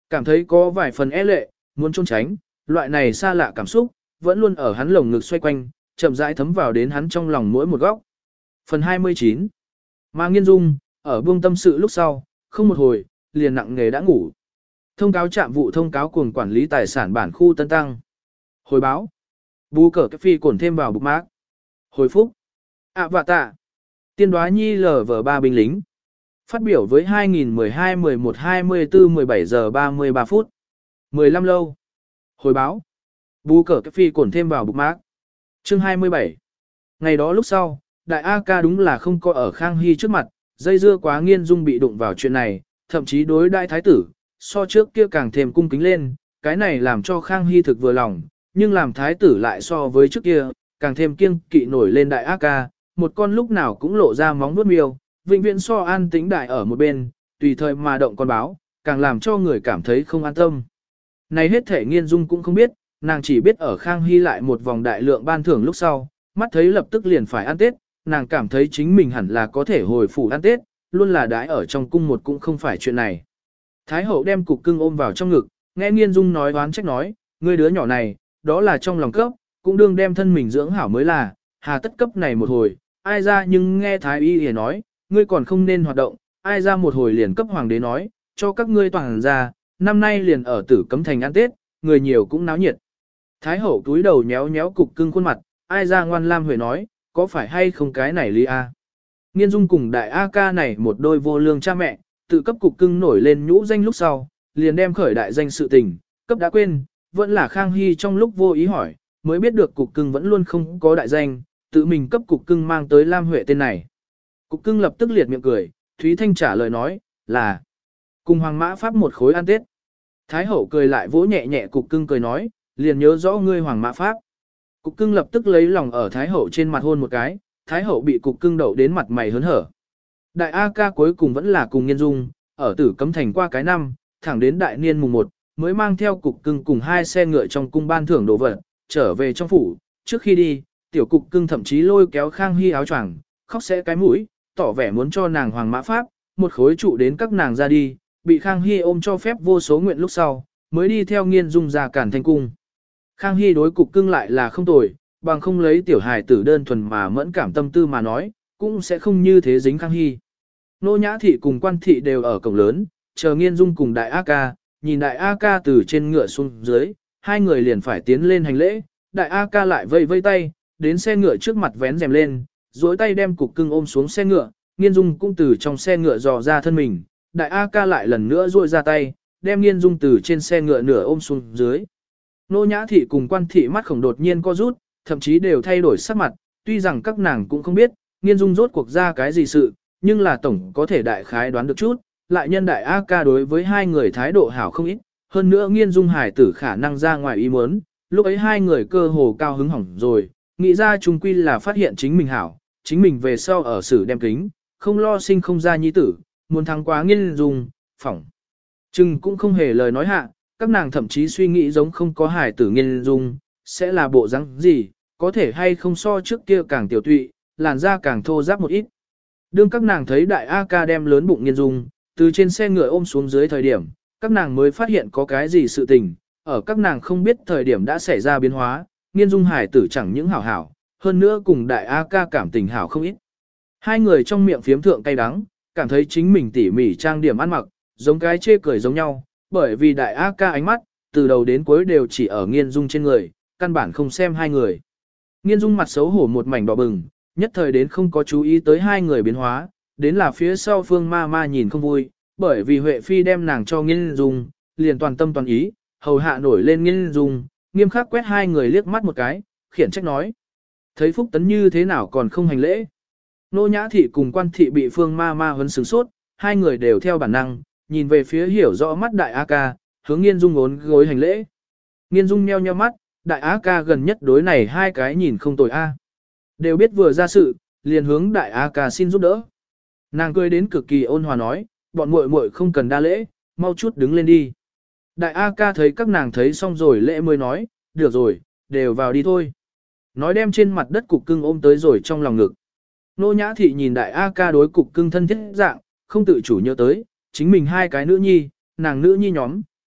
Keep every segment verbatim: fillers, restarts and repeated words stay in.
Cảm thấy có vài phần e lệ, muốn trốn tránh, loại này xa lạ cảm xúc, vẫn luôn ở hắn lồng ngực xoay quanh, chậm rãi thấm vào đến hắn trong lòng mỗi một góc. Phần hai mươi chín. Mà Nghiên Dung, ở buông tâm sự lúc sau, không một hồi, liền nặng nghề đã ngủ. Thông cáo trạm vụ thông cáo cuồng quản lý tài sản bản khu Tân Tăng. Hồi báo. Bù cờ cái phi cổn thêm vào bục mác. Hồi phúc. À vạ tạ. Tiên đoá nhi lờ vờ ba binh lính. Phát biểu với hai nghìn mười hai mười một hai mươi tư mười bảy giờ ba mươi ba phút. mười lăm lâu. Hồi báo. Bù cờ cái phi cổn thêm vào bục mác. Chương hai mươi bảy. Ngày đó lúc sau, đại A ca đúng là không có ở Khang Hy trước mặt, dây dưa quá Nghiên Dung bị đụng vào chuyện này, thậm chí đối đại thái tử, so trước kia càng thêm cung kính lên, cái này làm cho Khang Hy thực vừa lòng, nhưng làm thái tử lại so với trước kia, càng thêm kiêng kỵ nổi lên đại A ca, một con lúc nào cũng lộ ra móng vuốt miêu, vĩnh viễn so an tĩnh đại ở một bên, tùy thời mà động con báo, càng làm cho người cảm thấy không an tâm. Này hết thể Nghiên Dung cũng không biết, nàng chỉ biết ở Khang Hy lại một vòng đại lượng ban thưởng lúc sau, mắt thấy lập tức liền phải ăn Tết, nàng cảm thấy chính mình hẳn là có thể hồi phủ ăn Tết, luôn là đãi ở trong cung một cũng không phải chuyện này. Thái hậu đem cục cưng ôm vào trong ngực, nghe Nghiên Dung nói oán trách nói, ngươi đứa nhỏ này, đó là trong lòng cấp, cũng đương đem thân mình dưỡng hảo mới là, hà tất cấp này một hồi, ai ra nhưng nghe Thái y hề nói, ngươi còn không nên hoạt động, ai ra một hồi liền cấp hoàng đế nói, cho các ngươi toàn ra, năm nay liền ở Tử Cấm Thành ăn Tết, người nhiều cũng náo nhiệt. Thái hậu túi đầu nhéo nhéo cục cưng khuôn mặt, ai ra ngoan lam huệ nói, có phải hay không cái này lý a? Nghiên Dung cùng đại A ca này một đôi vô lương cha mẹ, tự cấp cục cưng nổi lên nhũ danh lúc sau, liền đem khởi đại danh sự tình, cấp đã quên, vẫn là Khang Hy trong lúc vô ý hỏi, mới biết được cục cưng vẫn luôn không có đại danh, tự mình cấp cục cưng mang tới Lam Huệ tên này. Cục cưng lập tức liệt miệng cười, Thúy Thanh trả lời nói, là cùng Hoàng Mã Pháp một khối ăn Tết. Thái hậu cười lại vỗ nhẹ nhẹ cục cưng cười nói, liền nhớ rõ ngươi Hoàng Mã Pháp. Cục cưng lập tức lấy lòng ở Thái hậu trên mặt hôn một cái, Thái hậu bị cục cưng đậu đến mặt mày hớn hở. Đại A ca cuối cùng vẫn là cùng Nghiên Dung, ở Tử Cấm Thành qua cái năm, thẳng đến đại niên mùng một, mới mang theo cục cưng cùng hai xe ngựa trong cung ban thưởng đồ vật, trở về trong phủ. Trước khi đi, tiểu cục cưng thậm chí lôi kéo Khang Hy áo choàng, khóc sẽ cái mũi, tỏ vẻ muốn cho nàng Hoàng Mã Pháp, một khối trụ đến các nàng ra đi, bị Khang Hy ôm cho phép vô số nguyện lúc sau, mới đi theo Nghiên Dung ra Cản Thanh cung. Khang Hy đối cục cưng lại là không tồi, bằng không lấy tiểu hài tử đơn thuần mà mẫn cảm tâm tư mà nói, cũng sẽ không như thế dính Khang Hy. Nô Nhã Thị cùng Quan Thị đều ở cổng lớn, chờ Nghiên Dung cùng Đại A Ca, nhìn Đại A Ca từ trên ngựa xuống dưới, hai người liền phải tiến lên hành lễ, Đại A Ca lại vây vây tay, đến xe ngựa trước mặt vén rèm lên, duỗi tay đem cục cưng ôm xuống xe ngựa, Nghiên Dung cũng từ trong xe ngựa dò ra thân mình, Đại A Ca lại lần nữa duỗi ra tay, đem Nghiên Dung từ trên xe ngựa nửa ôm xuống dưới. Nô Nhã Thị cùng Quan Thị mắt khổng đột nhiên co rút, thậm chí đều thay đổi sắc mặt, tuy rằng các nàng cũng không biết, Nghiên Dung rốt cuộc ra cái gì sự, nhưng là tổng có thể đại khái đoán được chút, lại nhân Đại A Ca đối với hai người thái độ hảo không ít, hơn nữa Nghiên Dung hải tử khả năng ra ngoài ý muốn, lúc ấy hai người cơ hồ cao hứng hỏng rồi, nghĩ ra chung quy là phát hiện chính mình hảo, chính mình về sau ở xử đem kính, không lo sinh không ra nhi tử, muốn thắng quá Nghiên Dung, phỏng. Chừng cũng không hề lời nói hạ, các nàng thậm chí suy nghĩ giống không có hải tử Nghiên Dung, sẽ là bộ rắn gì, có thể hay không so trước kia càng tiểu tụy, làn da càng thô ráp một ít. Đương các nàng thấy Đại A Ca đem lớn bụng Nghiên Dung, từ trên xe ngựa ôm xuống dưới thời điểm, các nàng mới phát hiện có cái gì sự tình, ở các nàng không biết thời điểm đã xảy ra biến hóa, Nghiên Dung hải tử chẳng những hảo hảo, hơn nữa cùng Đại A Ca cảm tình hảo không ít. Hai người trong miệng phiếm thượng cay đắng, cảm thấy chính mình tỉ mỉ trang điểm ăn mặc, giống cái chê cười giống nhau, bởi vì Đại A Ca ánh mắt, từ đầu đến cuối đều chỉ ở Nghiên Dung trên người, căn bản không xem hai người. Nghiên Dung mặt xấu hổ một mảnh đỏ bừng, nhất thời đến không có chú ý tới hai người biến hóa, đến là phía sau Phương Ma Ma nhìn không vui, bởi vì Huệ Phi đem nàng cho Nghiên Dung, liền toàn tâm toàn ý, hầu hạ nổi lên Nghiên Dung, nghiêm khắc quét hai người liếc mắt một cái, khiển trách nói. Thấy Phúc Tấn như thế nào còn không hành lễ. Nô Nhã Thị cùng Quan Thị bị Phương Ma Ma huấn sửng sốt, hai người đều theo bản năng, nhìn về phía hiểu rõ mắt Đại A Ca, hướng Nghiên Dung ốn gối hành lễ. Nghiên Dung nheo nheo mắt, Đại A Ca gần nhất đối này hai cái nhìn không tồi A. Đều biết vừa ra sự, liền hướng Đại A Ca xin giúp đỡ. Nàng cười đến cực kỳ ôn hòa nói, bọn muội muội không cần đa lễ, mau chút đứng lên đi. Đại A Ca thấy các nàng thấy xong rồi lễ mới nói, được rồi, đều vào đi thôi. Nói đem trên mặt đất cục cưng ôm tới rồi trong lòng ngực. Nô Nhã Thị nhìn Đại A Ca đối cục cưng thân thiết dạng, không tự chủ nhớ tới, chính mình hai cái nữ nhi, nàng nữ nhi nhóm,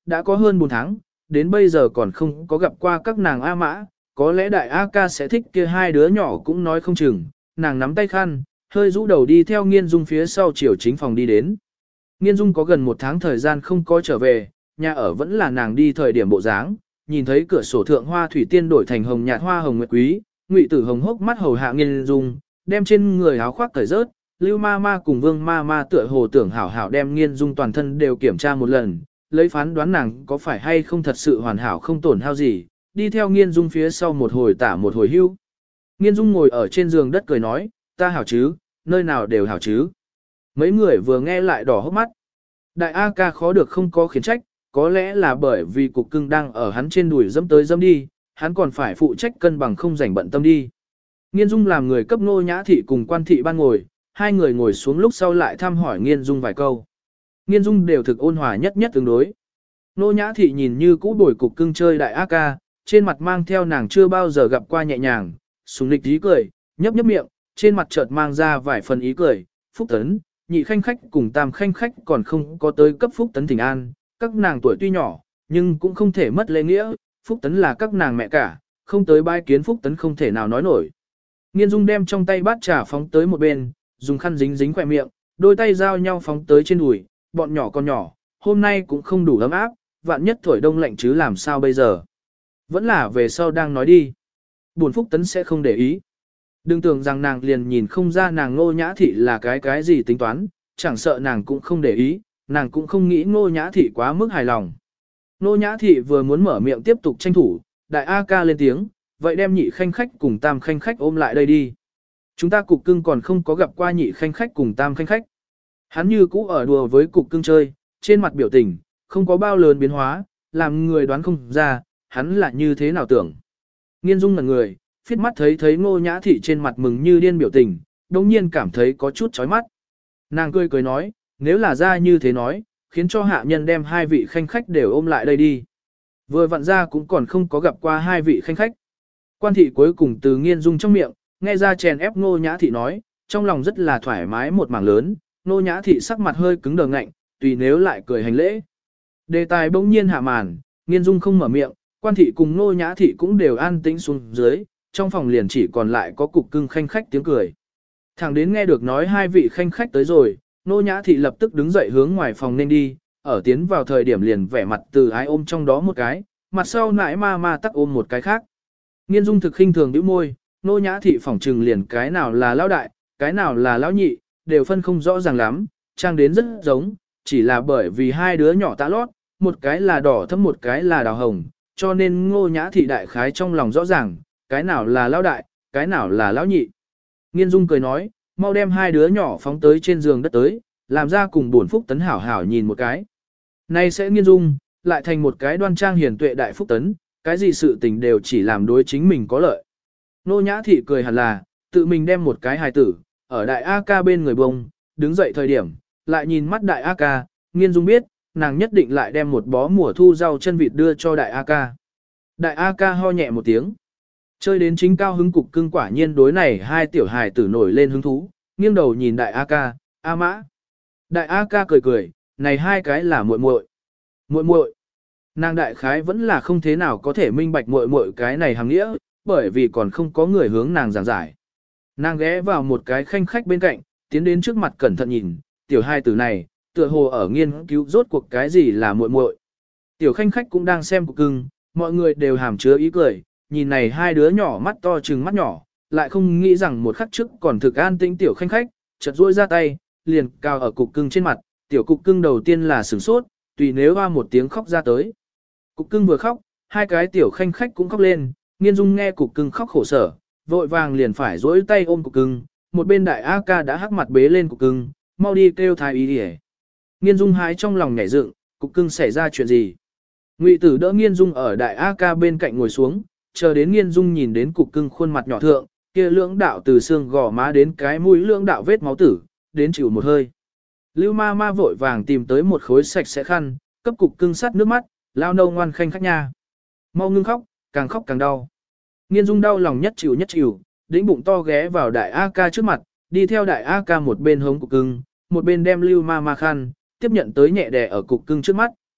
đã có hơn bốn tháng, đến bây giờ còn không có gặp qua các nàng A Mã, có lẽ đại A ca sẽ thích kia hai đứa nhỏ cũng nói không chừng, nàng nắm tay khăn, hơi rũ đầu đi theo Nghiên Dung phía sau chiều chính phòng đi đến. Nghiên Dung có gần một tháng thời gian không có trở về, nhà ở vẫn là nàng đi thời điểm bộ dáng, nhìn thấy cửa sổ thượng hoa thủy tiên đổi thành hồng nhạt hoa hồng nguyệt quý, Ngụy Tử Hồng hốc mắt hầu hạ Nghiên Dung, đem trên người áo khoác cởi rớt, Lưu ma ma cùng Vương ma ma tựa hồ tưởng hảo hảo đem Nghiên Dung toàn thân đều kiểm tra một lần, lấy phán đoán nàng có phải hay không thật sự hoàn hảo không tổn hao gì, đi theo Nghiên Dung phía sau một hồi tả một hồi hưu. Nghiên Dung ngồi ở trên giường đất cười nói, ta hảo chứ, nơi nào đều hảo chứ. Mấy người vừa nghe lại đỏ hốc mắt. Đại A ca khó được không có khiển trách, có lẽ là bởi vì cục cưng đang ở hắn trên đùi dẫm tới dẫm đi, hắn còn phải phụ trách cân bằng không rảnh bận tâm đi. Nghiên Dung làm người cấp Nô Nhã Thị cùng Quan Thị ban ngồi, hai người ngồi xuống lúc sau lại thăm hỏi Nghiên Dung vài câu. Nghiên Dung đều thực ôn hòa nhất nhất tương đối. Nô Nhã Thị nhìn như cũ bồi cục cưng chơi đại A ca, trên mặt mang theo nàng chưa bao giờ gặp qua nhẹ nhàng, sùng lịch ý cười, nhấp nhấp miệng, trên mặt chợt mang ra vài phần ý cười, Phúc Tấn, nhị khanh khách cùng tam khanh khách còn không có tới cấp Phúc Tấn thỉnh an, các nàng tuổi tuy nhỏ, nhưng cũng không thể mất lễ nghĩa, Phúc Tấn là các nàng mẹ cả, không tới bái kiến Phúc Tấn không thể nào nói nổi. Nghiên Dung đem trong tay bát trà phóng tới một bên, dùng khăn dính dính khỏe miệng, đôi tay giao nhau phóng tới trên đùi, bọn nhỏ con nhỏ, hôm nay cũng không đủ ấm áp, vạn nhất thổi đông lạnh chứ làm sao bây giờ. Vẫn là về sau đang nói đi. Buồn Phúc Tấn sẽ không để ý. Đừng tưởng rằng nàng liền nhìn không ra nàng Ngô Nhã Thị là cái cái gì tính toán, chẳng sợ nàng cũng không để ý, nàng cũng không nghĩ Ngô Nhã Thị quá mức hài lòng. Ngô Nhã Thị vừa muốn mở miệng tiếp tục tranh thủ, đại A ca lên tiếng, vậy đem nhị khanh khách cùng tam khanh khách ôm lại đây đi. Chúng ta cục cưng còn không có gặp qua nhị khanh khách cùng tam khanh khách. Hắn như cũ ở đùa với cục cưng chơi, trên mặt biểu tình, không có bao lớn biến hóa, làm người đoán không ra, hắn là như thế nào tưởng. Nghiên Dung ngẩn người, phiết mắt thấy thấy Ngô Nhã Thị trên mặt mừng như điên biểu tình, đồng nhiên cảm thấy có chút chói mắt. Nàng cười cười nói, nếu là ra như thế nói, khiến cho hạ nhân đem hai vị khanh khách đều ôm lại đây đi. Vừa vặn ra cũng còn không có gặp qua hai vị khanh khách. Quan thị cuối cùng từ Nghiên Dung trong miệng, nghe ra chèn ép Ngô Nhã Thị nói, trong lòng rất là thoải mái một mảng lớn, Ngô Nhã Thị sắc mặt hơi cứng đờ ngạnh, tùy nếu lại cười hành lễ. Đề tài bỗng nhiên hạ màn, Nghiên Dung không mở miệng, Quan thị cùng Ngô Nhã Thị cũng đều an tĩnh xuống dưới, trong phòng liền chỉ còn lại có cục cưng khanh khách tiếng cười. Thẳng đến nghe được nói hai vị khanh khách tới rồi, Ngô Nhã Thị lập tức đứng dậy hướng ngoài phòng nên đi, ở tiến vào thời điểm liền vẻ mặt từ ái ôm trong đó một cái, mặt sau nãi ma ma tắc ôm một cái khác. Nghiên Dung thực khinh thường bĩu môi, Ngô Nhã Thị phỏng trừng liền cái nào là lão đại, cái nào là lão nhị, đều phân không rõ ràng lắm, trang đến rất giống, chỉ là bởi vì hai đứa nhỏ tạ lót, một cái là đỏ thẫm một cái là đào hồng, cho nên Ngô Nhã Thị đại khái trong lòng rõ ràng, cái nào là lão đại, cái nào là lão nhị. Nghiên Dung cười nói, mau đem hai đứa nhỏ phóng tới trên giường đất tới, làm ra cùng buồn Phúc Tấn hảo hảo nhìn một cái. Nay sẽ Nghiên Dung, lại thành một cái đoan trang hiền tuệ đại Phúc Tấn, cái gì sự tình đều chỉ làm đối chính mình có lợi. Ngô Nhã Thị cười hẳn là, tự mình đem một cái hài tử, ở đại A ca bên người bông, đứng dậy thời điểm, lại nhìn mắt đại A ca, Nghiên Dung biết, nàng nhất định lại đem một bó mùa thu rau chân vịt đưa cho đại A ca. Đại A ca ho nhẹ một tiếng. Chơi đến chính cao hứng cục cưng quả nhiên đối này hai tiểu hài tử nổi lên hứng thú, nghiêng đầu nhìn đại A ca, A mã. Đại A ca cười cười, này hai cái là muội muội. Muội muội. Nàng đại khái vẫn là không thế nào có thể minh bạch muội muội cái này hàng nghĩa, bởi vì còn không có người hướng nàng giảng giải. Nàng ghé vào một cái khanh khách bên cạnh, tiến đến trước mặt cẩn thận nhìn, tiểu hai tử này, tựa hồ ở nghiên cứu rốt cuộc cái gì là muội muội. Tiểu khanh khách cũng đang xem cục cưng, mọi người đều hàm chứa ý cười, nhìn này hai đứa nhỏ mắt to trừng mắt nhỏ, lại không nghĩ rằng một khắc trước còn thực an tĩnh tiểu khanh khách, chợt duỗi ra tay, liền cao ở cục cưng trên mặt, tiểu cục cưng đầu tiên là sửng sốt, tùy nếu hoa một tiếng khóc ra tới. Cục cưng vừa khóc, hai cái tiểu khanh khách cũng khóc lên, Nghiên Dung nghe cục cưng khóc khổ sở, vội vàng liền phải duỗi tay ôm cục cưng, một bên đại A ca đã hắc mặt bế lên cục cưng, mau đi kêu thái y đi. Nghiên Dung hái trong lòng nhảy dựng, cục cưng xảy ra chuyện gì? Ngụy Tử đỡ Nghiên Dung ở đại A ca bên cạnh ngồi xuống, chờ đến Nghiên Dung nhìn đến cục cưng khuôn mặt nhỏ thượng, kia lưỡng đạo từ xương gò má đến cái mũi lưỡng đạo vết máu tử, đến chịu một hơi. Lưu ma ma vội vàng tìm tới một khối sạch sẽ khăn, cấp cục cưng sát nước mắt, lao nâu ngoan khanh khách nha. Mau ngưng khóc, càng khóc càng đau. Nghiên Dung đau lòng nhất chịu nhất chịu, đĩnh bụng to ghé vào đại A ca trước mặt, đi theo đại A ca một bên hống cục cưng, một bên đem lưu ma ma khăn, tiếp nhận tới nhẹ đè ở cục cưng trước mắt,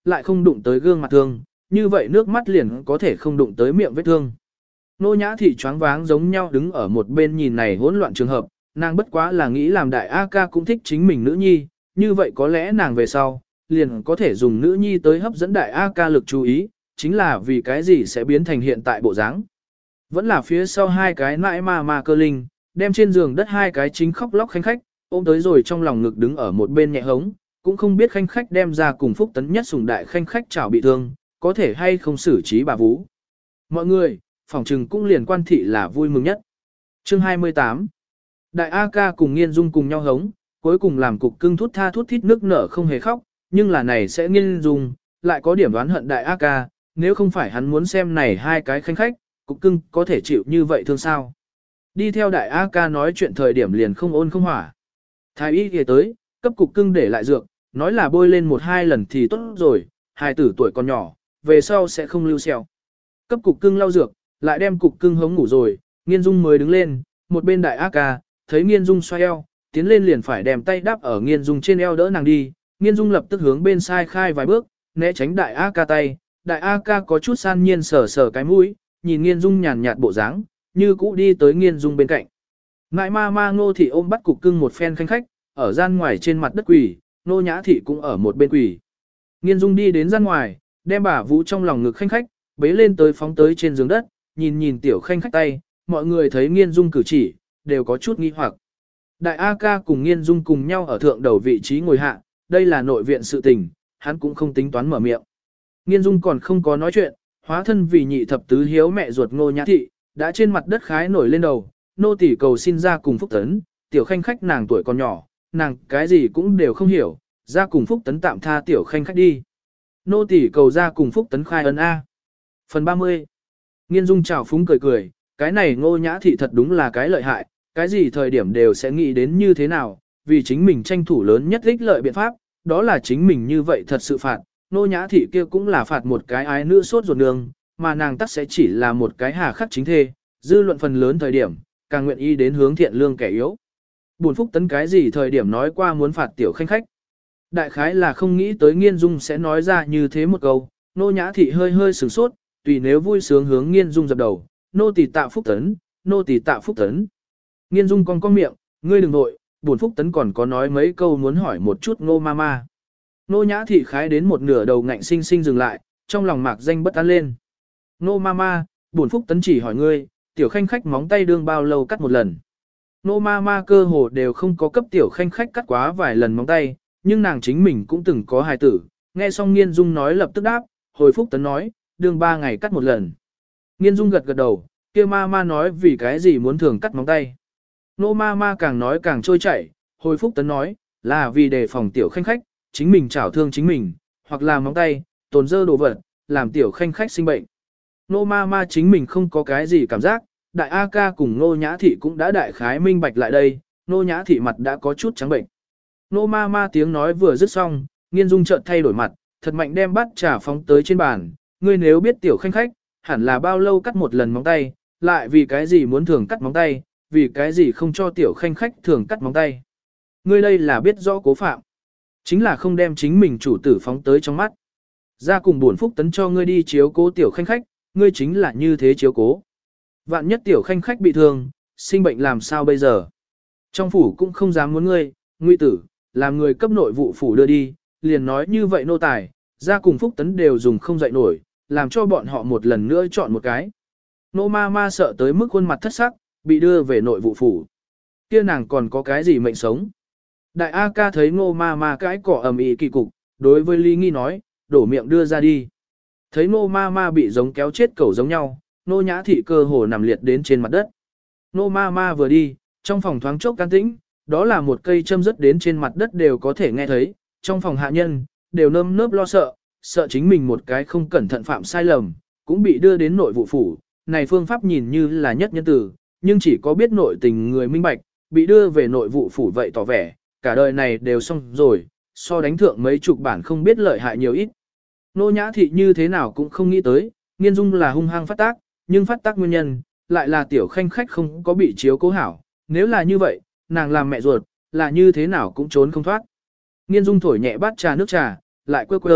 lại không đụng tới gương mặt thương, như vậy nước mắt liền có thể không đụng tới miệng vết thương. Nô Nhã Thị choáng váng giống nhau đứng ở một bên nhìn này hỗn loạn trường hợp, nàng bất quá là nghĩ làm đại A ca cũng thích chính mình nữ nhi, như vậy có lẽ nàng về sau, liền có thể dùng nữ nhi tới hấp dẫn đại A ca lực chú ý, chính là vì cái gì sẽ biến thành hiện tại bộ dáng. Vẫn là phía sau hai cái nãi ma ma cơ linh, đem trên giường đất hai cái chính khóc lóc khanh khách, ôm tới rồi trong lòng ngực đứng ở một bên nhẹ hống, cũng không biết khanh khách đem ra cùng Phúc Tấn nhất sùng đại khanh khách chảo bị thương, có thể hay không xử trí bà Vũ. Mọi người, phòng trừng cũng liền quan thị là vui mừng nhất. Chương hai mươi tám. Đại A ca cùng Nghiên Dung cùng nhau hống, cuối cùng làm cục cưng thút tha thút thít nước nở không hề khóc, nhưng là này sẽ Nghiên Dung, lại có điểm đoán hận đại A ca, nếu không phải hắn muốn xem này hai cái khanh khách, cục cưng có thể chịu như vậy thương sao. Đi theo đại A ca nói chuyện thời điểm liền không ôn không hỏa. Thái y kia tới, cấp cục cưng để lại dược, nói là bôi lên một hai lần thì tốt rồi, hài tử tuổi còn nhỏ, về sau sẽ không lưu sẹo. Cấp cục cưng lau dược, lại đem cục cưng hống ngủ rồi, Nghiên Dung mới đứng lên, một bên đại A ca, thấy Nghiên Dung xoay eo, tiến lên liền phải đem tay đắp ở Nghiên Dung trên eo đỡ nàng đi, Nghiên Dung lập tức hướng bên sai khai vài bước, né tránh đại A ca tay, đại A ca có chút san nhiên sờ sờ cái mũi, nhìn Nghiên Dung nhàn nhạt bộ dáng, như cũ đi tới Nghiên Dung bên cạnh. Ngại ma ma Ngô Thị ôm bắt cục cưng một phen khanh khách, ở gian ngoài trên mặt đất quỳ, Nô Nhã Thị cũng ở một bên quỳ. Nghiên Dung đi đến gian ngoài, đem bà Vũ trong lòng ngực khanh khách, bế lên tới phóng tới trên giường đất, nhìn nhìn tiểu khanh khách tay, mọi người thấy Nghiên Dung cử chỉ, đều có chút nghi hoặc. Đại A ca cùng Nghiên Dung cùng nhau ở thượng đầu vị trí ngồi hạ, đây là nội viện sự tình, hắn cũng không tính toán mở miệng. Nghiên Dung còn không có nói chuyện, hóa thân vì nhị thập tứ hiếu mẹ ruột Ngô Nhã Thị, đã trên mặt đất khái nổi lên đầu, nô tỳ cầu xin ra cùng Phúc Tấn, tiểu khanh khách nàng tuổi còn nhỏ, nàng cái gì cũng đều không hiểu, ra cùng Phúc Tấn tạm tha tiểu khanh khách đi. Nô tỳ cầu ra cùng Phúc Tấn khai ân A. Phần ba mươi. Nghiên Dung chào phúng cười cười, cái này Ngô Nhã Thị thật đúng là cái lợi hại, cái gì thời điểm đều sẽ nghĩ đến như thế nào, vì chính mình tranh thủ lớn nhất ích lợi biện pháp, đó là chính mình như vậy thật sự phạt. Ngô Nhã Thị kia cũng là phạt một cái ái nữ sốt ruột nương, mà nàng tắc sẽ chỉ là một cái hà khắc chính thê, dư luận phần lớn thời điểm, càng nguyện ý đến hướng thiện lương kẻ yếu. Buồn Phúc Tấn cái gì thời điểm nói qua muốn phạt tiểu khanh khách. Đại khái là không nghĩ tới Nghiên Dung sẽ nói ra như thế một câu, Nô Nhã Thị hơi hơi sửng sốt, tùy nếu vui sướng hướng Nghiên Dung dập đầu, nô tỳ tạ Phúc Tấn, nô tỳ tạ Phúc Tấn. Nghiên Dung cong cong miệng, ngươi đừng nội, Buồn Phúc Tấn còn có nói mấy câu muốn hỏi một chút Ngô Mama. Nô Nhã Thị khái đến một nửa đầu ngạnh sinh sinh dừng lại, trong lòng mạc danh bất an lên. Ngô Mama, Buồn Phúc Tấn chỉ hỏi ngươi, tiểu khanh khách móng tay đương bao lâu cắt một lần. Nô Mama cơ hồ đều không có cấp tiểu khanh khách cắt quá vài lần móng tay, nhưng nàng chính mình cũng từng có hài tử, nghe xong Nghiên Dung nói lập tức đáp, hồi Phúc Tấn nói, đương ba ngày cắt một lần. Nghiên Dung gật gật đầu, kia Mama nói vì cái gì muốn thường cắt móng tay. Nô Mama càng nói càng trôi chảy, hồi Phúc Tấn nói, là vì đề phòng tiểu khanh khách, chính mình chảo thương chính mình, hoặc là móng tay, tồn dơ đồ vật, làm tiểu khanh khách sinh bệnh. Nô Mama chính mình không có cái gì cảm giác, đại A ca cùng Nô Nhã Thị cũng đã đại khái minh bạch lại đây, Nô Nhã Thị mặt đã có chút trắng bệnh. Nô Mama tiếng nói vừa dứt xong, Nghiên Dung chợt thay đổi mặt, thật mạnh đem bát trà phóng tới trên bàn, ngươi nếu biết tiểu khanh khách, hẳn là bao lâu cắt một lần móng tay, lại vì cái gì muốn thường cắt móng tay, vì cái gì không cho tiểu khanh khách thường cắt móng tay. Ngươi đây là biết rõ cố phạm, chính là không đem chính mình chủ tử phóng tới trong mắt. Ra cùng Buồn Phúc Tấn cho ngươi đi chiếu cố tiểu khanh khách, ngươi chính là như thế chiếu cố. Vạn nhất tiểu khanh khách bị thương, sinh bệnh làm sao bây giờ? Trong phủ cũng không dám muốn ngươi, nguy tử, làm người cấp nội vụ phủ đưa đi, liền nói như vậy nô tài, ra cùng Phúc Tấn đều dùng không dậy nổi, làm cho bọn họ một lần nữa chọn một cái. Nô ma ma sợ tới mức khuôn mặt thất sắc, bị đưa về nội vụ phủ. Kia nàng còn có cái gì mệnh sống? Đại A ca thấy Ngô ma ma cái cỏ ầm ĩ kỳ cục, đối với Lý Nghi nói, đổ miệng đưa ra đi. Thấy Ngô ma ma bị giống kéo chết cẩu giống nhau, Nô Nhã Thị cơ hồ nằm liệt đến trên mặt đất. Ngô ma ma vừa đi, trong phòng thoáng chốc can tĩnh, đó là một cây châm rớt đến trên mặt đất đều có thể nghe thấy, trong phòng hạ nhân, đều nơm nớp lo sợ, sợ chính mình một cái không cẩn thận phạm sai lầm, cũng bị đưa đến nội vụ phủ. Này phương pháp nhìn như là nhất nhân tử, nhưng chỉ có biết nội tình người minh bạch, bị đưa về nội vụ phủ vậy tỏ vẻ, cả đời này đều xong rồi, so đánh thượng mấy chục bản không biết lợi hại nhiều ít. Nô Nhã Thị như thế nào cũng không nghĩ tới, Nghiên Dung là hung hăng phát tác, nhưng phát tác nguyên nhân, lại là tiểu khanh khách không có bị chiếu cố hảo, nếu là như vậy, nàng làm mẹ ruột, là như thế nào cũng trốn không thoát. Nghiên Dung thổi nhẹ bát trà nước trà, lại quơ quơ,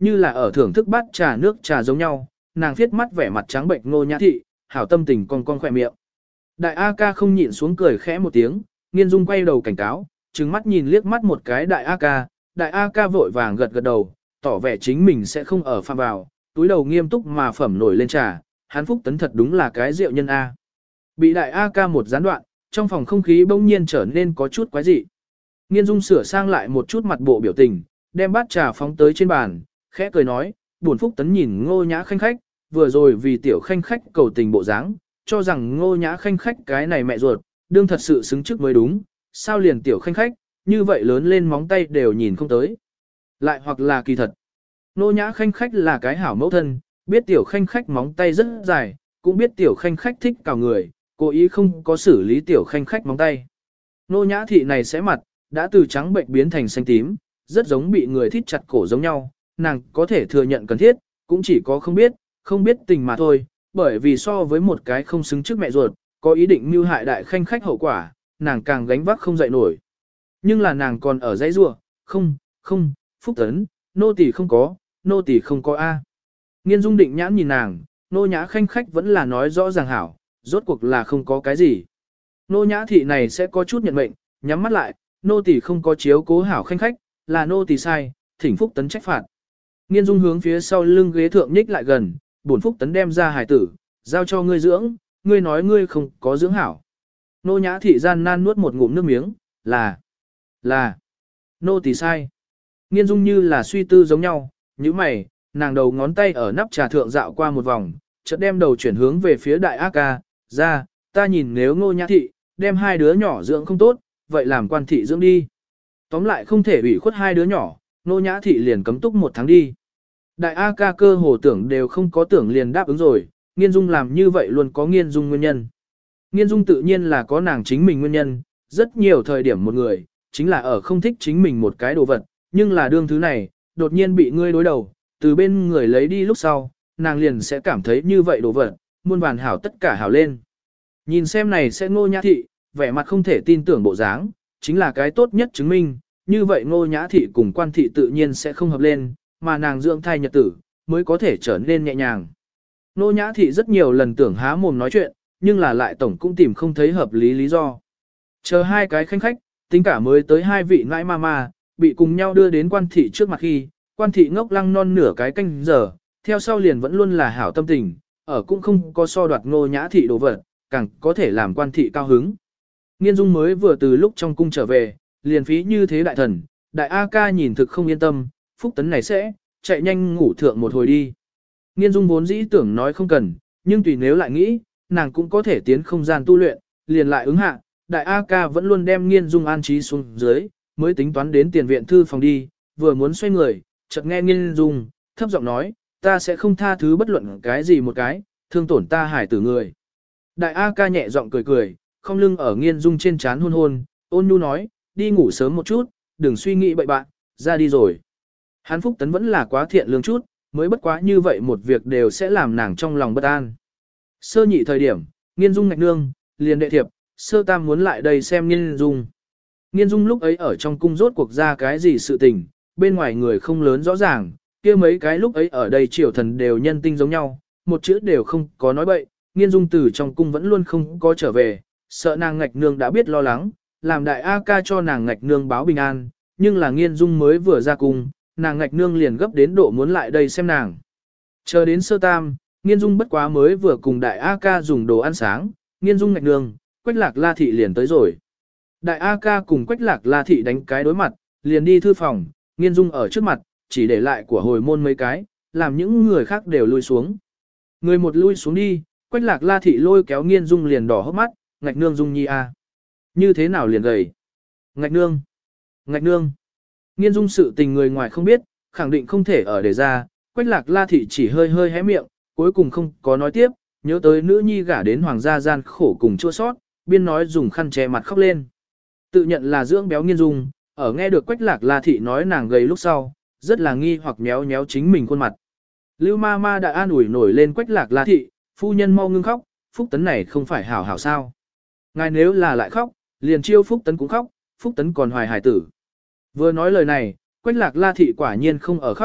như là ở thưởng thức bát trà nước trà giống nhau, nàng viết mắt vẻ mặt trắng bệnh Ngô Nhã Thị, hảo tâm tình con con khỏe miệng. Đại A ca không nhịn xuống cười khẽ một tiếng, Nghiên Dung quay đầu cảnh cáo, trừng mắt nhìn liếc mắt một cái đại A ca, đại A ca vội vàng gật gật đầu, tỏ vẻ chính mình sẽ không ở phạm vào, túi đầu nghiêm túc mà phẩm nổi lên trà, hắn Phúc Tấn thật đúng là cái rượu nhân A. Bị đại A ca một gián đoạn, trong phòng không khí bỗng nhiên trở nên có chút quái dị. Nghiên Dung sửa sang lại một chút mặt bộ biểu tình, đem bát trà phóng tới trên bàn, khẽ cười nói, buồn Phúc Tấn nhìn Ngô Nhã khanh khách, vừa rồi vì tiểu khanh khách cầu tình bộ dáng, cho rằng Ngô Nhã khanh khách cái này mẹ ruột, đương thật sự xứng trước mới đúng, sao liền tiểu khanh khách, như vậy lớn lên móng tay đều nhìn không tới. Lại hoặc là kỳ thật, Ngô Nhã khanh khách là cái hảo mẫu thân, biết tiểu khanh khách móng tay rất dài, cũng biết tiểu khanh khách thích cào người, cố ý không có xử lý tiểu khanh khách móng tay. Ngô Nhã Thị này sẽ mặt, đã từ trắng bệnh biến thành xanh tím, rất giống bị người thít chặt cổ giống nhau, nàng có thể thừa nhận cần thiết, cũng chỉ có không biết, không biết tình mà thôi, bởi vì so với một cái không xứng trước mẹ ruột, có ý định mưu hại đại khanh khách hậu quả, nàng càng gánh vác không dậy nổi. Nhưng là nàng còn ở dãy rua, không, không, Phúc Tấn, nô tỳ không có, nô tỳ không có A. Nghiên Dung định nhãn nhìn nàng, nô nhã khanh khách vẫn là nói rõ ràng hảo, rốt cuộc là không có cái gì. Nô nhã thị này sẽ có chút nhận mệnh, nhắm mắt lại, nô tỳ không có chiếu cố hảo khanh khách, là nô tỳ sai, thỉnh Phúc Tấn trách phạt. Nghiên Dung hướng phía sau lưng ghế thượng nhích lại gần, bổn Phúc Tấn đem ra hài tử, giao cho ngươi dưỡng, ngươi nói ngươi không có dưỡng hảo. Nô nhã thị gian nan nuốt một ngụm nước miếng, là, là, nô tỳ sai. Nghiên Dung như là suy tư giống nhau, như mày, nàng đầu ngón tay ở nắp trà thượng dạo qua một vòng, chợt đem đầu chuyển hướng về phía đại A ca, ra, ta nhìn nếu Ngô Nhã Thị, đem hai đứa nhỏ dưỡng không tốt, vậy làm quan thị dưỡng đi. Tóm lại không thể ủy khuất hai đứa nhỏ, Ngô Nhã Thị liền cấm túc một tháng đi. Đại A ca cơ hồ tưởng đều không có tưởng liền đáp ứng rồi, Nghiên Dung làm như vậy luôn có Nghiên Dung nguyên nhân. Nghiên Dung tự nhiên là có nàng chính mình nguyên nhân, rất nhiều thời điểm một người, chính là ở không thích chính mình một cái đồ vật, nhưng là đương thứ này, đột nhiên bị ngươi đối đầu, từ bên người lấy đi lúc sau, nàng liền sẽ cảm thấy như vậy đồ vật, muôn vàn hảo tất cả hảo lên. Nhìn xem này sẽ Ngô Nhã Thị, vẻ mặt không thể tin tưởng bộ dáng, chính là cái tốt nhất chứng minh, như vậy Ngô Nhã Thị cùng quan thị tự nhiên sẽ không hợp lên, mà nàng dưỡng thai nhật tử, mới có thể trở nên nhẹ nhàng. Ngô Nhã Thị rất nhiều lần tưởng há mồm nói chuyện, nhưng là lại tổng cũng tìm không thấy hợp lý lý do. Chờ hai cái khanh khách, tính cả mới tới hai vị nãi ma ma, bị cùng nhau đưa đến quan thị trước mặt khi, quan thị ngốc lăng non nửa cái canh giờ, theo sau liền vẫn luôn là hảo tâm tình, ở cũng không có so đoạt Ngô Nhã Thị đồ vật, càng có thể làm quan thị cao hứng. Nghiên Dung mới vừa từ lúc trong cung trở về, liền phí như thế đại thần, đại A ca nhìn thực không yên tâm, Phúc Tấn này sẽ, chạy nhanh ngủ thượng một hồi đi. Nghiên Dung vốn dĩ tưởng nói không cần, nhưng tùy nếu lại nghĩ, nàng cũng có thể tiến không gian tu luyện, liền lại ứng hạ, đại A ca vẫn luôn đem Nghiên Dung an trí xuống dưới, mới tính toán đến tiền viện thư phòng đi, vừa muốn xoay người, chợt nghe Nghiên Dung, thấp giọng nói, ta sẽ không tha thứ bất luận cái gì một cái, thương tổn ta hải tử người. Đại A ca nhẹ giọng cười cười, không lưng ở Nghiên Dung trên trán hôn hôn, ôn nhu nói, đi ngủ sớm một chút, đừng suy nghĩ bậy bạn, ra đi rồi. Hắn Phúc Tấn vẫn là quá thiện lương chút, mới bất quá như vậy một việc đều sẽ làm nàng trong lòng bất an. Sơ nhị thời điểm, Nghiên Dung ngạch nương, liền đệ thiệp, sơ tam muốn lại đây xem Nghiên Dung. Nghiên Dung lúc ấy ở trong cung rốt cuộc ra cái gì sự tình, bên ngoài người không lớn rõ ràng, kia mấy cái lúc ấy ở đây triều thần đều nhân tinh giống nhau, một chữ đều không có nói bậy, Nghiên Dung từ trong cung vẫn luôn không có trở về, sợ nàng ngạch nương đã biết lo lắng, làm đại A ca cho nàng ngạch nương báo bình an, nhưng là Nghiên Dung mới vừa ra cung, nàng ngạch nương liền gấp đến độ muốn lại đây xem nàng. Chờ đến sơ tam, Nghiên Dung bất quá mới vừa cùng đại A ca dùng đồ ăn sáng, Nghiên Dung ngạch nương, Quách Lạc La Thị liền tới rồi. Đại A ca cùng Quách Lạc La Thị đánh cái đối mặt, liền đi thư phòng, Nghiên Dung ở trước mặt, chỉ để lại của hồi môn mấy cái, làm những người khác đều lui xuống. Người một lui xuống đi, Quách Lạc La Thị lôi kéo Nghiên Dung liền đỏ hốc mắt, ngạch nương Dung nhi a, như thế nào liền gầy? Ngạch nương, ngạch nương. Nghiên Dung sự tình người ngoài không biết, khẳng định không thể ở để ra, Quách Lạc La Thị chỉ hơi hơi hé miệng, cuối cùng không có nói tiếp, nhớ tới nữ nhi gả đến hoàng gia gian khổ cùng chua sót, biên nói dùng khăn che mặt khóc lên. Tự nhận là dưỡng béo Nghiên Dung, ở nghe được Quách Lạc La Thị nói nàng gầy lúc sau, rất là nghi hoặc méo méo chính mình khuôn mặt. Lưu ma ma đã an ủi nổi lên Quách Lạc La Thị, phu nhân mau ngưng khóc, Phúc Tấn này không phải hảo hảo sao. Ngài nếu là lại khóc, liền chiêu Phúc Tấn cũng khóc, Phúc Tấn còn hoài hài tử. Vừa nói lời này, Quách Lạc La Thị quả nhiên không ở khóc,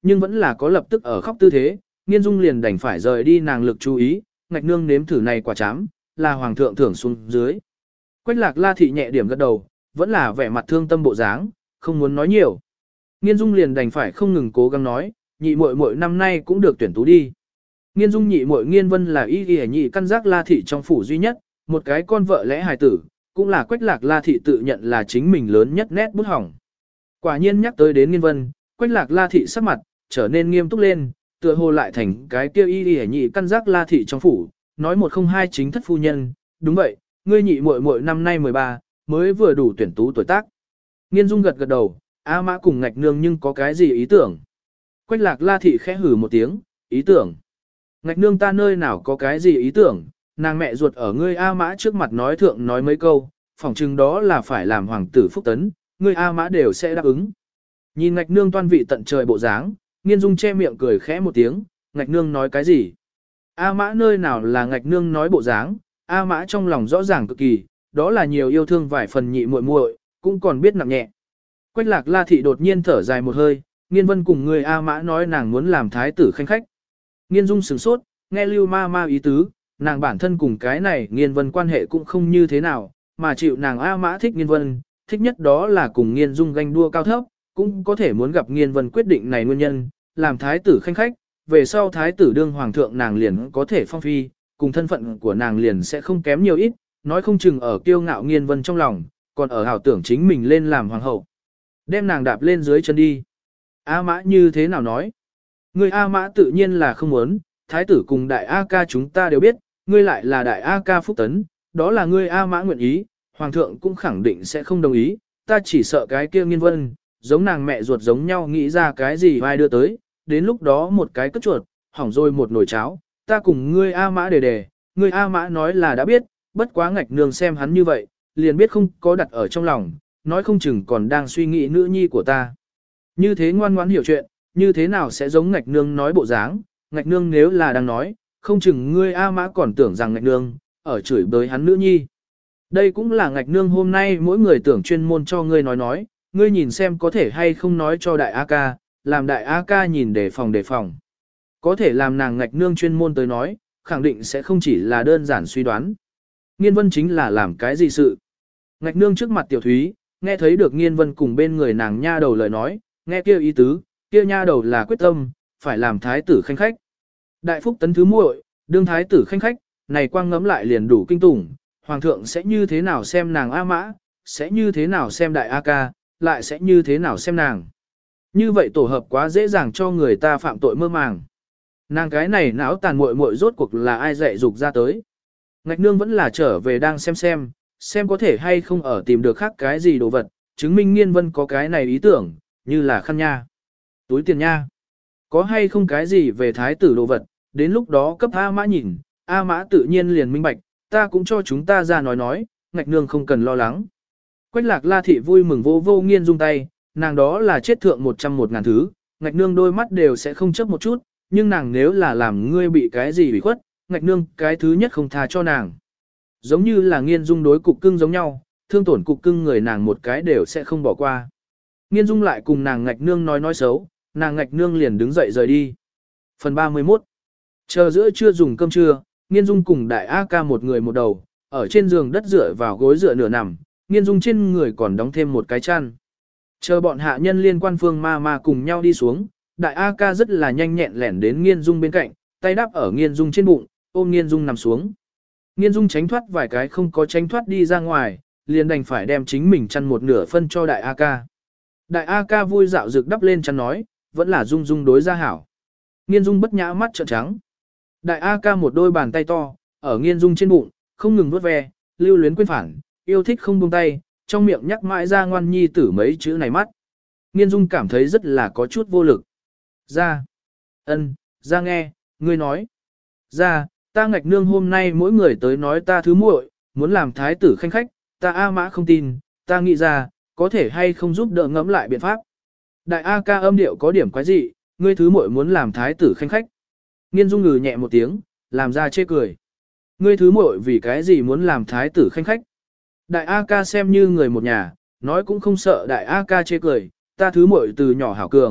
nhưng vẫn là có lập tức ở khóc tư thế, Nghiên Dung liền đành phải rời đi nàng lực chú ý, ngạch nương nếm thử này quả chám, là hoàng thượng thưởng xuống dưới. Quách Lạc La thị nhẹ điểm gật đầu, vẫn là vẻ mặt thương tâm bộ dáng, không muốn nói nhiều. Nghiên Dung liền đành phải không ngừng cố gắng nói, nhị muội muội năm nay cũng được tuyển tú đi. Nghiên Dung nhị muội Nghiên Vân là y y nhị căn giác La thị trong phủ duy nhất, một cái con vợ lẽ hài tử, cũng là Quách Lạc La thị tự nhận là chính mình lớn nhất nét bút hỏng. Quả nhiên nhắc tới đến Nghiên Vân, Quách Lạc La thị sắc mặt trở nên nghiêm túc lên, tựa hồ lại thành cái kia y y nhị căn giác La thị trong phủ, nói một không hai chính thất phu nhân, đúng vậy, ngươi nhị muội muội năm nay mười ba, mới vừa đủ tuyển tú tuổi tác. Nghiên Dung gật gật đầu, A Mã cùng ngạch nương nhưng có cái gì ý tưởng? Quách Lạc La thị khẽ hử một tiếng, ý tưởng. Ngạch nương ta nơi nào có cái gì ý tưởng, nàng mẹ ruột ở ngươi A Mã trước mặt nói thượng nói mấy câu, phỏng chừng đó là phải làm hoàng tử phúc tấn, ngươi A Mã đều sẽ đáp ứng. Nhìn ngạch nương toan vị tận trời bộ dáng, Nghiên Dung che miệng cười khẽ một tiếng, ngạch nương nói cái gì? A Mã nơi nào là ngạch nương nói bộ dáng, A Mã trong lòng rõ ràng cực kỳ, đó là nhiều yêu thương vài phần nhị muội muội, cũng còn biết nặng nhẹ. Quách Lạc La thị đột nhiên thở dài một hơi, Nghiên Vân cùng người A Mã nói nàng muốn làm thái tử khanh khách. Nghiên Dung sửng sốt, nghe Lưu Ma Ma ý tứ, nàng bản thân cùng cái này Nghiên Vân quan hệ cũng không như thế nào, mà chịu nàng A Mã thích Nghiên Vân, thích nhất đó là cùng Nghiên Dung ganh đua cao thấp, cũng có thể muốn gặp Nghiên Vân quyết định này nguyên nhân, làm thái tử khanh khách, về sau thái tử đương hoàng thượng nàng liền có thể phong phi, cùng thân phận của nàng liền sẽ không kém nhiều ít, nói không chừng ở kiêu ngạo Nghiên Vân trong lòng, còn ở hảo tưởng chính mình lên làm hoàng hậu. Đem nàng đạp lên dưới chân đi. A Mã như thế nào nói? Ngươi A Mã tự nhiên là không muốn, thái tử cùng đại A ca chúng ta đều biết, ngươi lại là đại A ca phúc tấn, đó là ngươi A Mã nguyện ý, hoàng thượng cũng khẳng định sẽ không đồng ý, ta chỉ sợ cái kia Nghiên Vân, giống nàng mẹ ruột giống nhau nghĩ ra cái gì vai đưa tới, đến lúc đó một cái cất chuột, hỏng rồi một nồi cháo, ta cùng ngươi A Mã đề đề, ngươi A Mã nói là đã biết, bất quá ngạch nương xem hắn như vậy, liền biết không có đặt ở trong lòng, nói không chừng còn đang suy nghĩ nữ nhi của ta. Như thế ngoan ngoãn hiểu chuyện, như thế nào sẽ giống ngạch nương nói bộ dáng, ngạch nương nếu là đang nói, không chừng ngươi A Mã còn tưởng rằng ngạch nương, ở chửi bới hắn nữ nhi. Đây cũng là ngạch nương hôm nay mỗi người tưởng chuyên môn cho ngươi nói nói, ngươi nhìn xem có thể hay không nói cho đại A ca, làm đại A ca nhìn đề phòng đề phòng. Có thể làm nàng ngạch nương chuyên môn tới nói, khẳng định sẽ không chỉ là đơn giản suy đoán. Nghiên Vân chính là làm cái gì sự. Ngạch nương trước mặt tiểu thúy, nghe thấy được Nghiên Vân cùng bên người nàng nha đầu lời nói, nghe kia ý tứ, kia nha đầu là quyết tâm, phải làm thái tử khanh khách. Đại phúc tấn thứ muội, đương thái tử khanh khách, này quang ngẫm lại liền đủ kinh tủng, hoàng thượng sẽ như thế nào xem nàng A Mã, sẽ như thế nào xem đại A ca, lại sẽ như thế nào xem nàng. Như vậy tổ hợp quá dễ dàng cho người ta phạm tội mơ màng. Nàng cái này não tàn muội muội rốt cuộc là ai dạy dục ra tới. Ngạch nương vẫn là trở về đang xem xem, xem có thể hay không ở tìm được khác cái gì đồ vật, chứng minh Nghiên Vân có cái này ý tưởng, như là khăn nha, túi tiền nha. Có hay không cái gì về thái tử đồ vật, đến lúc đó cấp A Mã nhìn, A Mã tự nhiên liền minh bạch, ta cũng cho chúng ta ra nói nói, ngạch nương không cần lo lắng. Quách Lạc La thị vui mừng vô vô Nghiên Dung tay, nàng đó là chết thượng một trăm một ngàn thứ, ngạch nương đôi mắt đều sẽ không chớp một chút, nhưng nàng nếu là làm ngươi bị cái gì bị khuất, ngạch nương cái thứ nhất không tha cho nàng. Giống như là Nghiên Dung đối cục cưng giống nhau, thương tổn cục cưng người nàng một cái đều sẽ không bỏ qua. Nghiên Dung lại cùng nàng ngạch nương nói nói xấu, nàng ngạch nương liền đứng dậy rời đi. Phần ba mươi mốt. Chờ giữa trưa dùng cơm trưa, Nghiên Dung cùng đại A ca một người một đầu, ở trên giường đất dựa vào gối dựa nửa nằm, Nghiên Dung trên người còn đóng thêm một cái chăn. Chờ bọn hạ nhân liên quan Phương Ma Ma cùng nhau đi xuống, đại A ca rất là nhanh nhẹn lẻn đến Nghiên Dung bên cạnh, tay đáp ở Nghiên Dung trên bụng, ôm Nghiên Dung nằm xuống. Nghiên Dung tránh thoát vài cái không có tránh thoát đi ra ngoài, liền đành phải đem chính mình chăn một nửa phân cho đại A ca. Đại A ca vui dạo rực đắp lên chăn nói, vẫn là Dung Dung đối ra hảo. Nghiên Dung bất nhã mắt trợn trắng. Đại A ca một đôi bàn tay to, ở Nghiên Dung trên bụng, không ngừng vuốt ve, lưu luyến quên phản, yêu thích không buông tay, trong miệng nhắc mãi ra ngoan nhi tử mấy chữ này mắt. Nghiên Dung cảm thấy rất là có chút vô lực. Ra. Ân, ra nghe, ngươi nói. Ra, ta ngạch nương hôm nay mỗi người tới nói ta thứ muội, muốn làm thái tử khanh khách, ta A Mã không tin, ta nghĩ ra, có thể hay không giúp đỡ ngẫm lại biện pháp. Đại A ca âm điệu có điểm quái dị, ngươi thứ muội muốn làm thái tử khanh khách. Nghiên Dung ngừ nhẹ một tiếng, làm ra chê cười. Ngươi thứ muội vì cái gì muốn làm thái tử khanh khách? Đại A ca xem như người một nhà, nói cũng không sợ đại A ca chê cười, ta thứ muội từ nhỏ hảo cường,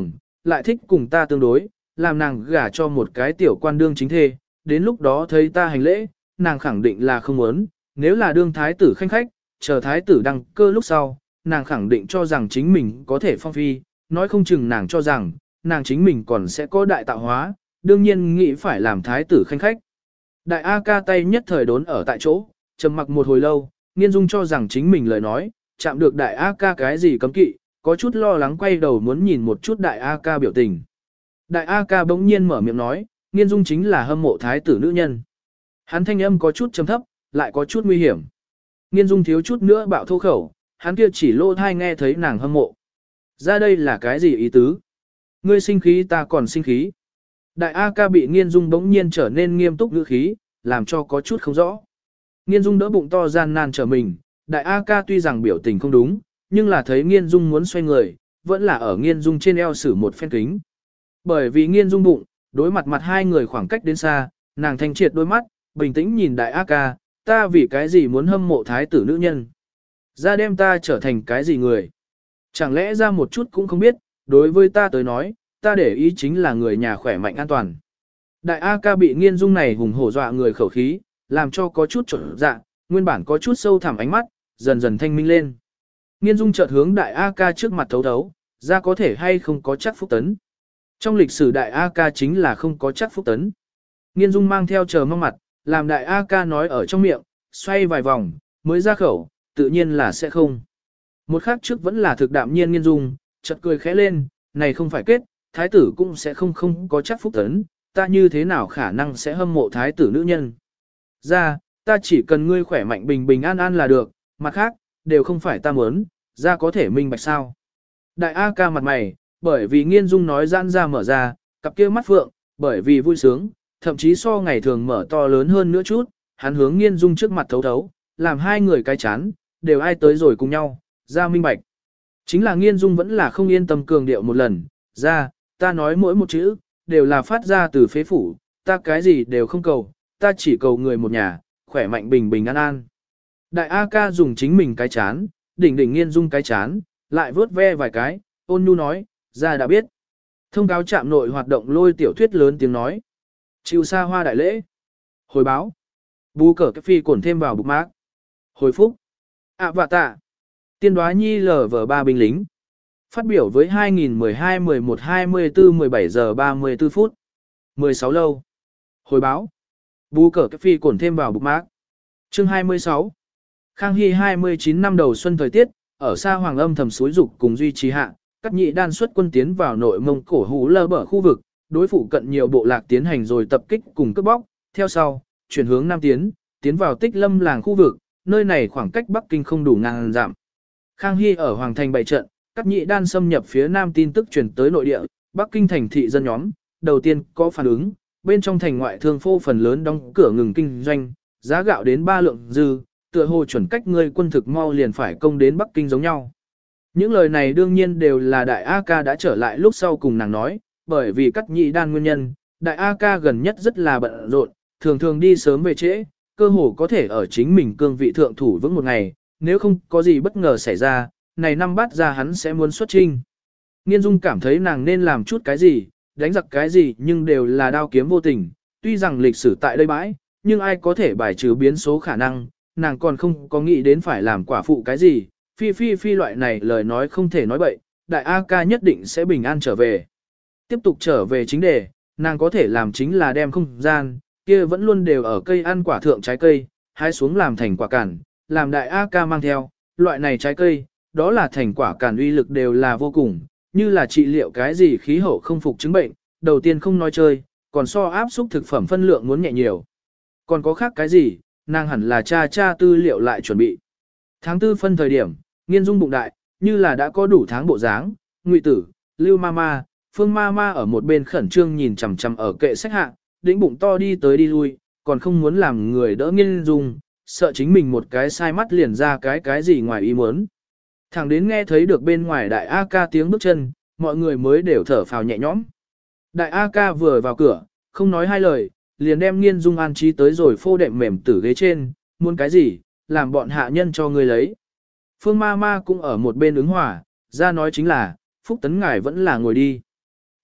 lại thích cùng ta tương đối, làm nàng gả cho một cái tiểu quan đương chính thê, đến lúc đó thấy ta hành lễ, nàng khẳng định là không muốn, nếu là đương thái tử khanh khách, chờ thái tử đăng cơ lúc sau, nàng khẳng định cho rằng chính mình có thể phong phi, nói không chừng nàng cho rằng, nàng chính mình còn sẽ có đại tạo hóa, đương nhiên nghĩ phải làm thái tử khanh khách. Đại A ca tay nhất thời đốn ở tại chỗ, trầm mặc một hồi lâu, Nghiên Dung cho rằng chính mình lời nói, chạm được đại A ca cái gì cấm kỵ, có chút lo lắng quay đầu muốn nhìn một chút đại A ca biểu tình. Đại A ca bỗng nhiên mở miệng nói, Nghiên Dung chính là hâm mộ thái tử nữ nhân. Hắn thanh âm có chút trầm thấp, lại có chút nguy hiểm. Nghiên Dung thiếu chút nữa bạo thô khẩu, hắn kia chỉ lô thai nghe thấy nàng hâm mộ. Ra đây là cái gì ý tứ? Ngươi sinh khí ta còn sinh khí. Đại A ca bị Nghiên Dung bỗng nhiên trở nên nghiêm túc ngữ khí, làm cho có chút không rõ. Nghiên Dung đỡ bụng to gian nan trở mình, Đại A ca tuy rằng biểu tình không đúng, nhưng là thấy Nghiên Dung muốn xoay người, vẫn là ở Nghiên Dung trên eo xử một phen kính. Bởi vì Nghiên Dung bụng, đối mặt mặt hai người khoảng cách đến xa, nàng thanh triệt đôi mắt, bình tĩnh nhìn Đại A ca, ta vì cái gì muốn hâm mộ thái tử nữ nhân? Ra đem ta trở thành cái gì người? Chẳng lẽ ra một chút cũng không biết, đối với ta tới nói, ta để ý chính là người nhà khỏe mạnh an toàn. Đại A ca bị Nghiên Dung này hùng hổ dọa người khẩu khí, làm cho có chút trộn dạ, nguyên bản có chút sâu thẳm ánh mắt, dần dần thanh minh lên. Nghiên Dung chợt hướng Đại A ca trước mặt thấu thấu, ra có thể hay không có chắc phúc tấn. Trong lịch sử Đại A ca chính là không có chắc phúc tấn. Nghiên Dung mang theo chờ mong mặt, làm Đại A ca nói ở trong miệng, xoay vài vòng, mới ra khẩu, tự nhiên là sẽ không. Một khắc trước vẫn là thực đạm nhiên Nghiên Dung, chợt cười khẽ lên, này không phải kết, thái tử cũng sẽ không không có chắc phúc tấn, ta như thế nào khả năng sẽ hâm mộ thái tử nữ nhân. Ra, ta chỉ cần ngươi khỏe mạnh bình bình an an là được, mặt khác, đều không phải ta muốn, ra có thể minh bạch sao. Đại A ca mặt mày, bởi vì Nghiên Dung nói giãn ra mở ra, cặp kia mắt phượng, bởi vì vui sướng, thậm chí so ngày thường mở to lớn hơn nữa chút, hắn hướng Nghiên Dung trước mặt thấu thấu, làm hai người cái chán, đều ai tới rồi cùng nhau, ra minh bạch. Chính là Nghiên Dung vẫn là không yên tâm cường điệu một lần, ra, ta nói mỗi một chữ, đều là phát ra từ phế phủ, ta cái gì đều không cầu, ta chỉ cầu người một nhà, khỏe mạnh bình bình an an. Đại A ca dùng chính mình cái chán, đỉnh đỉnh Nghiên Dung cái chán, lại vớt ve vài cái, ôn nhu nói, ra đã biết. Thông cáo trạm nội hoạt động lôi tiểu thuyết lớn tiếng nói. Chịu xa hoa đại lễ. Hồi báo. Bù cờ cái phi cổn thêm vào bục mác. Hồi phúc. ạ vạ tạ. Tiên đoá nhi lờ vờ ba binh lính. Phát biểu với hai nghìn mười hai mười một hai mươi tư mười bảy giờ ba mươi tư phút. mười sáu lâu. Hồi báo. Bù cờ cái phi cổn thêm vào bục mác. Chương hai mươi sáu. Khang Hy hai mươi chín năm đầu xuân thời tiết, ở xa Hoàng Âm thầm suối dục cùng duy trì hạ, Cát Nhị Đan xuất quân tiến vào nội Mông Cổ Hú Lơ bờ khu vực, đối phụ cận nhiều bộ lạc tiến hành rồi tập kích cùng cướp bóc, theo sau, chuyển hướng nam tiến, tiến vào Tích Lâm làng khu vực, nơi này khoảng cách Bắc Kinh không đủ ngàn dặm. Khang Hy ở Hoàng thành bày trận, Cát Nhị Đan xâm nhập phía nam tin tức truyền tới nội địa, Bắc Kinh thành thị dân nhóm, đầu tiên có phản ứng, bên trong thành ngoại thương phô phần lớn đóng cửa ngừng kinh doanh, giá gạo đến ba lượng dư, tựa hồ chuẩn cách người quân thực mau liền phải công đến Bắc Kinh giống nhau. Những lời này đương nhiên đều là Đại A ca đã trở lại lúc sau cùng nàng nói, bởi vì Cát Nhị Đan nguyên nhân, Đại A ca gần nhất rất là bận rộn, thường thường đi sớm về trễ, cơ hồ có thể ở chính mình cương vị thượng thủ vững một ngày, nếu không có gì bất ngờ xảy ra, này năm bát ra hắn sẽ muốn xuất trinh. Nghiên Dung cảm thấy nàng nên làm chút cái gì, đánh giặc cái gì nhưng đều là đao kiếm vô tình, tuy rằng lịch sử tại đây bãi, nhưng ai có thể bài trừ biến số khả năng, nàng còn không có nghĩ đến phải làm quả phụ cái gì, phi phi phi loại này lời nói không thể nói bậy, Đại A ca nhất định sẽ bình an trở về. Tiếp tục trở về chính đề, nàng có thể làm chính là đem không gian, kia vẫn luôn đều ở cây ăn quả thượng trái cây, hái xuống làm thành quả cản, làm Đại A ca mang theo, loại này trái cây, đó là thành quả cản uy lực đều là vô cùng, như là trị liệu cái gì khí hậu không phục chứng bệnh, đầu tiên không nói chơi, còn so áp xúc thực phẩm phân lượng muốn nhẹ nhiều. Còn có khác cái gì, nàng hẳn là cha cha tư liệu lại chuẩn bị. Tháng tư phân thời điểm, Nghiên Dung bụng đại, như là đã có đủ tháng bộ dáng, Ngụy Tử, Lưu Mama, Phương Mama ở một bên khẩn trương nhìn chằm chằm ở kệ sách hạ, đĩnh bụng to đi tới đi lui, còn không muốn làm người đỡ Nghiên Dung, sợ chính mình một cái sai mắt liền ra cái cái gì ngoài ý muốn. Thẳng đến nghe thấy được bên ngoài Đại A ca tiếng bước chân, mọi người mới đều thở phào nhẹ nhõm. Đại A ca vừa vào cửa, không nói hai lời, liền đem Nghiên Dung an trí tới rồi phô đệm mềm tử ghế trên, muốn cái gì, làm bọn hạ nhân cho người lấy. Phương ma ma cũng ở một bên ứng hòa, ra nói chính là, Phúc Tấn ngài vẫn là ngồi đi.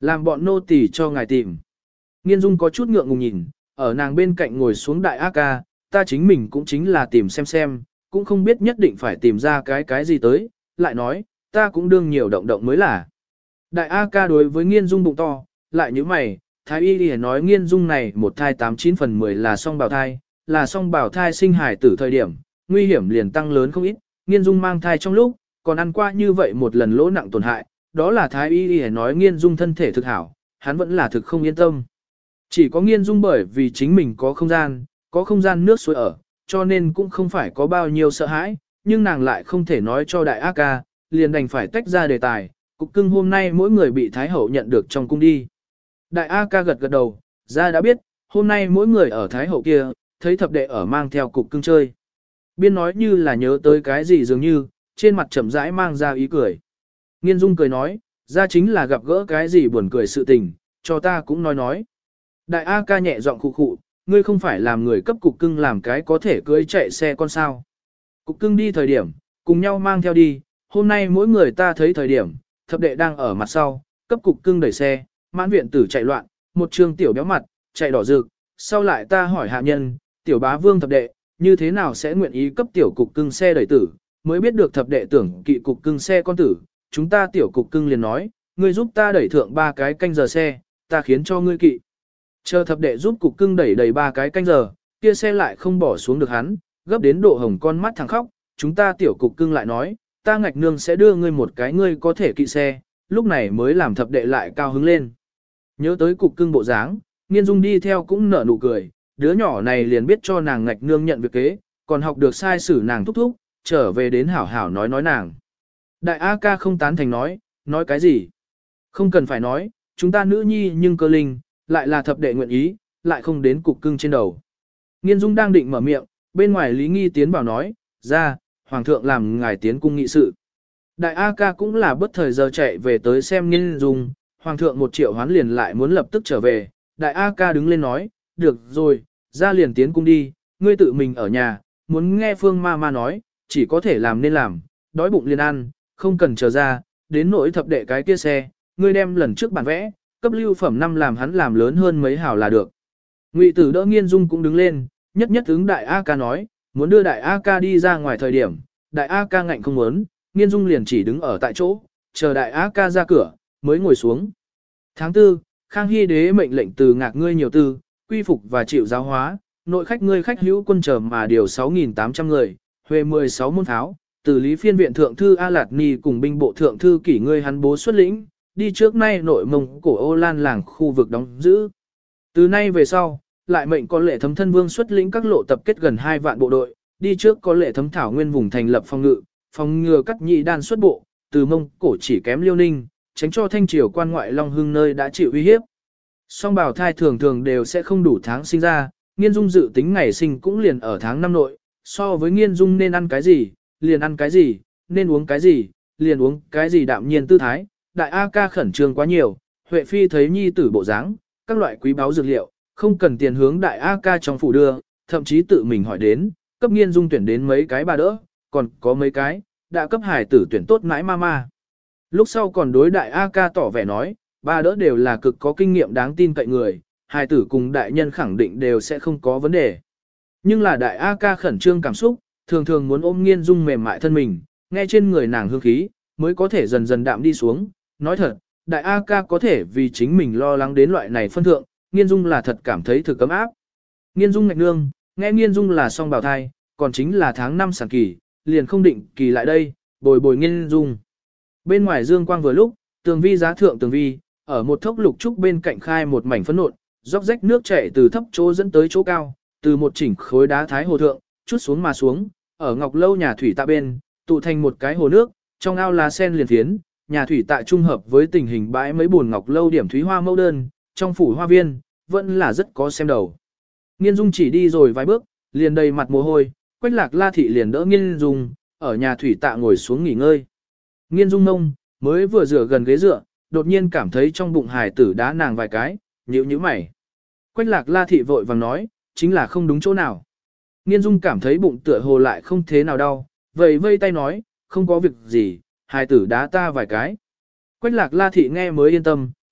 Làm bọn nô tỳ cho ngài tìm. Nghiên Dung có chút ngượng ngùng nhìn, ở nàng bên cạnh ngồi xuống đại A ca, ta chính mình cũng chính là tìm xem xem, cũng không biết nhất định phải tìm ra cái cái gì tới, lại nói, ta cũng đương nhiều động động mới là. Đại A ca đối với Nghiên Dung bụng to, lại như mày, Thái y đi nói Nghiên Dung này một thai tám chín phần mười là song bào thai, là song bào thai sinh hải tử thời điểm, nguy hiểm liền tăng lớn không ít, Nghiên Dung mang thai trong lúc, còn ăn qua như vậy một lần lỗ nặng tổn hại, đó là Thái y đi nói Nghiên Dung thân thể thực hảo, hắn vẫn là thực không yên tâm. Chỉ có Nghiên Dung bởi vì chính mình có không gian, có không gian nước suối ở, cho nên cũng không phải có bao nhiêu sợ hãi, nhưng nàng lại không thể nói cho đại A ca, liền đành phải tách ra đề tài, cục cưng hôm nay mỗi người bị Thái Hậu nhận được trong cung đi. Đại A ca gật gật đầu, ra đã biết, hôm nay mỗi người ở Thái Hậu kia, thấy thập đệ ở mang theo cục cưng chơi. Biên nói như là nhớ tới cái gì dường như, trên mặt chậm rãi mang ra ý cười. Nghiên Dung cười nói, ra chính là gặp gỡ cái gì buồn cười sự tình, cho ta cũng nói nói. Đại A ca nhẹ giọng khụ khụ, ngươi không phải làm người cấp cục cưng làm cái có thể cưới chạy xe con sao. Cục cưng đi thời điểm, cùng nhau mang theo đi, hôm nay mỗi người ta thấy thời điểm, thập đệ đang ở mặt sau, cấp cục cưng đẩy xe, mãn viện tử chạy loạn, một trường tiểu béo mặt, chạy đỏ rực, sau lại ta hỏi hạ nhân, tiểu bá vương thập đệ, như thế nào sẽ nguyện ý cấp tiểu cục cưng xe đẩy tử, mới biết được thập đệ tưởng kỵ cục cưng xe con tử, chúng ta tiểu cục cưng liền nói, ngươi giúp ta đẩy thượng ba cái canh giờ xe, ta khiến cho ngươi kỵ. Chờ thập đệ giúp cục cưng đẩy đầy ba cái canh giờ, kia xe lại không bỏ xuống được hắn, gấp đến độ hồng con mắt thẳng khóc, chúng ta tiểu cục cưng lại nói, ta ngạch nương sẽ đưa ngươi một cái ngươi có thể kỵ xe, lúc này mới làm thập đệ lại cao hứng lên. Nhớ tới cục cưng bộ dáng, Nghiên Dung đi theo cũng nở nụ cười, đứa nhỏ này liền biết cho nàng ngạch nương nhận việc kế, còn học được sai xử nàng thúc thúc, trở về đến hảo hảo nói nói nàng. Đại A ca không tán thành nói, nói cái gì? Không cần phải nói, chúng ta nữ nhi nhưng cơ linh, lại là thập đệ nguyện ý, lại không đến cục cưng trên đầu. Nghiên Dung đang định mở miệng, bên ngoài Lý Nghi tiến vào nói, ra, Hoàng thượng làm ngài tiến cung nghị sự. Đại A ca cũng là bất thời giờ chạy về tới xem Nghiên Dung, Hoàng thượng một triệu hoán liền lại muốn lập tức trở về. Đại A ca đứng lên nói, được rồi, ra liền tiến cung đi, ngươi tự mình ở nhà, muốn nghe Phương ma ma nói, chỉ có thể làm nên làm, đói bụng liền ăn, không cần chờ ra, đến nỗi thập đệ cái kia xe, ngươi đem lần trước bản vẽ, cấp lưu phẩm năm làm hắn làm lớn hơn mấy hào là được. Ngụy tử đỡ Nghiên Dung cũng đứng lên, nhất nhất ứng đại A ca nói, muốn đưa đại A ca đi ra ngoài thời điểm, đại A ca ngạnh không muốn, Nghiên Dung liền chỉ đứng ở tại chỗ, chờ đại A ca ra cửa, mới ngồi xuống. Tháng tư, Khang Hy đế mệnh lệnh từ ngạc ngươi nhiều tư, quy phục và chịu giáo hóa, nội khách ngươi khách hữu quân chờ mà điều sáu nghìn tám trăm người, huề mười sáu môn pháo, từ lý phiên viện thượng thư A Lạt Ni cùng binh bộ thượng thư kỷ ngươi hắn bố xuất lĩnh, đi trước nay nội mông cổ Ô Lan làng khu vực đóng giữ. Từ nay về sau, lại mệnh có lệ thấm thân vương xuất lĩnh các lộ tập kết gần hai vạn bộ đội, đi trước có lệ thấm thảo nguyên vùng thành lập phòng ngự, phòng ngừa cắt nhị đan xuất bộ, từ mông cổ chỉ kém liêu ninh, tránh cho thanh triều quan ngoại Long Hưng nơi đã chịu uy hiếp. Song bào thai thường thường đều sẽ không đủ tháng sinh ra, Nghiên Dung dự tính ngày sinh cũng liền ở tháng năm nội, so với Nghiên Dung nên ăn cái gì, liền ăn cái gì, nên uống cái gì, liền uống cái gì đạm nhiên tư thái. Đại A ca khẩn trương quá nhiều, Huệ Phi thấy nhi tử bộ dáng, các loại quý báu dược liệu, không cần tiền hướng đại A ca trong phủ đưa, thậm chí tự mình hỏi đến, cấp Nghiên Dung tuyển đến mấy cái bà đỡ, còn có mấy cái, đã cấp hải tử tuyển tốt mãi mama. Lúc sau còn đối đại A ca tỏ vẻ nói, bà đỡ đều là cực có kinh nghiệm đáng tin cậy người, hải tử cùng đại nhân khẳng định đều sẽ không có vấn đề. Nhưng là đại A ca khẩn trương cảm xúc, thường thường muốn ôm Nghiên Dung mềm mại thân mình, nghe trên người nàng hương khí, mới có thể dần dần đạm đi xuống. Nói thật, đại A ca có thể vì chính mình lo lắng đến loại này phân thượng, Nghiên Dung là thật cảm thấy thực cấm áp. Nghiên Dung ngạch nương, nghe Nghiên Dung là song bào thai, còn chính là tháng năm sản kỳ, liền không định kỳ lại đây, bồi bồi Nghiên Dung. Bên ngoài dương quang vừa lúc, tường vi giá thượng tường vi, ở một thốc lục trúc bên cạnh khai một mảnh phấn nộn, róc rách nước chảy từ thấp chỗ dẫn tới chỗ cao, từ một chỉnh khối đá thái hồ thượng, chút xuống mà xuống, ở ngọc lâu nhà thủy tạ bên, tụ thành một cái hồ nước, trong ao lá sen liền phiến, nhà thủy tạ trung hợp với tình hình bãi mấy buồn ngọc lâu điểm thúy hoa mẫu đơn, trong phủ hoa viên, vẫn là rất có xem đầu. Nghiên Dung chỉ đi rồi vài bước, liền đầy mặt mồ hôi, Quách Lạc La thị liền đỡ Nghiên Dung, ở nhà thủy tạ ngồi xuống nghỉ ngơi. Nghiên Dung mông, mới vừa rửa gần ghế dựa, đột nhiên cảm thấy trong bụng hài tử đá nàng vài cái, nhíu nhíu mày. Quách Lạc La thị vội vàng nói, chính là không đúng chỗ nào. Nghiên Dung cảm thấy bụng tựa hồ lại không thế nào đau, vậy vây tay nói, không có việc gì, hài tử đá ta vài cái. Quách Lạc La thị nghe mới yên tâm,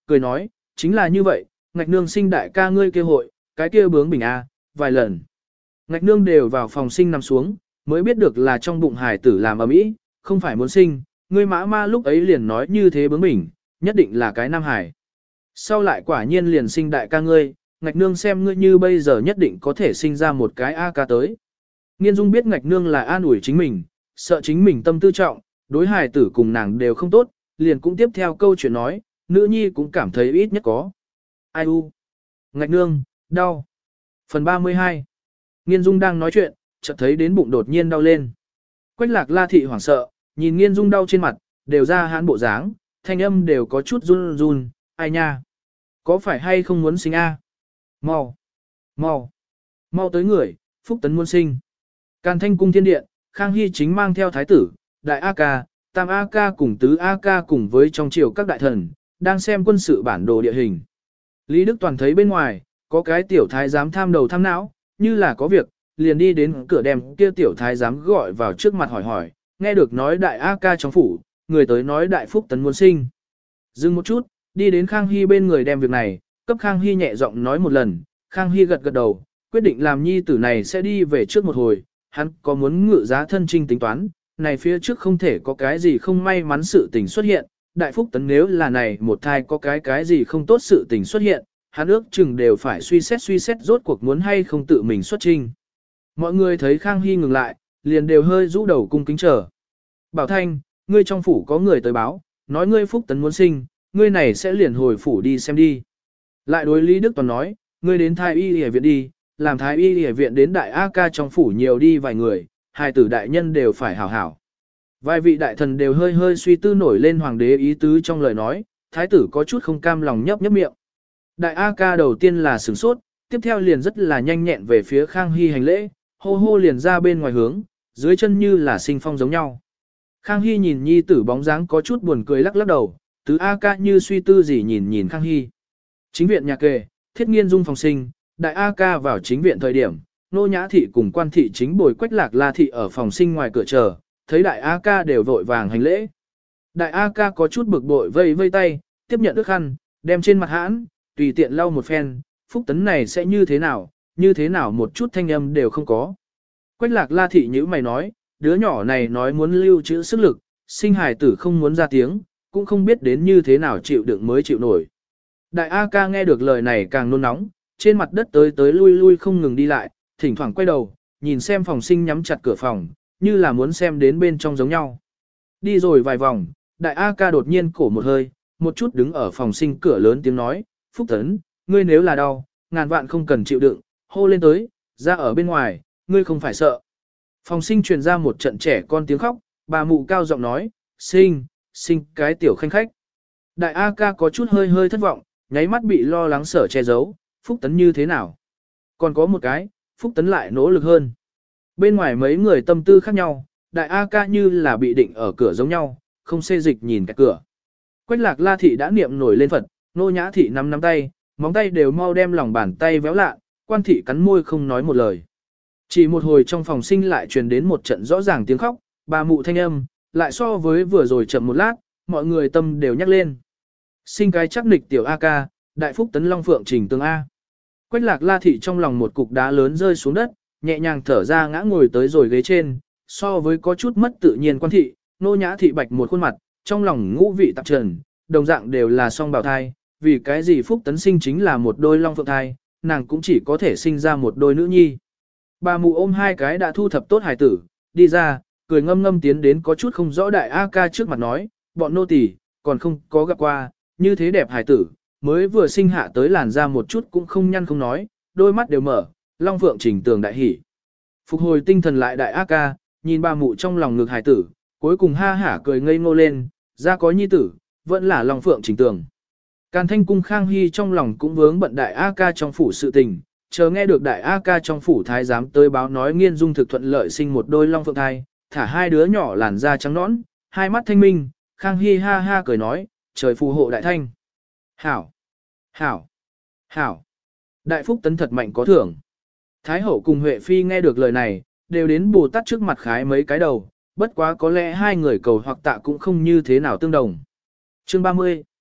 cười nói, chính là như vậy, ngạch nương sinh đại ca ngươi kia hội, cái kia bướng bình a, vài lần. Ngạch nương đều vào phòng sinh nằm xuống, mới biết được là trong bụng hài tử làm ầm ĩ, không phải muốn sinh, ngươi mã ma lúc ấy liền nói như thế bướng bỉnh, nhất định là cái nam hài. Sau lại quả nhiên liền sinh đại ca ngươi, ngạch nương xem ngươi như bây giờ nhất định có thể sinh ra một cái A ca tới. Nghiên Dung biết ngạch nương là an ủi chính mình, sợ chính mình tâm tư trọng, đối hài tử cùng nàng đều không tốt, liền cũng tiếp theo câu chuyện nói, nữ nhi cũng cảm thấy ít nhất có. Ai u? Ngạch nương, đau. Phần ba mươi hai. Nghiên Dung đang nói chuyện, chợt thấy đến bụng đột nhiên đau lên. Quách Lạc La thị hoảng sợ, nhìn Nghiên Dung đau trên mặt, đều ra hãn bộ dáng, thanh âm đều có chút run run, ai nha? Có phải hay không muốn sinh a? Mau, mau, mau tới người, Phúc Tấn muốn sinh. Càn Thanh cung thiên điện, Khang Hy chính mang theo thái tử, đại A ca, tam A ca cùng tứ A ca cùng với trong triều các đại thần, đang xem quân sự bản đồ địa hình. Lý Đức Toàn thấy bên ngoài, có cái tiểu thái giám tham đầu tham não, như là có việc, liền đi đến cửa đem kia tiểu thái giám gọi vào trước mặt hỏi hỏi, nghe được nói đại A ca trong phủ, người tới nói đại Phúc Tấn muốn sinh. Dừng một chút, đi đến Khang Hy bên người đem việc này, cấp Khang Hy nhẹ giọng nói một lần, Khang Hy gật gật đầu, quyết định làm nhi tử này sẽ đi về trước một hồi, hắn có muốn ngự giá thân trinh tính toán, này phía trước không thể có cái gì không may mắn sự tình xuất hiện, đại Phúc Tấn nếu là này một thai có cái cái gì không tốt sự tình xuất hiện, hắn ước chừng đều phải suy xét suy xét rốt cuộc muốn hay không tự mình xuất trinh. Mọi người thấy Khang Hy ngừng lại, liền đều hơi rũ đầu cung kính chờ. Bảo Thanh, ngươi trong phủ có người tới báo, nói ngươi Phúc Tấn muốn sinh, ngươi này sẽ liền hồi phủ đi xem đi. Lại đối Lý Đức Toàn nói, ngươi đến thái y y viện đi, làm thái y y viện đến đại A ca trong phủ nhiều đi vài người, hai tử đại nhân đều phải hảo hảo. Vài vị đại thần đều hơi hơi suy tư nổi lên hoàng đế ý tứ trong lời nói, thái tử có chút không cam lòng nhấp nhấp miệng. Đại A ca đầu tiên là sửng sốt, tiếp theo liền rất là nhanh nhẹn về phía Khang Hy hành lễ, hô hô liền ra bên ngoài hướng, dưới chân như là sinh phong giống nhau. Khang Hy nhìn nhi tử bóng dáng có chút buồn cười lắc lắc đầu, tứ A ca như suy tư gì nhìn nhìn Khang Hy. Chính viện nhà kề, Thiết Nghiên Dung phòng sinh, đại A ca vào chính viện thời điểm, nô nhã thị cùng quan thị chính bồi Quách Lạc La thị ở phòng sinh ngoài cửa chờ, thấy đại A ca đều vội vàng hành lễ. Đại A ca có chút bực bội vây vây tay, tiếp nhận ước khăn, đem trên mặt hãn, tùy tiện lau một phen, Phúc Tấn này sẽ như thế nào, như thế nào một chút thanh âm đều không có. Quách Lạc La thị nhíu mày nói, đứa nhỏ này nói muốn lưu trữ sức lực, sinh hài tử không muốn ra tiếng, cũng không biết đến như thế nào chịu đựng mới chịu nổi. Đại A ca nghe được lời này càng nôn nóng, trên mặt đất tới tới lui lui không ngừng đi lại, thỉnh thoảng quay đầu, nhìn xem phòng sinh nhắm chặt cửa phòng, như là muốn xem đến bên trong giống nhau. Đi rồi vài vòng, đại A ca đột nhiên cổ một hơi, một chút đứng ở phòng sinh cửa lớn tiếng nói, Phúc Tấn, ngươi nếu là đau, ngàn vạn không cần chịu đựng, hô lên tới, ra ở bên ngoài, ngươi không phải sợ. Phòng sinh truyền ra một trận trẻ con tiếng khóc, bà mụ cao giọng nói, sinh, sinh cái tiểu khanh khách. Đại A ca có chút hơi hơi thất vọng, nháy mắt bị lo lắng sở che giấu, Phúc Tấn như thế nào? Còn có một cái, Phúc Tấn lại nỗ lực hơn. Bên ngoài mấy người tâm tư khác nhau, đại A ca như là bị định ở cửa giống nhau, không xê dịch nhìn cái cửa. Quách Lạc La thị đã niệm nổi lên Phật, nô nhã thị nắm nắm tay, móng tay đều mau đem lòng bàn tay véo lạ, quan thị cắn môi không nói một lời. Chỉ một hồi trong phòng sinh lại truyền đến một trận rõ ràng tiếng khóc, bà mụ thanh âm, lại so với vừa rồi chậm một lát, mọi người tâm đều nhắc lên. Sinh cái chắc nịch tiểu A ca, đại Phúc Tấn Long Phượng Trình Tường A. Quách Lạc La thị trong lòng một cục đá lớn rơi xuống đất, nhẹ nhàng thở ra ngã ngồi tới rồi ghế trên, so với có chút mất tự nhiên quan thị, nô nhã thị bạch một khuôn mặt, trong lòng ngũ vị tạp trần, đồng dạng đều là song bào thai, vì cái gì Phúc Tấn sinh chính là một đôi long phượng thai, nàng cũng chỉ có thể sinh ra một đôi nữ nhi. Bà mụ ôm hai cái đã thu thập tốt hài tử, đi ra, cười ngâm ngâm tiến đến có chút không rõ đại A ca trước mặt nói, bọn nô tỳ còn không có gặp qua, như thế đẹp hài tử, mới vừa sinh hạ tới làn ra một chút cũng không nhăn không nói, đôi mắt đều mở, long phượng Trình Tường đại hỉ. Phục hồi tinh thần lại đại A ca, nhìn bà mụ trong lòng ngực hài tử, cuối cùng ha hả cười ngây ngô lên, ra có nhi tử, vẫn là long phượng Trình Tường. Càn Thanh cung Khang Hy trong lòng cũng vướng bận đại A ca trong phủ sự tình, chờ nghe được đại A ca trong phủ thái giám tới báo nói Nghiên Dung thực thuận lợi sinh một đôi long phượng thai, thả hai đứa nhỏ làn da trắng nõn, hai mắt thanh minh, Khang Hy ha ha cười nói, trời phù hộ đại thanh. Hảo! Hảo! Hảo! Đại Phúc Tấn thật mạnh có thưởng. Thái hậu cùng Huệ Phi nghe được lời này, đều đến Bồ Tát trước mặt khái mấy cái đầu, bất quá có lẽ hai người cầu hoặc tạ cũng không như thế nào tương đồng. Chương ba mươi.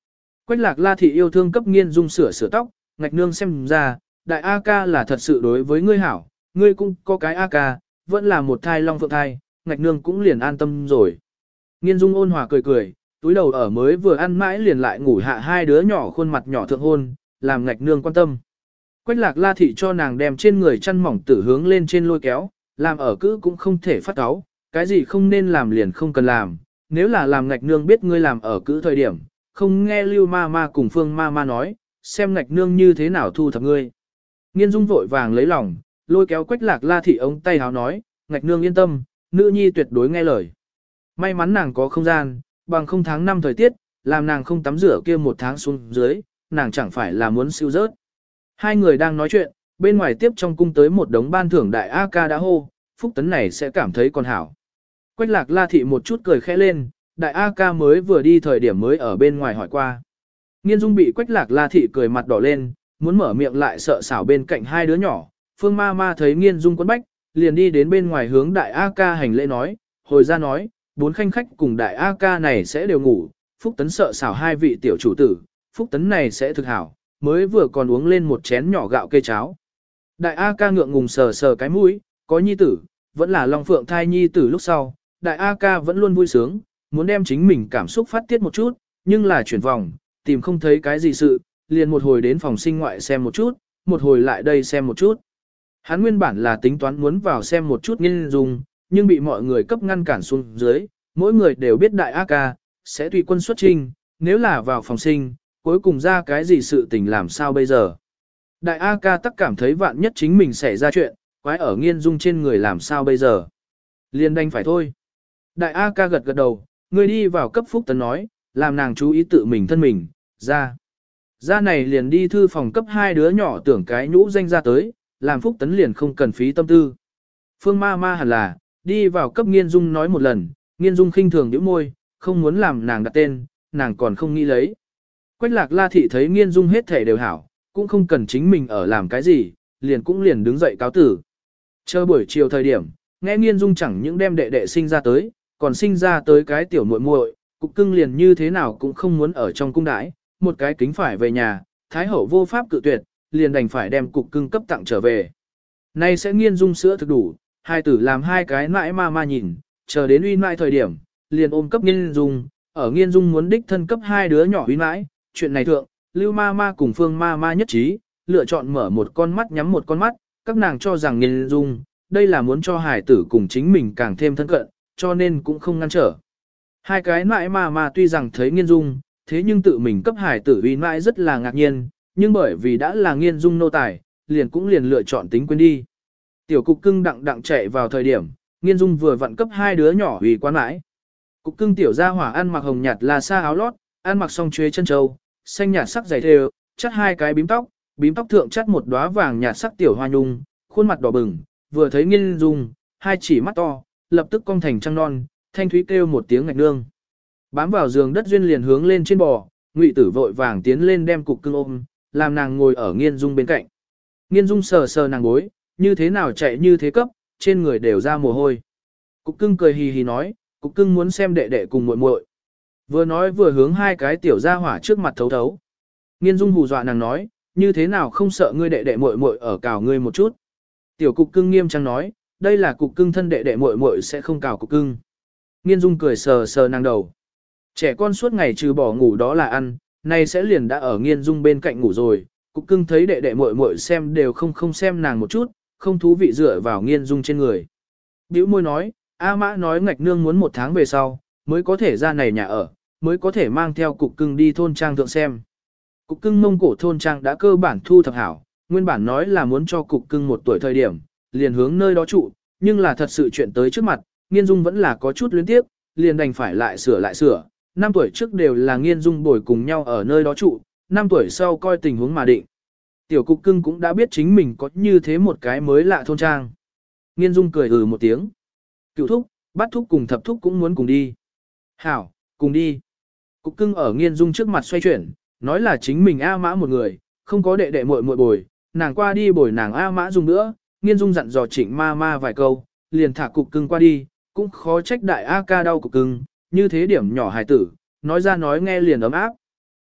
Quách lạc la thị yêu thương cấp Nghiên Dung sửa sửa tóc, ngạch nương xem ra, đại A ca là thật sự đối với ngươi hảo, ngươi cũng có cái A ca, vẫn là một thai long phượng thai, ngạch nương cũng liền an tâm rồi. Nghiên Dung ôn hòa cười cười, túi đầu ở mới vừa ăn mãi liền lại ngủ hạ hai đứa nhỏ khuôn mặt nhỏ thượng hôn, làm ngạch nương quan tâm. Quách lạc la thị cho nàng đem trên người chăn mỏng tử hướng lên trên lôi kéo, làm ở cữ cũng không thể phát cáu, cái gì không nên làm liền không cần làm, nếu là làm ngạch nương biết ngươi làm ở cữ thời điểm, không nghe lưu ma ma cùng phương ma ma nói, xem ngạch nương như thế nào thu thập ngươi. Nghiên Dung vội vàng lấy lòng, lôi kéo Quách lạc la thị ống tay háo nói, ngạch nương yên tâm, nữ nhi tuyệt đối nghe lời. May mắn nàng có không gian, bằng không tháng năm thời tiết, làm nàng không tắm rửa kia một tháng xuống dưới, nàng chẳng phải là muốn siêu rớt. Hai người đang nói chuyện, bên ngoài tiếp trong cung tới một đống ban thưởng đại A ca đã hô, Phúc Tấn này sẽ cảm thấy còn hảo. Quách lạc la thị một chút cười khẽ lên, đại A ca mới vừa đi thời điểm mới ở bên ngoài hỏi qua. Nghiên Dung bị Quách lạc la thị cười mặt đỏ lên, muốn mở miệng lại sợ xảo bên cạnh hai đứa nhỏ. Phương ma ma thấy Nghiên Dung quấn bách, liền đi đến bên ngoài hướng đại A ca hành lễ nói, hồi ra nói, bốn khanh khách cùng đại A ca này sẽ đều ngủ, Phúc Tấn sợ xảo hai vị tiểu chủ tử, Phúc Tấn này sẽ thực hảo, mới vừa còn uống lên một chén nhỏ gạo kê cháo. Đại A ca ngượng ngùng sờ sờ cái mũi, có nhi tử, vẫn là Long Phượng thai nhi tử lúc sau, đại A ca vẫn luôn vui sướng, muốn đem chính mình cảm xúc phát tiết một chút, nhưng là chuyển vòng, tìm không thấy cái gì sự, liền một hồi đến phòng sinh ngoại xem một chút, một hồi lại đây xem một chút. Hắn nguyên bản là tính toán muốn vào xem một chút Nghiên Dung, nhưng bị mọi người cấp ngăn cản xuống dưới, mỗi người đều biết đại A ca sẽ tùy quân xuất trinh, nếu là vào phòng sinh, cuối cùng ra cái gì sự tình làm sao bây giờ. Đại A ca tắc cảm thấy vạn nhất chính mình xảy ra chuyện, quái ở Nghiên Dung trên người làm sao bây giờ. Liên đành phải thôi. Đại A ca gật gật đầu, người đi vào cấp Phúc Tấn nói, làm nàng chú ý tự mình thân mình, ra. Ra này liền đi thư phòng cấp hai đứa nhỏ tưởng cái nhũ danh ra tới, làm Phúc Tấn liền không cần phí tâm tư. Phương ma ma hẳn là, đi vào cấp Nghiên Dung nói một lần, Nghiên Dung khinh thường nhíu môi, không muốn làm nàng đặt tên, nàng còn không nghĩ lấy. Quách lạc la thị thấy Nghiên Dung hết thể đều hảo, cũng không cần chính mình ở làm cái gì, liền cũng liền đứng dậy cáo tử. Chờ buổi chiều thời điểm, nghe Nghiên Dung chẳng những đem đệ đệ sinh ra tới, còn sinh ra tới cái tiểu muội muội, Cục Cưng liền như thế nào cũng không muốn ở trong cung đãi, một cái kính phải về nhà, Thái hậu vô pháp cự tuyệt, liền đành phải đem Cục Cưng cấp tặng trở về. Nay sẽ Nghiên Dung sữa thực đủ, hai tử làm hai cái mãi ma ma nhìn, chờ đến uy mãi thời điểm, liền ôm cấp Nghiên Dung, ở Nghiên Dung muốn đích thân cấp hai đứa nhỏ uy mãi, chuyện này thượng, Lưu ma ma cùng Phương ma ma nhất trí, lựa chọn mở một con mắt nhắm một con mắt, các nàng cho rằng Nghiên Dung, đây là muốn cho hài tử cùng chính mình càng thêm thân cận, cho nên cũng không ngăn trở. Hai cái mãi ma ma tuy rằng thấy Nghiên Dung, thế nhưng tự mình cấp hài tử uy mãi rất là ngạc nhiên, nhưng bởi vì đã là Nghiên Dung nô tài, liền cũng liền lựa chọn tính quên đi. Tiểu Cục Cưng đặng đặng chạy vào thời điểm, Nghiên Dung vừa vặn cấp hai đứa nhỏ uy quan mãi. Cục Cưng tiểu gia hỏa ăn mặc hồng nhạt là sa áo lót, ăn mặc song chuế chân châu, xanh nhạt sắc giày thêu, chắt hai cái bím tóc, bím tóc thượng chắt một đóa vàng nhạt sắc tiểu hoa nhung, khuôn mặt đỏ bừng, vừa thấy Nghiên Dung, hai chỉ mắt to, lập tức cong thành trăng non, thanh thúy kêu một tiếng ngạch nương. Bám vào giường đất duyên liền hướng lên trên bò, Ngụy Tử vội vàng tiến lên đem Cục Cưng ôm, làm nàng ngồi ở Nghiên Dung bên cạnh. Nghiên Dung sờ sờ nàng gối, như thế nào chạy như thế cấp, trên người đều ra mồ hôi. Cục Cưng cười hì hì nói, Cục Cưng muốn xem đệ đệ cùng muội muội. Vừa nói vừa hướng hai cái tiểu gia hỏa trước mặt thấu thấu. Nghiên Dung hù dọa nàng nói, như thế nào không sợ ngươi đệ đệ muội muội ở cào ngươi một chút. Tiểu Cục Cưng nghiêm trang nói, đây là Cục Cưng thân đệ đệ muội muội sẽ không cào Cục Cưng. Nghiên Dung cười sờ sờ nàng đầu. Trẻ con suốt ngày trừ bỏ ngủ đó là ăn, nay sẽ liền đã ở Nghiên Dung bên cạnh ngủ rồi. Cục Cưng thấy đệ đệ muội muội xem đều không không xem nàng một chút, không thú vị dựa vào Nghiên Dung trên người. Bĩu môi nói, A Mã nói ngạch nương muốn một tháng về sau, mới có thể ra này nhà ở, mới có thể mang theo Cục Cưng đi thôn trang thượng xem. Cục Cưng Mông Cổ thôn trang đã cơ bản thu thập hảo, nguyên bản nói là muốn cho Cục Cưng một tuổi thời điểm, liền hướng nơi đó trụ, nhưng là thật sự chuyện tới trước mặt, Nghiên Dung vẫn là có chút luyến tiếp, liền đành phải lại sửa lại sửa. Năm tuổi trước đều là Nghiên Dung bồi cùng nhau ở nơi đó trụ, năm tuổi sau coi tình huống mà định. Tiểu Cục Cưng cũng đã biết chính mình có như thế một cái mới lạ thôn trang. Nghiên Dung cười ừ một tiếng. Cựu thúc, bắt thúc cùng thập thúc cũng muốn cùng đi. Hảo, cùng đi. Cục Cưng ở Nghiên Dung trước mặt xoay chuyển, nói là chính mình A Mã một người, không có đệ đệ muội muội bồi, nàng qua đi bồi nàng A Mã dùng nữa. Nghiên Dung dặn dò Trịnh ma ma vài câu, liền thả Cục Cưng qua đi, cũng khó trách đại A ca đau Cục Cưng, như thế điểm nhỏ hài tử, nói ra nói nghe liền ấm áp.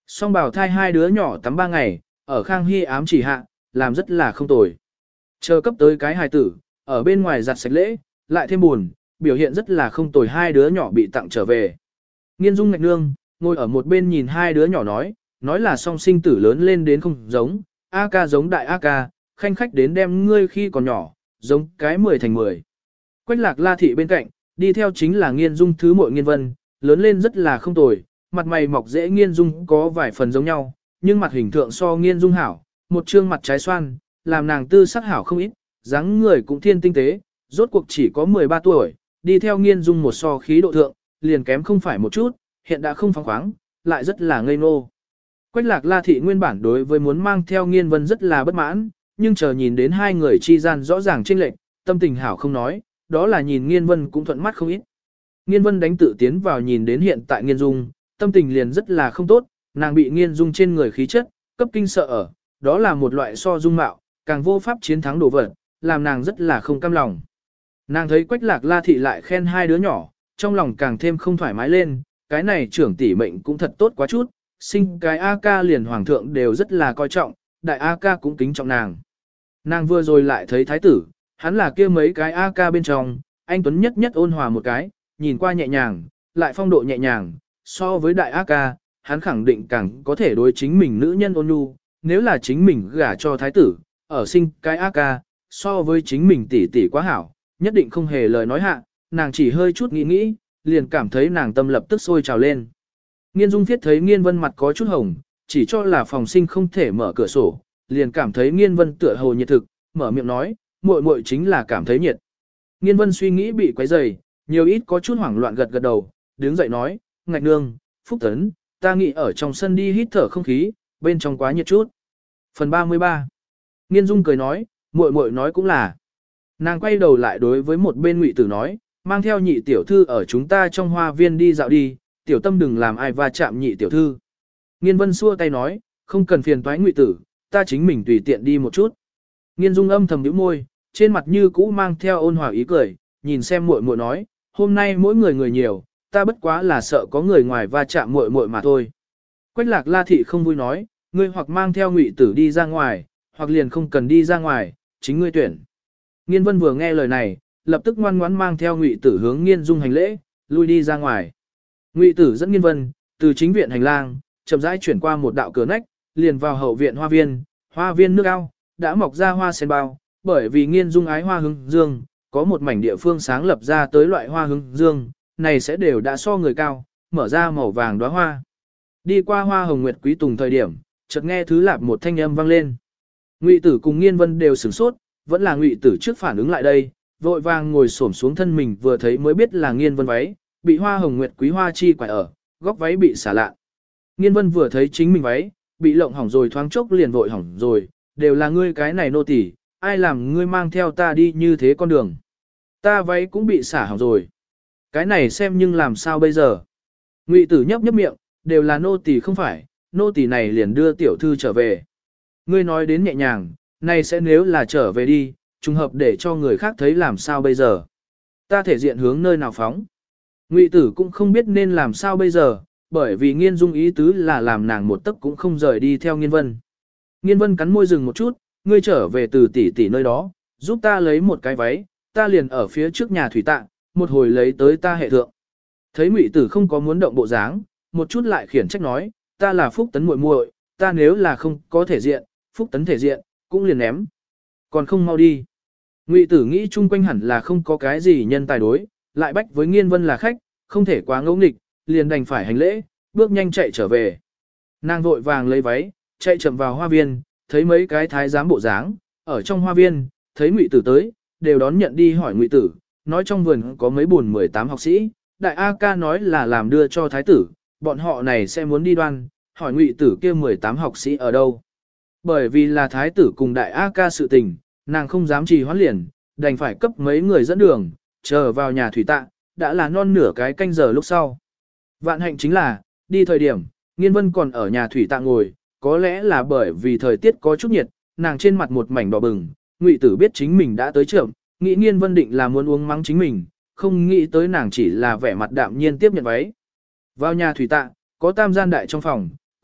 Song bảo thai hai đứa nhỏ tắm ba ngày, ở Khang Hy ám chỉ hạ, làm rất là không tồi. Chờ cấp tới cái hài tử, ở bên ngoài giặt sạch lễ, lại thêm buồn, biểu hiện rất là không tồi, hai đứa nhỏ bị tặng trở về. Nghiên Dung ngạch nương, ngồi ở một bên nhìn hai đứa nhỏ nói, nói là song sinh tử lớn lên đến không giống, A ca giống đại A ca, khanh khách đến đem ngươi khi còn nhỏ, giống cái mười thành mười. Quách Lạc La thị bên cạnh, đi theo chính là Nghiên Dung thứ muội Nghiên Vân, lớn lên rất là không tồi, mặt mày mọc dễ Nghiên Dung có vài phần giống nhau, nhưng mặt hình tượng so Nghiên Dung hảo, một trương mặt trái xoan, làm nàng tư sắc hảo không ít, dáng người cũng thiên tinh tế, rốt cuộc chỉ có mười ba tuổi, đi theo Nghiên Dung một so khí độ thượng, liền kém không phải một chút, hiện đã không phóng khoáng, lại rất là ngây ngô. Quách Lạc La thị nguyên bản đối với muốn mang theo Nghiên Vân rất là bất mãn, nhưng chờ nhìn đến hai người chi gian rõ ràng chênh lệch, tâm tình hảo không nói, đó là nhìn Nghiên Vân cũng thuận mắt không ít. Nghiên Vân đánh tự tiến vào nhìn đến hiện tại Nghiên Dung, tâm tình liền rất là không tốt, nàng bị Nghiên Dung trên người khí chất, cấp kinh sợ ở, đó là một loại so dung mạo, càng vô pháp chiến thắng đồ vật, làm nàng rất là không cam lòng. Nàng thấy Quách Lạc La thị lại khen hai đứa nhỏ, trong lòng càng thêm không thoải mái lên, cái này trưởng tỷ mệnh cũng thật tốt quá chút, sinh cái A ca liền hoàng thượng đều rất là coi trọng, đại A ca cũng kính trọng nàng. Nàng vừa rồi lại thấy thái tử, hắn là kia mấy cái A ca bên trong, anh Tuấn nhất nhất ôn hòa một cái, nhìn qua nhẹ nhàng, lại phong độ nhẹ nhàng, so với đại A ca, hắn khẳng định càng có thể đối chính mình nữ nhân ôn nhu, nếu là chính mình gả cho thái tử, ở sinh cái A ca, so với chính mình tỷ tỷ quá hảo, nhất định không hề lời nói hạ, nàng chỉ hơi chút nghĩ nghĩ, liền cảm thấy nàng tâm lập tức sôi trào lên. Nghiên Dung Thiết thấy Nghiên Vân mặt có chút hồng, chỉ cho là phòng sinh không thể mở cửa sổ, liền cảm thấy Nghiên Vân tựa hồ nhiệt thực, mở miệng nói, muội muội chính là cảm thấy nhiệt. Nghiên Vân suy nghĩ bị quấy rầy, nhiều ít có chút hoảng loạn gật gật đầu, đứng dậy nói, ngạch nương, Phúc Tấn, ta nghĩ ở trong sân đi hít thở không khí, bên trong quá nhiệt chút. Phần ba mươi ba. Nghiên Dung cười nói, muội muội nói cũng là. Nàng quay đầu lại đối với một bên Ngụy Tử nói, mang theo nhị tiểu thư ở chúng ta trong hoa viên đi dạo đi, tiểu tâm đừng làm ai va chạm nhị tiểu thư. Nghiên Vân xua tay nói, không cần phiền toái Ngụy Tử, ta chính mình tùy tiện đi một chút. Nghiên Dung âm thầm nhíu môi, trên mặt như cũ mang theo ôn hòa ý cười, nhìn xem muội muội nói, hôm nay mỗi người người nhiều, ta bất quá là sợ có người ngoài va chạm muội muội mà thôi. Quách Lạc La thị không vui nói, ngươi hoặc mang theo Ngụy Tử đi ra ngoài, hoặc liền không cần đi ra ngoài, chính ngươi tuyển. Nghiên Vân vừa nghe lời này, lập tức ngoan ngoãn mang theo Ngụy Tử hướng Nghiên Dung hành lễ, lui đi ra ngoài. Ngụy Tử dẫn Nghiên Vân từ chính viện hành lang, chậm rãi chuyển qua một đạo cửa nách, liền vào hậu viện hoa viên, hoa viên nước ao đã mọc ra hoa sen bao, bởi vì Nghiên Dung ái hoa hướng dương, có một mảnh địa phương sáng lập ra tới loại hoa hướng dương, này sẽ đều đã so người cao, mở ra màu vàng đóa hoa. Đi qua hoa hồng nguyệt quý tùng thời điểm, chợt nghe thứ lạp một thanh âm vang lên. Ngụy Tử cùng Nghiên Vân đều sửng sốt, vẫn là Ngụy Tử trước phản ứng lại đây, vội vàng ngồi xổm xuống thân mình vừa thấy mới biết là Nghiên Vân váy, bị hoa hồng nguyệt quý hoa chi quải ở, góc váy bị xả lạ. Nghiên Vân vừa thấy chính mình váy, bị lộng hỏng rồi thoáng chốc liền vội hỏng rồi, đều là ngươi cái này nô tỳ, ai làm ngươi mang theo ta đi như thế con đường. Ta váy cũng bị xả hỏng rồi. Cái này xem nhưng làm sao bây giờ. Ngụy Tử nhấp nhấp miệng, đều là nô tỳ không phải, nô tỳ này liền đưa tiểu thư trở về. Ngươi nói đến nhẹ nhàng, này sẽ nếu là trở về đi, trùng hợp để cho người khác thấy làm sao bây giờ. Ta thể diện hướng nơi nào phóng. Ngụy Tử cũng không biết nên làm sao bây giờ, bởi vì Nghiên Dung ý tứ là làm nàng một tấc cũng không rời đi theo Nghiên Vân. Nghiên Vân cắn môi dừng một chút, ngươi trở về từ tỷ tỷ nơi đó, giúp ta lấy một cái váy, ta liền ở phía trước nhà thủy tạ, một hồi lấy tới ta hệ thượng. Thấy Ngụy Tử không có muốn động bộ dáng, một chút lại khiển trách nói, ta là Phúc Tấn muội muội, ta nếu là không có thể diện, Phúc Tấn thể diện, cũng liền ném. Còn không mau đi. Ngụy Tử nghĩ chung quanh hẳn là không có cái gì nhân tài đối, lại bách với Nghiên Vân là khách, không thể quá ngẫu nghịch, liền đành phải hành lễ, bước nhanh chạy trở về. Nàng vội vàng lấy váy, chạy chậm vào hoa viên, thấy mấy cái thái giám bộ dáng, ở trong hoa viên, thấy Ngụy Tử tới, đều đón nhận đi hỏi Ngụy Tử, nói trong vườn có mấy buồn mười tám học sĩ, đại A ca nói là làm đưa cho thái tử, bọn họ này sẽ muốn đi đoan, hỏi Ngụy Tử kia mười tám học sĩ ở đâu. Bởi vì là thái tử cùng đại A ca sự tình, nàng không dám trì hoãn liền, đành phải cấp mấy người dẫn đường, chờ vào nhà thủy tạ, đã là non nửa cái canh giờ lúc sau. Vạn hạnh chính là, đi thời điểm, Nghiên Vân còn ở nhà thủy tạ ngồi, có lẽ là bởi vì thời tiết có chút nhiệt, nàng trên mặt một mảnh đỏ bừng, Ngụy Tử biết chính mình đã tới trưởng, nghĩ Nghiên Vân định là muốn uống mắng chính mình, không nghĩ tới nàng chỉ là vẻ mặt đạm nhiên tiếp nhận váy. Vào nhà thủy tạ, có tam gian đại trong phòng,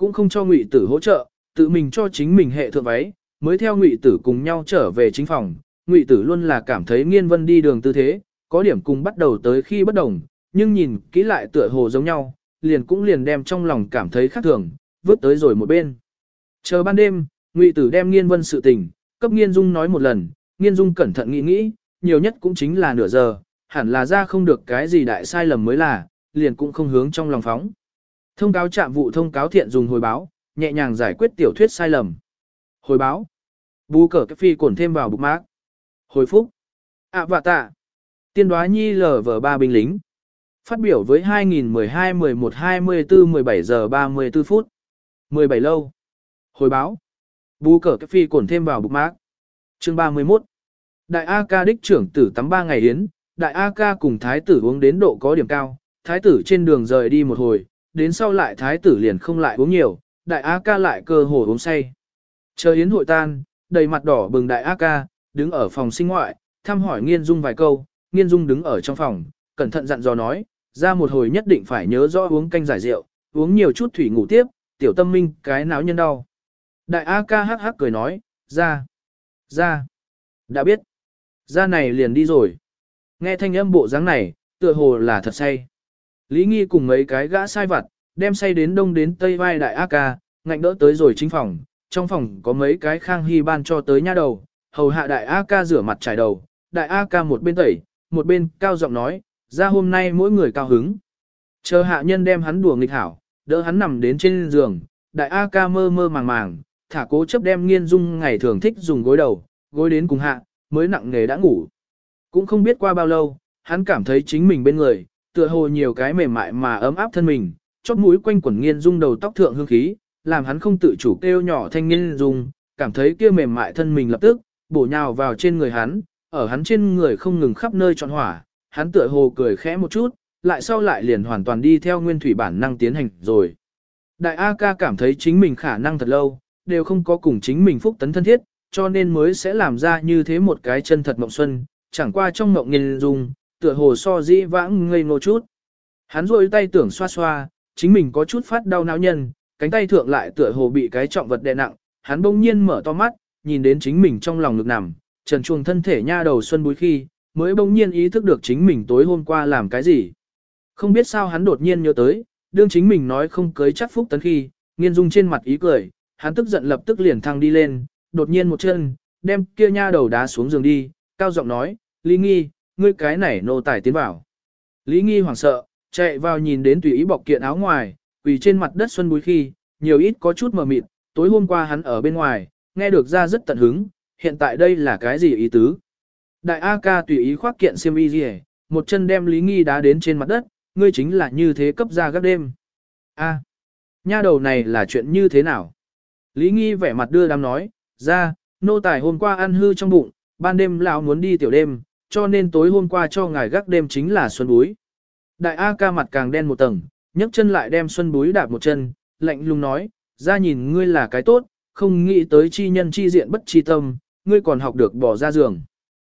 cũng không cho Ngụy Tử hỗ trợ, tự mình cho chính mình hệ thượng váy, mới theo Ngụy Tử cùng nhau trở về chính phòng. Ngụy Tử luôn là cảm thấy Nghiên Vân đi đường tư thế, có điểm cùng bắt đầu tới khi bất đồng, nhưng nhìn kỹ lại tựa hồ giống nhau, liền cũng liền đem trong lòng cảm thấy khác thường, vứt tới rồi một bên. Chờ ban đêm, Ngụy Tử đem Nghiên Vân sự tình, cấp Nghiên Dung nói một lần, Nghiên Dung cẩn thận nghĩ nghĩ, nhiều nhất cũng chính là nửa giờ, hẳn là ra không được cái gì đại sai lầm mới là, liền cũng không hướng trong lòng phóng. Thông cáo trạm vụ thông cáo thiện dùng hồi báo, nhẹ nhàng giải quyết tiểu thuyết sai lầm. Hồi báo. Bù cờ cái phi cổn thêm vào bục mác. Hồi phúc. À và tạ. Tiên đoá nhi lờ vờ ba binh lính. Phát biểu với hai nghìn mười hai mười một hai mươi tư mười bảy giờ ba mươi tư phút. mười bảy lâu. Hồi báo. Bù cờ cái phi cổn thêm vào bục mác. Chương ba mươi mốt. Đại A ca đích trưởng tử tắm ba ngày yến, đại A ca cùng thái tử uống đến độ có điểm cao, thái tử trên đường rời đi một hồi, đến sau lại thái tử liền không lại uống nhiều, đại A ca lại cơ hồ uống say. Chờ yến hội tan, đầy mặt đỏ bừng đại A ca, đứng ở phòng sinh ngoại, thăm hỏi Nghiên Dung vài câu, Nghiên Dung đứng ở trong phòng, cẩn thận dặn dò nói, ra một hồi nhất định phải nhớ rõ uống canh giải rượu, uống nhiều chút thủy ngủ tiếp, tiểu tâm minh cái náo nhân đau. Đại A ca hắc hắc cười nói, ra, ra, đã biết, ra này liền đi rồi. Nghe thanh âm bộ dáng này, tựa hồ là thật say. Lý Nghi cùng mấy cái gã sai vặt, đem say đến đông đến tây vai đại A ca, ngạnh đỡ tới rồi chính phòng, trong phòng có mấy cái khang hy ban cho tới nha đầu, hầu hạ đại A ca rửa mặt trải đầu, đại A ca một bên tẩy, một bên cao giọng nói, ra hôm nay mỗi người cao hứng. Chờ hạ nhân đem hắn đùa nghịch hảo, đỡ hắn nằm đến trên giường, đại A ca mơ mơ màng màng, thả cố chấp đem Nghiên Dung ngày thường thích dùng gối đầu, gối đến cùng hạ, mới nặng nề đã ngủ. Cũng không biết qua bao lâu, hắn cảm thấy chính mình bên người, tựa hồ nhiều cái mềm mại mà ấm áp thân mình, chóp mũi quanh quẩn Nghiên Dung đầu tóc thượng hương khí, làm hắn không tự chủ kêu nhỏ thanh Nghiên Dung, cảm thấy kia mềm mại thân mình lập tức bổ nhào vào trên người hắn, ở hắn trên người không ngừng khắp nơi trọn hỏa, hắn tựa hồ cười khẽ một chút, lại sau lại liền hoàn toàn đi theo nguyên thủy bản năng tiến hành rồi. Đại A ca cảm thấy chính mình khả năng thật lâu, đều không có cùng chính mình phúc tấn thân thiết, cho nên mới sẽ làm ra như thế một cái chân thật mộng xuân, chẳng qua trong mộng Nghiên Dung, tựa hồ so dĩ vãng ngây ngô chút. Hắn rôi tay tưởng xoa xoa, chính mình có chút phát đau não nhân, cánh tay thượng lại tựa hồ bị cái trọng vật đè nặng, hắn bỗng nhiên mở to mắt, nhìn đến chính mình trong lòng ngực nằm, trần truồng thân thể nha đầu xuân búi khi, mới bỗng nhiên ý thức được chính mình tối hôm qua làm cái gì. Không biết sao hắn đột nhiên nhớ tới, đương chính mình nói không cưới chắc phúc tấn khi, Nghiên Dung trên mặt ý cười, hắn tức giận lập tức liền thăng đi lên, đột nhiên một chân, đem kia nha đầu đá xuống giường đi, cao giọng nói, Lý Nghi, ngươi cái này nô tài tiến vào. Lý Nghi hoảng sợ, chạy vào nhìn đến tùy ý bọc kiện áo ngoài, quỳ trên mặt đất xuân búi khi, nhiều ít có chút mờ mịt, tối hôm qua hắn ở bên ngoài, nghe được ra rất tận hứng, hiện tại đây là cái gì ý tứ. Đại A ca tùy ý khoác kiện xiêm y gì, một chân đem Lý Nghi đá đến trên mặt đất, ngươi chính là như thế cấp ra các đêm. A, nha đầu này là chuyện như thế nào? Lý Nghi vẻ mặt đưa đám nói, ra, nô tài hôm qua ăn hư trong bụng, ban đêm lão muốn đi tiểu đêm, cho nên tối hôm qua cho ngài gác đêm chính là xuân búi. Đại A ca mặt càng đen một tầng, nhấc chân lại đem xuân búi đạp một chân, lạnh lùng nói, ra nhìn ngươi là cái tốt, không nghĩ tới chi nhân chi diện bất chi tâm, ngươi còn học được bỏ ra giường.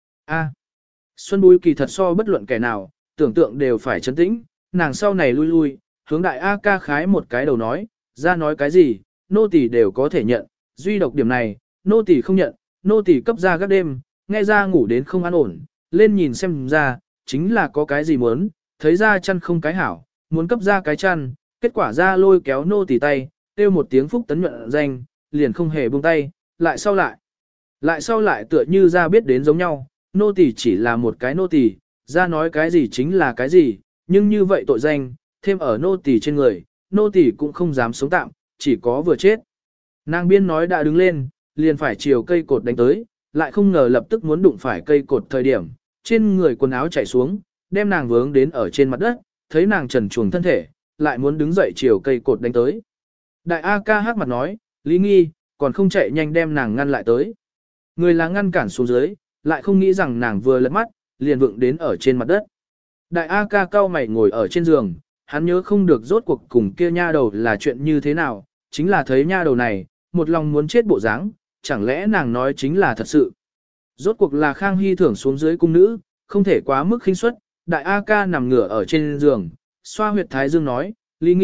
A. Xuân búi kỳ thật so bất luận kẻ nào, tưởng tượng đều phải chấn tĩnh, nàng sau này lui lui, hướng đại A ca khái một cái đầu nói, ra nói cái gì, nô tỳ đều có thể nhận, duy độc điểm này, nô tỳ không nhận, nô tỳ cấp ra các đêm, nghe ra ngủ đến không an ổn, lên nhìn xem ra, chính là có cái gì muốn, thấy ra chăn không cái hảo, muốn cấp ra cái chăn, kết quả ra lôi kéo nô tỳ tay, kêu một tiếng phúc tấn nhuận danh, liền không hề buông tay, lại sau lại. Lại sau lại tựa như ra biết đến giống nhau, nô tỳ chỉ là một cái nô tỳ, ra nói cái gì chính là cái gì, nhưng như vậy tội danh, thêm ở nô tỳ trên người, nô tỳ cũng không dám sống tạm, chỉ có vừa chết. Nàng biên nói đã đứng lên, liền phải chiều cây cột đánh tới, lại không ngờ lập tức muốn đụng phải cây cột thời điểm, trên người quần áo chảy xuống, đem nàng vướng đến ở trên mặt đất, thấy nàng trần truồng thân thể, lại muốn đứng dậy chiều cây cột đánh tới. Đại A ca hát mặt nói, Lý Nghi, còn không chạy nhanh đem nàng ngăn lại tới. Người là ngăn cản xuống dưới, lại không nghĩ rằng nàng vừa lật mắt, liền vượng đến ở trên mặt đất. Đại A ca cao mày ngồi ở trên giường, hắn nhớ không được rốt cuộc cùng kia nha đầu là chuyện như thế nào, chính là thấy nha đầu này, một lòng muốn chết bộ dáng, chẳng lẽ nàng nói chính là thật sự. Rốt cuộc là Khang Hy thưởng xuống dưới cung nữ, không thể quá mức khinh suất, đại A ca nằm ngửa ở trên giường, xoa huyệt thái dương nói, Lý Nghi,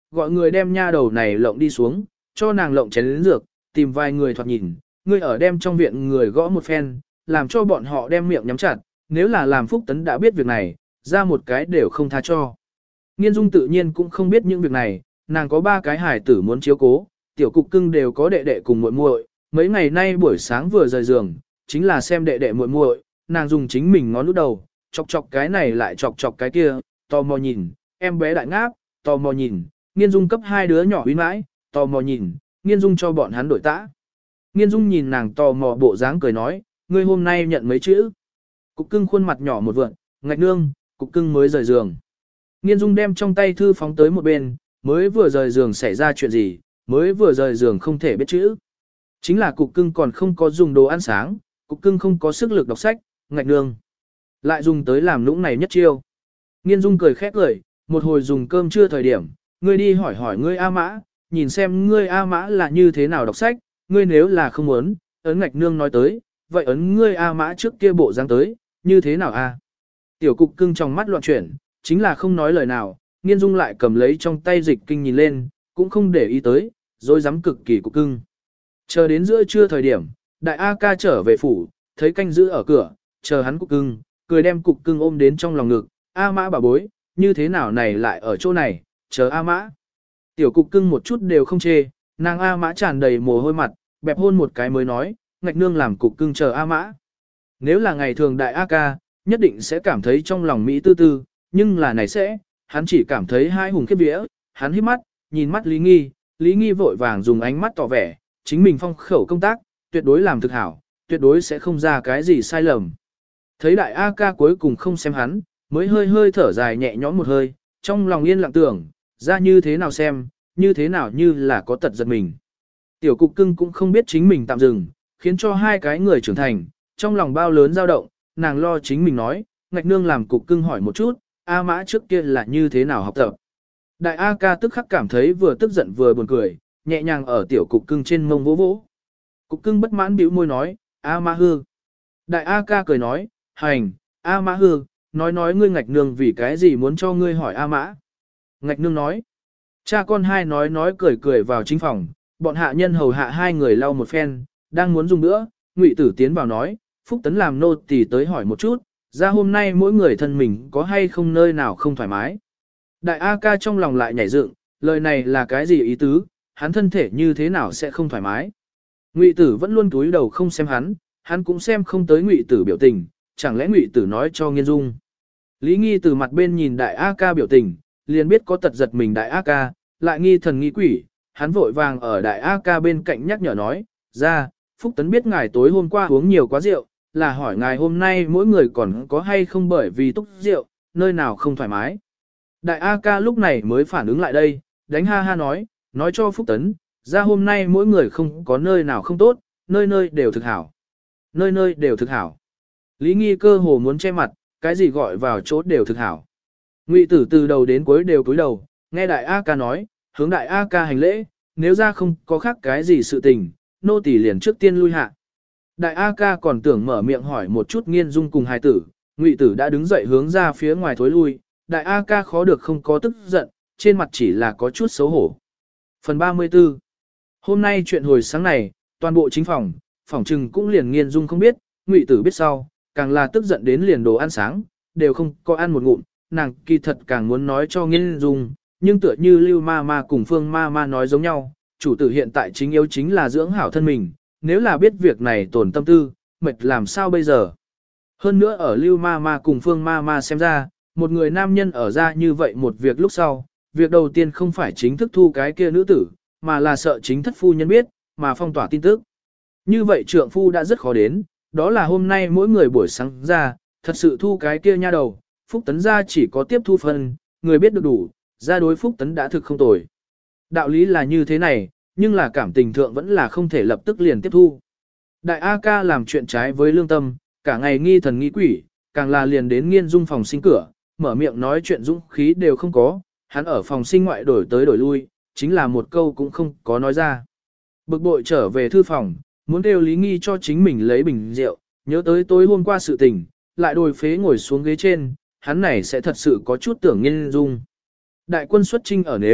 gọi người đem nha đầu này lộng đi xuống, cho nàng lộng chén đến dược, tìm vài người thoạt nhìn, ngươi ở đem trong viện người gõ một phen, làm cho bọn họ đem miệng nhắm chặt, nếu là làm Phúc Tấn đã biết việc này, ra một cái đều không tha cho. Nghiên Dung tự nhiên cũng không biết những việc này, nàng có ba cái hài tử muốn chiếu cố, tiểu cục cưng đều có đệ đệ cùng muội muội, mấy ngày nay buổi sáng vừa rời giường, chính là xem đệ đệ muội muội, nàng dùng chính mình ngón út đầu, chọc chọc cái này lại chọc chọc cái kia, tò mò nhìn, em bé đại ngáp, tò mò nhìn, Nghiên Dung cấp hai đứa nhỏ uy mãi, tò mò nhìn, Nghiên Dung cho bọn hắn đổi tã. Nghiên Dung nhìn nàng tò mò bộ dáng cười nói, ngươi hôm nay nhận mấy chữ. Cục cưng khuôn mặt nhỏ một vượn, ngạch nương, cục cưng mới rời giường. Nghiên Dung đem trong tay thư phóng tới một bên, mới vừa rời giường xảy ra chuyện gì, mới vừa rời giường không thể biết chữ. Chính là cục cưng còn không có dùng đồ ăn sáng, cục cưng không có sức lực đọc sách, ngạch nương. Lại dùng tới làm lũng này nhất chiêu. Nghiên Dung cười khét cười, một hồi dùng cơm trưa thời điểm, ngươi đi hỏi hỏi ngươi A Mã, nhìn xem ngươi A Mã là như thế nào đọc sách, ngươi nếu là không muốn, ấn ngạch nương nói tới, vậy ấn ngươi A Mã trước kia bộ dáng tới, như thế nào a? Tiểu cục cưng trong mắt loạn chuyển, chính là không nói lời nào, Nghiên Dung lại cầm lấy trong tay dịch kinh nhìn lên, cũng không để ý tới, rồi dám cực kỳ cục cưng. Chờ đến giữa trưa thời điểm, đại A ca trở về phủ, thấy canh giữ ở cửa, chờ hắn cục cưng, cười đem cục cưng ôm đến trong lòng ngực, A Mã bà bối, như thế nào này lại ở chỗ này, chờ A Mã. Tiểu cục cưng một chút đều không chê, nàng A Mã tràn đầy mồ hôi mặt, bẹp hôn một cái mới nói, ngạch nương làm cục cưng chờ A Mã. Nếu là ngày thường đại A ca, nhất định sẽ cảm thấy trong lòng Mỹ tư tư, nhưng là này sẽ, hắn chỉ cảm thấy hai hùng khiếp vía, hắn hít mắt, nhìn mắt Lý Nghi, Lý Nghi vội vàng dùng ánh mắt tỏ vẻ, chính mình phong khẩu công tác, tuyệt đối làm thực hảo, tuyệt đối sẽ không ra cái gì sai lầm. Thấy đại A ca cuối cùng không xem hắn, mới hơi hơi thở dài nhẹ nhõm một hơi, trong lòng yên lặng tưởng, ra như thế nào xem, như thế nào như là có tật giật mình. Tiểu cục cưng cũng không biết chính mình tạm dừng, khiến cho hai cái người trưởng thành, trong lòng bao lớn dao động, nàng lo chính mình nói, ngạch nương làm cục cưng hỏi một chút, A Mã trước kia là như thế nào học tập. Đại A ca tức khắc cảm thấy vừa tức giận vừa buồn cười, nhẹ nhàng ở tiểu cục cưng trên mông vỗ vỗ. Cục cưng bất mãn bĩu môi nói, A Mã hư. Đại A ca cười nói, hành, A Mã hư, nói nói ngươi ngạch nương vì cái gì muốn cho ngươi hỏi A Mã. Ngạch nương nói, cha con hai nói nói cười cười vào chính phòng, bọn hạ nhân hầu hạ hai người lau một phen, đang muốn dùng nữa, Ngụy Tử tiến vào nói, Phúc Tấn làm nô tỳ tới hỏi một chút, ra hôm nay mỗi người thân mình có hay không nơi nào không thoải mái. Đại A ca trong lòng lại nhảy dựng, lời này là cái gì ý tứ, hắn thân thể như thế nào sẽ không thoải mái. Ngụy Tử vẫn luôn cúi đầu không xem hắn, hắn cũng xem không tới Ngụy Tử biểu tình, chẳng lẽ Ngụy Tử nói cho Nghiên Dung. Lý Nghi từ mặt bên nhìn Đại A ca biểu tình, liền biết có tật giật mình Đại A ca, lại nghi thần nghi quỷ, hắn vội vàng ở Đại A ca bên cạnh nhắc nhở nói, ra, Phúc Tấn biết ngài tối hôm qua uống nhiều quá rượu, là hỏi ngài hôm nay mỗi người còn có hay không bởi vì túc rượu, nơi nào không thoải mái. Đại A ca lúc này mới phản ứng lại đây, đánh ha ha nói, nói cho Phúc Tấn, ra hôm nay mỗi người không có nơi nào không tốt, nơi nơi đều thực hảo. Nơi nơi đều thực hảo. Lý Nghi cơ hồ muốn che mặt, cái gì gọi vào chỗ đều thực hảo. Ngụy Tử từ đầu đến cuối đều cúi đầu, nghe Đại A ca nói, hướng Đại A ca hành lễ, nếu ra không có khác cái gì sự tình, nô tỳ liền trước tiên lui hạ. Đại A ca còn tưởng mở miệng hỏi một chút Nghiên Dung cùng hài tử, Ngụy Tử đã đứng dậy hướng ra phía ngoài thối lui, Đại A ca khó được không có tức giận, trên mặt chỉ là có chút xấu hổ. Phần ba mươi tư. Hôm nay chuyện hồi sáng này, toàn bộ chính phòng, phòng trừng cũng liền Nghiên Dung không biết, Ngụy Tử biết sau, càng là tức giận đến liền đồ ăn sáng, đều không có ăn một ngụm, nàng kỳ thật càng muốn nói cho Nghiên Dung, nhưng tựa như Lưu ma ma cùng Phương ma ma nói giống nhau, chủ tử hiện tại chính yếu chính là dưỡng hảo thân mình, nếu là biết việc này tổn tâm tư, mệt làm sao bây giờ. Hơn nữa ở Lưu ma ma cùng Phương ma ma xem ra, một người nam nhân ở ra như vậy một việc lúc sau, việc đầu tiên không phải chính thức thu cái kia nữ tử, mà là sợ chính thất phu nhân biết, mà phong tỏa tin tức. Như vậy trượng phu đã rất khó đến, đó là hôm nay mỗi người buổi sáng ra, thật sự thu cái kia nha đầu, Phúc Tấn ra chỉ có tiếp thu phần, người biết được đủ, ra đối Phúc Tấn đã thực không tồi. Đạo lý là như thế này, nhưng là cảm tình thượng vẫn là không thể lập tức liền tiếp thu. Đại A ca làm chuyện trái với lương tâm, cả ngày nghi thần nghi quỷ, càng là liền đến Nghiên Dung phòng sinh cửa, mở miệng nói chuyện dũng khí đều không có, hắn ở phòng sinh ngoại đổi tới đổi lui, chính là một câu cũng không có nói ra. Bực bội trở về thư phòng, muốn kêu Lý Nghi cho chính mình lấy bình rượu, nhớ tới tối hôm qua sự tình, lại đồi phế ngồi xuống ghế trên, hắn này sẽ thật sự có chút tưởng Nghiên Dung. Đại quân xuất chinh ở nếu,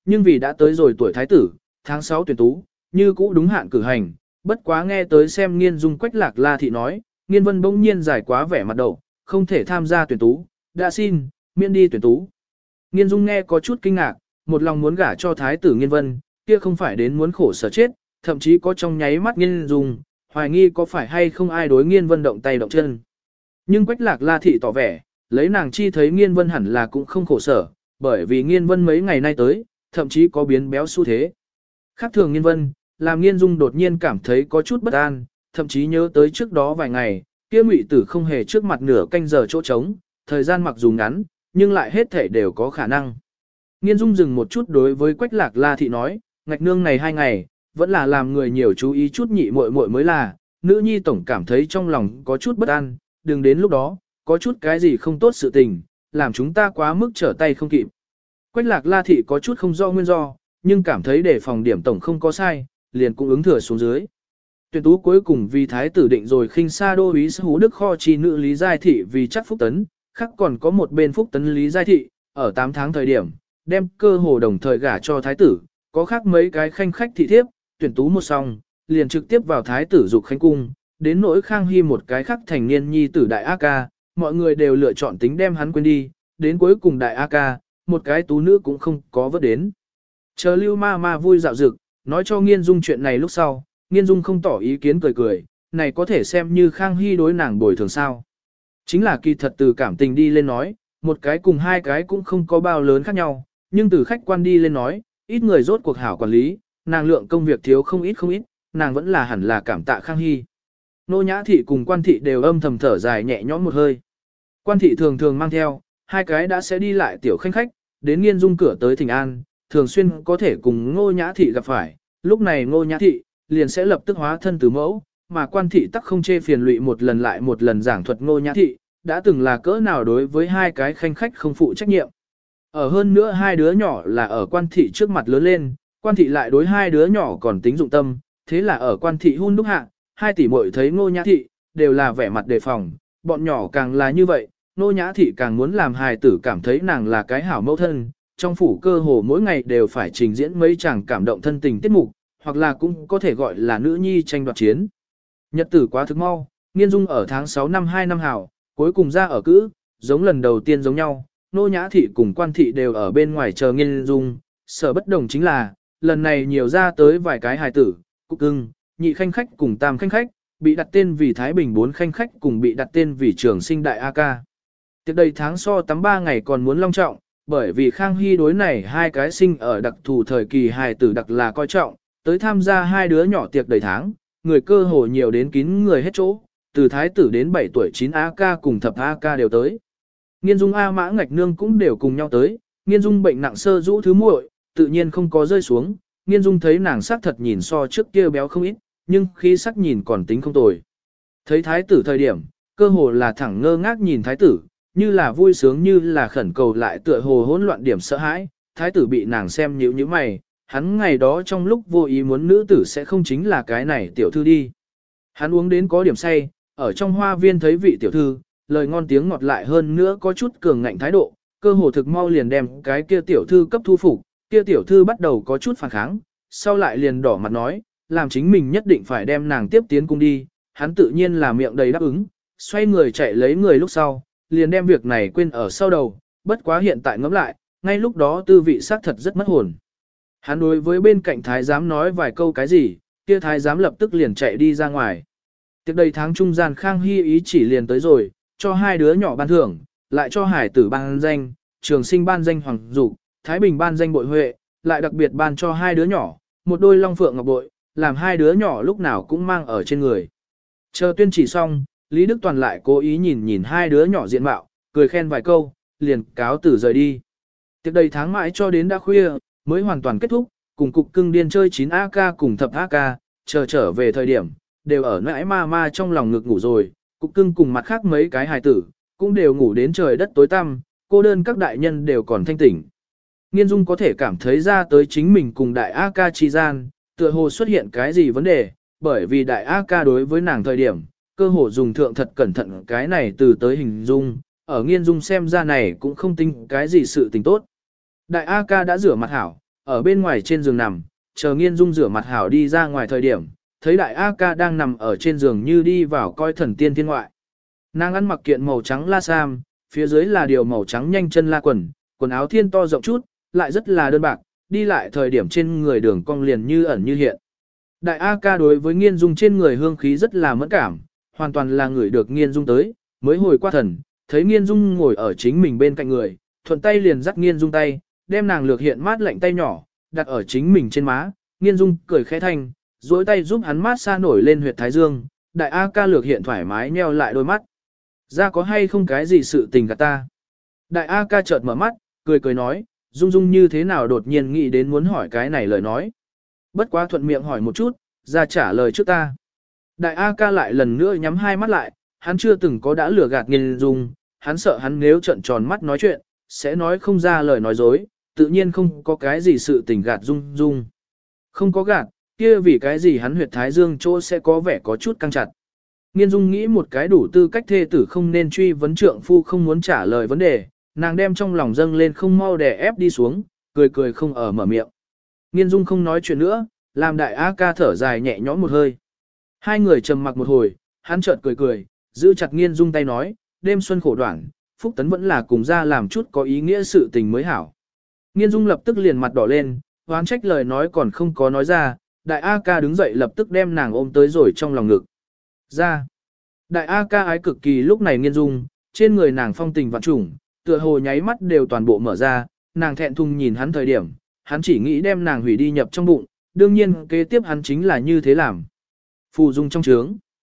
nhưng vì đã tới rồi tuổi thái tử, tháng sáu tuyển tú, như cũ đúng hạn cử hành, bất quá nghe tới xem Nghiên Dung Quách Lạc La thị nói, Nghiên Vân bỗng nhiên giải quá vẻ mặt đầu, không thể tham gia tuyển tú, đã xin, miễn đi tuyển tú. Nghiên Dung nghe có chút kinh ngạc, một lòng muốn gả cho thái tử Nghiên Vân, kia không phải đến muốn khổ sở chết, thậm chí có trong nháy mắt Nghiên Dung, hoài nghi có phải hay không ai đối Nghiên Vân động tay động chân. Nhưng Quách Lạc La thị tỏ vẻ, lấy nàng chi thấy Nghiên Vân hẳn là cũng không khổ sở, bởi vì Nghiên Vân mấy ngày nay tới, thậm chí có biến béo xu thế. Khác thường Nghiên Vân, làm Nghiên Dung đột nhiên cảm thấy có chút bất an, thậm chí nhớ tới trước đó vài ngày, kia Ngụy Tử không hề trước mặt nửa canh giờ chỗ trống, thời gian mặc dù ngắn, nhưng lại hết thể đều có khả năng. Nghiên Dung dừng một chút đối với Quách Lạc La thị nói, ngạch nương này hai ngày, vẫn là làm người nhiều chú ý chút nhị muội muội mới là, nữ nhi tổng cảm thấy trong lòng có chút bất an, đừng đến lúc đó, có chút cái gì không tốt sự tình, làm chúng ta quá mức trở tay không kịp. Quách Lạc La thị có chút không do nguyên do, nhưng cảm thấy để phòng điểm tổng không có sai, liền cũng ứng thừa xuống dưới. Tuyển tú cuối cùng vì thái tử định rồi khinh sa đô úy sư hú đức kho chi nữ Lý Giai thị vì chắc Phúc Tấn, khác còn có một bên Phúc Tấn Lý Giai thị, ở tám tháng thời điểm, đem cơ hồ đồng thời gả cho thái tử, có khác mấy cái khanh khách thị thiếp, tuyển tú một xong, liền trực tiếp vào thái tử dục khánh cung, đến nỗi Khang Hy một cái khác thành niên nhi tử đại A ca, mọi người đều lựa chọn tính đem hắn quên đi, đến cuối cùng đại A ca, một cái tú nữ cũng không có vớt đến. Chờ Lưu ma ma vui dạo dực, nói cho Nghiên Dung chuyện này lúc sau, Nghiên Dung không tỏ ý kiến cười cười, này có thể xem như Khang Hy đối nàng bồi thường sao. Chính là kỳ thật từ cảm tình đi lên nói, một cái cùng hai cái cũng không có bao lớn khác nhau, nhưng từ khách quan đi lên nói, ít người rốt cuộc hảo quản lý, nàng lượng công việc thiếu không ít không ít, nàng vẫn là hẳn là cảm tạ Khang Hy. Nô Nhã thị cùng Quan thị đều âm thầm thở dài nhẹ nhõm một hơi. Quan thị thường thường mang theo, hai cái đã sẽ đi lại tiểu khanh khách, đến Nghiên Dung cửa tới Thịnh An, thường xuyên có thể cùng Ngô Nhã thị gặp phải, lúc này Ngô Nhã thị liền sẽ lập tức hóa thân từ mẫu, mà Quan thị tắc không chê phiền lụy một lần lại một lần giảng thuật Ngô Nhã thị, đã từng là cỡ nào đối với hai cái khanh khách không phụ trách nhiệm. Ở hơn nữa hai đứa nhỏ là ở Quan thị trước mặt lớn lên, Quan thị lại đối hai đứa nhỏ còn tính dụng tâm, thế là ở Quan thị hun đúc hạ, hai tỷ muội thấy Ngô Nhã thị, đều là vẻ mặt đề phòng, bọn nhỏ càng là như vậy, Ngô Nhã thị càng muốn làm hài tử cảm thấy nàng là cái hảo mẫu thân, trong phủ cơ hồ mỗi ngày đều phải trình diễn mấy chàng cảm động thân tình tiết mục, hoặc là cũng có thể gọi là nữ nhi tranh đoạt chiến. Nhật tử quá thức mau, Nghiên Dung ở tháng sáu năm hai năm hảo, cuối cùng ra ở cữ, giống lần đầu tiên giống nhau, Ngô Nhã thị cùng Quan thị đều ở bên ngoài chờ Nghiên Dung, sở bất đồng chính là, lần này nhiều ra tới vài cái hài tử, Cúc Cưng, nhị khanh khách cùng tam khanh khách, bị đặt tên vì Thái Bình bốn khanh khách cùng bị đặt tên vì Trường Sinh Đại A Ca. Tiệc đầy tháng so tắm ba ngày còn muốn long trọng, bởi vì Khang Hy đối này hai cái sinh ở đặc thù thời kỳ hài tử đặc là coi trọng, tới tham gia hai đứa nhỏ tiệc đầy tháng, người cơ hồ nhiều đến kín người hết chỗ, từ thái tử đến bảy tuổi chín A ca cùng thập A ca đều tới. Nghiên Dung A Mã Ngạch Nương cũng đều cùng nhau tới, Nghiên Dung bệnh nặng sơ rũ thứ muội, tự nhiên không có rơi xuống, Nghiên Dung thấy nàng sắc thật nhìn so trước kia béo không ít, nhưng khi sắc nhìn còn tính không tồi. Thấy thái tử thời điểm, cơ hồ là thẳng ngơ ngác nhìn thái tử, như là vui sướng như là khẩn cầu lại tựa hồ hỗn loạn điểm sợ hãi, thái tử bị nàng xem nhíu nhíu mày, hắn ngày đó trong lúc vô ý muốn nữ tử sẽ không chính là cái này tiểu thư đi. Hắn uống đến có điểm say, ở trong hoa viên thấy vị tiểu thư, lời ngon tiếng ngọt lại hơn nữa có chút cường ngạnh thái độ, cơ hồ thực mau liền đem cái kia tiểu thư cấp thu phục, kia tiểu thư bắt đầu có chút phản kháng, sau lại liền đỏ mặt nói, làm chính mình nhất định phải đem nàng tiếp tiến cung đi, hắn tự nhiên là miệng đầy đáp ứng, xoay người chạy lấy người lúc sau, liền đem việc này quên ở sau đầu, bất quá hiện tại ngẫm lại, ngay lúc đó tư vị xác thật rất mất hồn. Hắn đối với bên cạnh thái giám nói vài câu cái gì, kia thái giám lập tức liền chạy đi ra ngoài. Tiệc đầy tháng trung gian Khang Hy ý chỉ liền tới rồi, cho hai đứa nhỏ ban thưởng, lại cho hải tử ban danh, Trường Sinh ban danh Hoàng Dục, Thái Bình ban danh Bội Huệ, lại đặc biệt ban cho hai đứa nhỏ, một đôi long phượng ngọc bội, làm hai đứa nhỏ lúc nào cũng mang ở trên người. Chờ tuyên chỉ xong, Lý Đức Toàn lại cố ý nhìn nhìn hai đứa nhỏ diện mạo, cười khen vài câu, liền cáo tử rời đi. Tiệc đầy tháng mãi cho đến đã khuya, mới hoàn toàn kết thúc, cùng Cục Cưng điên chơi chín A ca cùng thập A ca, chờ trở về thời điểm, đều ở nãi ma ma trong lòng ngực ngủ rồi, Cục Cưng cùng mặt khác mấy cái hài tử, cũng đều ngủ đến trời đất tối tăm, cô đơn các đại nhân đều còn thanh tỉnh. Nghiên Dung có thể cảm thấy ra tới chính mình cùng đại A ca chi gian, tựa hồ xuất hiện cái gì vấn đề, bởi vì đại A ca đối với nàng thời điểm, cơ hồ dùng thượng thật cẩn thận cái này từ tới hình dung, ở Nghiên Dung xem ra này cũng không tính cái gì sự tình tốt. Đại A ca đã rửa mặt hảo, ở bên ngoài trên giường nằm, chờ Nghiên Dung rửa mặt hảo đi ra ngoài thời điểm, thấy đại A ca đang nằm ở trên giường như đi vào coi thần tiên thiên ngoại. Nàng ăn mặc kiện màu trắng la sam, phía dưới là điều màu trắng nhanh chân la quần, quần áo thiên to rộng chút, lại rất là đơn bạc, đi lại thời điểm trên người đường cong liền như ẩn như hiện. Đại A ca đối với Nghiên Dung trên người hương khí rất là mẫn cảm, hoàn toàn là người được Nghiên Dung tới, mới hồi qua thần, thấy Nghiên Dung ngồi ở chính mình bên cạnh người, thuận tay liền dắt Nghiên Dung tay, đem nàng lược hiện mát lạnh tay nhỏ, đặt ở chính mình trên má, Nghiên Dung cười khẽ thanh, duỗi tay giúp hắn mát xa nổi lên huyệt thái dương, đại A ca lược hiện thoải mái nheo lại đôi mắt. Ra có hay không cái gì sự tình gạt ta? Đại A ca chợt mở mắt, cười cười nói, Dung Dung như thế nào đột nhiên nghĩ đến muốn hỏi cái này lời nói. Bất quá thuận miệng hỏi một chút, ra trả lời trước ta. Đại A ca lại lần nữa nhắm hai mắt lại, hắn chưa từng có đã lừa gạt Nghiên Dung, hắn sợ hắn nếu trợn tròn mắt nói chuyện, sẽ nói không ra lời nói dối, tự nhiên không có cái gì sự tình gạt Dung Dung. Không có gạt, kia vì cái gì hắn huyệt thái dương chỗ sẽ có vẻ có chút căng chặt. Nghiên Dung nghĩ một cái đủ tư cách thê tử không nên truy vấn trượng phu không muốn trả lời vấn đề, nàng đem trong lòng dâng lên không mau đè ép đi xuống, cười cười không ở mở miệng. Nghiên Dung không nói chuyện nữa, làm đại A ca thở dài nhẹ nhõm một hơi. Hai người trầm mặc một hồi, hắn chợt cười cười, giữ chặt Nghiên Dung tay nói, đêm xuân khổ đoạn, Phúc Tấn vẫn là cùng ra làm chút có ý nghĩa sự tình mới hảo. Nghiên Dung lập tức liền mặt đỏ lên, oán trách lời nói còn không có nói ra, đại A ca đứng dậy lập tức đem nàng ôm tới rồi trong lòng ngực. Ra. Đại A ca ái cực kỳ lúc này Nghiên Dung, trên người nàng phong tình vạn trùng, tựa hồ nháy mắt đều toàn bộ mở ra, nàng thẹn thùng nhìn hắn thời điểm, hắn chỉ nghĩ đem nàng hủy đi nhập trong bụng, đương nhiên kế tiếp hắn chính là như thế làm. Phù dung trong trướng.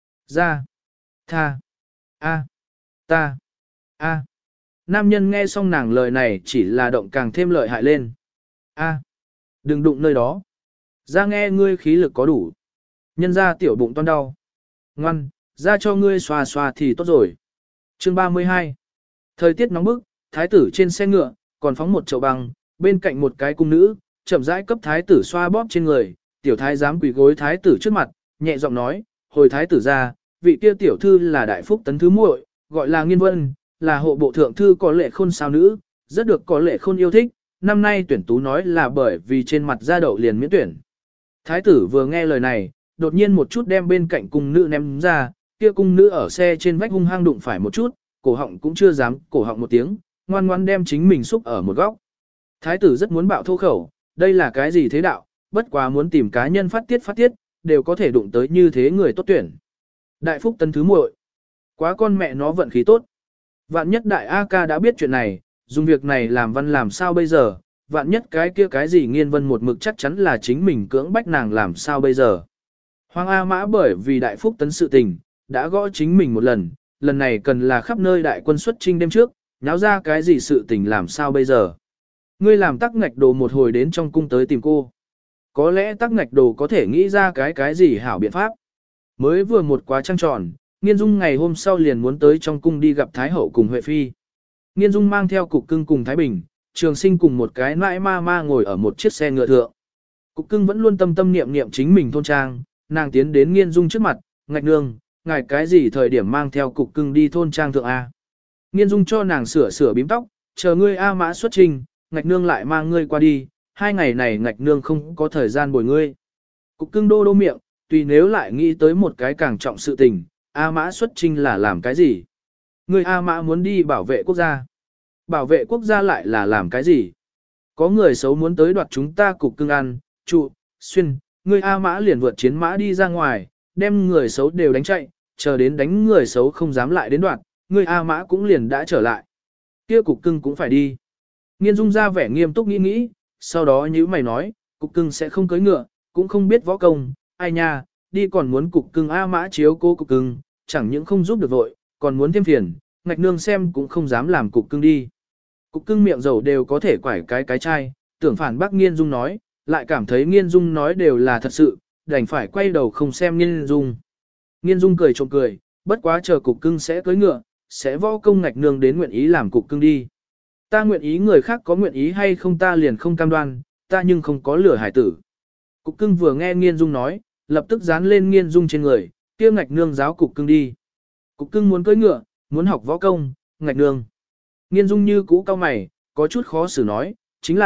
Ra. Tha. A. Ta. A. Nam nhân nghe xong nàng lời này chỉ là động càng thêm lợi hại lên. A. Đừng đụng nơi đó. Ra nghe ngươi khí lực có đủ. Nhân ra tiểu bụng toan đau. Ngoan, ra cho ngươi xoa xoa thì tốt rồi. Chương ba mươi hai. Thời tiết nóng bức, thái tử trên xe ngựa, còn phóng một chậu băng, bên cạnh một cái cung nữ, chậm rãi cấp thái tử xoa bóp trên người, tiểu thái giám quỳ gối thái tử trước mặt, nhẹ giọng nói, hồi thái tử ra, vị kia tiểu thư là đại phúc tấn thứ muội, gọi là Nghiên Vân, là hộ bộ thượng thư có lệ khôn sao nữ, rất được có lệ khôn yêu thích, năm nay tuyển tú nói là bởi vì trên mặt da đậu liền miễn tuyển. Thái tử vừa nghe lời này, đột nhiên một chút đem bên cạnh cung nữ ném ra, kia cung nữ ở xe trên vách hung hăng đụng phải một chút, cổ họng cũng chưa dám cổ họng một tiếng, ngoan ngoan đem chính mình xúc ở một góc. Thái tử rất muốn bạo thô khẩu, đây là cái gì thế đạo, bất quá muốn tìm cá nhân phát tiết phát tiết, đều có thể đụng tới như thế người tốt tuyển. Đại phúc tấn thứ muội, quá con mẹ nó vận khí tốt. Vạn nhất đại A ca đã biết chuyện này, dùng việc này làm văn làm sao bây giờ, vạn nhất cái kia cái gì Nghiên Vân một mực chắc chắn là chính mình cưỡng bách nàng làm sao bây giờ. Hoàng A Mã bởi vì đại phúc tấn sự tình, đã gõ chính mình một lần, lần này cần là khắp nơi đại quân xuất chinh đêm trước, nháo ra cái gì sự tình làm sao bây giờ. Ngươi làm tắc ngạch đồ một hồi đến trong cung tới tìm cô. Có lẽ tắc ngạch đồ có thể nghĩ ra cái cái gì hảo biện pháp. Mới vừa một quá trăng tròn, Nghiên Dung ngày hôm sau liền muốn tới trong cung đi gặp Thái Hậu cùng Huệ Phi. Nghiên Dung mang theo Cục Cưng cùng Thái Bình, Trường Sinh cùng một cái nãi ma ma ngồi ở một chiếc xe ngựa thượng. Cục Cưng vẫn luôn tâm tâm niệm niệm chính mình thôn trang, nàng tiến đến Nghiên Dung trước mặt, ngạch nương, ngài cái gì thời điểm mang theo Cục Cưng đi thôn trang thượng A. Nghiên Dung cho nàng sửa sửa bím tóc, chờ ngươi A Mã xuất trình, ngạch nương lại mang ngươi qua đi, hai ngày này ngạch nương không có thời gian bồi ngươi. Cục Cưng đô đô miệng, tùy nếu lại nghĩ tới một cái càng trọng sự tình, A Mã xuất trình là làm cái gì? Ngươi A Mã muốn đi bảo vệ quốc gia. Bảo vệ quốc gia lại là làm cái gì? Có người xấu muốn tới đoạt chúng ta Cục Cưng ăn, trụ, xuyên, ngươi A Mã liền vượt chiến mã đi ra ngoài, đem người xấu đều đánh chạy, chờ đến đánh người xấu không dám lại đến đoạt, ngươi A Mã cũng liền đã trở lại. Kia Cục Cưng cũng phải đi. Nghiên Dung ra vẻ nghiêm túc nghĩ nghĩ, sau đó như mày nói, Cục Cưng sẽ không cưỡi ngựa, cũng không biết võ công, ai nha, đi còn muốn Cục Cưng A Mã chiếu cố Cục Cưng, chẳng những không giúp được vội, còn muốn thêm phiền, ngạch nương xem cũng không dám làm Cục Cưng đi. Cục Cưng miệng dầu đều có thể quải cái cái chai, tưởng phản bác Nghiên Dung nói, lại cảm thấy Nghiên Dung nói đều là thật sự, đành phải quay đầu không xem Nghiên Dung. Nghiên Dung cười trộm cười, bất quá chờ Cục Cưng sẽ cưỡi ngựa, sẽ võ công ngạch nương đến nguyện ý làm Cục Cưng đi. Ta nguyện ý người khác có nguyện ý hay không ta liền không cam đoan, ta nhưng không có lửa hải tử. Cục Cưng vừa nghe Nghiên Dung nói, lập tức dán lên Nghiên Dung trên người, kia ngạch nương giáo Cục Cưng đi. Cục Cưng muốn cưỡi ngựa, muốn học võ công, ngạch nương. Nghiên Dung như cũ cao mày, có chút khó xử nói, chính là,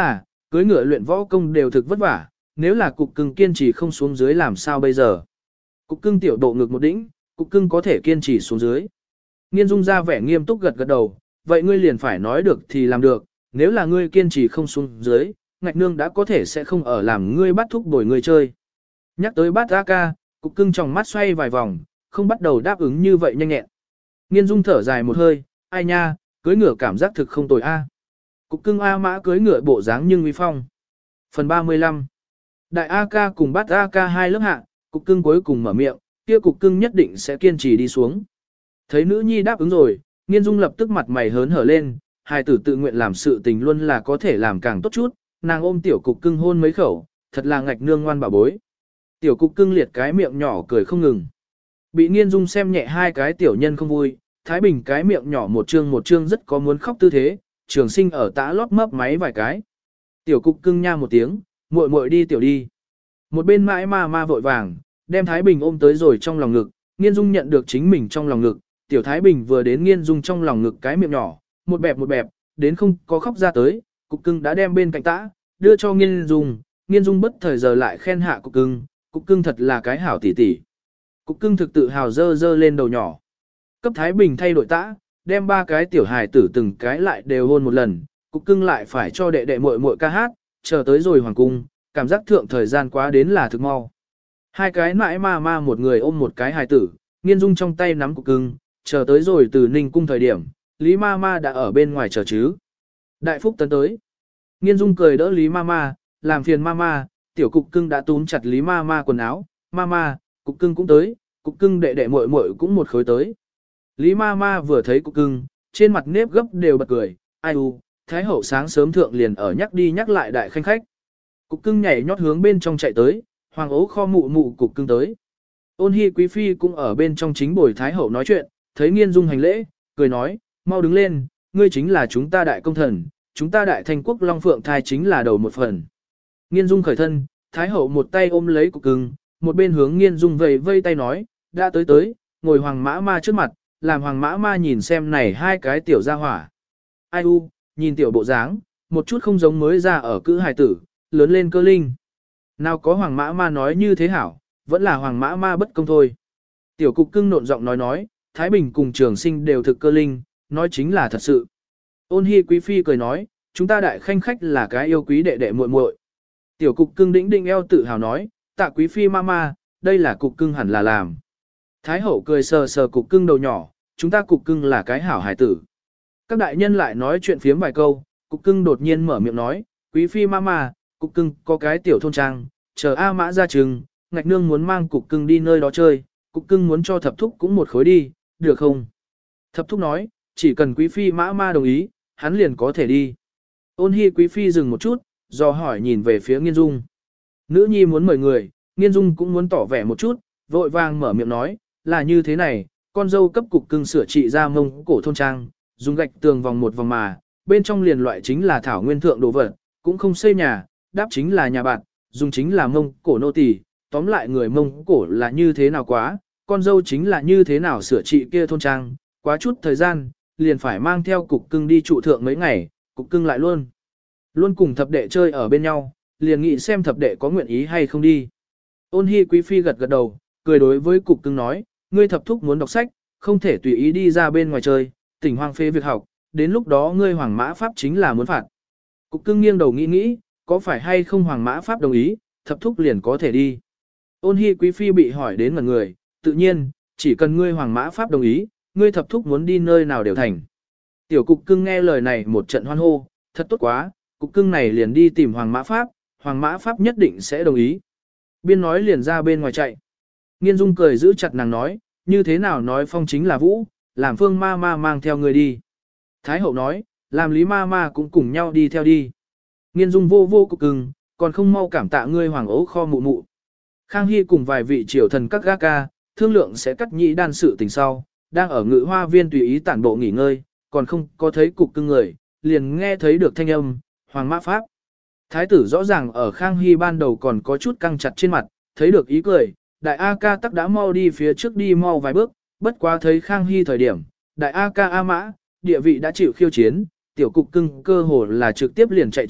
cưới ngựa luyện võ công đều thực vất vả, nếu là cục cưng kiên trì không xuống dưới làm sao bây giờ. Cục cưng tiểu độ ngực một đỉnh, cục cưng có thể kiên trì xuống dưới. Nghiên Dung ra vẻ nghiêm túc gật gật đầu, vậy ngươi liền phải nói được thì làm được, nếu là ngươi kiên trì không xuống dưới, ngạch nương đã có thể sẽ không ở làm ngươi bắt thúc bồi ngươi chơi. Nhắc tới bát A ca, cục cưng trong mắt xoay vài vòng, không bắt đầu đáp ứng như vậy nhanh nhẹn. Nghiên Dung thở dài một hơi, ai nha, cưới ngựa cảm giác thực không tồi a. Cục cưng A mã cưới ngựa bộ dáng nhưng uy phong. Phần ba mươi lăm. Đại A ca cùng bát A ca hai lớp hạ, cục cưng cuối cùng mở miệng, kia cục cưng nhất định sẽ kiên trì đi xuống. Thấy nữ nhi đáp ứng rồi, Nghiên Dung lập tức mặt mày hớn hở lên, hài tử tự nguyện làm sự tình luôn là có thể làm càng tốt chút, nàng ôm tiểu cục cưng hôn mấy khẩu, thật là ngạch nương ngoan bà bối. Tiểu cục cưng liệt cái miệng nhỏ cười không ngừng. Bị Nghiên Dung xem nhẹ hai cái tiểu nhân không vui, Thái Bình cái miệng nhỏ một trương một trương rất có muốn khóc tư thế, Trường Sinh ở tã lót mấp máy vài cái. Tiểu cục cưng nha một tiếng, muội muội đi tiểu đi. Một bên mãi ma ma vội vàng, đem Thái Bình ôm tới rồi trong lòng ngực, Nghiên Dung nhận được chính mình trong lòng ngực, tiểu Thái Bình vừa đến Nghiên Dung trong lòng ngực cái miệng nhỏ, một bẹp một bẹp, đến không có khóc ra tới, cục cưng đã đem bên cạnh tã, đưa cho Nghiên Dung, Nghiên Dung bất thời giờ lại khen hạ cục cưng, cục cưng thật là cái hảo tỷ tỷ. Cục cưng thực tự hào dơ dơ lên đầu nhỏ. Cấp Thái Bình thay đổi tã, đem ba cái tiểu hài tử từng cái lại đều hôn một lần, cục cưng lại phải cho đệ đệ muội muội ca hát, chờ tới rồi hoàng cung, cảm giác thượng thời gian quá đến là thực mau. Hai cái mãi ma ma một người ôm một cái hài tử, Nghiên Dung trong tay nắm cục cưng, chờ tới rồi từ Ninh cung thời điểm, Lý ma ma đã ở bên ngoài chờ chứ. Đại phúc tấn tới. Nghiên Dung cười đỡ Lý ma ma, làm phiền ma ma, tiểu cục cưng đã túm chặt Lý ma ma quần áo, ma ma, cục cưng cũng tới, cục cưng đệ đệ muội muội cũng một khối tới. Lý ma ma vừa thấy cục cưng, trên mặt nếp gấp đều bật cười, ai u, Thái hậu sáng sớm thượng liền ở nhắc đi nhắc lại đại khanh khách. Cục cưng nhảy nhót hướng bên trong chạy tới, hoàng ấu kho mụ mụ cục cưng tới. Ôn Hi quý phi cũng ở bên trong chính bồi Thái hậu nói chuyện, thấy Nghiên Dung hành lễ, cười nói, mau đứng lên, ngươi chính là chúng ta đại công thần, chúng ta đại thanh quốc long phượng thai chính là đầu một phần. Nghiên Dung khởi thân, Thái hậu một tay ôm lấy cục cưng, một bên hướng Nghiên Dung vầy vây tay nói, đã tới tới, ngồi hoàng mã ma trước mặt, làm hoàng mã ma nhìn xem này hai cái tiểu gia hỏa. Ai u, nhìn tiểu bộ dáng, một chút không giống mới ra ở cữ hài tử, lớn lên cơ linh. Nào có hoàng mã ma nói như thế hảo, vẫn là hoàng mã ma bất công thôi. Tiểu cục cưng nộn giọng nói nói, Thái Bình cùng Trường Sinh đều thực cơ linh, nói chính là thật sự. Ôn Hi quý phi cười nói, chúng ta đại khanh khách là cái yêu quý đệ đệ muội muội. Tiểu cục cưng đĩnh đĩnh eo tự hào nói, tạ quý phi mama, đây là cục cưng hẳn là làm. Thái hậu cười sờ sờ cục cưng đầu nhỏ, chúng ta cục cưng là cái hảo hài tử. Các đại nhân lại nói chuyện phiếm vài câu, cục cưng đột nhiên mở miệng nói, quý phi mama, cục cưng có cái tiểu thôn trang, chờ A mã ra trường, ngạch nương muốn mang cục cưng đi nơi đó chơi, cục cưng muốn cho thập thúc cũng một khối đi, được không? Thập thúc nói, chỉ cần quý phi mã ma đồng ý, hắn liền có thể đi. Ôn Hi quý phi dừng một chút, do hỏi nhìn về phía Nghiên Dung. Nữ nhi muốn mời người, Nghiên Dung cũng muốn tỏ vẻ một chút, vội vàng mở miệng nói, là như thế này, con dâu cấp cục cưng sửa trị ra mông cổ thôn trang, dùng gạch tường vòng một vòng mà, bên trong liền loại chính là thảo nguyên thượng đồ vật, cũng không xây nhà, đáp chính là nhà bạn, dùng chính là mông cổ nô tỳ, tóm lại người mông cổ là như thế nào quá, con dâu chính là như thế nào sửa trị kia thôn trang, quá chút thời gian, liền phải mang theo cục cưng đi trụ thượng mấy ngày, cục cưng lại luôn. Luôn cùng thập đệ chơi ở bên nhau, liền nghĩ xem thập đệ có nguyện ý hay không đi. Ôn Hi quý phi gật gật đầu, cười đối với cục cưng nói, ngươi thập thúc muốn đọc sách, không thể tùy ý đi ra bên ngoài chơi, tỉnh hoang phê việc học, đến lúc đó ngươi hoàng mã pháp chính là muốn phạt. Cục cưng nghiêng đầu nghĩ nghĩ, có phải hay không hoàng mã pháp đồng ý, thập thúc liền có thể đi. Ôn Hi quý phi bị hỏi đến ngần người, tự nhiên, chỉ cần ngươi hoàng mã pháp đồng ý, ngươi thập thúc muốn đi nơi nào đều thành. Tiểu cục cưng nghe lời này một trận hoan hô, thật tốt quá, cục cưng này liền đi tìm hoàng mã pháp, hoàng mã pháp nhất định sẽ đồng ý. Biên nói liền ra bên ngoài chạy. Nghiên Dung cười giữ chặt nàng nói, như thế nào nói phong chính là vũ, làm phương ma ma mang theo người đi. Thái hậu nói, làm lý ma ma cũng cùng nhau đi theo đi. Nghiên Dung vô vô cục cưng, còn không mau cảm tạ ngươi hoàng ấu kho mụ mụ. Khang Hy cùng vài vị triều thần các ga ca, thương lượng sẽ cắt nhị đan sự tình sau, đang ở ngự hoa viên tùy ý tản bộ nghỉ ngơi, còn không có thấy cục cưng người, liền nghe thấy được thanh âm, hoàng mã pháp. Thái tử rõ ràng ở Khang Hy ban đầu còn có chút căng chặt trên mặt, thấy được ý cười, đại A ca tắc đã mau đi phía trước đi mau vài bước, bất quá thấy Khang Hy thời điểm, đại A ca A mã, địa vị đã chịu khiêu chiến, tiểu cục cưng cơ hồ là trực tiếp liền chạy trượm,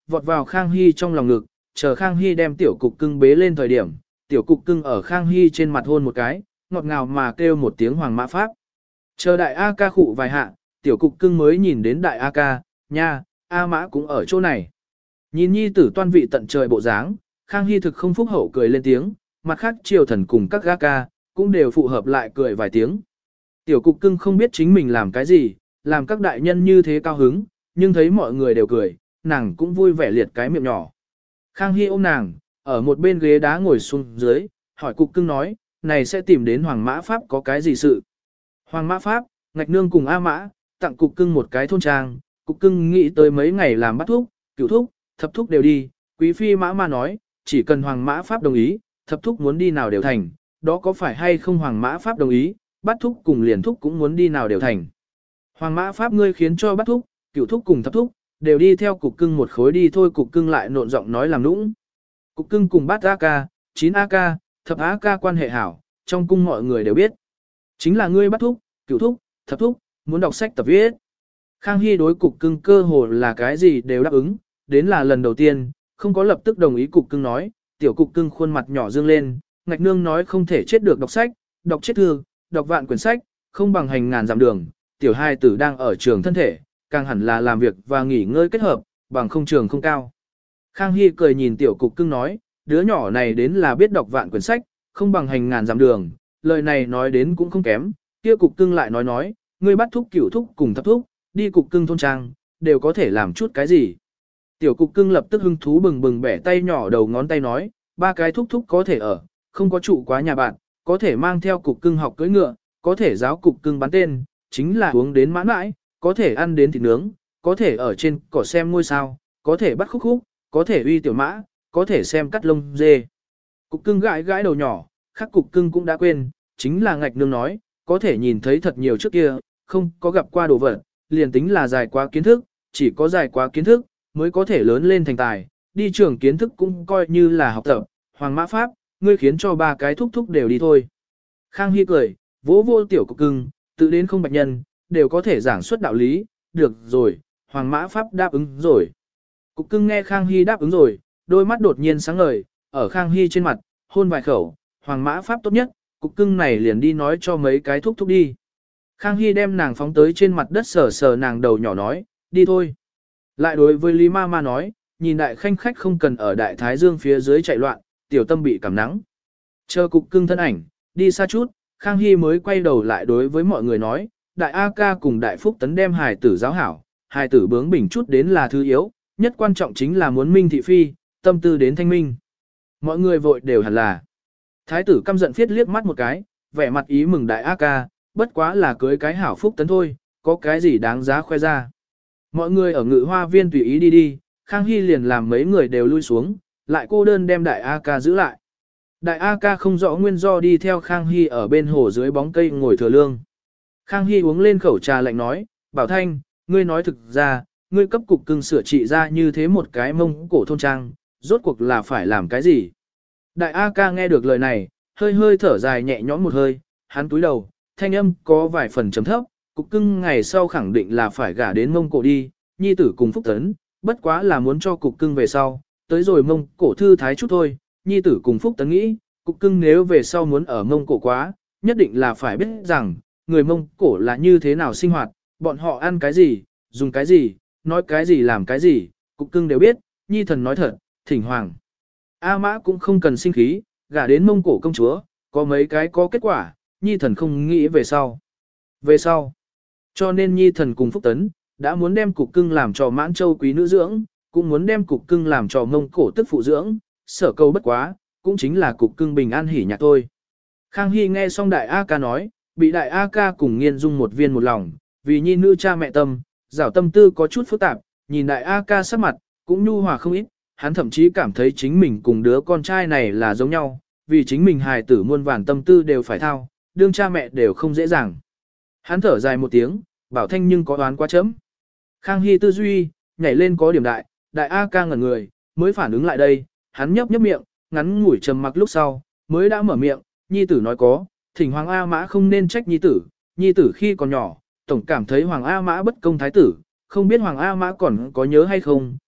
vọt vào Khang Hy trong lòng ngực, chờ Khang Hy đem tiểu cục cưng bế lên thời điểm, tiểu cục cưng ở Khang Hy trên mặt hôn một cái, ngọt ngào mà kêu một tiếng Hoàng Mã Pháp. Chờ đại A ca khụ vài hạ, tiểu cục cưng mới nhìn đến đại A ca, nha, A Mã cũng ở chỗ này. Nhìn nhi tử toan vị tận trời bộ dáng, Khang Hy thực không phúc hậu cười lên tiếng, mặt khác triều thần cùng các gã ca, cũng đều phụ hợp lại cười vài tiếng. Tiểu cục cưng không biết chính mình làm cái gì, làm các đại nhân như thế cao hứng, nhưng thấy mọi người đều cười, nàng cũng vui vẻ liệt cái miệng nhỏ. Khang Hy ôm nàng, ở một bên ghế đá ngồi xuống dưới, hỏi cục cưng nói, này sẽ tìm đến Hoàng Mã Pháp có cái gì sự. Hoàng Mã Pháp, ngạch nương cùng A Mã, tặng cục cưng một cái thôn trang, cục cưng nghĩ tới mấy ngày làm bắt thúc, cửu thúc, thập thúc đều đi, quý phi Mã Ma nói, chỉ cần Hoàng Mã Pháp đồng ý, thập thúc muốn đi nào đều thành, đó có phải hay không Hoàng Mã Pháp đồng ý, bắt thúc cùng liền thúc cũng muốn đi nào đều thành. Hoàng Mã Pháp ngươi khiến cho bắt thúc, cửu thúc cùng thập thúc, đều đi theo cục cưng một khối đi thôi, cục cưng lại nộn giọng nói làm nũng. Cục cưng cùng bát A ca, chín A ca, thập A ca quan hệ hảo, trong cung mọi người đều biết. Chính là ngươi bắt thúc, cửu thúc, thập thúc, muốn đọc sách tập viết. Khang Hy đối cục cưng cơ hồ là cái gì đều đáp ứng, đến là lần đầu tiên, không có lập tức đồng ý cục cưng nói, tiểu cục cưng khuôn mặt nhỏ dương lên, ngạch nương nói không thể chết được đọc sách, đọc chết thư, đọc vạn quyển sách, không bằng hành ngàn dặm đường, tiểu hai tử đang ở trường thân thể, càng hẳn là làm việc và nghỉ ngơi kết hợp, bằng không trường không cao. Khang Hy cười nhìn tiểu cục cưng nói, đứa nhỏ này đến là biết đọc vạn quyển sách, không bằng hành ngàn dặm đường, lời này nói đến cũng không kém, kia cục cưng lại nói nói, ngươi bắt thúc cửu thúc cùng thập thúc, đi cục cưng thôn trang, đều có thể làm chút cái gì. Tiểu cục cưng lập tức hứng thú bừng bừng bẻ tay nhỏ đầu ngón tay nói, ba cái thúc thúc có thể ở, không có trụ quá nhà bạn, có thể mang theo cục cưng học cưỡi ngựa, có thể giáo cục cưng bắn tên, chính là uống đến mãn mãi, có thể ăn đến thịt nướng, có thể ở trên cỏ xem ngôi sao, có thể bắt khúc khúc, có thể uy tiểu mã, có thể xem cắt lông dê. Cục cưng gãi gãi đầu nhỏ, khắc cục cưng cũng đã quên, chính là ngạch nương nói, có thể nhìn thấy thật nhiều trước kia, không có gặp qua đồ vật, liền tính là dài quá kiến thức, chỉ có dài quá kiến thức, mới có thể lớn lên thành tài, đi trường kiến thức cũng coi như là học tập, Hoàng Mã Pháp, ngươi khiến cho ba cái thúc thúc đều đi thôi. Khang Hy cười, vỗ vô tiểu cục cưng, tự đến không bạch nhân, đều có thể giảng xuất đạo lý, được rồi, Hoàng Mã Pháp đáp ứng rồi. Cục cưng nghe Khang Hy đáp ứng rồi, đôi mắt đột nhiên sáng ngời, ở Khang Hy trên mặt, hôn vài khẩu, Hoàng Mã Pháp tốt nhất, cục cưng này liền đi nói cho mấy cái thúc thúc đi. Khang Hy đem nàng phóng tới trên mặt đất sờ sờ nàng đầu nhỏ nói, đi thôi. Lại đối với Lý Ma Ma nói, nhìn đại khanh khách không cần ở đại thái dương phía dưới chạy loạn, tiểu tâm bị cảm nắng. Chờ cục cưng thân ảnh, đi xa chút, Khang Hy mới quay đầu lại đối với mọi người nói, đại A ca cùng đại phúc tấn đem hài tử giáo hảo, hài tử bướng bỉnh chút đến là thứ yếu, nhất quan trọng chính là muốn minh thị phi, tâm tư đến thanh minh. Mọi người vội đều hẳn là. Thái tử căm giận phiết liếc mắt một cái, vẻ mặt ý mừng đại A ca, bất quá là cưới cái hảo phúc tấn thôi, có cái gì đáng giá khoe ra. Mọi người ở ngự hoa viên tùy ý đi đi, Khang Hy liền làm mấy người đều lui xuống, lại cô đơn đem đại A ca giữ lại. Đại A ca không rõ nguyên do đi theo Khang Hy ở bên hồ dưới bóng cây ngồi thừa lương. Khang Hy uống lên khẩu trà lạnh nói, Bảo Thanh, ngươi nói thực ra, ngươi cấp cục cưng sửa trị ra như thế một cái mông cổ thôn trang, rốt cuộc là phải làm cái gì? Đại A ca nghe được lời này, hơi hơi thở dài nhẹ nhõm một hơi, hắn túi đầu, thanh âm có vài phần trầm thấp, cục cưng ngày sau khẳng định là phải gả đến mông cổ đi, nhi tử cùng phúc tấn, bất quá là muốn cho cục cưng về sau, tới rồi mông cổ thư thái chút thôi, nhi tử cùng phúc tấn nghĩ, cục cưng nếu về sau muốn ở mông cổ quá, nhất định là phải biết rằng, người mông cổ là như thế nào sinh hoạt, bọn họ ăn cái gì, dùng cái gì, nói cái gì làm cái gì, cục cưng đều biết, nhi thần nói thật, thỉnh hoàng. A Mã cũng không cần sinh khí, gả đến mông cổ công chúa, có mấy cái có kết quả, nhi thần không nghĩ về sau. Về sau, cho nên nhi thần cùng Phúc Tấn, đã muốn đem cục cưng làm cho mãn châu quý nữ dưỡng, cũng muốn đem cục cưng làm cho mông cổ tức phụ dưỡng, sở câu bất quá, cũng chính là cục cưng bình an hỉ nhạc thôi. Khang Hy nghe xong đại A ca nói, bị đại A ca cùng nghiên dung một viên một lòng, vì nhi nữ cha mẹ tâm, giảo tâm tư có chút phức tạp, nhìn đại A ca sắc mặt, cũng nhu hòa không ít, hắn thậm chí cảm thấy chính mình cùng đứa con trai này là giống nhau, vì chính mình hài tử muôn vàn tâm tư đều phải thao, đương cha mẹ đều không dễ dàng. Hắn thở dài một tiếng, Bảo Thanh nhưng có đoán quá chấm. Khang Hy tư duy, nhảy lên có điểm đại, đại A ca ngẩn người, mới phản ứng lại đây, hắn nhấp nhấp miệng, ngắn ngủi trầm mặc lúc sau, mới đã mở miệng, nhi tử nói có, thỉnh Hoàng A Mã không nên trách nhi tử, nhi tử khi còn nhỏ, tổng cảm thấy Hoàng A Mã bất công thái tử, không biết Hoàng A Mã còn có nhớ hay không,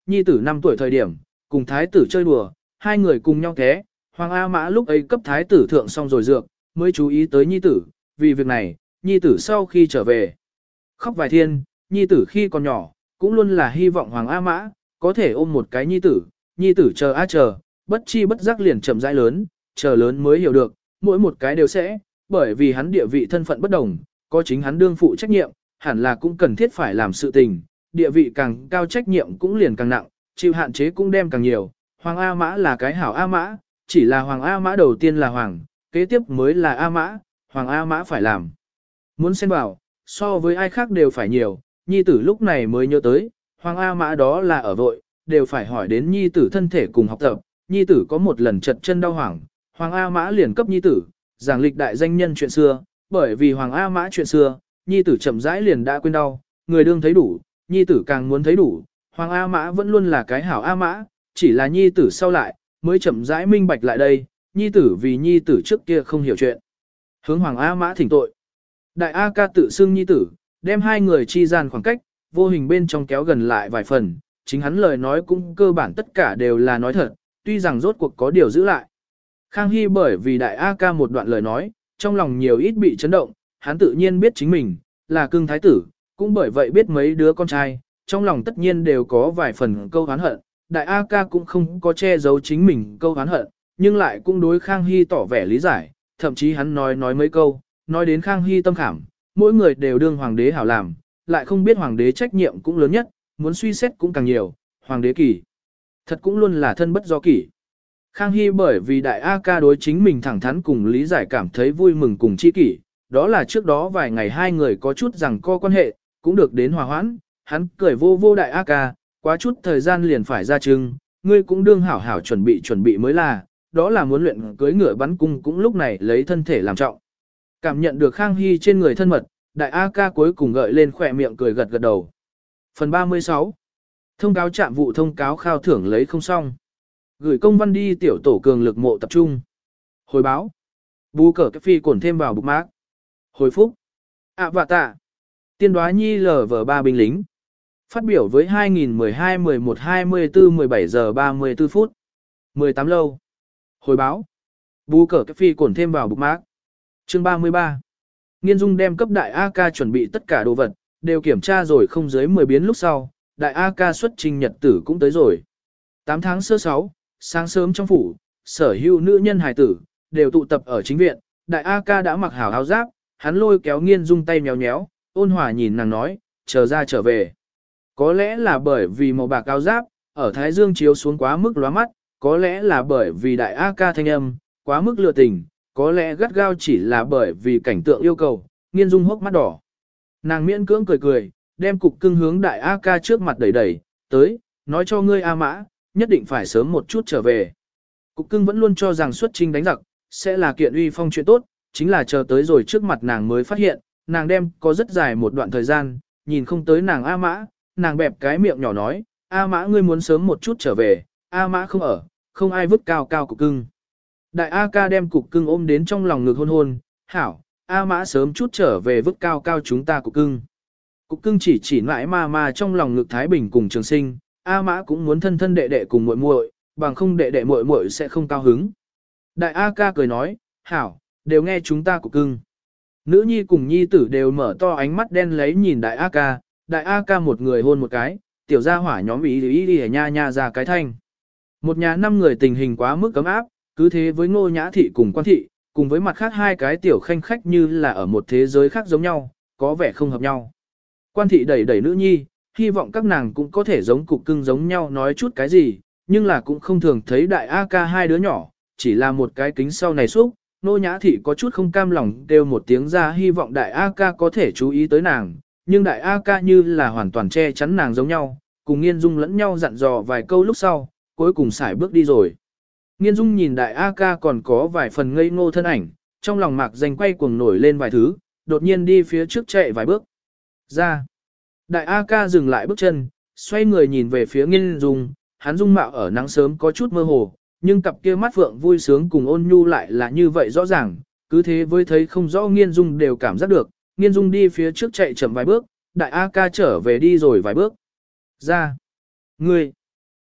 nhi tử năm tuổi thời điểm, cùng thái tử chơi đùa, hai người cùng nhau té, Hoàng A Mã lúc ấy cấp thái tử thượng xong rồi dược, mới chú ý tới nhi tử, vì việc này, nhi tử sau khi trở về, khóc vài thiên, nhi tử khi còn nhỏ, cũng luôn là hy vọng Hoàng A Mã, có thể ôm một cái nhi tử, nhi tử chờ a chờ, bất chi bất giác liền chậm rãi lớn, chờ lớn mới hiểu được, mỗi một cái đều sẽ, bởi vì hắn địa vị thân phận bất đồng, có chính hắn đương phụ trách nhiệm, hẳn là cũng cần thiết phải làm sự tình, địa vị càng cao trách nhiệm cũng liền càng nặng, chịu hạn chế cũng đem càng nhiều, Hoàng A Mã là cái hảo A Mã, chỉ là Hoàng A Mã đầu tiên là Hoàng, kế tiếp mới là A Mã, Hoàng A Mã phải làm. Muốn xen vào, so với ai khác đều phải nhiều, nhi tử lúc này mới nhớ tới, Hoàng A Mã đó là ở vội, đều phải hỏi đến nhi tử thân thể cùng học tập, nhi tử có một lần chật chân đau hoảng, Hoàng A Mã liền cấp nhi tử, giảng lịch đại danh nhân chuyện xưa, bởi vì Hoàng A Mã chuyện xưa, nhi tử chậm rãi liền đã quên đau, người đương thấy đủ, nhi tử càng muốn thấy đủ, Hoàng A Mã vẫn luôn là cái hảo A Mã, chỉ là nhi tử sau lại, mới chậm rãi minh bạch lại đây, nhi tử vì nhi tử trước kia không hiểu chuyện. Hướng Hoàng A Mã thỉnh tội. Đại A Ca tự xưng nhi tử, đem hai người chi gian khoảng cách, vô hình bên trong kéo gần lại vài phần, chính hắn lời nói cũng cơ bản tất cả đều là nói thật, tuy rằng rốt cuộc có điều giữ lại. Khang Hy bởi vì Đại A Ca một đoạn lời nói, trong lòng nhiều ít bị chấn động, hắn tự nhiên biết chính mình, là cưng thái tử, cũng bởi vậy biết mấy đứa con trai, trong lòng tất nhiên đều có vài phần câu hán hận. Đại A Ca cũng không có che giấu chính mình câu hán hận, nhưng lại cũng đối Khang Hy tỏ vẻ lý giải, thậm chí hắn nói nói mấy câu, nói đến Khang Hy tâm khảm, mỗi người đều đương hoàng đế hảo làm, lại không biết hoàng đế trách nhiệm cũng lớn nhất, muốn suy xét cũng càng nhiều, hoàng đế kỷ. Thật cũng luôn là thân bất do kỷ. Khang Hy bởi vì Đại A Ca đối chính mình thẳng thắn cùng lý giải cảm thấy vui mừng cùng chi kỷ, đó là trước đó vài ngày hai người có chút rằng co quan hệ, cũng được đến hòa hoãn, hắn cười vô vô Đại A Ca, quá chút thời gian liền phải ra trưng, ngươi cũng đương hảo hảo chuẩn bị chuẩn bị mới là, đó là muốn luyện cưới ngựa bắn cung cũng lúc này lấy thân thể làm trọng. Cảm nhận được Khang Hy trên người thân mật, Đại A Ca cuối cùng gợi lên khỏe miệng cười gật gật đầu. Phần ba mươi sáu. Thông cáo trạm vụ thông cáo khao thưởng lấy không xong. Gửi công văn đi tiểu tổ cường lực mộ tập trung. Hồi báo. Bù cờ cái phi cổn thêm vào bục mác. Hồi phúc. ạ vạ tạ. Tiên đoá nhi lờ vờ ba binh lính. Phát biểu với hai nghìn mười hai mười một hai mươi tư mười bảy giờ ba mươi tư phút. mười tám lâu. Hồi báo. Bù cờ cái phi cổn thêm vào bục mác. Chương ba mươi ba. Nghiên Dung đem cấp đại A Ca chuẩn bị tất cả đồ vật, đều kiểm tra rồi không dưới mười biến lúc sau, đại A Ca xuất trình nhật tử cũng tới rồi. tám tháng sơ sáu, sáng sớm trong phủ, sở hữu nữ nhân hài tử, đều tụ tập ở chính viện, đại A Ca đã mặc hảo áo giáp, hắn lôi kéo Nghiên Dung tay nhéo nhéo, ôn hòa nhìn nàng nói, chờ ra trở về. Có lẽ là bởi vì màu bạc áo giáp, ở Thái Dương chiếu xuống quá mức lóa mắt, có lẽ là bởi vì đại A Ca thanh âm, quá mức lừa tình, có lẽ gắt gao chỉ là bởi vì cảnh tượng yêu cầu, Nghiên Dung hốc mắt đỏ. Nàng miễn cưỡng cười cười, đem cục cưng hướng đại A Ca trước mặt đẩy đẩy, tới, nói cho ngươi A Mã, nhất định phải sớm một chút trở về. Cục cưng vẫn luôn cho rằng xuất chinh đánh giặc, sẽ là kiện uy phong chuyện tốt, chính là chờ tới rồi trước mặt nàng mới phát hiện, nàng đem có rất dài một đoạn thời gian, nhìn không tới nàng A Mã, nàng bẹp cái miệng nhỏ nói, A Mã ngươi muốn sớm một chút trở về, A Mã không ở, không ai vứt cao cao cục cưng. Đại A Ca đem cục cưng ôm đến trong lòng ngực hôn hôn, hảo, A Mã sớm chút trở về vứt cao cao chúng ta cục cưng. Cục cưng chỉ chỉ mãi ma ma trong lòng ngực Thái Bình cùng Trường Sinh, A Mã cũng muốn thân thân đệ đệ cùng muội muội, bằng không đệ đệ muội muội sẽ không cao hứng. Đại A Ca cười nói, hảo, đều nghe chúng ta cục cưng. Nữ nhi cùng nhi tử đều mở to ánh mắt đen lấy nhìn đại A Ca, đại A Ca một người hôn một cái, tiểu gia hỏa nhóm ý ý ý nha nha ra cái thanh. Một nhà năm người tình hình quá mức cấm áp, cứ thế với Ngô Nhã Thị cùng Quan Thị, cùng với mặt khác hai cái tiểu khanh khách như là ở một thế giới khác giống nhau, có vẻ không hợp nhau. Quan Thị đẩy đẩy nữ nhi, hy vọng các nàng cũng có thể giống cục cưng giống nhau nói chút cái gì, nhưng là cũng không thường thấy đại A Ca hai đứa nhỏ, chỉ là một cái kính sau này xúc. Nô Nhã Thị có chút không cam lòng kêu một tiếng ra hy vọng đại A Ca có thể chú ý tới nàng, nhưng đại A Ca như là hoàn toàn che chắn nàng giống nhau, cùng Nghiên Dung lẫn nhau dặn dò vài câu lúc sau, cuối cùng xài bước đi rồi. Nghiên Dung nhìn đại A Ca còn có vài phần ngây ngô thân ảnh, trong lòng mạc danh quay cuồng nổi lên vài thứ, đột nhiên đi phía trước chạy vài bước. Ra. Đại A Ca dừng lại bước chân, xoay người nhìn về phía Nghiên Dung, hắn dung mạo ở nắng sớm có chút mơ hồ, nhưng cặp kia mắt phượng vui sướng cùng ôn nhu lại là như vậy rõ ràng, cứ thế với thấy không rõ Nghiên Dung đều cảm giác được, Nghiên Dung đi phía trước chạy chậm vài bước, đại A Ca trở về đi rồi vài bước. Ra. Ngươi.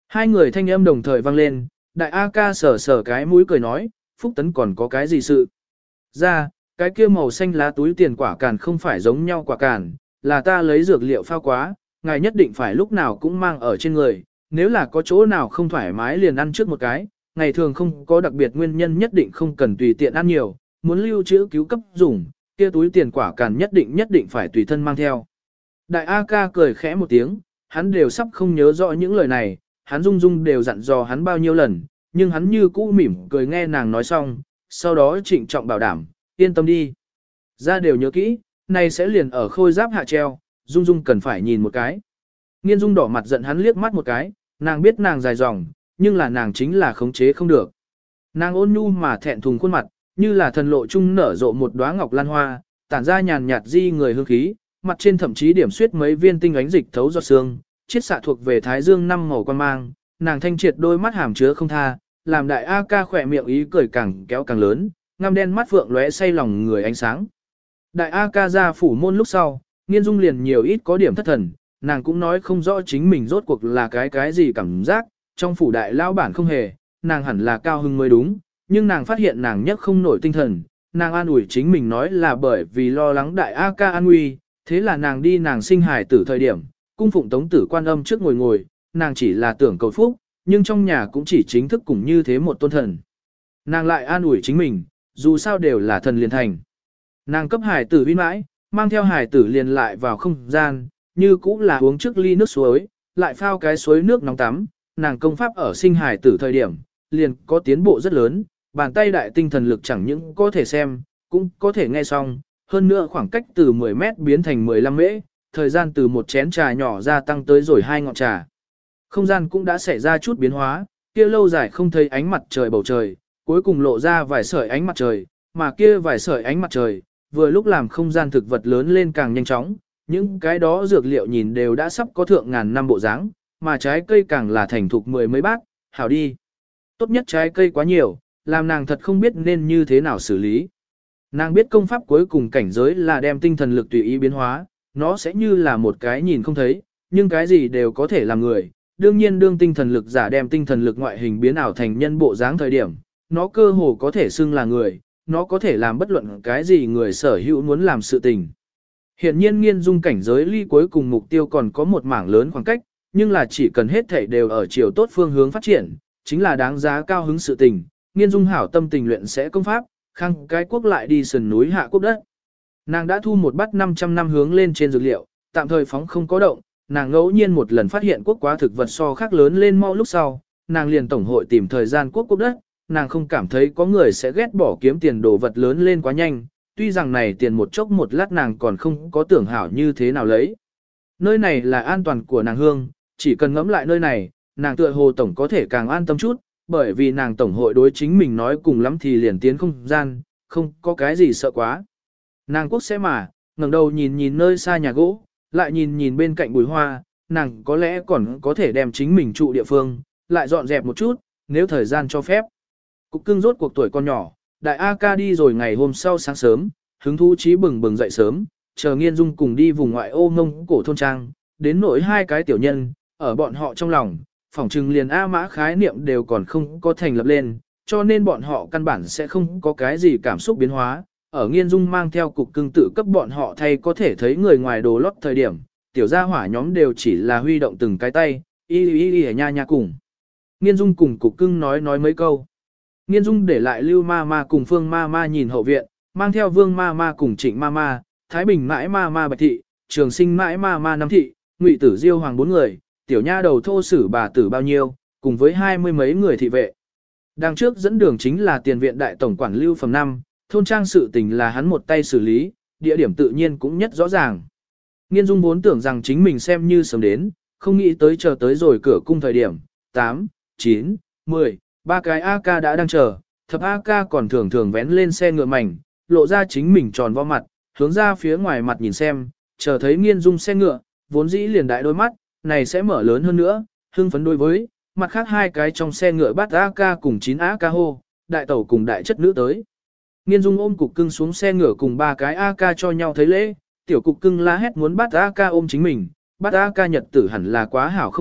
Hai người thanh âm đồng thời vang lên, đại A ca sờ sờ cái mũi cười nói, Phúc Tấn còn có cái gì sự. Ra, cái kia màu xanh lá túi tiền quả càn không phải giống nhau quả càn, là ta lấy dược liệu pha quá, ngài nhất định phải lúc nào cũng mang ở trên người, nếu là có chỗ nào không thoải mái liền ăn trước một cái, ngày thường không có đặc biệt nguyên nhân nhất định không cần tùy tiện ăn nhiều, muốn lưu trữ cứu cấp dùng, kia túi tiền quả càn nhất định nhất định phải tùy thân mang theo. Đại A ca cười khẽ một tiếng, hắn đều sắp không nhớ rõ những lời này, hắn rung rung đều dặn dò hắn bao nhiêu lần, nhưng hắn như cũ mỉm cười nghe nàng nói xong, sau đó trịnh trọng bảo đảm, yên tâm đi. Ra đều nhớ kỹ, này sẽ liền ở khôi giáp hạ treo, Dung Dung cần phải nhìn một cái. Nghiên Dung đỏ mặt giận hắn liếc mắt một cái, nàng biết nàng dài dòng, nhưng là nàng chính là khống chế không được. Nàng ôn nhu mà thẹn thùng khuôn mặt, như là thần lộ trung nở rộ một đóa ngọc lan hoa, tản ra nhàn nhạt di người hương khí, mặt trên thậm chí điểm xuyết mấy viên tinh ánh dịch thấu giọt sương, chiết xạ thuộc về thái dương năm màu quan mang, nàng thanh triệt đôi mắt hàm chứa không tha, làm đại A ca khỏe miệng ý cười càng kéo càng lớn, ngăm đen mắt phượng lóe say lòng người ánh sáng. Đại A ca ra phủ môn lúc sau, Nghiên Dung liền nhiều ít có điểm thất thần, nàng cũng nói không rõ chính mình rốt cuộc là cái cái gì cảm giác, trong phủ đại lao bản không hề, nàng hẳn là cao hưng mới đúng, nhưng nàng phát hiện nàng nhất không nổi tinh thần, nàng an ủi chính mình nói là bởi vì lo lắng đại A ca an nguy, thế là nàng đi nàng sinh hài tử thời điểm, cung phụng tống tử quan âm trước ngồi ngồi, nàng chỉ là tưởng cầu phúc, nhưng trong nhà cũng chỉ chính thức cùng như thế một tôn thần. Nàng lại an ủi chính mình, dù sao đều là thần liền thành. Nàng cấp hài tử uy mãi, mang theo hài tử liền lại vào không gian, như cũng là uống trước ly nước suối, lại phao cái suối nước nóng tắm, nàng công pháp ở sinh hài tử thời điểm, liền có tiến bộ rất lớn, bàn tay đại tinh thần lực chẳng những có thể xem, cũng có thể nghe xong, hơn nữa khoảng cách từ mười mét biến thành mười lăm mễ, thời gian từ một chén trà nhỏ gia tăng tới rồi hai ngọn trà. Không gian cũng đã xảy ra chút biến hóa, kia lâu dài không thấy ánh mặt trời bầu trời, cuối cùng lộ ra vài sợi ánh mặt trời, mà kia vài sợi ánh mặt trời, vừa lúc làm không gian thực vật lớn lên càng nhanh chóng, những cái đó dược liệu nhìn đều đã sắp có thượng ngàn năm bộ dáng, mà trái cây càng là thành thục mười mấy bát, hảo đi. Tốt nhất trái cây quá nhiều, làm nàng thật không biết nên như thế nào xử lý. Nàng biết công pháp cuối cùng cảnh giới là đem tinh thần lực tùy ý biến hóa, nó sẽ như là một cái nhìn không thấy, nhưng cái gì đều có thể làm người. Đương nhiên đương tinh thần lực giả đem tinh thần lực ngoại hình biến ảo thành nhân bộ dáng thời điểm, nó cơ hồ có thể xưng là người, nó có thể làm bất luận cái gì người sở hữu muốn làm sự tình. Hiện nhiên Nghiên Dung cảnh giới ly cuối cùng mục tiêu còn có một mảng lớn khoảng cách, nhưng là chỉ cần hết thảy đều ở chiều tốt phương hướng phát triển, chính là đáng giá cao hứng sự tình. Nghiên Dung hảo tâm tình luyện sẽ công pháp, khăng cái quốc lại đi sườn núi hạ quốc đất. Nàng đã thu một bát năm trăm năm hướng lên trên dược liệu, tạm thời phóng không có động, nàng ngẫu nhiên một lần phát hiện quốc quá thực vật so khác lớn lên mau lúc sau, nàng liền tổng hội tìm thời gian quốc quốc đất, nàng không cảm thấy có người sẽ ghét bỏ kiếm tiền đồ vật lớn lên quá nhanh, tuy rằng này tiền một chốc một lát nàng còn không có tưởng hảo như thế nào lấy. Nơi này là an toàn của nàng hương, chỉ cần ngẫm lại nơi này, nàng tựa hồ tổng có thể càng an tâm chút, bởi vì nàng tổng hội đối chính mình nói cùng lắm thì liền tiến không gian, không có cái gì sợ quá. Nàng quốc sẽ mà, ngẩng đầu nhìn nhìn nơi xa nhà gỗ, lại nhìn nhìn bên cạnh bùi hoa, nàng có lẽ còn có thể đem chính mình trụ địa phương, lại dọn dẹp một chút, nếu thời gian cho phép. Cục cưng rốt cuộc tuổi con nhỏ, đại A ca đi rồi ngày hôm sau sáng sớm, hứng thú chí bừng bừng dậy sớm, chờ Nghiên Dung cùng đi vùng ngoại ô Mông Cổ thôn trang, đến nỗi hai cái tiểu nhân, ở bọn họ trong lòng, phỏng trừng liền A mã khái niệm đều còn không có thành lập lên, cho nên bọn họ căn bản sẽ không có cái gì cảm xúc biến hóa. Ở Nghiên Dung mang theo cục cưng tự cấp bọn họ thay có thể thấy người ngoài đồ lót thời điểm, tiểu gia hỏa nhóm đều chỉ là huy động từng cái tay, y y y nha nha cùng. Nghiên Dung cùng cục cưng nói nói mấy câu. Nghiên Dung để lại Lưu ma ma cùng Phương ma ma nhìn hậu viện, mang theo Vương ma ma cùng Trịnh ma ma, Thái Bình mãi ma ma Bạch thị, Trường Sinh mãi ma ma Nam thị, Ngụy Tử Diêu hoàng bốn người, tiểu nha đầu thô sử bà tử bao nhiêu, cùng với hai mươi mấy người thị vệ. Đằng trước dẫn đường chính là tiền viện đại tổng quản Lưu Phẩm Năm, thôn trang sự tình là hắn một tay xử lý, địa điểm tự nhiên cũng nhất rõ ràng. Nghiên Dung vốn tưởng rằng chính mình xem như sớm đến, không nghĩ tới chờ tới rồi cửa cung thời điểm, tám, chín, mười, ba cái a ca đã đang chờ, thập a ca còn thường thường vén lên xe ngựa mảnh, lộ ra chính mình tròn vo mặt, hướng ra phía ngoài mặt nhìn xem, chờ thấy Nghiên Dung xe ngựa, vốn dĩ liền đại đôi mắt, này sẽ mở lớn hơn nữa, hưng phấn đối với, mặt khác hai cái trong xe ngựa bắt a ca cùng chín a ca hô, đại tẩu cùng đại chất nữ tới. Nghiên Dung ôm cục cưng xuống xe ngựa cùng ba cái a ca cho nhau thấy lễ, tiểu cục cưng la hét muốn bắt a ca ôm chính mình, bắt a ca nhật tử hẳn là quá hảo không ít,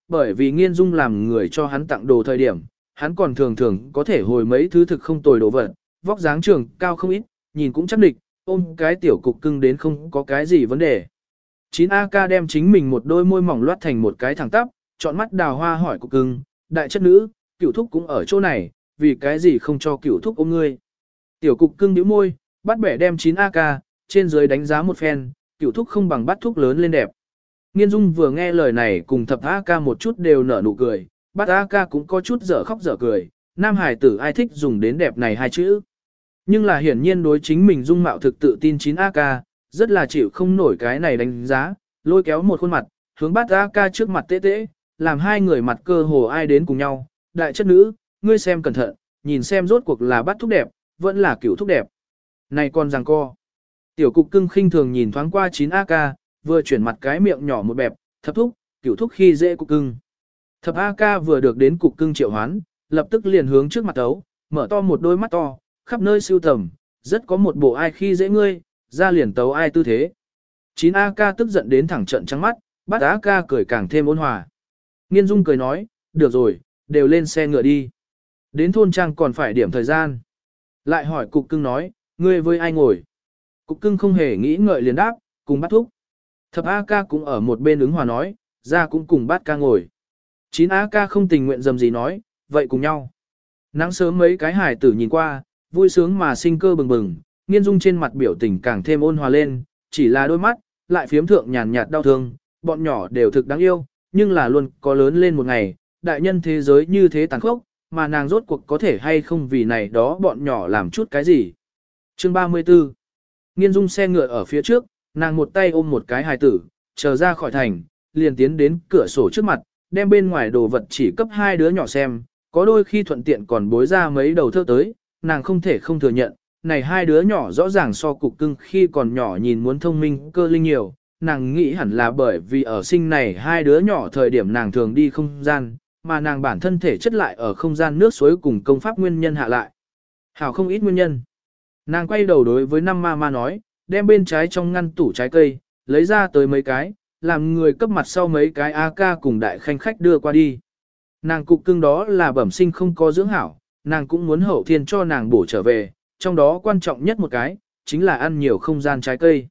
bởi vì Nghiên Dung làm người cho hắn tặng đồ thời điểm, hắn còn thường thường có thể hồi mấy thứ thực không tồi đồ vật, vóc dáng trường cao không ít, nhìn cũng chắc địch, ôm cái tiểu cục cưng đến không có cái gì vấn đề. chín A K đem chính mình một đôi môi mỏng loát thành một cái thẳng tắp, chọn mắt đào hoa hỏi cục cưng, đại chất nữ, cửu thúc cũng ở chỗ này, vì cái gì không cho cửu thúc ôm ngươi. Tiểu cục cưng nhíu môi, bắt bẻ đem chín A K, trên dưới đánh giá một phen, cửu thúc không bằng bắt thúc lớn lên đẹp. Nghiên Dung vừa nghe lời này cùng thập A K một chút đều nở nụ cười, bắt A K cũng có chút dở khóc dở cười, nam hải tử ai thích dùng đến đẹp này hai chữ. Nhưng là hiển nhiên đối chính mình dung mạo thực tự tin chín A K, rất là chịu không nổi cái này đánh giá, lôi kéo một khuôn mặt, hướng bắt A K trước mặt tê tê, làm hai người mặt cơ hồ ai đến cùng nhau. Đại chất nữ, ngươi xem cẩn thận, nhìn xem rốt cuộc là bắt thúc đẹp, vẫn là cửu thúc đẹp. Này con giằng co. Tiểu cục cưng khinh thường nhìn thoáng qua chín A K, vừa chuyển mặt cái miệng nhỏ một bẹp, thập thúc, cửu thúc khi dễ cục cưng. Thập A K vừa được đến cục cưng triệu hoán, lập tức liền hướng trước mặt tấu, mở to một đôi mắt to, khắp nơi siêu tầm, rất có một bộ ai khi dễ ngươi, ra liền tấu ai tư thế. chín A K tức giận đến thẳng trận trắng mắt, bắt A K cười càng thêm ôn hòa. Nghiên Dung cười nói, được rồi, đều lên xe ngựa đi. Đến thôn trang còn phải điểm thời gian. Lại hỏi cục cưng nói, ngươi với ai ngồi? Cục cưng không hề nghĩ ngợi liền đáp, cùng bắt thúc. Thập A K cũng ở một bên ứng hòa nói, ra cũng cùng bắt ca ngồi. chín A K không tình nguyện dầm gì nói, vậy cùng nhau. Nắng sớm mấy cái hải tử nhìn qua, vui sướng mà sinh cơ bừng bừng, Nghiên Dung trên mặt biểu tình càng thêm ôn hòa lên, chỉ là đôi mắt, lại phiếm thượng nhàn nhạt đau thương, bọn nhỏ đều thực đáng yêu, nhưng là luôn có lớn lên một ngày, đại nhân thế giới như thế tàn khốc, mà nàng rốt cuộc có thể hay không vì này đó bọn nhỏ làm chút cái gì. Chương ba mươi tư. Nghiên Dung xe ngựa ở phía trước, nàng một tay ôm một cái hài tử, chờ ra khỏi thành, liền tiến đến cửa sổ trước mặt, đem bên ngoài đồ vật chỉ cấp hai đứa nhỏ xem, có đôi khi thuận tiện còn bối ra mấy đầu thơ tới, nàng không thể không thừa nhận, này hai đứa nhỏ rõ ràng so cục cưng khi còn nhỏ nhìn muốn thông minh cơ linh nhiều, nàng nghĩ hẳn là bởi vì ở sinh này hai đứa nhỏ thời điểm nàng thường đi không gian, mà nàng bản thân thể chất lại ở không gian nước suối cùng công pháp nguyên nhân hạ lại. Hảo không ít nguyên nhân. Nàng quay đầu đối với năm ma ma nói, đem bên trái trong ngăn tủ trái cây, lấy ra tới mấy cái, làm người cấp mặt sau mấy cái A K cùng đại khanh khách đưa qua đi. Nàng cục cưng đó là bẩm sinh không có dưỡng hảo, nàng cũng muốn hậu thiên cho nàng bổ trở về, trong đó quan trọng nhất một cái, chính là ăn nhiều không gian trái cây.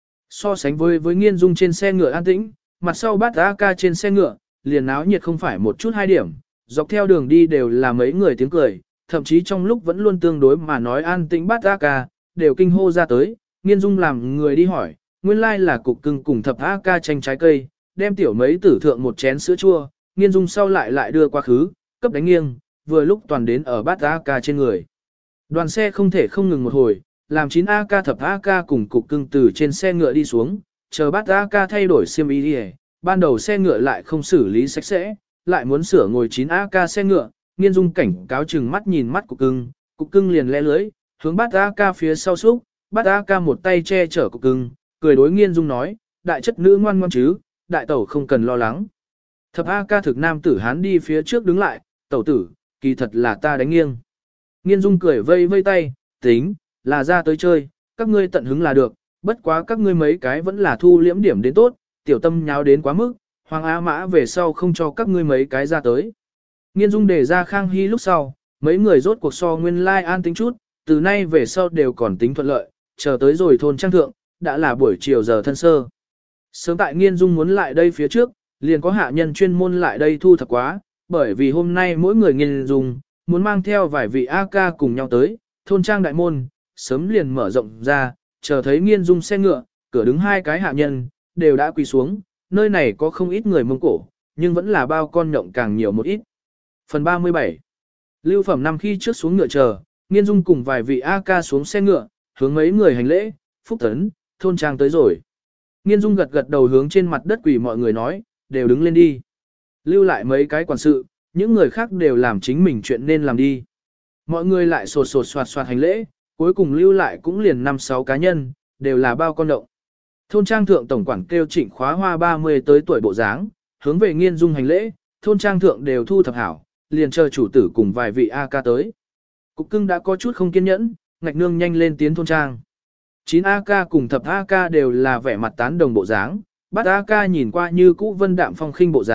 So sánh với với Nghiên Dung trên xe ngựa an tĩnh, mặt sau bát A K trên xe ngựa, liền náo nhiệt không phải một chút hai điểm, dọc theo đường đi đều là mấy người tiếng cười, thậm chí trong lúc vẫn luôn tương đối mà nói an tĩnh bát A K, đều kinh hô ra tới, Nghiên Dung làm người đi hỏi, nguyên lai là cục cưng cùng thập A K tranh trái cây, đem tiểu mấy tử thượng một chén sữa chua, Nghiên Dung sau lại lại đưa qua khứ, cấp đánh nghiêng, vừa lúc toàn đến ở bát A K trên người. Đoàn xe không thể không ngừng một hồi, làm chín A K thập A K cùng cục cưng từ trên xe ngựa đi xuống, chờ bát A K thay đổi xiêm y đi, ban đầu xe ngựa lại không xử lý sạch sẽ, lại muốn sửa ngồi chín A K xe ngựa, Nghiên Dung cảnh cáo chừng mắt nhìn mắt cục cưng, cục cưng liền lẽ lưới, hướng bát A K phía sau xúc, bát A K một tay che chở cục cưng, cười đối Nghiên Dung nói, đại chất nữ ngoan ngoan chứ, đại tẩu không cần lo lắng. Thập A K thực nam tử hán đi phía trước đứng lại, tẩu tử, kỳ thật là ta đánh nghiêng. Nghiên Dung cười vây vây tay, tính, là ra tới chơi, các ngươi tận hứng là được, bất quá các ngươi mấy cái vẫn là thu liễm điểm đến tốt, tiểu tâm nháo đến quá mức, Hoàng Á Mã về sau không cho các ngươi mấy cái ra tới. Nghiên Dung đề ra Khang Hy lúc sau, mấy người rốt cuộc so nguyên lai an tính chút, từ nay về sau đều còn tính thuận lợi, chờ tới rồi thôn trang thượng, đã là buổi chiều giờ thân sơ. Sớm tại Nghiên Dung muốn lại đây phía trước, liền có hạ nhân chuyên môn lại đây thu thập quá, bởi vì hôm nay mỗi người Nghiên Dung muốn mang theo vài vị A K cùng nhau tới, thôn trang đại môn, sớm liền mở rộng ra, chờ thấy Nghiên Dung xe ngựa, cửa đứng hai cái hạ nhân, đều đã quỳ xuống, nơi này có không ít người Mông Cổ, nhưng vẫn là bao con nhộng càng nhiều một ít. Phần ba mươi bảy. Lưu Phẩm năm khi trước xuống ngựa chờ, Nghiên Dung cùng vài vị A K xuống xe ngựa, hướng mấy người hành lễ, phúc tấn, thôn trang tới rồi. Nghiên Dung gật gật đầu hướng trên mặt đất quỳ mọi người nói, đều đứng lên đi. Lưu lại mấy cái quản sự, những người khác đều làm chính mình chuyện nên làm đi. Mọi người lại sột sột soạt soạt hành lễ, cuối cùng lưu lại cũng liền năm sáu cá nhân, đều là bao con động. Thôn trang thượng tổng quản kêu Trịnh Khóa Hoa ba mươi tới tuổi bộ dáng, hướng về Nghiên Dung hành lễ, thôn trang thượng đều thu thập hảo, liền chờ chủ tử cùng vài vị A K tới. Cục cưng đã có chút không kiên nhẫn, ngạch nương nhanh lên tiến thôn trang. chín A K cùng thập A K đều là vẻ mặt tán đồng bộ dáng, bắt A K nhìn qua như cũ vân đạm phong khinh bộ dáng,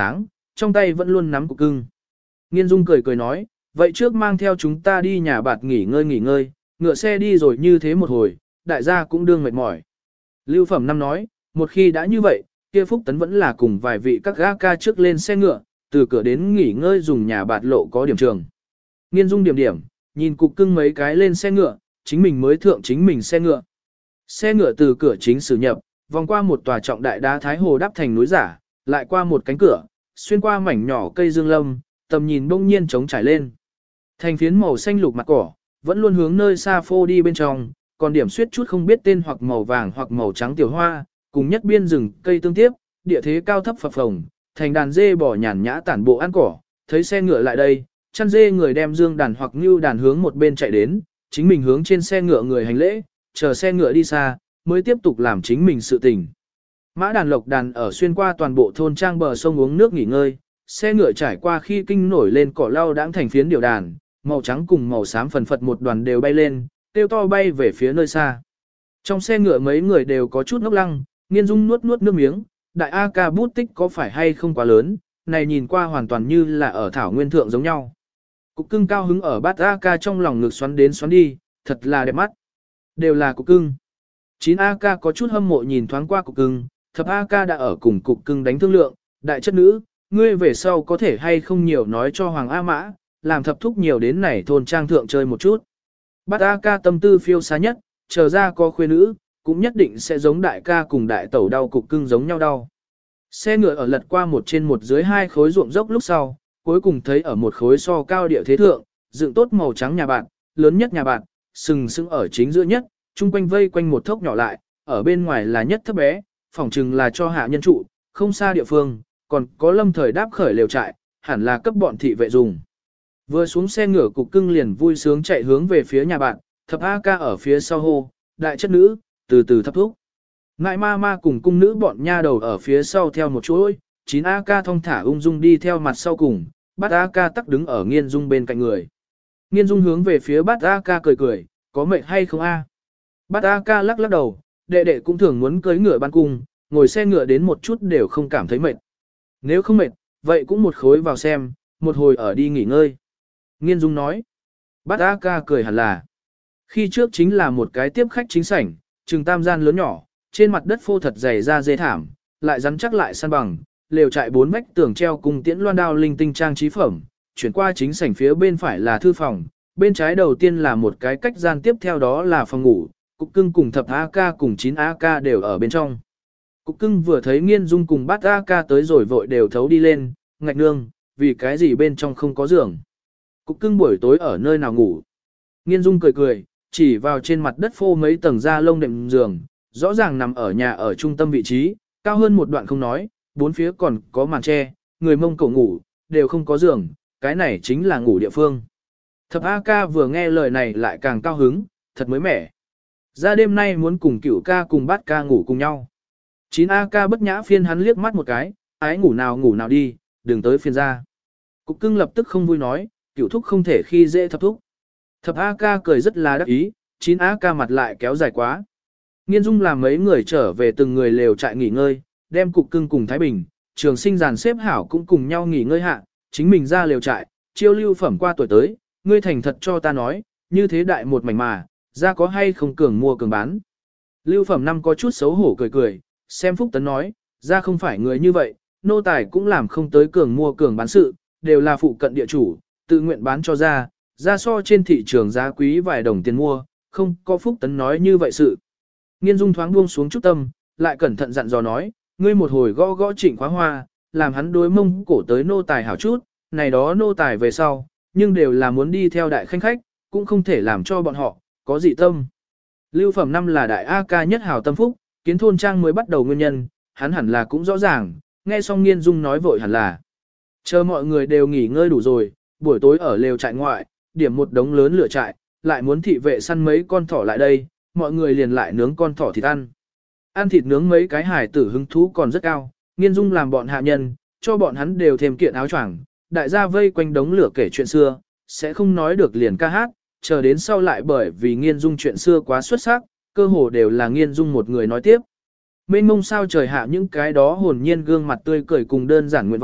trong tay vẫn luôn nắm cục cưng. Nghiên Dung cười cười nói, vậy trước mang theo chúng ta đi nhà bạt nghỉ ngơi nghỉ ngơi, ngựa xe đi rồi như thế một hồi, đại gia cũng đương mệt mỏi. Lưu Phẩm Năm nói, một khi đã như vậy, kia Phúc Tấn vẫn là cùng vài vị các gã ca trước lên xe ngựa, từ cửa đến nghỉ ngơi dùng nhà bạt lộ có điểm trường. Nghiên Dung điểm điểm, nhìn cục cưng mấy cái lên xe ngựa, chính mình mới thượng chính mình xe ngựa. Xe ngựa từ cửa chính xử nhập, vòng qua một tòa trọng đại đá thái hồ đắp thành núi giả, lại qua một cánh cửa, xuyên qua mảnh nhỏ cây dương lâm, tầm nhìn bỗng nhiên trống trải lên. Thành phiến màu xanh lục mặt cỏ, vẫn luôn hướng nơi xa phô đi bên trong, còn điểm suyết chút không biết tên hoặc màu vàng hoặc màu trắng tiểu hoa, cùng nhất biên rừng cây tương tiếp, địa thế cao thấp phập phồng, thành đàn dê bò nhàn nhã tản bộ ăn cỏ, thấy xe ngựa lại đây, chăn dê người đem dương đàn hoặc như đàn hướng một bên chạy đến, chính mình hướng trên xe ngựa người hành lễ, chờ xe ngựa đi xa, mới tiếp tục làm chính mình sự tình. Mã đàn lộc đàn ở xuyên qua toàn bộ thôn trang bờ sông uống nước nghỉ ngơi, xe ngựa trải qua khi kinh nổi lên cỏ lau đãng thành phiến điều đàn, màu trắng cùng màu xám phần phật một đoàn đều bay lên, tiêu to bay về phía nơi xa. Trong xe ngựa mấy người đều có chút ngốc lăng, Nghiên Dung nuốt nuốt nước miếng, đại A ca bút tích có phải hay không quá lớn, này nhìn qua hoàn toàn như là ở thảo nguyên thượng giống nhau. Cục cưng cao hứng ở bát A ca trong lòng ngực xoắn đến xoắn đi, thật là đẹp mắt. Đều là cục cưng. chín A ca có chút hâm mộ nhìn thoáng qua cục cưng, thập A ca đã ở cùng cục cưng đánh thương lượng, đại chất nữ, ngươi về sau có thể hay không nhiều nói cho Hoàng A Mã, làm thập thúc nhiều đến này thôn trang thượng chơi một chút. Bát A ca tâm tư phiêu xa nhất, chờ ra có khuê nữ, cũng nhất định sẽ giống đại ca cùng đại tẩu đau cục cưng giống nhau đau. Xe ngựa ở lật qua một trên một dưới hai khối ruộng dốc lúc sau, cuối cùng thấy ở một khối so cao địa thế thượng, dựng tốt màu trắng nhà bạn, lớn nhất nhà bạn, sừng sững ở chính giữa nhất, chung quanh vây quanh một thốc nhỏ lại, ở bên ngoài là nhất thấp bé, phỏng chừng là cho hạ nhân trụ, không xa địa phương, còn có lâm thời đáp khởi lều trại, hẳn là cấp bọn thị vệ dùng. Vừa xuống xe ngựa cục cưng liền vui sướng chạy hướng về phía nhà bạn, thập A ca ở phía sau hô, đại chất nữ, từ từ thấp thúc. Ngại ma ma cùng cung nữ bọn nha đầu ở phía sau theo một chuỗi, chín A ca thong thả ung dung đi theo mặt sau cùng, bát A ca tắc đứng ở Nghiên Dung bên cạnh người. Nghiên Dung hướng về phía bát A ca cười cười, có mệt hay không a? Bát A ca lắc lắc đầu, đệ đệ cũng thường muốn cưới ngựa ban cung, ngồi xe ngựa đến một chút đều không cảm thấy mệt. Nếu không mệt, vậy cũng một khối vào xem, một hồi ở đi nghỉ ngơi. Nghiên Dung nói. Bát A ca cười hẳn là. Khi trước chính là một cái tiếp khách chính sảnh, trừng tam gian lớn nhỏ, trên mặt đất phô thật dày ra dê thảm, lại rắn chắc lại săn bằng, lều trại bốn vách tường treo cùng tiễn loan đao linh tinh trang trí phẩm, chuyển qua chính sảnh phía bên phải là thư phòng, bên trái đầu tiên là một cái cách gian, tiếp theo đó là phòng ngủ, cục cưng cùng thập A ca cùng chín A ca đều ở bên trong. Cục cưng vừa thấy Nghiên Dung cùng bát A ca tới rồi vội đều thấu đi lên, ngạch nương, vì cái gì bên trong không có giường. Cục cưng buổi tối ở nơi nào ngủ. Nghiên Dung cười cười, chỉ vào trên mặt đất phô mấy tầng da lông đệm giường, rõ ràng nằm ở nhà ở trung tâm vị trí, cao hơn một đoạn không nói, bốn phía còn có màn tre, người Mông Cổ ngủ, đều không có giường, cái này chính là ngủ địa phương. Thập A ca vừa nghe lời này lại càng cao hứng, thật mới mẻ. Ra đêm nay muốn cùng cửu ca cùng bát ca ngủ cùng nhau. chín A ca bất nhã phiên hắn liếc mắt một cái, ái ngủ nào ngủ nào đi, đừng tới phiên ra. Cục cưng lập tức không vui nói, cửu thúc không thể khi dễ thập thúc. Thập A ca cười rất là đắc ý, chín A ca mặt lại kéo dài quá. Nghiên Dung làm mấy người trở về từng người lều trại nghỉ ngơi, đem cục cưng cùng Thái Bình, Trường Sinh dàn xếp hảo cũng cùng nhau nghỉ ngơi hạ, chính mình ra lều trại, chiêu Lưu Phẩm qua tuổi tới, ngươi thành thật cho ta nói, như thế đại một mảnh mà, ra có hay không cường mua cường bán. Lưu Phẩm Năm có chút xấu hổ cười cười, xem Phúc Tấn nói, ra không phải người như vậy, nô tài cũng làm không tới cường mua cường bán sự, đều là phụ cận địa chủ, tự nguyện bán cho ra, ra so trên thị trường giá quý vài đồng tiền mua, không có Phúc Tấn nói như vậy sự. Nghiên Dung thoáng buông xuống chút tâm, lại cẩn thận dặn dò nói, ngươi một hồi gõ gõ Trịnh Khóa Hoa, làm hắn đối Mông Cổ tới nô tài hảo chút, này đó nô tài về sau, nhưng đều là muốn đi theo đại khanh khách, cũng không thể làm cho bọn họ có dị tâm. Lưu Phẩm Năm là đại A ca nhất hảo tâm phúc, kiến thôn trang mới bắt đầu nguyên nhân, hắn hẳn là cũng rõ ràng, nghe xong Nghiên Dung nói vội hẳn là. Chờ mọi người đều nghỉ ngơi đủ rồi, buổi tối ở lều trại ngoại, điểm một đống lớn lửa trại, lại muốn thị vệ săn mấy con thỏ lại đây, mọi người liền lại nướng con thỏ thịt ăn. Ăn thịt nướng mấy cái hải tử hứng thú còn rất cao, Nghiên Dung làm bọn hạ nhân, cho bọn hắn đều thêm kiện áo choàng, đại gia vây quanh đống lửa kể chuyện xưa, sẽ không nói được liền ca hát, chờ đến sau lại bởi vì Nghiên Dung chuyện xưa quá xuất sắc, cơ hồ đều là Nghiên Dung một người nói tiếp. Mênh mông sao trời hạ những cái đó hồn nhiên gương mặt tươi cười cùng đơn giản nguyện vọng,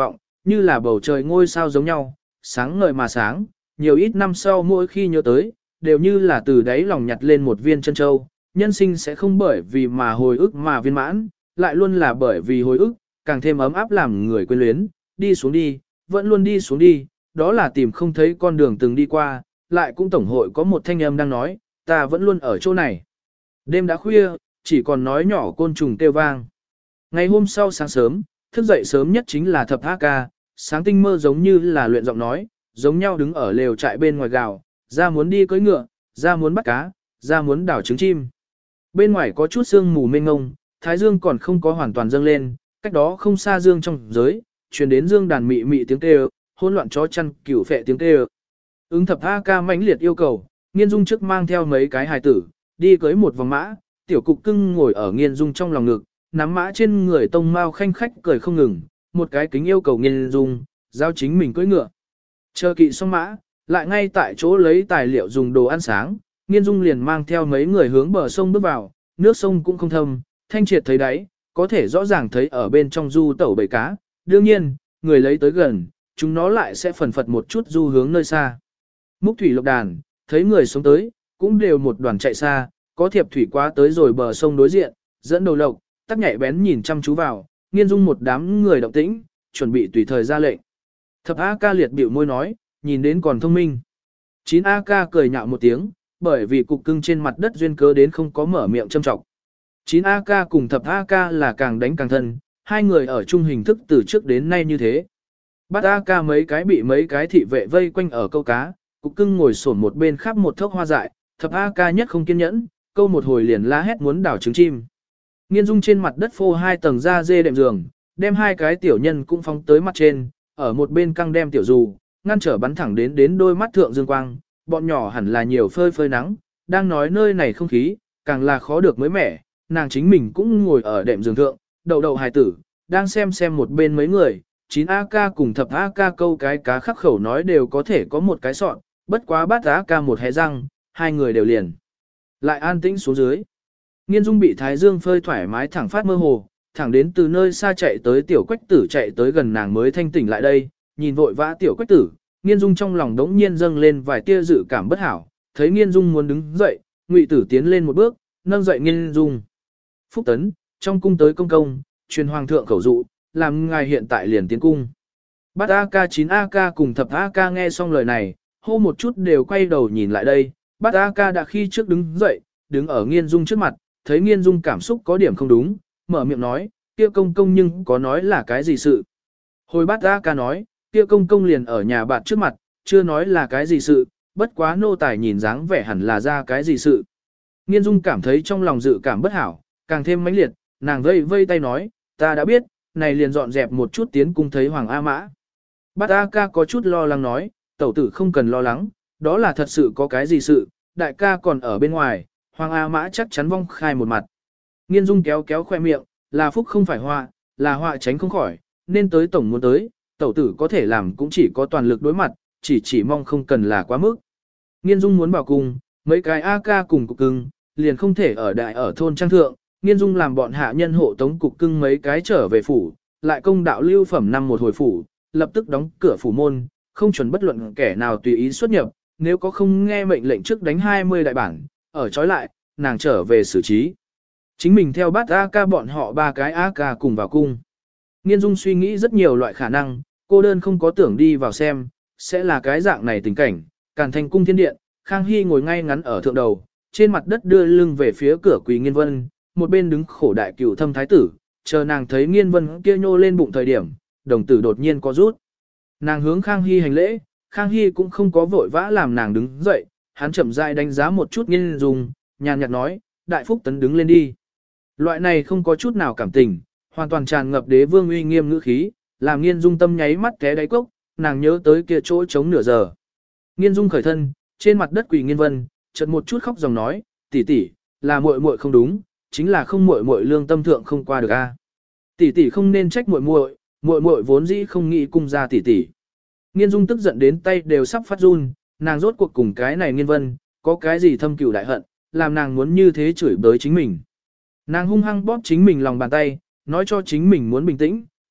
như là bầu trời ngôi sao giống nhau, sáng ngời mà sáng, nhiều ít năm sau mỗi khi nhớ tới, đều như là từ đáy lòng nhặt lên một viên chân châu, nhân sinh sẽ không bởi vì mà hồi ức mà viên mãn, lại luôn là bởi vì hồi ức, càng thêm ấm áp làm người quên luyến, đi xuống đi, vẫn luôn đi xuống đi, đó là tìm không thấy con đường từng đi qua, lại cũng tổng hội có một thanh âm đang nói, ta vẫn luôn ở chỗ này. Đêm đã khuya, chỉ còn nói nhỏ côn trùng kêu vang. Ngày hôm sau sáng sớm, thức dậy sớm nhất chính là thập A ca, sáng tinh mơ giống như là luyện giọng nói, giống nhau đứng ở lều trại bên ngoài gào, ra muốn đi cưỡi ngựa, ra muốn bắt cá, ra muốn đảo trứng chim. Bên ngoài có chút sương mù mênh ngông, thái dương còn không có hoàn toàn dâng lên, cách đó không xa dương trong giới, truyền đến dương đàn mị mị tiếng kêu, hỗn loạn chó chăn cửu phệ tiếng kêu. Ứng thập A ca mãnh liệt yêu cầu, Nghiên Dung trước mang theo mấy cái hài tử, đi cưới một vòng mã, tiểu cục cưng ngồi ở Nghiên Dung trong lòng ngực, nắm mã trên người tông mao khanh khách cười không ngừng, một cái kính yêu cầu Nghiên Dung, giao chính mình cưỡi ngựa. Chờ kỵ xong mã, lại ngay tại chỗ lấy tài liệu dùng đồ ăn sáng, Nghiên Dung liền mang theo mấy người hướng bờ sông bước vào, nước sông cũng không thâm, thanh triệt thấy đáy, có thể rõ ràng thấy ở bên trong du tẩu bầy cá, đương nhiên, người lấy tới gần, chúng nó lại sẽ phần phật một chút du hướng nơi xa. Múc thủy lộc đàn, thấy người sống tới, cũng đều một đoàn chạy xa, có thiệp thủy quá tới rồi bờ sông đối diện, dẫn đầu lộc, tắc nhạy bén nhìn chăm chú vào, Nghiên Dung một đám người động tĩnh, chuẩn bị tùy thời ra lệnh. Thập A ca liệt biểu môi nói, nhìn đến còn thông minh. Chín A ca cười nhạo một tiếng, bởi vì cục cưng trên mặt đất duyên cớ đến không có mở miệng châm trọng. Chín A ca cùng thập A ca là càng đánh càng thân, hai người ở chung hình thức từ trước đến nay như thế. Bát A ca mấy cái bị mấy cái thị vệ vây quanh ở câu cá, cục cưng ngồi xổm một bên khắp một thốc hoa dại, thập A ca nhất không kiên nhẫn, câu một hồi liền la hét muốn đảo trứng chim. Nghiên Dung trên mặt đất phô hai tầng da dê đệm giường, đem hai cái tiểu nhân cũng phóng tới mặt trên, ở một bên căng đem tiểu dù, ngăn trở bắn thẳng đến đến đôi mắt thượng dương quang, bọn nhỏ hẳn là nhiều phơi phơi nắng, đang nói nơi này không khí, càng là khó được mới mẻ, nàng chính mình cũng ngồi ở đệm giường thượng, đầu đầu hài tử, đang xem xem một bên mấy người, chín A ca cùng thập A ca câu cái cá khắc khẩu nói đều có thể có một cái sọn, bất quá bát A ca một hé răng, hai người đều liền. Lại an tĩnh xuống dưới. Nghiên Dung bị thái dương phơi thoải mái thẳng phát mơ hồ, thẳng đến từ nơi xa chạy tới tiểu quách tử chạy tới gần nàng mới thanh tỉnh lại đây, nhìn vội vã tiểu quách tử, Nghiên Dung trong lòng đống nhiên dâng lên vài tia dự cảm bất hảo, thấy Nghiên Dung muốn đứng dậy, Ngụy Tử tiến lên một bước, nâng dậy Nghiên Dung. Phúc tấn, trong cung tới công công, truyền hoàng thượng khẩu dụ, làm ngài hiện tại liền tiến cung. Bát A ca chín A ca cùng thập A ca nghe xong lời này, hô một chút đều quay đầu nhìn lại đây, Bát A ca đã khi trước đứng dậy, đứng ở Nghiên Dung trước mặt, thấy Nghiên Dung cảm xúc có điểm không đúng, mở miệng nói, kia công công nhưng có nói là cái gì sự. Hồi Bát A ca nói, kia công công liền ở nhà bạn trước mặt, chưa nói là cái gì sự, bất quá nô tài nhìn dáng vẻ hẳn là ra cái gì sự. Nghiên Dung cảm thấy trong lòng dự cảm bất hảo, càng thêm mãnh liệt, nàng vây vây tay nói, ta đã biết, này liền dọn dẹp một chút tiến cung thấy Hoàng A Mã. Bát A ca có chút lo lắng nói, tẩu tử không cần lo lắng, đó là thật sự có cái gì sự, đại ca còn ở bên ngoài, Hoàng A Mã chắc chắn vong khai một mặt. Nghiên Dung kéo kéo khoe miệng, là phúc không phải họa, là họa tránh không khỏi, nên tới tổng muốn tới, tẩu tử có thể làm cũng chỉ có toàn lực đối mặt, chỉ chỉ mong không cần là quá mức. Nghiên Dung muốn bảo cùng, mấy cái A ca cùng cục cưng, liền không thể ở đại ở thôn trang thượng, Nghiên Dung làm bọn hạ nhân hộ tống cục cưng mấy cái trở về phủ, lại công đạo lưu phẩm năm một hồi phủ, lập tức đóng cửa phủ môn, không chuẩn bất luận kẻ nào tùy ý xuất nhập, nếu có không nghe mệnh lệnh trước đánh hai mươi đại bản, ở trói lại, nàng trở về xử trí. Chính mình theo bát A ca bọn họ ba cái A ca cùng vào cung. Nghiên Dung suy nghĩ rất nhiều loại khả năng, cô đơn không có tưởng đi vào xem, sẽ là cái dạng này tình cảnh, Càn Thành cung thiên điện, Khang Hy ngồi ngay ngắn ở thượng đầu, trên mặt đất đưa lưng về phía cửa Quỳ Nghiên Vân, một bên đứng khổ đại cửu thâm thái tử, chờ nàng thấy Nghiên Vân kia nhô lên bụng thời điểm, đồng tử đột nhiên có rút. Nàng hướng Khang Hy hành lễ, Khang Hy cũng không có vội vã làm nàng đứng dậy, hắn chậm rãi đánh giá một chút Nghiên Dung, nhàn nhạt nói, đại phúc tấn đứng lên đi. Loại này không có chút nào cảm tình, hoàn toàn tràn ngập đế vương uy nghiêm ngữ khí, làm Nghiên Dung tâm nháy mắt té đáy cốc, nàng nhớ tới kia chỗ trống nửa giờ. Nghiên Dung khởi thân, trên mặt đất quỳ Nghiên Vân, chợt một chút khóc dòng nói, tỷ tỷ, là muội muội không đúng, chính là không muội muội lương tâm thượng không qua được a. Tỷ tỷ không nên trách muội muội, muội muội vốn dĩ không nghĩ cung ra tỷ tỷ. Nghiên Dung tức giận đến tay đều sắp phát run, nàng rốt cuộc cùng cái này Nghiên Vân, có cái gì thâm cừu đại hận, làm nàng muốn như thế chửi bới chính mình. Nàng hung hăng bóp chính mình lòng bàn tay, nói cho chính mình muốn bình tĩnh,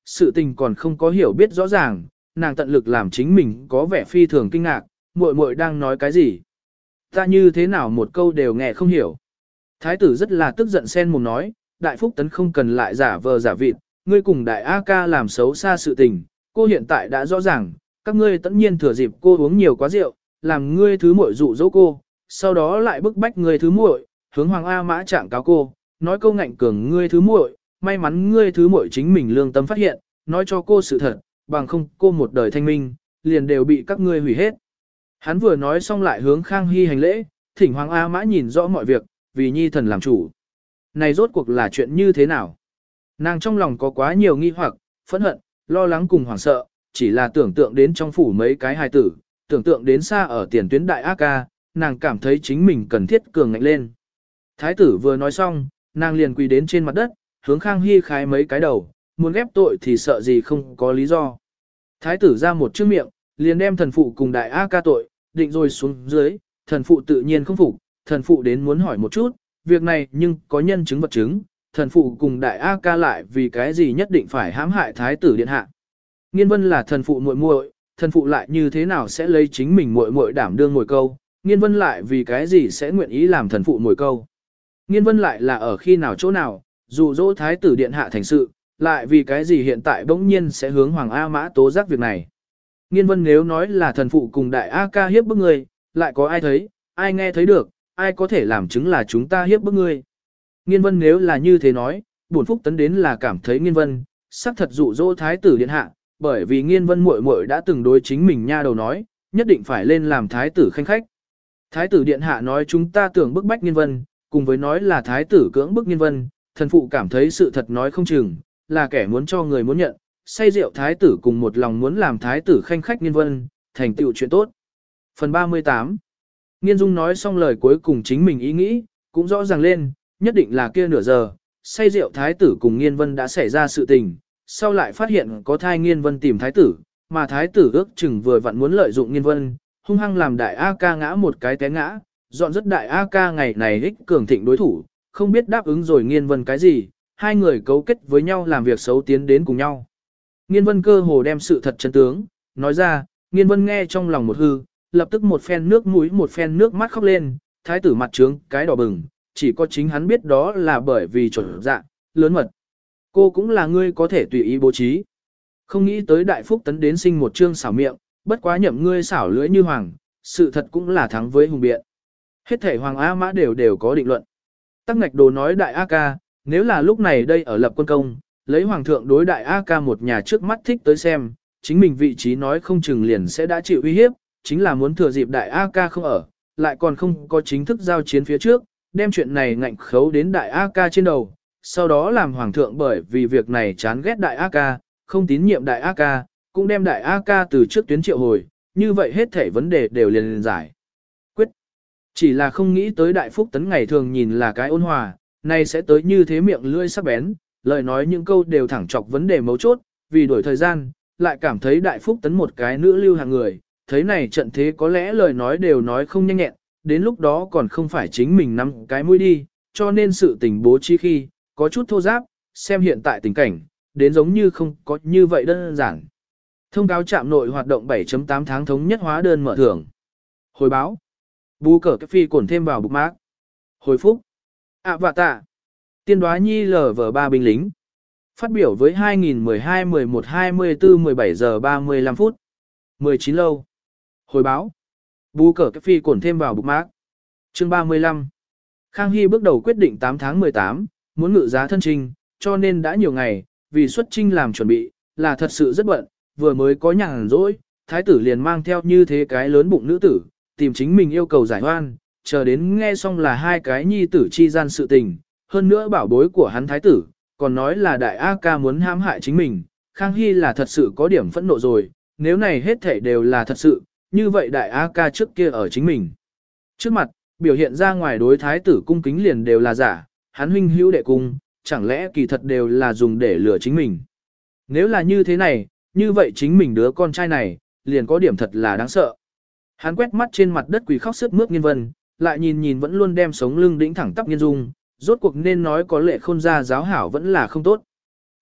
sự tình còn không có hiểu biết rõ ràng, nàng tận lực làm chính mình có vẻ phi thường kinh ngạc, muội muội đang nói cái gì? Ta như thế nào một câu đều nghe không hiểu. Thái tử rất là tức giận sen mồm nói, đại phúc tấn không cần lại giả vờ giả vịt, ngươi cùng đại A ca làm xấu xa sự tình, cô hiện tại đã rõ ràng, các ngươi tất nhiên thừa dịp cô uống nhiều quá rượu, làm ngươi thứ muội dụ dỗ cô, sau đó lại bức bách ngươi thứ muội, hướng Hoàng A Mã trạng cáo cô, nói câu ngạnh cường ngươi thứ muội, may mắn ngươi thứ muội chính mình lương tâm phát hiện, nói cho cô sự thật, bằng không cô một đời thanh minh, liền đều bị các ngươi hủy hết. Hắn vừa nói xong lại hướng Khang Hy hành lễ, thỉnh Hoàng A Mã nhìn rõ mọi việc, vì nhi thần làm chủ. Này rốt cuộc là chuyện như thế nào? Nàng trong lòng có quá nhiều nghi hoặc, phẫn hận, lo lắng cùng hoảng sợ, chỉ là tưởng tượng đến trong phủ mấy cái hài tử, tưởng tượng đến xa ở tiền tuyến đại A ca, nàng cảm thấy chính mình cần thiết cường ngạnh lên. Thái tử vừa nói xong, nàng liền quỳ đến trên mặt đất, hướng Khang Hy khái mấy cái đầu, muốn ghép tội thì sợ gì không có lý do. Thái tử ra một chữ miệng, liền đem thần phụ cùng đại A ca tội, định rồi xuống dưới, thần phụ tự nhiên không phục, thần phụ đến muốn hỏi một chút, việc này nhưng có nhân chứng vật chứng, thần phụ cùng đại A ca lại vì cái gì nhất định phải hãm hại thái tử điện hạ. Nghiên Vân là thần phụ muội muội, thần phụ lại như thế nào sẽ lấy chính mình muội muội đảm đương ngồi câu, Nghiên Vân lại vì cái gì sẽ nguyện ý làm thần phụ ngồi câu. Nghiên Vân lại là ở khi nào chỗ nào, dù dỗ thái tử điện hạ thành sự, lại vì cái gì hiện tại bỗng nhiên sẽ hướng Hoàng A Mã tố giác việc này. Nghiên Vân nếu nói là thần phụ cùng đại A ca hiếp bức người, lại có ai thấy, ai nghe thấy được, ai có thể làm chứng là chúng ta hiếp bức ngươi. Nghiên Vân nếu là như thế nói, bổn phúc tấn đến là cảm thấy Nghiên Vân sắc thật dụ dỗ thái tử điện hạ, bởi vì Nghiên Vân muội muội đã từng đối chính mình nha đầu nói, nhất định phải lên làm thái tử khanh khách. Thái tử điện hạ nói chúng ta tưởng bức bách Nghiên Vân, cùng với nói là thái tử cưỡng bức Nghiên Vân, thần phụ cảm thấy sự thật nói không chừng, là kẻ muốn cho người muốn nhận, say rượu thái tử cùng một lòng muốn làm thái tử khanh khách Nghiên Vân, thành tựu chuyện tốt. Phần ba mươi tám. Nghiên Dung nói xong lời cuối cùng chính mình ý nghĩ, cũng rõ ràng lên, nhất định là kia nửa giờ, say rượu thái tử cùng Nghiên Vân đã xảy ra sự tình, sau lại phát hiện có thai Nghiên Vân tìm thái tử, mà thái tử ước chừng vừa vặn muốn lợi dụng Nghiên Vân, hung hăng làm đại A ca ngã một cái té ngã, dọn rất đại A ca ngày này ích cường thịnh đối thủ, không biết đáp ứng rồi Nghiên Vân cái gì, hai người cấu kết với nhau làm việc xấu tiến đến cùng nhau. Nghiên Vân cơ hồ đem sự thật chân tướng, nói ra, Nghiên Vân nghe trong lòng một hư, lập tức một phen nước mũi một phen nước mắt khóc lên, thái tử mặt trướng, cái đỏ bừng, chỉ có chính hắn biết đó là bởi vì chuẩn dạ, lớn mật. Cô cũng là ngươi có thể tùy ý bố trí. Không nghĩ tới đại phúc tấn đến sinh một chương xảo miệng, bất quá nhậm ngươi xảo lưỡi như hoàng, sự thật cũng là thắng với hùng biện. Hết thể Hoàng A Mã đều đều có định luận. Tắc Ngạch Đồ nói đại A ca, nếu là lúc này đây ở lập quân công, lấy hoàng thượng đối đại A ca một nhà trước mắt thích tới xem, chính mình vị trí nói không chừng liền sẽ đã chịu uy hiếp, chính là muốn thừa dịp đại A ca không ở, lại còn không có chính thức giao chiến phía trước, đem chuyện này ngạnh khấu đến đại A ca trên đầu, sau đó làm hoàng thượng bởi vì việc này chán ghét đại A ca, không tín nhiệm đại A ca, cũng đem đại A ca từ trước tuyến triệu hồi, như vậy hết thể vấn đề đều liền liền giải quyết. Chỉ là không nghĩ tới đại phúc tấn ngày thường nhìn là cái ôn hòa, nay sẽ tới như thế miệng lưỡi sắc bén, lời nói những câu đều thẳng chọc vấn đề mấu chốt, vì đổi thời gian, lại cảm thấy đại phúc tấn một cái nữ lưu hàng người, thấy này trận thế có lẽ lời nói đều nói không nhanh nhẹn, đến lúc đó còn không phải chính mình nắm cái mũi đi, cho nên sự tình bố trí khi, có chút thô giáp, xem hiện tại tình cảnh, đến giống như không có như vậy đơn giản. Thông cáo trạm nội hoạt động bảy chấm tám tháng thống nhất hóa đơn mở thưởng. Hồi báo. Bù cờ cái phi cổn thêm vào bục mác. Hồi phúc. À và tạ. Tiên đoá nhi lờ vờ ba binh lính. Phát biểu với hai nghìn mười hai mười một hai mươi tư mười bảy giờ ba mươi lăm phút. mười chín lâu. Hồi báo. Bù cờ cái phi cổn thêm vào bục mác. Chương ba mươi lăm. Khang Hy bước đầu quyết định tám tháng mười tám, muốn ngự giá thân trinh, cho nên đã nhiều ngày, vì xuất trinh làm chuẩn bị, là thật sự rất bận, vừa mới có nhàn rỗi, thái tử liền mang theo như thế cái lớn bụng nữ tử, tìm chính mình yêu cầu giải oan, chờ đến nghe xong là hai cái nhi tử chi gian sự tình, hơn nữa bảo bối của hắn thái tử, còn nói là đại A ca muốn hãm hại chính mình, Khang Hy là thật sự có điểm phẫn nộ rồi, nếu này hết thảy đều là thật sự, như vậy đại A ca trước kia ở chính mình. Trước mặt, biểu hiện ra ngoài đối thái tử cung kính liền đều là giả, hắn huynh hữu đệ cung, chẳng lẽ kỳ thật đều là dùng để lừa chính mình. Nếu là như thế này, như vậy chính mình đứa con trai này, liền có điểm thật là đáng sợ. Hắn quét mắt trên mặt đất quỳ khóc sướt mướt Nghiên Vân, lại nhìn nhìn vẫn luôn đem sống lưng đĩnh thẳng tắp Nghiên Dung, rốt cuộc nên nói có lệ khôn ra giáo hảo vẫn là không tốt.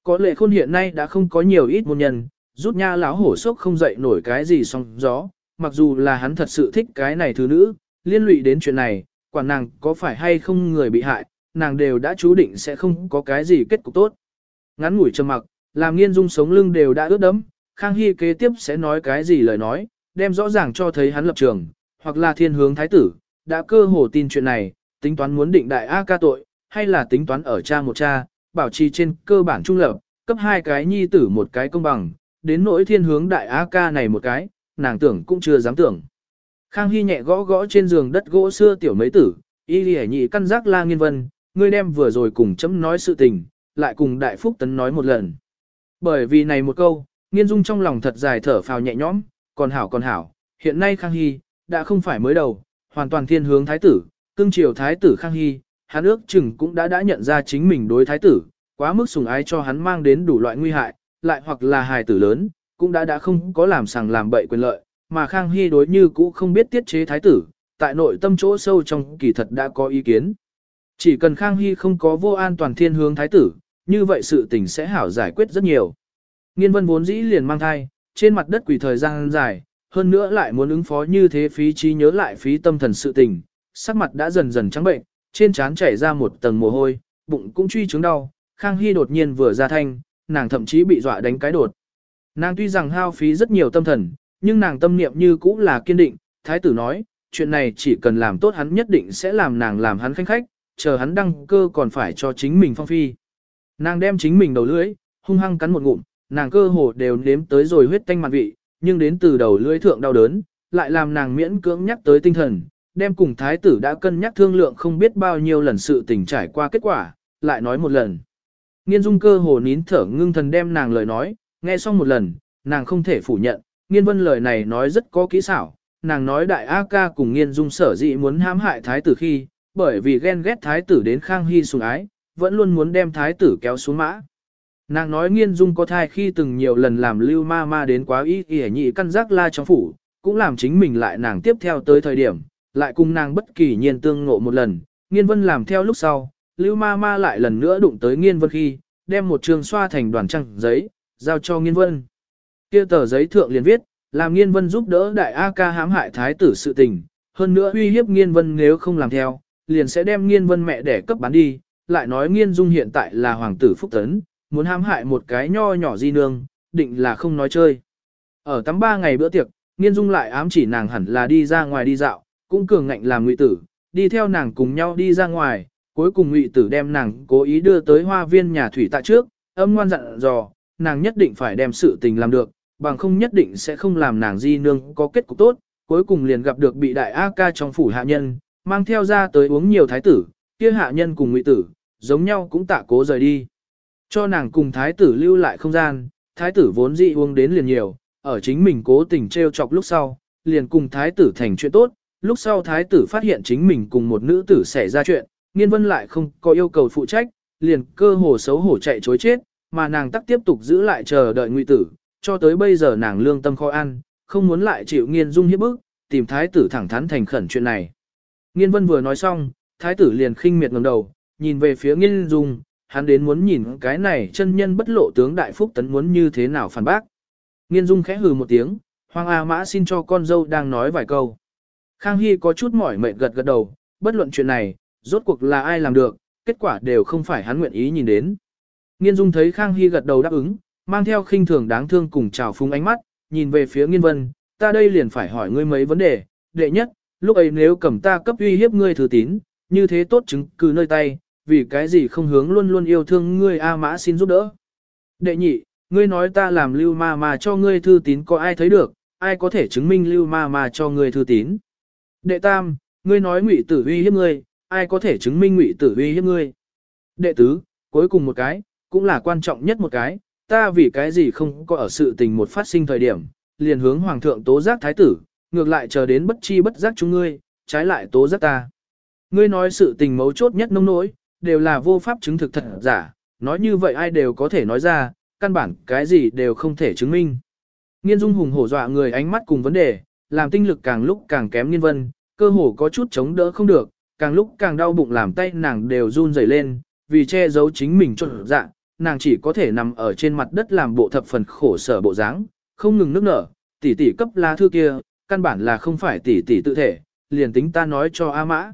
Có lệ khôn hiện nay đã không có nhiều ít môn nhân, rút nha lão hổ sốc không dậy nổi cái gì song gió, mặc dù là hắn thật sự thích cái này thứ nữ, liên lụy đến chuyện này, quả nàng có phải hay không người bị hại, nàng đều đã chú định sẽ không có cái gì kết cục tốt. Ngắn ngủi trầm mặc, làm Nghiên Dung sống lưng đều đã ướt đẫm, Khang Hy kế tiếp sẽ nói cái gì lời nói, đem rõ ràng cho thấy hắn lập trường, hoặc là thiên hướng thái tử, đã cơ hồ tin chuyện này, tính toán muốn định đại A ca tội, hay là tính toán ở cha một cha, bảo trì trên cơ bản trung lập, cấp hai cái nhi tử một cái công bằng, đến nỗi thiên hướng đại A ca này một cái, nàng tưởng cũng chưa dám tưởng. Khang Hy nhẹ gõ gõ trên giường đất gỗ xưa tiểu mấy tử, y lì nhị căn giác La Nghiên Vân, ngươi đem vừa rồi cùng chấm nói sự tình, lại cùng Đại Phúc Tấn nói một lần. Bởi vì này một câu, Nghiên Dung trong lòng thật dài thở phào nhẹ nhõm, còn hảo còn hảo, hiện nay Khang Hy, đã không phải mới đầu, hoàn toàn thiên hướng thái tử, cương triều thái tử Khang Hy, hắn ước chừng cũng đã đã nhận ra chính mình đối thái tử, quá mức sủng ái cho hắn mang đến đủ loại nguy hại, lại hoặc là hài tử lớn, cũng đã đã không có làm sằng làm bậy quyền lợi, mà Khang Hy đối như cũ không biết tiết chế thái tử, tại nội tâm chỗ sâu trong kỳ thật đã có ý kiến. Chỉ cần Khang Hy không có vô an toàn thiên hướng thái tử, như vậy sự tình sẽ hảo giải quyết rất nhiều. Nghiên Vân vốn dĩ liền mang thai, trên mặt đất quỷ thời gian dài, hơn nữa lại muốn ứng phó như thế phí trí nhớ lại phí tâm thần sự tình, sắc mặt đã dần dần trắng bệnh, trên trán chảy ra một tầng mồ hôi, bụng cũng truy chứng đau, Khang Hy đột nhiên vừa ra thanh, nàng thậm chí bị dọa đánh cái đột. Nàng tuy rằng hao phí rất nhiều tâm thần, nhưng nàng tâm niệm như cũ là kiên định, thái tử nói, chuyện này chỉ cần làm tốt hắn nhất định sẽ làm nàng làm hắn khanh khách, chờ hắn đăng cơ còn phải cho chính mình phong phi. Nàng đem chính mình đầu lưỡi, hung hăng cắn một ngụm, nàng cơ hồ đều nếm tới rồi huyết tanh mặt vị, nhưng đến từ đầu lưỡi thượng đau đớn, lại làm nàng miễn cưỡng nhắc tới tinh thần, đem cùng thái tử đã cân nhắc thương lượng không biết bao nhiêu lần sự tình trải qua kết quả, lại nói một lần. Nghiên Dung cơ hồ nín thở ngưng thần đem nàng lời nói, nghe xong một lần, nàng không thể phủ nhận, Nghiên Vân lời này nói rất có kỹ xảo, nàng nói đại A ca cùng Nghiên Dung sở dĩ muốn hãm hại thái tử khi, bởi vì ghen ghét thái tử đến Khang Hy sủng ái, vẫn luôn muốn đem thái tử kéo xuống mã. Nàng nói Nghiên Dung có thai khi từng nhiều lần làm lưu ma ma đến quá ý ỉa nhị căn giác La trong phủ, cũng làm chính mình lại nàng tiếp theo tới thời điểm, lại cùng nàng bất kỳ nhiên tương ngộ một lần, Nghiên Vân làm theo lúc sau, lưu ma ma lại lần nữa đụng tới Nghiên Vân khi, đem một trường xoa thành đoàn trăng giấy, giao cho Nghiên Vân. Kia tờ giấy thượng liền viết, làm Nghiên Vân giúp đỡ đại A ca hãm hại thái tử sự tình, hơn nữa uy hiếp Nghiên Vân nếu không làm theo, liền sẽ đem Nghiên Vân mẹ đẻ cấp bán đi, lại nói Nghiên Dung hiện tại là hoàng tử Phúc Tấn, muốn hãm hại một cái nho nhỏ di nương, định là không nói chơi. Ở tắm ba ngày bữa tiệc, Nghiên Dung lại ám chỉ nàng hẳn là đi ra ngoài đi dạo, cũng cường ngạnh làm ngụy tử, đi theo nàng cùng nhau đi ra ngoài, cuối cùng ngụy tử đem nàng cố ý đưa tới hoa viên nhà thủy tại trước, âm ngoan dặn dò, nàng nhất định phải đem sự tình làm được, bằng không nhất định sẽ không làm nàng di nương có kết cục tốt, cuối cùng liền gặp được bị đại A ca trong phủ hạ nhân, mang theo ra tới uống nhiều thái tử, kia hạ nhân cùng ngụy tử, giống nhau cũng tạ cố rời đi. Cho nàng cùng thái tử lưu lại không gian, thái tử vốn dị uống đến liền nhiều, ở chính mình cố tình trêu chọc lúc sau, liền cùng thái tử thành chuyện tốt, lúc sau thái tử phát hiện chính mình cùng một nữ tử xảy ra chuyện, Nghiên Vân lại không có yêu cầu phụ trách, liền cơ hồ xấu hổ chạy chối chết, mà nàng tắc tiếp tục giữ lại chờ đợi ngụy tử, cho tới bây giờ nàng lương tâm khó ăn, không muốn lại chịu Nghiên Dung hiếp bức, tìm thái tử thẳng thắn thành khẩn chuyện này. Nghiên Vân vừa nói xong, thái tử liền khinh miệt ngẩng đầu, nhìn về phía Nghiên Dung, hắn đến muốn nhìn cái này chân nhân bất lộ tướng Đại Phúc Tấn muốn như thế nào phản bác. Nghiên Dung khẽ hừ một tiếng, Hoàng A Mã xin cho con dâu đang nói vài câu. Khang Hy có chút mỏi mệt gật gật đầu, bất luận chuyện này, rốt cuộc là ai làm được, kết quả đều không phải hắn nguyện ý nhìn đến. Nghiên Dung thấy Khang Hy gật đầu đáp ứng, mang theo khinh thường đáng thương cùng trào phúng ánh mắt, nhìn về phía Nghiên Vân, ta đây liền phải hỏi ngươi mấy vấn đề. Đệ nhất, lúc ấy nếu cầm ta cấp uy hiếp ngươi thư tín, như thế tốt chứng cứ nơi tay, vì cái gì không hướng luôn luôn yêu thương ngươi A Mã xin giúp đỡ. Đệ nhị, ngươi nói ta làm lưu ma ma cho ngươi thư tín có ai thấy được, ai có thể chứng minh lưu ma ma cho ngươi thư tín. Đệ tam, ngươi nói ngụy tử uy hiếp ngươi, ai có thể chứng minh ngụy tử uy hiếp ngươi. Đệ tứ, cuối cùng một cái, cũng là quan trọng nhất một cái, ta vì cái gì không có ở sự tình một phát sinh thời điểm, liền hướng hoàng thượng tố giác thái tử, ngược lại chờ đến bất chi bất giác chúng ngươi, trái lại tố giác ta. Ngươi nói sự tình mấu chốt nhất nông nỗi, đều là vô pháp chứng thực thật giả, nói như vậy ai đều có thể nói ra, căn bản cái gì đều không thể chứng minh. Nghiên Dung hùng hổ dọa người ánh mắt cùng vấn đề, làm tinh lực càng lúc càng kém Nghiên Vân, cơ hồ có chút chống đỡ không được, càng lúc càng đau bụng làm tay nàng đều run rẩy lên, vì che giấu chính mình trộn dạ, nàng chỉ có thể nằm ở trên mặt đất làm bộ thập phần khổ sở bộ dáng, không ngừng nức nở, tỷ tỷ cấp lá thư kia, căn bản là không phải tỷ tỷ tự thể, liền tính ta nói cho A Mã.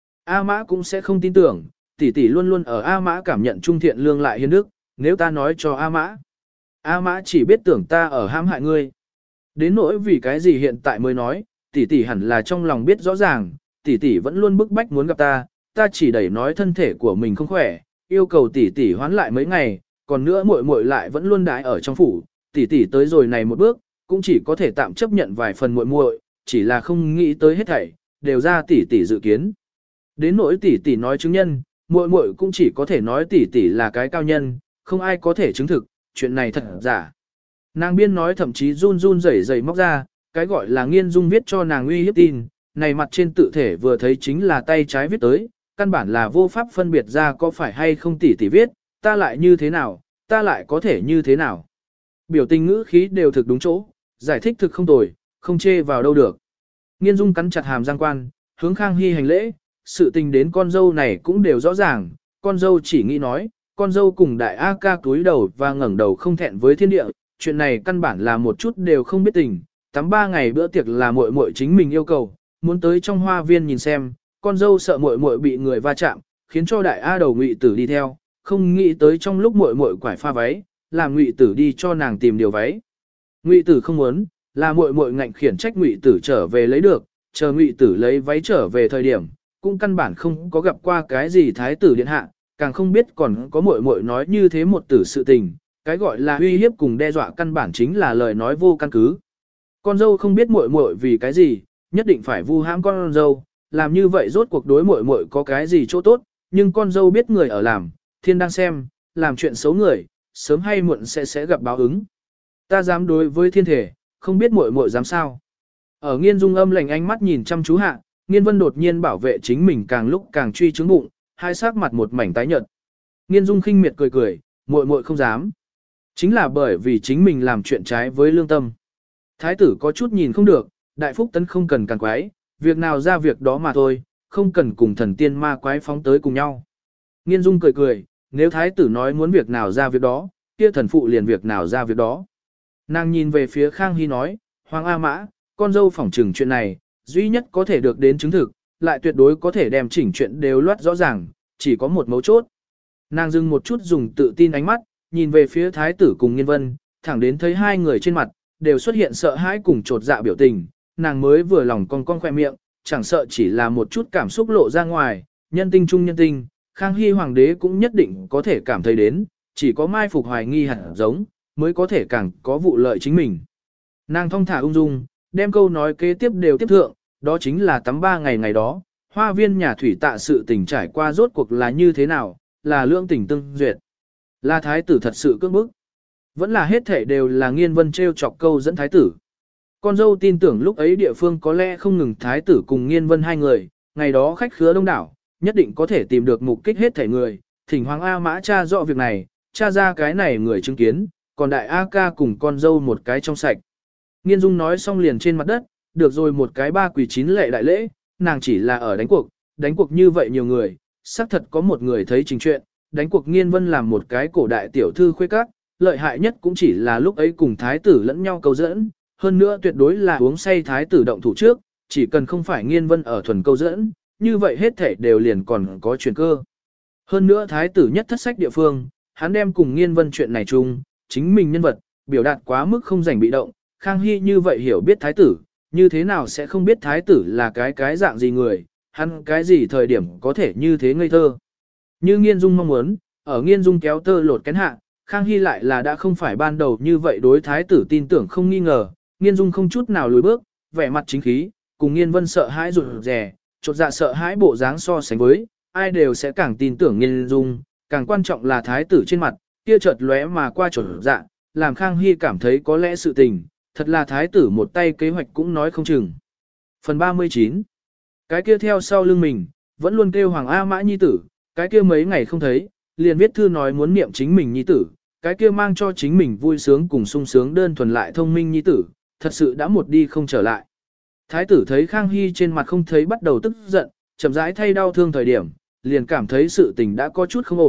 A Mã cũng sẽ không tin tưởng, tỷ tỷ luôn luôn ở A Mã cảm nhận trung thiện lương lại hiền đức, nếu ta nói cho A Mã. A Mã chỉ biết tưởng ta ở hãm hại ngươi. Đến nỗi vì cái gì hiện tại mới nói, tỷ tỷ hẳn là trong lòng biết rõ ràng, tỷ tỷ vẫn luôn bức bách muốn gặp ta, ta chỉ đẩy nói thân thể của mình không khỏe, yêu cầu tỷ tỷ hoán lại mấy ngày, còn nữa muội muội lại vẫn luôn đãi ở trong phủ, tỷ tỷ tới rồi này một bước, cũng chỉ có thể tạm chấp nhận vài phần muội muội, chỉ là không nghĩ tới hết thảy, đều ra tỷ tỷ dự kiến. Đến nỗi tỷ tỷ nói chứng nhân, muội muội cũng chỉ có thể nói tỷ tỷ là cái cao nhân, không ai có thể chứng thực, chuyện này thật giả. Nàng biên nói thậm chí run run rẩy rẩy móc ra, cái gọi là Nghiên Dung viết cho nàng uy hiếp tin, này mặt trên tự thể vừa thấy chính là tay trái viết tới, căn bản là vô pháp phân biệt ra có phải hay không tỷ tỷ viết, ta lại như thế nào, ta lại có thể như thế nào. Biểu tình ngữ khí đều thực đúng chỗ, giải thích thực không tồi, không chê vào đâu được. Nghiên Dung cắn chặt hàm răng quan, hướng Khang Hy hành lễ, sự tình đến con dâu này cũng đều rõ ràng, con dâu chỉ nghĩ nói, con dâu cùng đại A ca túi đầu và ngẩng đầu không thẹn với thiên địa, chuyện này căn bản là một chút đều không biết tình, tắm ba ngày bữa tiệc là muội muội chính mình yêu cầu, muốn tới trong hoa viên nhìn xem, con dâu sợ muội muội bị người va chạm, khiến cho đại A đầu Ngụy Tử đi theo, không nghĩ tới trong lúc muội muội quải pha váy, làm Ngụy Tử đi cho nàng tìm điều váy. Ngụy Tử không muốn, là muội muội ngạnh khiển trách Ngụy Tử trở về lấy được, chờ Ngụy Tử lấy váy trở về thời điểm, cũng căn bản không có gặp qua cái gì thái tử điện hạ, càng không biết còn có muội muội nói như thế một tử sự tình, cái gọi là uy hiếp cùng đe dọa căn bản chính là lời nói vô căn cứ. Con dâu không biết muội muội vì cái gì, nhất định phải vu hãm con dâu, làm như vậy rốt cuộc đối muội muội có cái gì chỗ tốt, nhưng con dâu biết người ở làm, thiên đang xem, làm chuyện xấu người, sớm hay muộn sẽ sẽ gặp báo ứng. Ta dám đối với thiên thể, không biết muội muội dám sao. Ở Nghiên Dung âm lạnh ánh mắt nhìn chăm chú hạ, Nghiên Vân đột nhiên bảo vệ chính mình càng lúc càng truy trứng bụng, hai sắc mặt một mảnh tái nhợt. Nghiên Dung khinh miệt cười cười, muội muội không dám. Chính là bởi vì chính mình làm chuyện trái với lương tâm. Thái tử có chút nhìn không được, đại phúc tấn không cần càng quái, việc nào ra việc đó mà thôi, không cần cùng thần tiên ma quái phóng tới cùng nhau. Nghiên Dung cười cười, nếu thái tử nói muốn việc nào ra việc đó, kia thần phụ liền việc nào ra việc đó. Nàng nhìn về phía Khang Hy nói, Hoàng A Mã, con dâu phỏng trừng chuyện này, duy nhất có thể được đến chứng thực, lại tuyệt đối có thể đem chỉnh chuyện đều loát rõ ràng, chỉ có một mấu chốt. Nàng dừng một chút dùng tự tin ánh mắt, nhìn về phía thái tử cùng Nghiên Vân, thẳng đến thấy hai người trên mặt, đều xuất hiện sợ hãi cùng trột dạ biểu tình, nàng mới vừa lòng cong cong khoe miệng, chẳng sợ chỉ là một chút cảm xúc lộ ra ngoài, nhân tinh trung nhân tinh, Khang Hy hoàng đế cũng nhất định có thể cảm thấy đến, chỉ có mai phục hoài nghi hẳn giống, mới có thể càng có vụ lợi chính mình. Nàng thong thả ung dung, đem câu nói kế tiếp đều tiếp thượng, đó chính là tắm ba ngày ngày đó, hoa viên nhà thủy tạ sự tình trải qua rốt cuộc là như thế nào, là lương tình tương duyệt. Là thái tử thật sự cưỡng bức. Vẫn là hết thể đều là Nghiên Vân treo chọc câu dẫn thái tử. Con dâu tin tưởng lúc ấy địa phương có lẽ không ngừng thái tử cùng Nghiên Vân hai người, ngày đó khách khứa đông đảo, nhất định có thể tìm được mục kích hết thể người, thỉnh Hoàng A Mã tra rõ việc này, tra ra cái này người chứng kiến, còn đại A ca cùng con dâu một cái trong sạch. Nghiên Dung nói xong liền trên mặt đất, được rồi một cái ba quỳ chín lệ đại lễ, nàng chỉ là ở đánh cuộc, đánh cuộc như vậy nhiều người, xác thật có một người thấy trình chuyện, đánh cuộc Nghiên Vân làm một cái cổ đại tiểu thư khuê các, lợi hại nhất cũng chỉ là lúc ấy cùng thái tử lẫn nhau câu dẫn, hơn nữa tuyệt đối là uống say thái tử động thủ trước, chỉ cần không phải Nghiên Vân ở thuần câu dẫn, như vậy hết thể đều liền còn có chuyển cơ. Hơn nữa thái tử nhất thất sách địa phương, hắn đem cùng Nghiên Vân chuyện này chung, chính mình nhân vật, biểu đạt quá mức không rảnh bị động, Khang Hy như vậy hiểu biết thái tử, như thế nào sẽ không biết thái tử là cái cái dạng gì người, hắn cái gì thời điểm có thể như thế ngây thơ. Như Nghiên Dung mong muốn, ở Nghiên Dung kéo tơ lột kén hạ, Khang Hy lại là đã không phải ban đầu như vậy đối thái tử tin tưởng không nghi ngờ, Nghiên Dung không chút nào lùi bước, vẻ mặt chính khí, cùng Nghiên Vân sợ hãi rụt rè, chột dạ sợ hãi bộ dáng so sánh với, ai đều sẽ càng tin tưởng Nghiên Dung, càng quan trọng là thái tử trên mặt, kia chợt lóe mà qua chột dạ, làm Khang Hy cảm thấy có lẽ sự tình, thật là thái tử một tay kế hoạch cũng nói không chừng. Phần ba mươi chín. Cái kia theo sau lưng mình, vẫn luôn kêu Hoàng A Mã nhi tử, cái kia mấy ngày không thấy, liền viết thư nói muốn niệm chính mình nhi tử, cái kia mang cho chính mình vui sướng cùng sung sướng đơn thuần lại thông minh nhi tử, thật sự đã một đi không trở lại. Thái tử thấy Khang Hy trên mặt không thấy bắt đầu tức giận, chậm rãi thay đau thương thời điểm, liền cảm thấy sự tình đã có chút không ổn,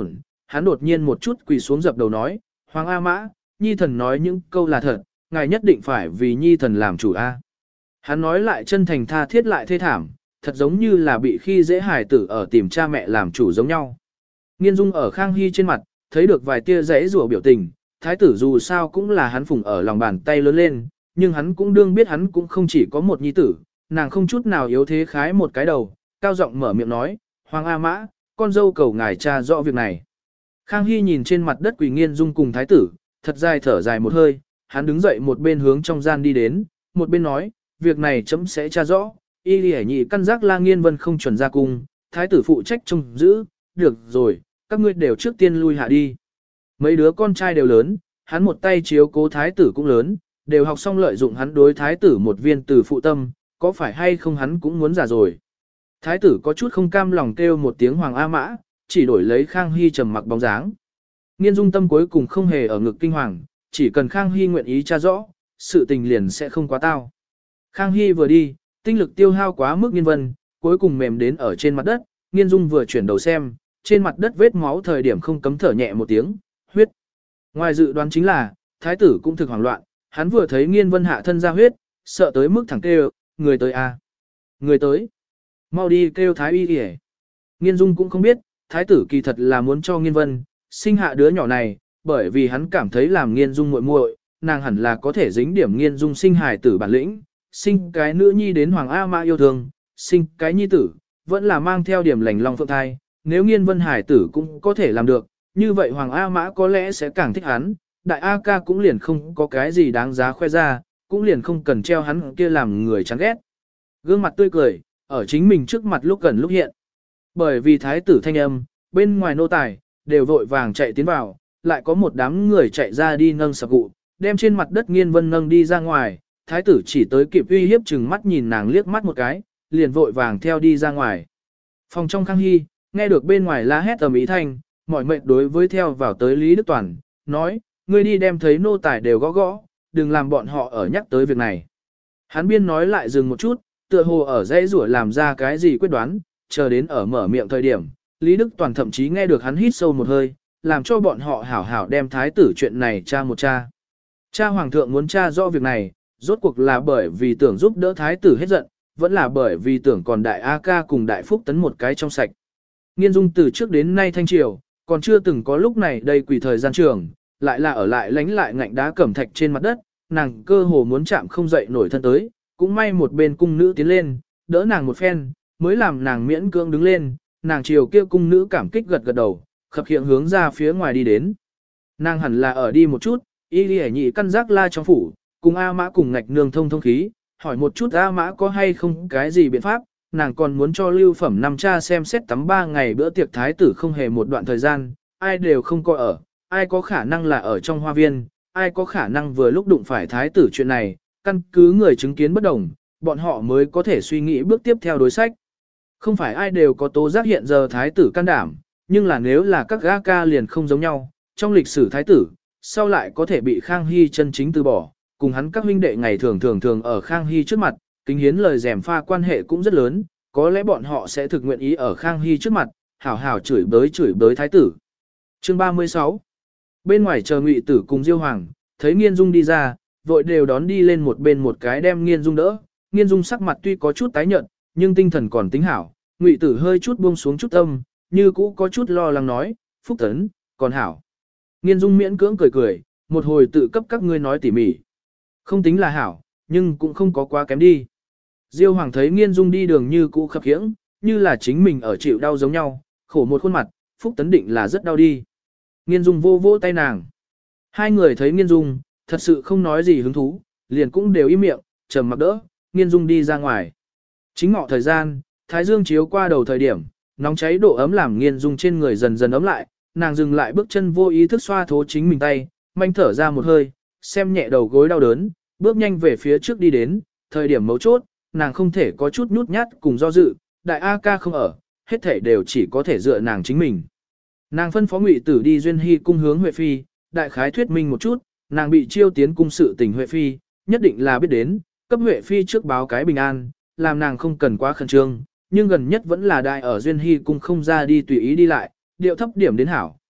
hắn đột nhiên một chút quỳ xuống dập đầu nói, Hoàng A Mã, nhi thần nói những câu là thật, ngài nhất định phải vì nhi thần làm chủ A. Hắn nói lại chân thành tha thiết lại thê thảm, thật giống như là bị khi dễ hài tử ở tìm cha mẹ làm chủ giống nhau. Nghiên Dung ở Khang Hy trên mặt, thấy được vài tia rẽ rủa biểu tình, thái tử dù sao cũng là hắn phụng ở lòng bàn tay lớn lên, nhưng hắn cũng đương biết hắn cũng không chỉ có một nhi tử, nàng không chút nào yếu thế khái một cái đầu, cao giọng mở miệng nói, Hoàng A Mã, con dâu cầu ngài cha rõ việc này. Khang Hy nhìn trên mặt đất quỳ Nghiên Dung cùng thái tử, thật dài thở dài một hơi, hắn đứng dậy một bên hướng trong gian đi đến, một bên nói, việc này chấm sẽ tra rõ, y lì nhị căn giác La Nghiên Vân không chuẩn ra cung, thái tử phụ trách trông giữ, được rồi, các ngươi đều trước tiên lui hạ đi. Mấy đứa con trai đều lớn, hắn một tay chiếu cố thái tử cũng lớn, đều học xong lợi dụng hắn đối thái tử một viên từ phụ tâm, có phải hay không hắn cũng muốn giả rồi. Thái tử có chút không cam lòng kêu một tiếng Hoàng A Mã, chỉ đổi lấy Khang Hy trầm mặc bóng dáng. Nghiên Dung tâm cuối cùng không hề ở ngực kinh hoàng, chỉ cần Khang Hy nguyện ý tra rõ, sự tình liền sẽ không quá tao. Khang Hy vừa đi, tinh lực tiêu hao quá mức Nghiên Vân, cuối cùng mềm đến ở trên mặt đất, Nghiên Dung vừa chuyển đầu xem, trên mặt đất vết máu thời điểm không cấm thở nhẹ một tiếng, huyết. Ngoài dự đoán chính là, thái tử cũng thực hoảng loạn, hắn vừa thấy Nghiên Vân hạ thân ra huyết, sợ tới mức thẳng kêu, người tới a, người tới, mau đi kêu thái y y. Nghiên Dung cũng không biết, thái tử kỳ thật là muốn cho Nghiên Vân sinh hạ đứa nhỏ này, bởi vì hắn cảm thấy làm Nghiên Dung muội muội, nàng hẳn là có thể dính điểm Nghiên Dung sinh hài tử bản lĩnh, sinh cái nữ nhi đến Hoàng A Mã yêu thương, sinh cái nhi tử, vẫn là mang theo điểm lành long phượng thai, nếu Nghiên Vân hài tử cũng có thể làm được, như vậy Hoàng A Mã có lẽ sẽ càng thích hắn, đại A ca cũng liền không có cái gì đáng giá khoe ra, cũng liền không cần treo hắn kia làm người chán ghét. Gương mặt tươi cười, ở chính mình trước mặt lúc gần lúc hiện. Bởi vì thái tử thanh âm, bên ngoài nô tài, đều vội vàng chạy tiến vào, lại có một đám người chạy ra đi nâng sập cụ, đem trên mặt đất Nghiên Vân nâng đi ra ngoài, thái tử chỉ tới kịp uy hiếp chừng mắt nhìn nàng liếc mắt một cái, liền vội vàng theo đi ra ngoài. Phòng trong Khang Hy, nghe được bên ngoài la hét ầm ĩ thanh, mỏi mệt đối với theo vào tới Lý Đức Toàn, nói, ngươi đi đem thấy nô tài đều gõ gõ, đừng làm bọn họ ở nhắc tới việc này. Hắn biên nói lại dừng một chút, tựa hồ ở dãy rủa làm ra cái gì quyết đoán, chờ đến ở mở miệng thời điểm, Lý Đức Toàn thậm chí nghe được hắn hít sâu một hơi, làm cho bọn họ hảo hảo đem thái tử chuyện này tra một tra. Cha hoàng thượng muốn tra rõ việc này, rốt cuộc là bởi vì tưởng giúp đỡ thái tử hết giận, vẫn là bởi vì tưởng còn đại A ca cùng đại phúc tấn một cái trong sạch. Nghiên Dung từ trước đến nay thanh triều, còn chưa từng có lúc này đây quỷ thời gian trường, lại là ở lại lánh lại ngạnh đá cẩm thạch trên mặt đất, nàng cơ hồ muốn chạm không dậy nổi thân tới, cũng may một bên cung nữ tiến lên, đỡ nàng một phen, mới làm nàng miễn cưỡng đứng lên, nàng chiều kia cung nữ cảm kích gật gật đầu, khập khiễng hướng ra phía ngoài đi đến. Nàng hẳn là ở đi một chút, y đi nhị căn giác la trong phủ, cùng A Mã cùng ngạch nương thông thông khí, hỏi một chút A Mã có hay không cái gì biện pháp, nàng còn muốn cho lưu phẩm năm cha xem xét tắm ba ngày bữa tiệc thái tử không hề một đoạn thời gian, ai đều không có ở, ai có khả năng là ở trong hoa viên, ai có khả năng vừa lúc đụng phải thái tử chuyện này, căn cứ người chứng kiến bất đồng, bọn họ mới có thể suy nghĩ bước tiếp theo đối sách. Không phải ai đều có tố giác hiện giờ thái tử can đảm, nhưng là nếu là các gã ca liền không giống nhau, trong lịch sử thái tử, sau lại có thể bị Khang Hy chân chính từ bỏ, cùng hắn các huynh đệ ngày thường thường thường ở Khang Hy trước mặt, kính hiến lời dèm pha quan hệ cũng rất lớn, có lẽ bọn họ sẽ thực nguyện ý ở Khang Hy trước mặt, hảo hảo chửi bới chửi bới thái tử. Chương ba mươi sáu. Bên ngoài chờ Ngụy Tử cùng Diêu Hoàng, thấy Nghiên Dung đi ra, vội đều đón đi lên một bên một cái đem Nghiên Dung đỡ. Nghiên Dung sắc mặt tuy có chút tái nhợt, nhưng tinh thần còn tính hảo. Ngụy Tử hơi chút buông xuống chút tâm, như cũ có chút lo lắng nói, Phúc Tấn, còn hảo. Nghiên Dung miễn cưỡng cười cười, một hồi tự cấp các ngươi nói tỉ mỉ. Không tính là hảo, nhưng cũng không có quá kém đi. Diêu Hoàng thấy Nghiên Dung đi đường như cũ khập khiễng, như là chính mình ở chịu đau giống nhau, khổ một khuôn mặt, Phúc Tấn định là rất đau đi. Nghiên Dung vô vô tay nàng. Hai người thấy Nghiên Dung, thật sự không nói gì hứng thú, liền cũng đều im miệng, trầm mặc đỡ, Nghiên Dung đi ra ngoài. Chính ngọ thời gian, thái dương chiếu qua đầu thời điểm, nóng cháy độ ấm làm Nghiên Dung trên người dần dần ấm lại, nàng dừng lại bước chân vô ý thức xoa thố chính mình tay, manh thở ra một hơi, xem nhẹ đầu gối đau đớn, bước nhanh về phía trước đi đến, thời điểm mấu chốt, nàng không thể có chút nhút nhát cùng do dự, đại A ca không ở, hết thể đều chỉ có thể dựa nàng chính mình. Nàng phân phó Ngụy Tử đi Duyên Hy cung hướng Huệ Phi, đại khái thuyết minh một chút, nàng bị chiêu tiến cung sự tình Huệ Phi, nhất định là biết đến, cấp Huệ Phi trước báo cái bình an, làm nàng không cần quá khẩn trương, nhưng gần nhất vẫn là đại ở Duyên Hy cung không ra đi tùy ý đi lại, điệu thấp điểm đến hảo,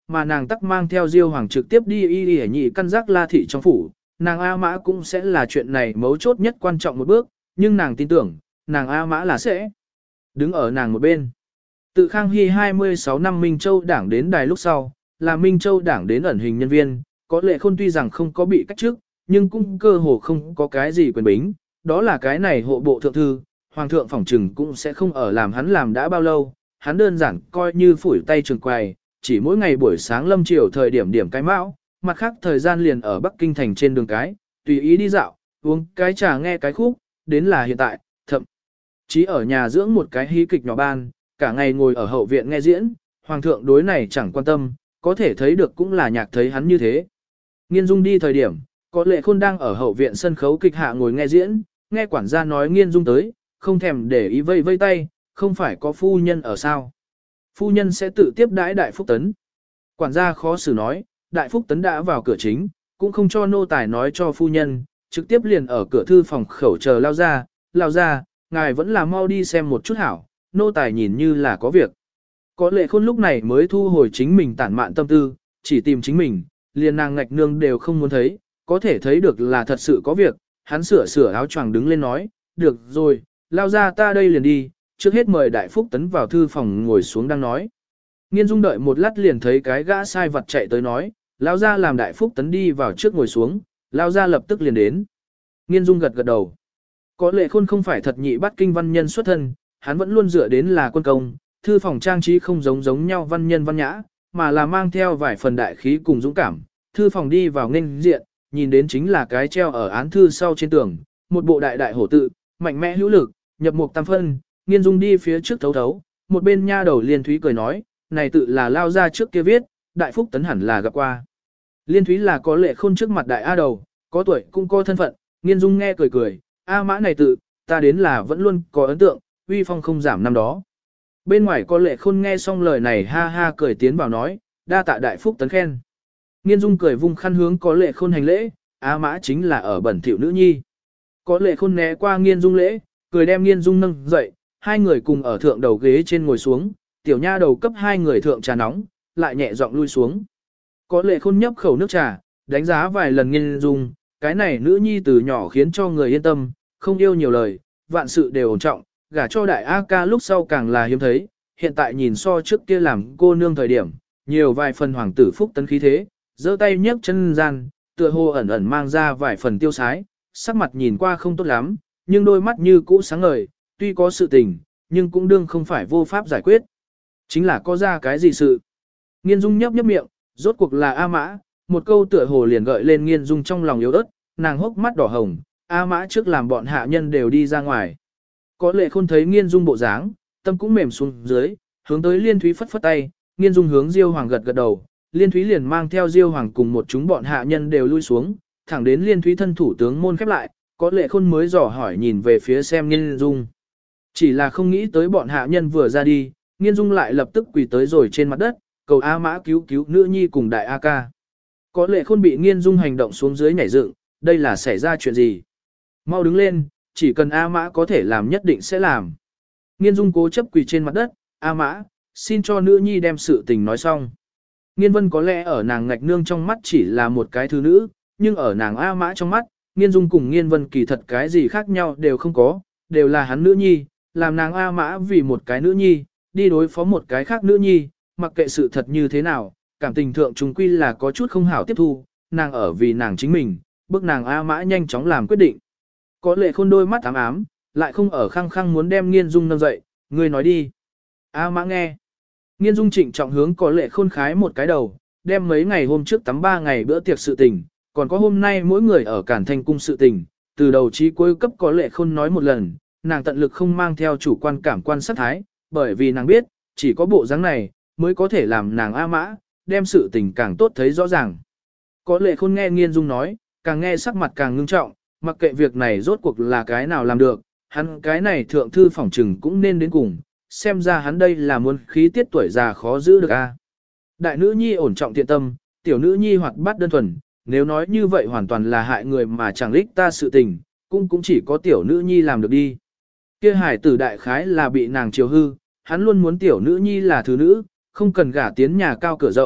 mà nàng tắc mang theo Diêu Hoàng trực tiếp đi y y nhị căn giác La thị trong phủ, nàng A Mã cũng sẽ là chuyện này mấu chốt nhất quan trọng một bước, nhưng nàng tin tưởng, nàng A Mã là sẽ đứng ở nàng một bên. Tự Khang Hy hai mươi sáu năm Minh Châu đảng đến đài lúc sau, là Minh Châu đảng đến ẩn hình nhân viên, có lệ khôn tuy rằng không có bị cách chức, nhưng cũng cơ hồ không có cái gì quyền bính, đó là cái này hộ bộ thượng thư, hoàng thượng phỏng trừng cũng sẽ không ở làm hắn làm đã bao lâu, hắn đơn giản coi như phủi tay trường quầy, chỉ mỗi ngày buổi sáng lâm chiều thời điểm điểm cái mão, mặt khác thời gian liền ở Bắc Kinh thành trên đường cái, tùy ý đi dạo, uống cái trà nghe cái khúc, đến là hiện tại, thậm chí ở nhà dưỡng một cái hí kịch nhỏ ban, cả ngày ngồi ở hậu viện nghe diễn, hoàng thượng đối này chẳng quan tâm, có thể thấy được cũng là nhạc thấy hắn như thế. Nghiên Dung đi thời điểm, có lệ khôn đang ở hậu viện sân khấu kịch hạ ngồi nghe diễn, nghe quản gia nói Nghiên Dung tới, không thèm để ý vây vây tay, không phải có phu nhân ở sao. Phu nhân sẽ tự tiếp đãi Đại Phúc Tấn. Quản gia khó xử nói, Đại Phúc Tấn đã vào cửa chính, cũng không cho nô tài nói cho phu nhân, trực tiếp liền ở cửa thư phòng khẩu chờ lao ra, lao ra, ngài vẫn là mau đi xem một chút hảo, nô tài nhìn như là có việc. Có lệ khôn lúc này mới thu hồi chính mình tản mạn tâm tư, chỉ tìm chính mình, liền nàng ngạch nương đều không muốn thấy, có thể thấy được là thật sự có việc, hắn sửa sửa áo choàng đứng lên nói, được rồi, lao ra ta đây liền đi, trước hết mời Đại Phúc Tấn vào thư phòng ngồi xuống đang nói. Nghiên Dung đợi một lát liền thấy cái gã sai vật chạy tới nói, lao ra làm Đại Phúc Tấn đi vào trước ngồi xuống, lao ra lập tức liền đến. Nghiên Dung gật gật đầu. Có lệ khôn không phải thật nhị bắt kinh văn nhân xuất thân, hắn vẫn luôn dựa đến là quân công, thư phòng trang trí không giống giống nhau văn nhân văn nhã, mà là mang theo vài phần đại khí cùng dũng cảm. Thư phòng đi vào nghênh diện, nhìn đến chính là cái treo ở án thư sau trên tường, một bộ đại đại hổ tự, mạnh mẽ hữu lực, nhập mục tam phân, Nghiên Dung đi phía trước thấu thấu, một bên nha đầu Liên Thúy cười nói, này tự là lao ra trước kia viết, Đại Phúc Tấn hẳn là gặp qua. Liên Thúy là có lệ khôn trước mặt đại A đầu, có tuổi cũng có thân phận, Nghiên Dung nghe cười cười, A mã này tự, ta đến là vẫn luôn có ấn tượng, uy phong không giảm năm đó. Bên ngoài có lệ khôn nghe xong lời này ha ha cười tiến vào nói, đa tạ Đại Phúc Tấn khen. Nghiên Dung cười vung khăn hướng có lệ khôn hành lễ, A mã chính là ở bẩn thỉu nữ nhi. Có lệ khôn né qua Nghiên Dung lễ, cười đem Nghiên Dung nâng dậy, hai người cùng ở thượng đầu ghế trên ngồi xuống, tiểu nha đầu cấp hai người thượng trà nóng, lại nhẹ giọng lui xuống. Có lệ khôn nhấp khẩu nước trà, đánh giá vài lần Nghiên Dung, cái này nữ nhi từ nhỏ khiến cho người yên tâm, không yêu nhiều lời, vạn sự đều ổn trọng, gả cho đại A ca lúc sau càng là hiếm thấy, hiện tại nhìn so trước kia làm cô nương thời điểm, nhiều vài phần hoàng tử Phúc Tấn khí thế, giơ tay nhấc chân gian, tựa hồ ẩn ẩn mang ra vài phần tiêu sái, sắc mặt nhìn qua không tốt lắm, nhưng đôi mắt như cũ sáng ngời, tuy có sự tình, nhưng cũng đương không phải vô pháp giải quyết. Chính là có ra cái gì sự. Nghiên Dung nhấp nhấp miệng, rốt cuộc là A Mã, một câu tựa hồ liền gợi lên Nghiên Dung trong lòng yếu ớt, nàng hốc mắt đỏ hồng, A Mã trước làm bọn hạ nhân đều đi ra ngoài. Có lệ khôn thấy Nghiên Dung bộ dáng, tâm cũng mềm xuống dưới, hướng tới Liên Thúy phất phất tay, Nghiên Dung hướng Diêu Hoàng gật gật đầu, Liên Thúy liền mang theo Diêu Hoàng cùng một chúng bọn hạ nhân đều lui xuống, thẳng đến Liên Thúy thân thủ tướng môn khép lại, có lệ khôn mới dò hỏi nhìn về phía xem Nghiên Dung. Chỉ là không nghĩ tới bọn hạ nhân vừa ra đi, Nghiên Dung lại lập tức quỳ tới rồi trên mặt đất, cầu A Mã cứu cứu nữ nhi cùng đại A ca. Có lệ khôn bị Nghiên Dung hành động xuống dưới nhảy dựng, đây là xảy ra chuyện gì? Mau đứng lên, chỉ cần A Mã có thể làm nhất định sẽ làm. Nghiên Dung cố chấp quỳ trên mặt đất, A Mã, xin cho nữ nhi đem sự tình nói xong. Nghiên Vân có lẽ ở nàng ngạch nương trong mắt chỉ là một cái thứ nữ, nhưng ở nàng A Mã trong mắt, Nghiên Dung cùng Nghiên Vân kỳ thật cái gì khác nhau đều không có, đều là hắn nữ nhi, làm nàng A Mã vì một cái nữ nhi, đi đối phó một cái khác nữ nhi, mặc kệ sự thật như thế nào, cảm tình thượng chúng quy là có chút không hảo tiếp thu, nàng ở vì nàng chính mình, bức nàng A Mã nhanh chóng làm quyết định. Có lệ khôn đôi mắt ám ám, lại không ở khăng khăng muốn đem Nghiên Dung nâng dậy, ngươi nói đi. A Mã nghe. Nghiên Dung trịnh trọng hướng có lệ khôn khái một cái đầu, đem mấy ngày hôm trước tắm ba ngày bữa tiệc sự tình, còn có hôm nay mỗi người ở Cản Thanh cung sự tình, từ đầu chí cuối cấp có lệ khôn nói một lần, nàng tận lực không mang theo chủ quan cảm quan sát thái, bởi vì nàng biết, chỉ có bộ dáng này, mới có thể làm nàng A Mã, đem sự tình càng tốt thấy rõ ràng. Có lệ khôn nghe Nghiên Dung nói, càng nghe sắc mặt càng ngưng trọng, mặc kệ việc này rốt cuộc là cái nào làm được, hắn cái này thượng thư phỏng trừng cũng nên đến cùng, xem ra hắn đây là muốn khí tiết tuổi già khó giữ được a. Đại nữ nhi ổn trọng thiện tâm, tiểu nữ nhi hoạt bát đơn thuần, nếu nói như vậy hoàn toàn là hại người mà chẳng lích ta sự tình, cũng cũng chỉ có tiểu nữ nhi làm được đi. Kia hải tử đại khái là bị nàng chiều hư, hắn luôn muốn tiểu nữ nhi là thứ nữ, không cần gả tiến nhà cao cửa rộng,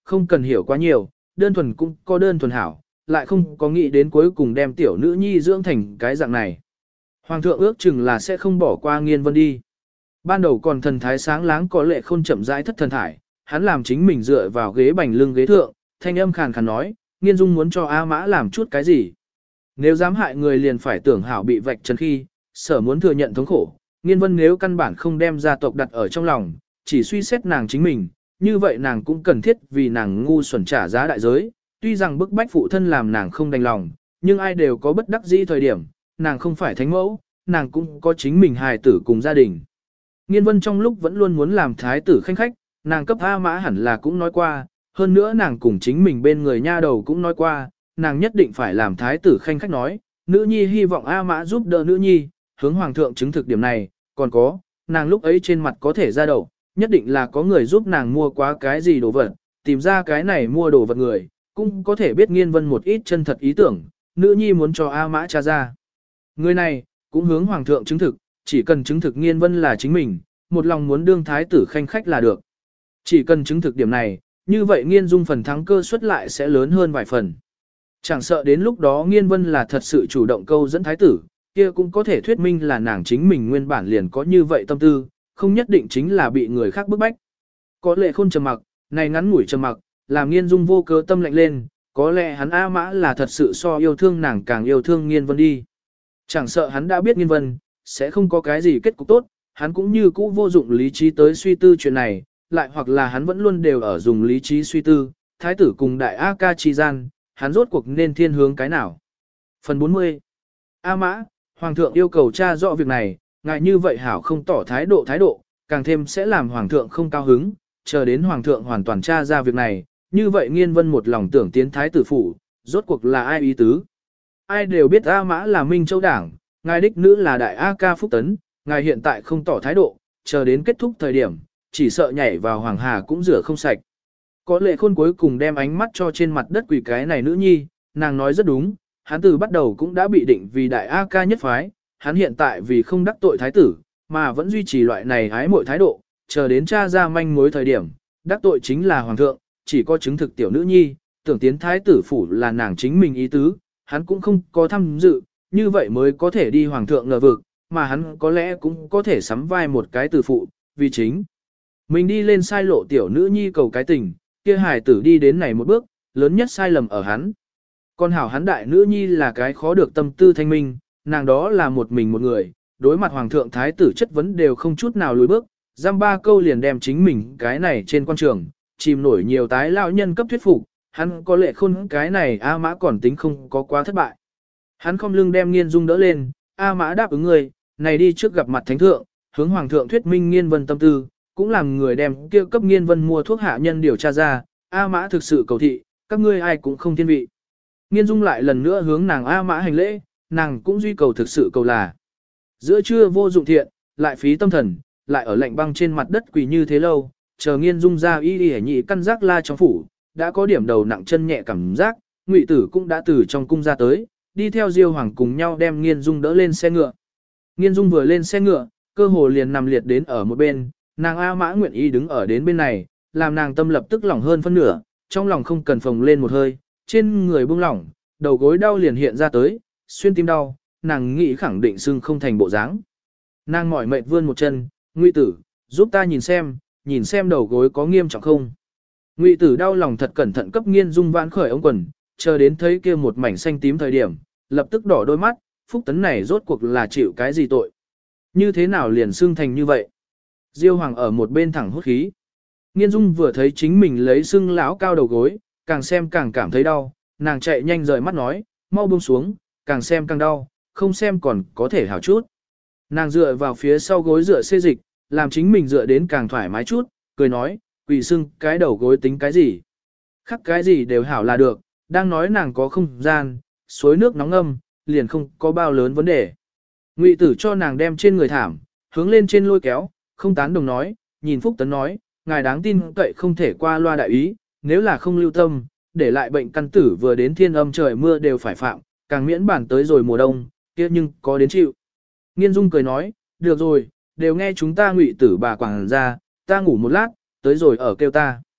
không cần hiểu quá nhiều, đơn thuần cũng có đơn thuần hảo, lại không có nghĩ đến cuối cùng đem tiểu nữ nhi dưỡng thành cái dạng này. Hoàng thượng ước chừng là sẽ không bỏ qua Nghiên Vân đi. Ban đầu còn thần thái sáng láng có lệ khôn chậm rãi thất thần thải, hắn làm chính mình dựa vào ghế bành lưng ghế thượng, thanh âm khàn khàn nói, Nghiên Dung muốn cho A Mã làm chút cái gì. Nếu dám hại người liền phải tưởng hảo bị vạch trần khi, sở muốn thừa nhận thống khổ, Nghiên Vân nếu căn bản không đem gia tộc đặt ở trong lòng, chỉ suy xét nàng chính mình, như vậy nàng cũng cần thiết vì nàng ngu xuẩn trả giá đại giới, tuy rằng bức bách phụ thân làm nàng không đành lòng, nhưng ai đều có bất đắc dĩ thời điểm, nàng không phải thánh mẫu, nàng cũng có chính mình hài tử cùng gia đình. Nghiên Vân trong lúc vẫn luôn muốn làm thái tử khanh khách, nàng cấp A Mã hẳn là cũng nói qua, hơn nữa nàng cùng chính mình bên người nha đầu cũng nói qua, nàng nhất định phải làm thái tử khanh khách nói, nữ nhi hy vọng A Mã giúp đỡ nữ nhi, hướng hoàng thượng chứng thực điểm này, còn có, nàng lúc ấy trên mặt có thể ra đầu, nhất định là có người giúp nàng mua quá cái gì đồ vật, tìm ra cái này mua đồ vật người, cũng có thể biết Nghiên Vân một ít chân thật ý tưởng, nữ nhi muốn cho A Mã tra ra. Người này, cũng hướng hoàng thượng chứng thực, chỉ cần chứng thực Nghiên Vân là chính mình, một lòng muốn đương thái tử khanh khách là được. Chỉ cần chứng thực điểm này, như vậy Nghiên Dung phần thắng cơ suất lại sẽ lớn hơn vài phần. Chẳng sợ đến lúc đó Nghiên Vân là thật sự chủ động câu dẫn thái tử, kia cũng có thể thuyết minh là nàng chính mình nguyên bản liền có như vậy tâm tư, không nhất định chính là bị người khác bức bách. Có lệ khôn trầm mặc, này ngắn ngủi trầm mặc, làm Nghiên Dung vô cớ tâm lạnh lên, có lẽ hắn A Mã là thật sự so yêu thương nàng càng yêu thương Nghiên Vân đi. Chẳng sợ hắn đã biết Nghiên Vân, sẽ không có cái gì kết cục tốt, hắn cũng như cũ vô dụng lý trí tới suy tư chuyện này, lại hoặc là hắn vẫn luôn đều ở dùng lý trí suy tư, thái tử cùng đại A ca chi gian, hắn rốt cuộc nên thiên hướng cái nào. Phần bốn mươi. A Mã, Hoàng thượng yêu cầu tra rõ việc này, ngại như vậy hảo không tỏ thái độ thái độ, càng thêm sẽ làm Hoàng thượng không cao hứng, chờ đến Hoàng thượng hoàn toàn tra ra việc này, như vậy Nghiên Vân một lòng tưởng tiến thái tử phủ, rốt cuộc là ai ý tứ. Ai đều biết A Mã là Minh Châu Đảng, ngài đích nữ là đại A ca Phúc Tấn, ngài hiện tại không tỏ thái độ, chờ đến kết thúc thời điểm, chỉ sợ nhảy vào Hoàng Hà cũng rửa không sạch. Có lệ khôn cuối cùng đem ánh mắt cho trên mặt đất quỷ cái này nữ nhi, nàng nói rất đúng, hắn từ bắt đầu cũng đã bị định vì đại A ca nhất phái, hắn hiện tại vì không đắc tội thái tử, mà vẫn duy trì loại này ái muội thái độ, chờ đến tra ra manh mối thời điểm, đắc tội chính là Hoàng thượng, chỉ có chứng thực tiểu nữ nhi, tưởng tiến thái tử phủ là nàng chính mình ý tứ, hắn cũng không có tham dự, như vậy mới có thể đi Hoàng thượng ngờ vực, mà hắn có lẽ cũng có thể sắm vai một cái tử phụ, vì chính. Mình đi lên sai lộ tiểu nữ nhi cầu cái tình, kia hài tử đi đến này một bước, lớn nhất sai lầm ở hắn. Còn hảo hắn đại nữ nhi là cái khó được tâm tư thanh minh, nàng đó là một mình một người, đối mặt hoàng thượng thái tử chất vấn đều không chút nào lùi bước, giam ba câu liền đem chính mình cái này trên quan trường, chìm nổi nhiều tái lão nhân cấp thuyết phục, hắn có lệ khôn cái này A Mã còn tính không có quá thất bại. Hắn không lưng đem Nghiên Dung đỡ lên, A Mã đáp ứng người, này đi trước gặp mặt thánh thượng, hướng hoàng thượng thuyết minh Nghiên Vân tâm tư, cũng làm người đem kia cấp Nghiên Vân mua thuốc hạ nhân điều tra ra, A Mã thực sự cầu thị, các ngươi ai cũng không thiên vị. Nghiên Dung lại lần nữa hướng nàng A Mã hành lễ, nàng cũng duy cầu thực sự cầu là. Giữa trưa vô dụng thiện, lại phí tâm thần, lại ở lạnh băng trên mặt đất quỳ như thế lâu, chờ Nghiên Dung ra y y nhị căn giác la trong phủ, đã có điểm đầu nặng chân nhẹ cảm giác, Ngụy Tử cũng đã từ trong cung ra tới, đi theo Diêu Hoàng cùng nhau đem Nghiên Dung đỡ lên xe ngựa. Nghiên Dung vừa lên xe ngựa, cơ hồ liền nằm liệt đến ở một bên, nàng A Mã nguyện ý đứng ở đến bên này, làm nàng tâm lập tức lỏng hơn phân nửa, trong lòng không cần phồng lên một hơi, trên người buông lỏng, đầu gối đau liền hiện ra tới, xuyên tim đau, nàng nghĩ khẳng định sưng không thành bộ dáng. Nàng mỏi mệt vươn một chân, Ngụy Tử, giúp ta nhìn xem, nhìn xem đầu gối có nghiêm trọng không. Ngụy Tử đau lòng thật cẩn thận cấp Nghiên Dung vãn khởi ống quần, chờ đến thấy kia một mảnh xanh tím thời điểm, lập tức đỏ đôi mắt, Phúc Tấn này rốt cuộc là chịu cái gì tội. Như thế nào liền xưng thành như vậy. Diêu Hoàng ở một bên thẳng hốt khí. Nghiên Dung vừa thấy chính mình lấy xưng lão cao đầu gối, càng xem càng cảm thấy đau, nàng chạy nhanh rời mắt nói, mau buông xuống, càng xem càng đau, không xem còn có thể hảo chút. Nàng dựa vào phía sau gối dựa xê dịch, làm chính mình dựa đến càng thoải mái chút, cười nói, quỷ xưng cái đầu gối tính cái gì. Khắc cái gì đều hảo là được, đang nói nàng có không gian, suối nước nóng âm, liền không có bao lớn vấn đề. Ngụy Tử cho nàng đem trên người thảm, hướng lên trên lôi kéo, không tán đồng nói, nhìn Phúc Tấn nói, ngài đáng tin cậy không thể qua loa đại ý, nếu là không lưu tâm, để lại bệnh căn tử vừa đến thiên âm trời mưa đều phải phạm, càng miễn bản tới rồi mùa đông, kia nhưng có đến chịu. Nghiên Dung cười nói, được rồi, đều nghe chúng ta Ngụy Tử bà quảng ra, ta ngủ một lát, tới rồi ở kêu ta.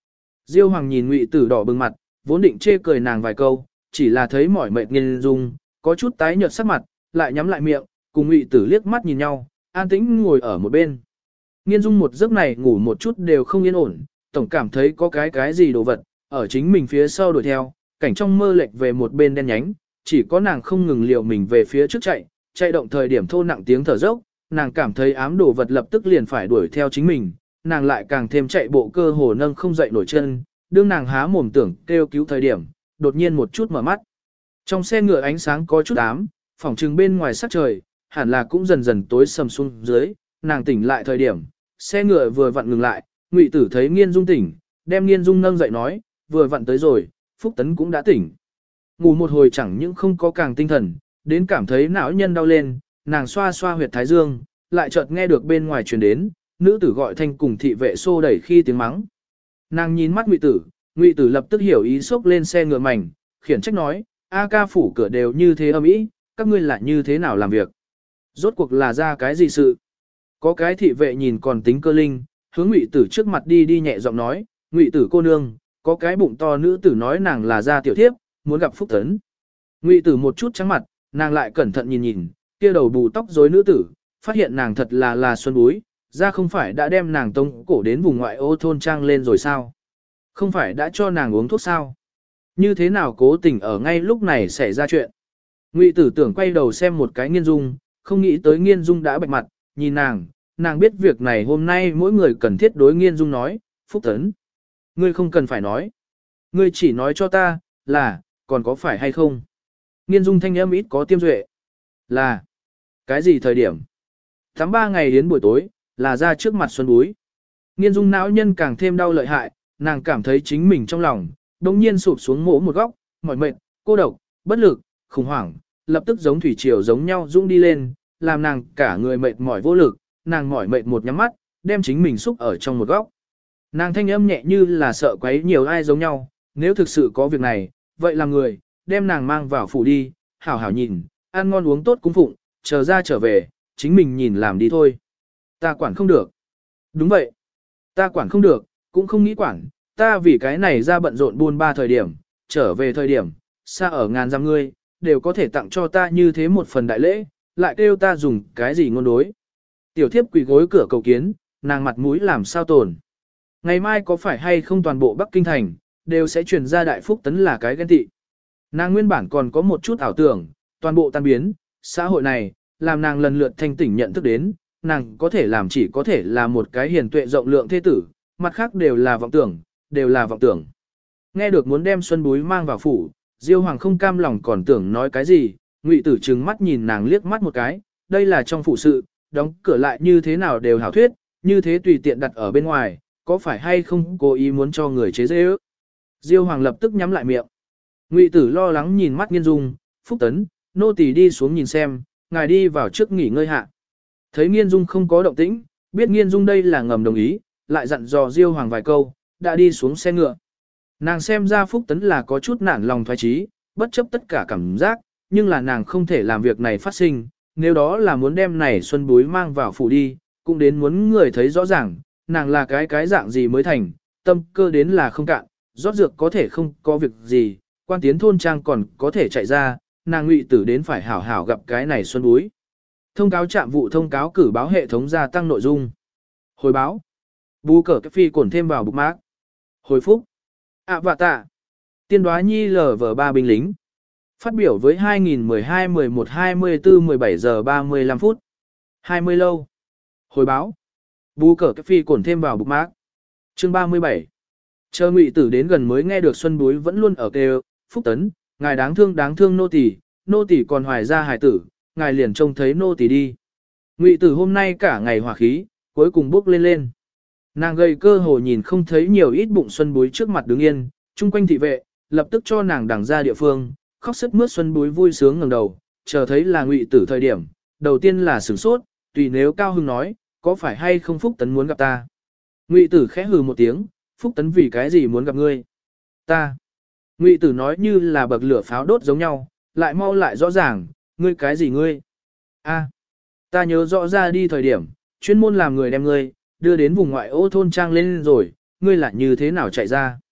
Diêu Hoàng nhìn Ngụy Tử đỏ bừng mặt, vốn định chê cười nàng vài câu, chỉ là thấy mỏi mệt Nghiên Dung, có chút tái nhợt sắc mặt, lại nhắm lại miệng, cùng Ngụy Tử liếc mắt nhìn nhau, an tĩnh ngồi ở một bên. Nghiên Dung một giấc này ngủ một chút đều không yên ổn, tổng cảm thấy có cái cái gì đồ vật ở chính mình phía sau đuổi theo, cảnh trong mơ lệch về một bên đen nhánh, chỉ có nàng không ngừng liều mình về phía trước chạy, chạy động thời điểm thô nặng tiếng thở dốc, nàng cảm thấy ám đồ vật lập tức liền phải đuổi theo chính mình, nàng lại càng thêm chạy bộ cơ hồ nâng không dậy nổi chân, đương nàng há mồm tưởng kêu cứu thời điểm, đột nhiên một chút mở mắt. Trong xe ngựa ánh sáng có chút ám, phòng trừng bên ngoài sắc trời, hẳn là cũng dần dần tối sầm xuống dưới, nàng tỉnh lại thời điểm, xe ngựa vừa vặn ngừng lại, Ngụy Tử thấy Nghiên Dung tỉnh, đem Nghiên Dung nâng dậy nói, vừa vặn tới rồi, Phúc Tấn cũng đã tỉnh. Ngủ một hồi chẳng những không có càng tinh thần, đến cảm thấy não nhân đau lên, nàng xoa xoa huyệt thái dương, lại chợt nghe được bên ngoài truyền đến, nữ tử gọi thanh cùng thị vệ xô đẩy khi tiếng mắng. Nàng nhìn mắt Ngụy Tử, Ngụy Tử lập tức hiểu ý xốc lên xe ngựa mảnh, khiển trách nói, A ca phủ cửa đều như thế âm ý, các ngươi lại như thế nào làm việc? Rốt cuộc là ra cái gì sự? Có cái thị vệ nhìn còn tính cơ linh, hướng Ngụy Tử trước mặt đi đi nhẹ giọng nói, Ngụy Tử cô nương, có cái bụng to nữ tử nói nàng là gia tiểu thiếp, muốn gặp Phúc Tấn. Ngụy Tử một chút trắng mặt, nàng lại cẩn thận nhìn nhìn, kia đầu bù tóc rối nữ tử, phát hiện nàng thật là là Xuân Búi, ra không phải đã đem nàng tống cổ đến vùng ngoại ô thôn trang lên rồi sao? Không phải đã cho nàng uống thuốc sao? Như thế nào cố tình ở ngay lúc này xảy ra chuyện? Ngụy Tử tưởng quay đầu xem một cái Nghiên Dung, không nghĩ tới Nghiên Dung đã bạch mặt, nhìn nàng, nàng biết việc này hôm nay mỗi người cần thiết đối Nghiên Dung nói, Phúc Tấn. Ngươi không cần phải nói. Ngươi chỉ nói cho ta, là, còn có phải hay không? Nghiên Dung thanh âm ít có tiêm duệ. Là, cái gì thời điểm? Tháng ba ngày đến buổi tối, là ra trước mặt Xuân Búi. Nghiên Dung não nhân càng thêm đau lợi hại, nàng cảm thấy chính mình trong lòng, đồng nhiên sụp xuống mỗ một góc, mỏi mệt, cô độc, bất lực, khủng hoảng, lập tức giống thủy triều giống nhau dũng đi lên, làm nàng cả người mệt mỏi vô lực, nàng mỏi mệt một nhắm mắt, đem chính mình xúc ở trong một góc. Nàng thanh âm nhẹ như là sợ quấy nhiều ai giống nhau, nếu thực sự có việc này, vậy là người, đem nàng mang vào phủ đi, hảo hảo nhìn, ăn ngon uống tốt cung phụng, chờ ra trở về, chính mình nhìn làm đi thôi. Ta quản không được. Đúng vậy. Ta quản không được, cũng không nghĩ quản, ta vì cái này ra bận rộn buôn ba thời điểm, trở về thời điểm, xa ở ngàn dặm ngươi, đều có thể tặng cho ta như thế một phần đại lễ, lại kêu ta dùng cái gì ngôn đối. Tiểu thiếp quỳ gối cửa cầu kiến, nàng mặt mũi làm sao tồn. Ngày mai có phải hay không toàn bộ Bắc Kinh Thành, đều sẽ truyền ra Đại Phúc Tấn là cái ghen tị. Nàng nguyên bản còn có một chút ảo tưởng, toàn bộ tan biến, xã hội này, làm nàng lần lượt thanh tỉnh nhận thức đến, nàng có thể làm chỉ có thể là một cái hiền tuệ rộng lượng thế tử, mặt khác đều là vọng tưởng, đều là vọng tưởng. Nghe được muốn đem Xuân Búi mang vào phủ, Diêu Hoàng không cam lòng còn tưởng nói cái gì, Ngụy Tử trừng mắt nhìn nàng liếc mắt một cái, đây là trong phủ sự, đóng cửa lại như thế nào đều hảo thuyết, như thế tùy tiện đặt ở bên ngoài, có phải hay không cố ý muốn cho người chế dễ ước. Diêu Hoàng lập tức nhắm lại miệng. Ngụy Tử lo lắng nhìn mắt Nghiên Dung, Phúc Tấn, nô tỳ đi xuống nhìn xem, ngài đi vào trước nghỉ ngơi hạ. Thấy Nghiên Dung không có động tĩnh, biết Nghiên Dung đây là ngầm đồng ý, lại dặn dò Diêu Hoàng vài câu, đã đi xuống xe ngựa. Nàng xem ra Phúc Tấn là có chút nản lòng thoái trí, bất chấp tất cả cảm giác, nhưng là nàng không thể làm việc này phát sinh, nếu đó là muốn đem này Xuân Búi mang vào phủ đi, cũng đến muốn người thấy rõ ràng, nàng là cái cái dạng gì mới thành, tâm cơ đến là không cạn, rót dược có thể không có việc gì, quan tiến thôn trang còn có thể chạy ra, nàng Ngụy Tử đến phải hảo hảo gặp cái này Xuân Búi. Thông cáo trạm vụ thông cáo cử báo hệ thống gia tăng nội dung. Hồi báo. Bú cờ cái phi cổn thêm vào bục mác. Hồi phúc. À vạ tạ. Tiên đoá nhi lờ vờ ba binh lính. Phát biểu với hai nghìn mười hai mười một hai mươi tư mười bảy giờ ba mươi lăm phút. hai mươi lâu. Hồi báo. Bú cờ cái phi cổn thêm vào bục mác. Chương ba mươi bảy. Chờ Ngụy Tử đến gần mới nghe được Xuân Búi vẫn luôn ở kêu, Phúc Tấn, ngài đáng thương đáng thương nô tỳ, nô tỳ còn hoài ra hài tử, ngài liền trông thấy nô tỳ đi. Ngụy Tử hôm nay cả ngày hỏa khí, cuối cùng bốc lên lên. Nàng gầy cơ hồ nhìn không thấy nhiều ít bụng Xuân Búi trước mặt đứng yên, chung quanh thị vệ, lập tức cho nàng đằng ra địa phương, khóc sức mướt Xuân Búi vui sướng ngẩng đầu, chờ thấy là Ngụy Tử thời điểm, đầu tiên là sửng sốt, tùy nếu cao hưng nói, có phải hay không Phúc Tấn muốn gặp ta. Ngụy Tử khẽ hừ một tiếng, Phúc Tấn vì cái gì muốn gặp ngươi? Ta. Ngụy Tử nói như là bậc lửa pháo đốt giống nhau, lại mau lại rõ ràng, ngươi cái gì ngươi? A, ta nhớ rõ ra đi thời điểm, chuyên môn làm người đem ngươi, đưa đến vùng ngoại ô thôn trang lên rồi, ngươi lại như thế nào chạy ra?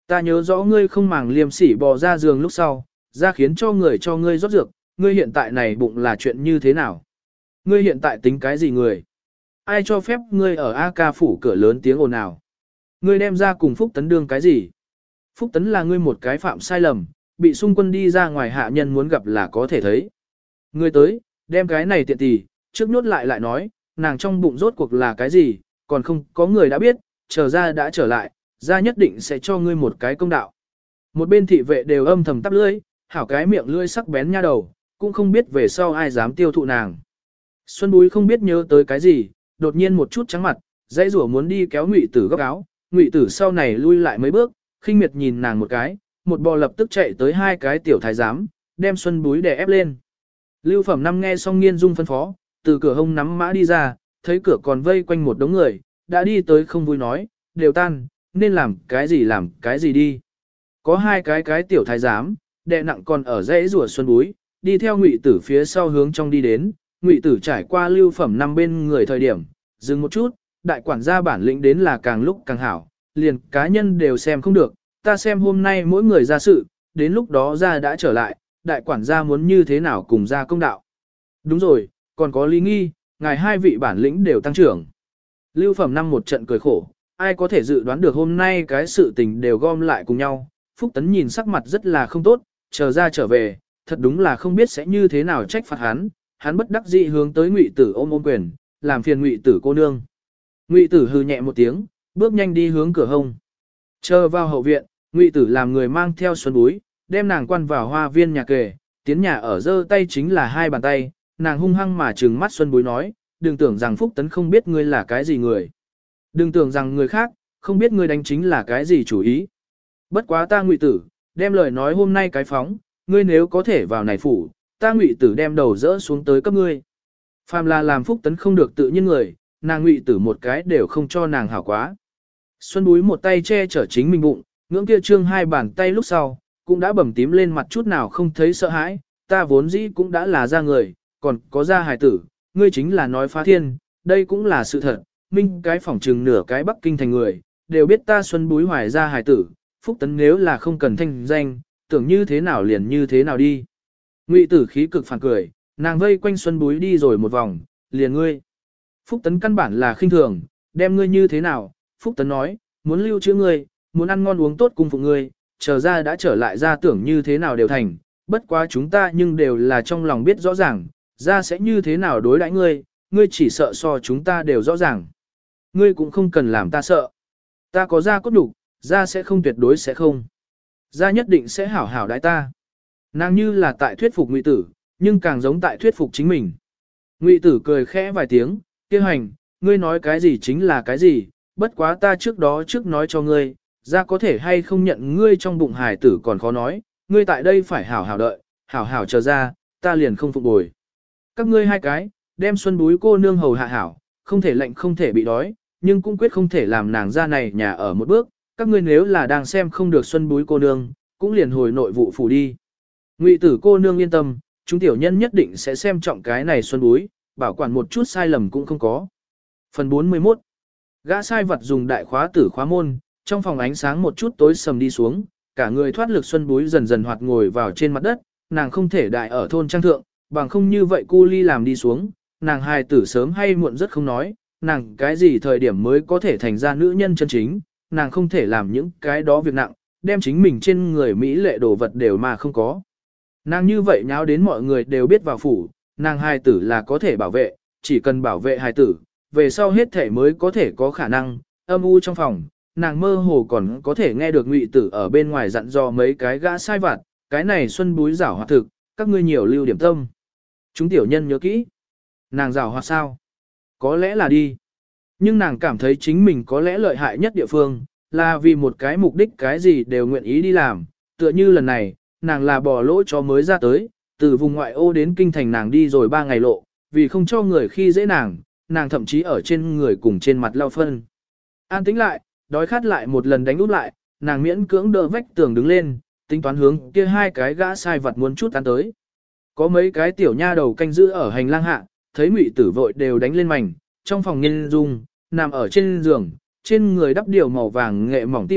Ta nhớ rõ ngươi không màng liêm sỉ bò ra giường lúc sau, ra khiến cho người cho ngươi rót dược, ngươi hiện tại này bụng là chuyện như thế nào? Ngươi hiện tại tính cái gì người? Ai cho phép ngươi ở A ca phủ cửa lớn tiếng ồn ào? Ngươi đem ra cùng Phúc Tấn đương cái gì? Phúc Tấn là ngươi một cái phạm sai lầm, bị xung quân đi ra ngoài hạ nhân muốn gặp là có thể thấy. Ngươi tới, đem cái này tiện tỷ, trước nhốt lại lại nói, nàng trong bụng rốt cuộc là cái gì, còn không có người đã biết, chờ ra đã trở lại, ra nhất định sẽ cho ngươi một cái công đạo. Một bên thị vệ đều âm thầm tắp lưỡi, hảo cái miệng lưỡi sắc bén nha đầu, cũng không biết về sau ai dám tiêu thụ nàng. Xuân Búi không biết nhớ tới cái gì, đột nhiên một chút trắng mặt, dãy rủa muốn đi kéo Ngụy Tử góc áo, Ngụy Tử sau này lui lại mấy bước, khinh miệt nhìn nàng một cái, một bò lập tức chạy tới hai cái tiểu thái giám, đem Xuân Búi đè ép lên. Lưu Phẩm Năm nghe xong Nghiên Dung phân phó, từ cửa hông nắm mã đi ra, thấy cửa còn vây quanh một đống người, đã đi tới không vui nói, đều tan, nên làm cái gì làm cái gì đi. Có hai cái cái tiểu thái giám, đệ nặng còn ở dãy rùa Xuân Búi, đi theo Ngụy Tử phía sau hướng trong đi đến, Ngụy Tử trải qua Lưu Phẩm Năm bên người thời điểm, dừng một chút, đại quản gia bản lĩnh đến là càng lúc càng hảo, liền cá nhân đều xem không được, ta xem hôm nay mỗi người ra sự, đến lúc đó ra đã trở lại, đại quản gia muốn như thế nào cùng ra công đạo. Đúng rồi, còn có Lý Nghi, ngài hai vị bản lĩnh đều tăng trưởng. Lưu Phẩm Năm một trận cười khổ, ai có thể dự đoán được hôm nay cái sự tình đều gom lại cùng nhau. Phúc Tấn nhìn sắc mặt rất là không tốt, chờ ra trở về, thật đúng là không biết sẽ như thế nào trách phạt hắn, hắn bất đắc dĩ hướng tới Ngụy Tử ôm ôm quyền, làm phiền Ngụy Tử cô nương. Ngụy Tử hừ nhẹ một tiếng, bước nhanh đi hướng cửa hông. Chờ vào hậu viện, Ngụy Tử làm người mang theo Xuân Búi, đem nàng quan vào hoa viên nhà kề, tiến nhà ở giơ tay chính là hai bàn tay, nàng hung hăng mà trừng mắt Xuân Búi nói, đừng tưởng rằng Phúc Tấn không biết ngươi là cái gì người. Đừng tưởng rằng người khác, không biết ngươi đánh chính là cái gì chủ ý. Bất quá ta Ngụy Tử, đem lời nói hôm nay cái phóng, ngươi nếu có thể vào này phủ, ta Ngụy Tử đem đầu rỡ xuống tới cấp ngươi. Phàm là làm Phúc Tấn không được tự nhiên người, nàng Ngụy Tử một cái đều không cho nàng hảo quá. Xuân Búi một tay che chở chính mình bụng, ngưỡng kia trương hai bàn tay lúc sau, cũng đã bầm tím lên mặt chút nào không thấy sợ hãi, ta vốn dĩ cũng đã là ra người, còn có ra hài tử, ngươi chính là nói phá thiên, đây cũng là sự thật, minh cái phỏng trừng nửa cái Bắc Kinh thành người, đều biết ta Xuân Búi hoài ra hài tử, Phúc Tấn nếu là không cần thanh danh, tưởng như thế nào liền như thế nào đi. Ngụy Tử khí cực phản cười, nàng vây quanh Xuân Búi đi rồi một vòng, liền ngươi. Phúc Tấn căn bản là khinh thường, đem ngươi như thế nào, Phúc Tấn nói, muốn lưu trữ ngươi, muốn ăn ngon uống tốt cung phụ ngươi, chờ ra đã trở lại ra tưởng như thế nào đều thành, bất quá chúng ta nhưng đều là trong lòng biết rõ ràng, ra sẽ như thế nào đối đãi ngươi, ngươi chỉ sợ so chúng ta đều rõ ràng. Ngươi cũng không cần làm ta sợ. Ta có ra cốt đủ, ra sẽ không tuyệt đối sẽ không. Ra nhất định sẽ hảo hảo đãi ta. Nàng như là tại thuyết phục Ngụy Tử, nhưng càng giống tại thuyết phục chính mình. Ngụy Tử cười khẽ vài tiếng, kia hành, ngươi nói cái gì chính là cái gì, bất quá ta trước đó trước nói cho ngươi, ra có thể hay không nhận ngươi trong bụng hài tử còn khó nói, ngươi tại đây phải hảo hảo đợi, hảo hảo chờ ra, ta liền không phục bồi. Các ngươi hai cái, đem Xuân Búi cô nương hầu hạ hảo, không thể lệnh không thể bị đói, nhưng cũng quyết không thể làm nàng ra này nhà ở một bước, các ngươi nếu là đang xem không được Xuân Búi cô nương, cũng liền hồi nội vụ phủ đi. Ngụy Tử cô nương yên tâm, chúng tiểu nhân nhất định sẽ xem trọng cái này Xuân Búi, bảo quản một chút sai lầm cũng không có. Phần bốn mươi mốt. Gã sai vật dùng đại khóa tử khóa môn, trong phòng ánh sáng một chút tối sầm đi xuống, cả người thoát lực Xuân Búi dần dần hoạt ngồi vào trên mặt đất, nàng không thể đại ở thôn trang thượng, bằng không như vậy cu ly làm đi xuống, nàng hài tử sớm hay muộn rất không nói, nàng cái gì thời điểm mới có thể thành ra nữ nhân chân chính, nàng không thể làm những cái đó việc nặng, đem chính mình trên người Mỹ lệ đồ vật đều mà không có. Nàng như vậy nháo đến mọi người đều biết vào phủ, nàng hài tử là có thể bảo vệ, chỉ cần bảo vệ hài tử, về sau hết thể mới có thể có khả năng, âm u trong phòng, nàng mơ hồ còn có thể nghe được Ngụy Tử ở bên ngoài dặn dò mấy cái gã sai vặt, cái này Xuân Búi giảo hoạt thực, các ngươi nhiều lưu điểm tâm. Chúng tiểu nhân nhớ kỹ. Nàng giảo hoạt sao? Có lẽ là đi. Nhưng nàng cảm thấy chính mình có lẽ lợi hại nhất địa phương, là vì một cái mục đích cái gì đều nguyện ý đi làm, tựa như lần này, nàng là bỏ lỗ cho mới ra tới, từ vùng ngoại ô đến kinh thành nàng đi rồi ba ngày lộ, vì không cho người khi dễ nàng, nàng thậm chí ở trên người cùng trên mặt lau phân. An tĩnh lại, đói khát lại một lần đánh úp lại, nàng miễn cưỡng đỡ vách tường đứng lên, tính toán hướng kia hai cái gã sai vật muốn chút ăn tới. Có mấy cái tiểu nha đầu canh giữ ở hành lang hạ, thấy Ngụy Tử vội đều đánh lên mảnh, trong phòng Nghiên Dung, nằm ở trên giường, trên người đắp điều màu vàng nghệ mỏng ti bị,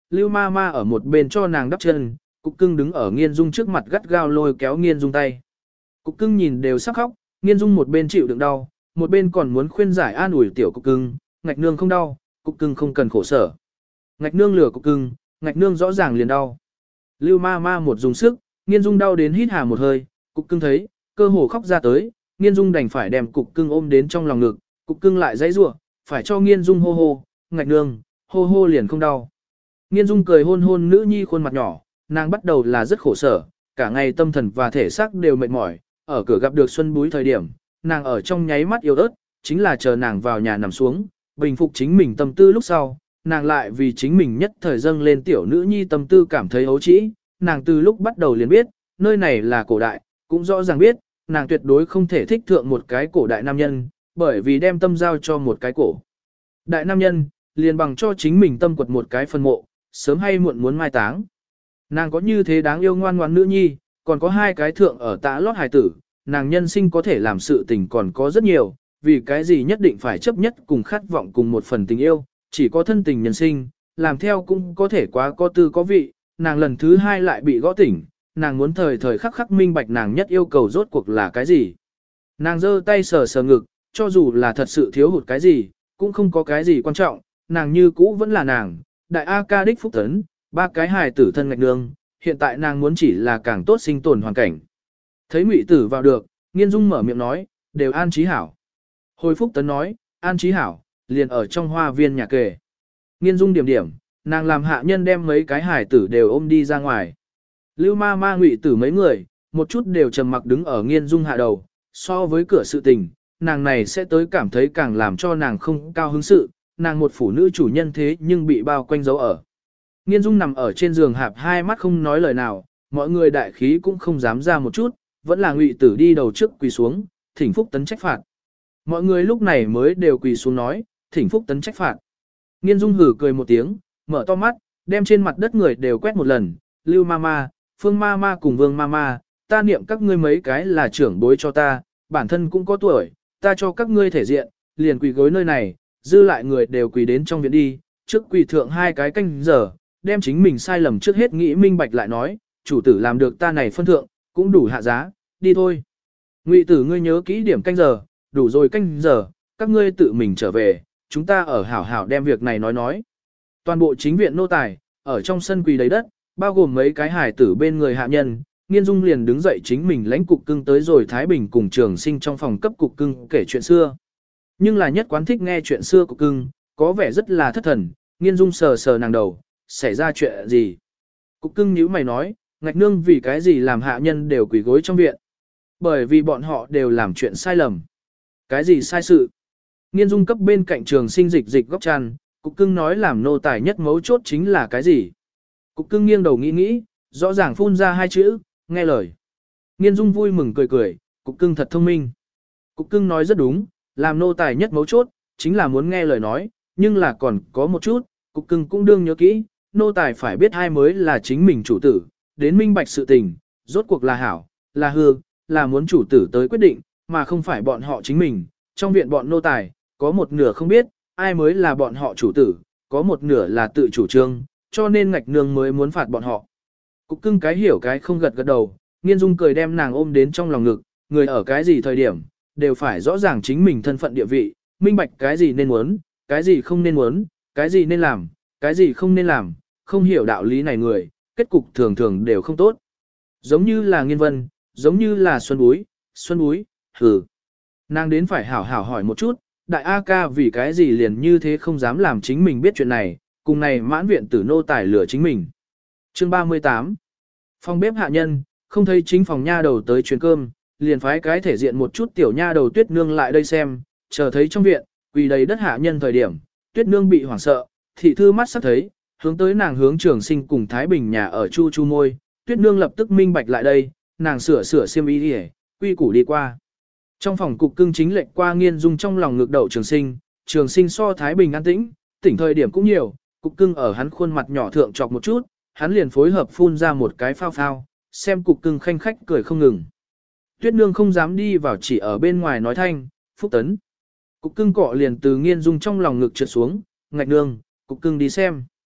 Lưu ma ma ở một bên cho nàng đắp chân, Cục Cưng đứng ở Nghiên Dung trước mặt gắt gao lôi kéo Nghiên Dung tay. Cục Cưng nhìn đều sắp khóc, Nghiên Dung một bên chịu đựng đau, một bên còn muốn khuyên giải an ủi tiểu Cục Cưng, ngạch nương không đau, Cục Cưng không cần khổ sở. Ngạch nương lừa Cục Cưng, ngạch nương rõ ràng liền đau. Lưu ma ma một dùng sức, Nghiên Dung đau đến hít hà một hơi, Cục Cưng thấy, cơ hồ khóc ra tới, Nghiên Dung đành phải đem Cục Cưng ôm đến trong lòng ngực, Cục Cưng lại dãy rủa, phải cho Nghiên Dung hô hô, ngạch nương, hô hô liền không đau. Nghiên Dung cười hôn hôn nữ nhi khuôn mặt nhỏ, nàng bắt đầu là rất khổ sở, cả ngày tâm thần và thể xác đều mệt mỏi, ở cửa gặp được Xuân Búi thời điểm, nàng ở trong nháy mắt yếu ớt, chính là chờ nàng vào nhà nằm xuống, bình phục chính mình tâm tư lúc sau, nàng lại vì chính mình nhất thời dâng lên tiểu nữ nhi tâm tư cảm thấy ấu trĩ, nàng từ lúc bắt đầu liền biết, nơi này là cổ đại, cũng rõ ràng biết, nàng tuyệt đối không thể thích thượng một cái cổ đại nam nhân, bởi vì đem tâm giao cho một cái cổ đại nam nhân, liền bằng cho chính mình tâm quật một cái phân mộ, sớm hay muộn muốn mai táng. Nàng có như thế đáng yêu ngoan ngoãn nữ nhi, còn có hai cái thượng ở tã lót hài tử, nàng nhân sinh có thể làm sự tình còn có rất nhiều, vì cái gì nhất định phải chấp nhất cùng khát vọng cùng một phần tình yêu, chỉ có thân tình nhân sinh, làm theo cũng có thể quá có tư có vị, nàng lần thứ hai lại bị gõ tỉnh, nàng muốn thời thời khắc khắc minh bạch nàng nhất yêu cầu rốt cuộc là cái gì. Nàng giơ tay sờ sờ ngực, cho dù là thật sự thiếu hụt cái gì, cũng không có cái gì quan trọng, nàng như cũ vẫn là nàng, đại A ca đích phúc tấn, ba cái hài tử thân ngạch nương, hiện tại nàng muốn chỉ là càng tốt sinh tồn hoàn cảnh. Thấy Ngụy Tử vào được, Nghiên Dung mở miệng nói, đều an trí hảo. Hồi Phúc Tấn nói, an trí hảo, liền ở trong hoa viên nhà kề. Nghiên Dung điểm điểm, nàng làm hạ nhân đem mấy cái hài tử đều ôm đi ra ngoài. Lưu ma ma Ngụy Tử mấy người, một chút đều trầm mặc đứng ở Nghiên Dung hạ đầu, so với cửa sự tình, nàng này sẽ tới cảm thấy càng làm cho nàng không cao hứng sự, nàng một phụ nữ chủ nhân thế nhưng bị bao quanh giấu ở. Nghiên Dung nằm ở trên giường hạp hai mắt không nói lời nào, mọi người đại khí cũng không dám ra một chút, vẫn là Ngụy Tử đi đầu trước quỳ xuống, thỉnh Phúc Tấn trách phạt. Mọi người lúc này mới đều quỳ xuống nói, thỉnh Phúc Tấn trách phạt. Nghiên Dung hử cười một tiếng, mở to mắt, đem trên mặt đất người đều quét một lần, Lưu Mama, Phương Mama cùng Vương Mama, ta niệm các ngươi mấy cái là trưởng bối cho ta, bản thân cũng có tuổi, ta cho các ngươi thể diện, liền quỳ gối nơi này, dư lại người đều quỳ đến trong viện đi, trước quỳ thượng hai cái canh giờ, đem chính mình sai lầm trước hết nghĩ minh bạch lại nói, chủ tử làm được ta này phân thượng, cũng đủ hạ giá, đi thôi. Ngụy Tử ngươi nhớ kỹ điểm canh giờ, đủ rồi canh giờ, các ngươi tự mình trở về, chúng ta ở hảo hảo đem việc này nói nói. Toàn bộ chính viện nô tài, ở trong sân quỳ đầy đất, bao gồm mấy cái hài tử bên người hạ nhân, Nghiên Dung liền đứng dậy chính mình lãnh Cục Cưng tới rồi Thái Bình cùng Trường Sinh trong phòng cấp Cục Cưng kể chuyện xưa. Nhưng là nhất quán thích nghe chuyện xưa của Cưng, có vẻ rất là thất thần, Nghiên Dung sờ sờ nàng đầu, xảy ra chuyện gì? Cục Cưng nhíu mày nói, ngạch nương vì cái gì làm hạ nhân đều quỳ gối trong viện? Bởi vì bọn họ đều làm chuyện sai lầm. Cái gì sai sự? Nghiên Dung cấp bên cạnh Trường Sinh dịch dịch góc chăn, Cục Cưng nói làm nô tài nhất mấu chốt chính là cái gì? Cục Cưng nghiêng đầu nghĩ nghĩ, rõ ràng phun ra hai chữ, nghe lời. Nghiên Dung vui mừng cười cười, Cục Cưng thật thông minh. Cục Cưng nói rất đúng, làm nô tài nhất mấu chốt, chính là muốn nghe lời nói, nhưng là còn có một chút, Cục Cưng cũng đương nhớ kỹ, nô tài phải biết ai mới là chính mình chủ tử, đến minh bạch sự tình, rốt cuộc là hảo, là hư, là muốn chủ tử tới quyết định, mà không phải bọn họ chính mình. Trong viện bọn nô tài, có một nửa không biết, ai mới là bọn họ chủ tử, có một nửa là tự chủ trương, cho nên ngạch nương mới muốn phạt bọn họ. Cục Cưng cái hiểu cái không gật gật đầu, Nghiên Dung cười đem nàng ôm đến trong lòng ngực, người ở cái gì thời điểm, đều phải rõ ràng chính mình thân phận địa vị, minh bạch cái gì nên muốn, cái gì không nên muốn, cái gì nên làm, cái gì không nên làm, không hiểu đạo lý này người, kết cục thường thường đều không tốt. Giống như là Nghiên Vân, giống như là Xuân Búi, Xuân Búi, hừ. Nàng đến phải hảo hảo hỏi một chút, đại A ca vì cái gì liền như thế không dám làm chính mình biết chuyện này, cùng này mãn viện tử nô tài lửa chính mình. Chương ba mươi tám. Phòng bếp hạ nhân, không thấy chính phòng nha đầu tới truyền cơm, liền phái cái thể diện một chút tiểu nha đầu Tuyết Nương lại đây xem, chờ thấy trong viện, quỳ đầy đất hạ nhân thời điểm, Tuyết Nương bị hoảng sợ, thị thư mắt sắp thấy, hướng tới nàng hướng Trường Sinh cùng Thái Bình nhà ở chu chu môi, Tuyết Nương lập tức minh bạch lại đây, nàng sửa sửa xiêm y đi, quy củ đi qua. Trong phòng Cục Cưng chính lệnh qua Nghiên Dung trong lòng ngực đậu Trường Sinh, Trường Sinh so Thái Bình an tĩnh, tỉnh thời điểm cũng nhiều, Cục Cưng ở hắn khuôn mặt nhỏ thượng chọc một chút, hắn liền phối hợp phun ra một cái phao phao, xem Cục Cưng khanh khách cười không ngừng. Tuyết Nương không dám đi vào, chỉ ở bên ngoài nói thanh, Phúc Tấn. Cục Cưng cọ liền từ Nghiên Dung trong lòng ngực trượt xuống, ngạch nương, Cục Cưng đi xem.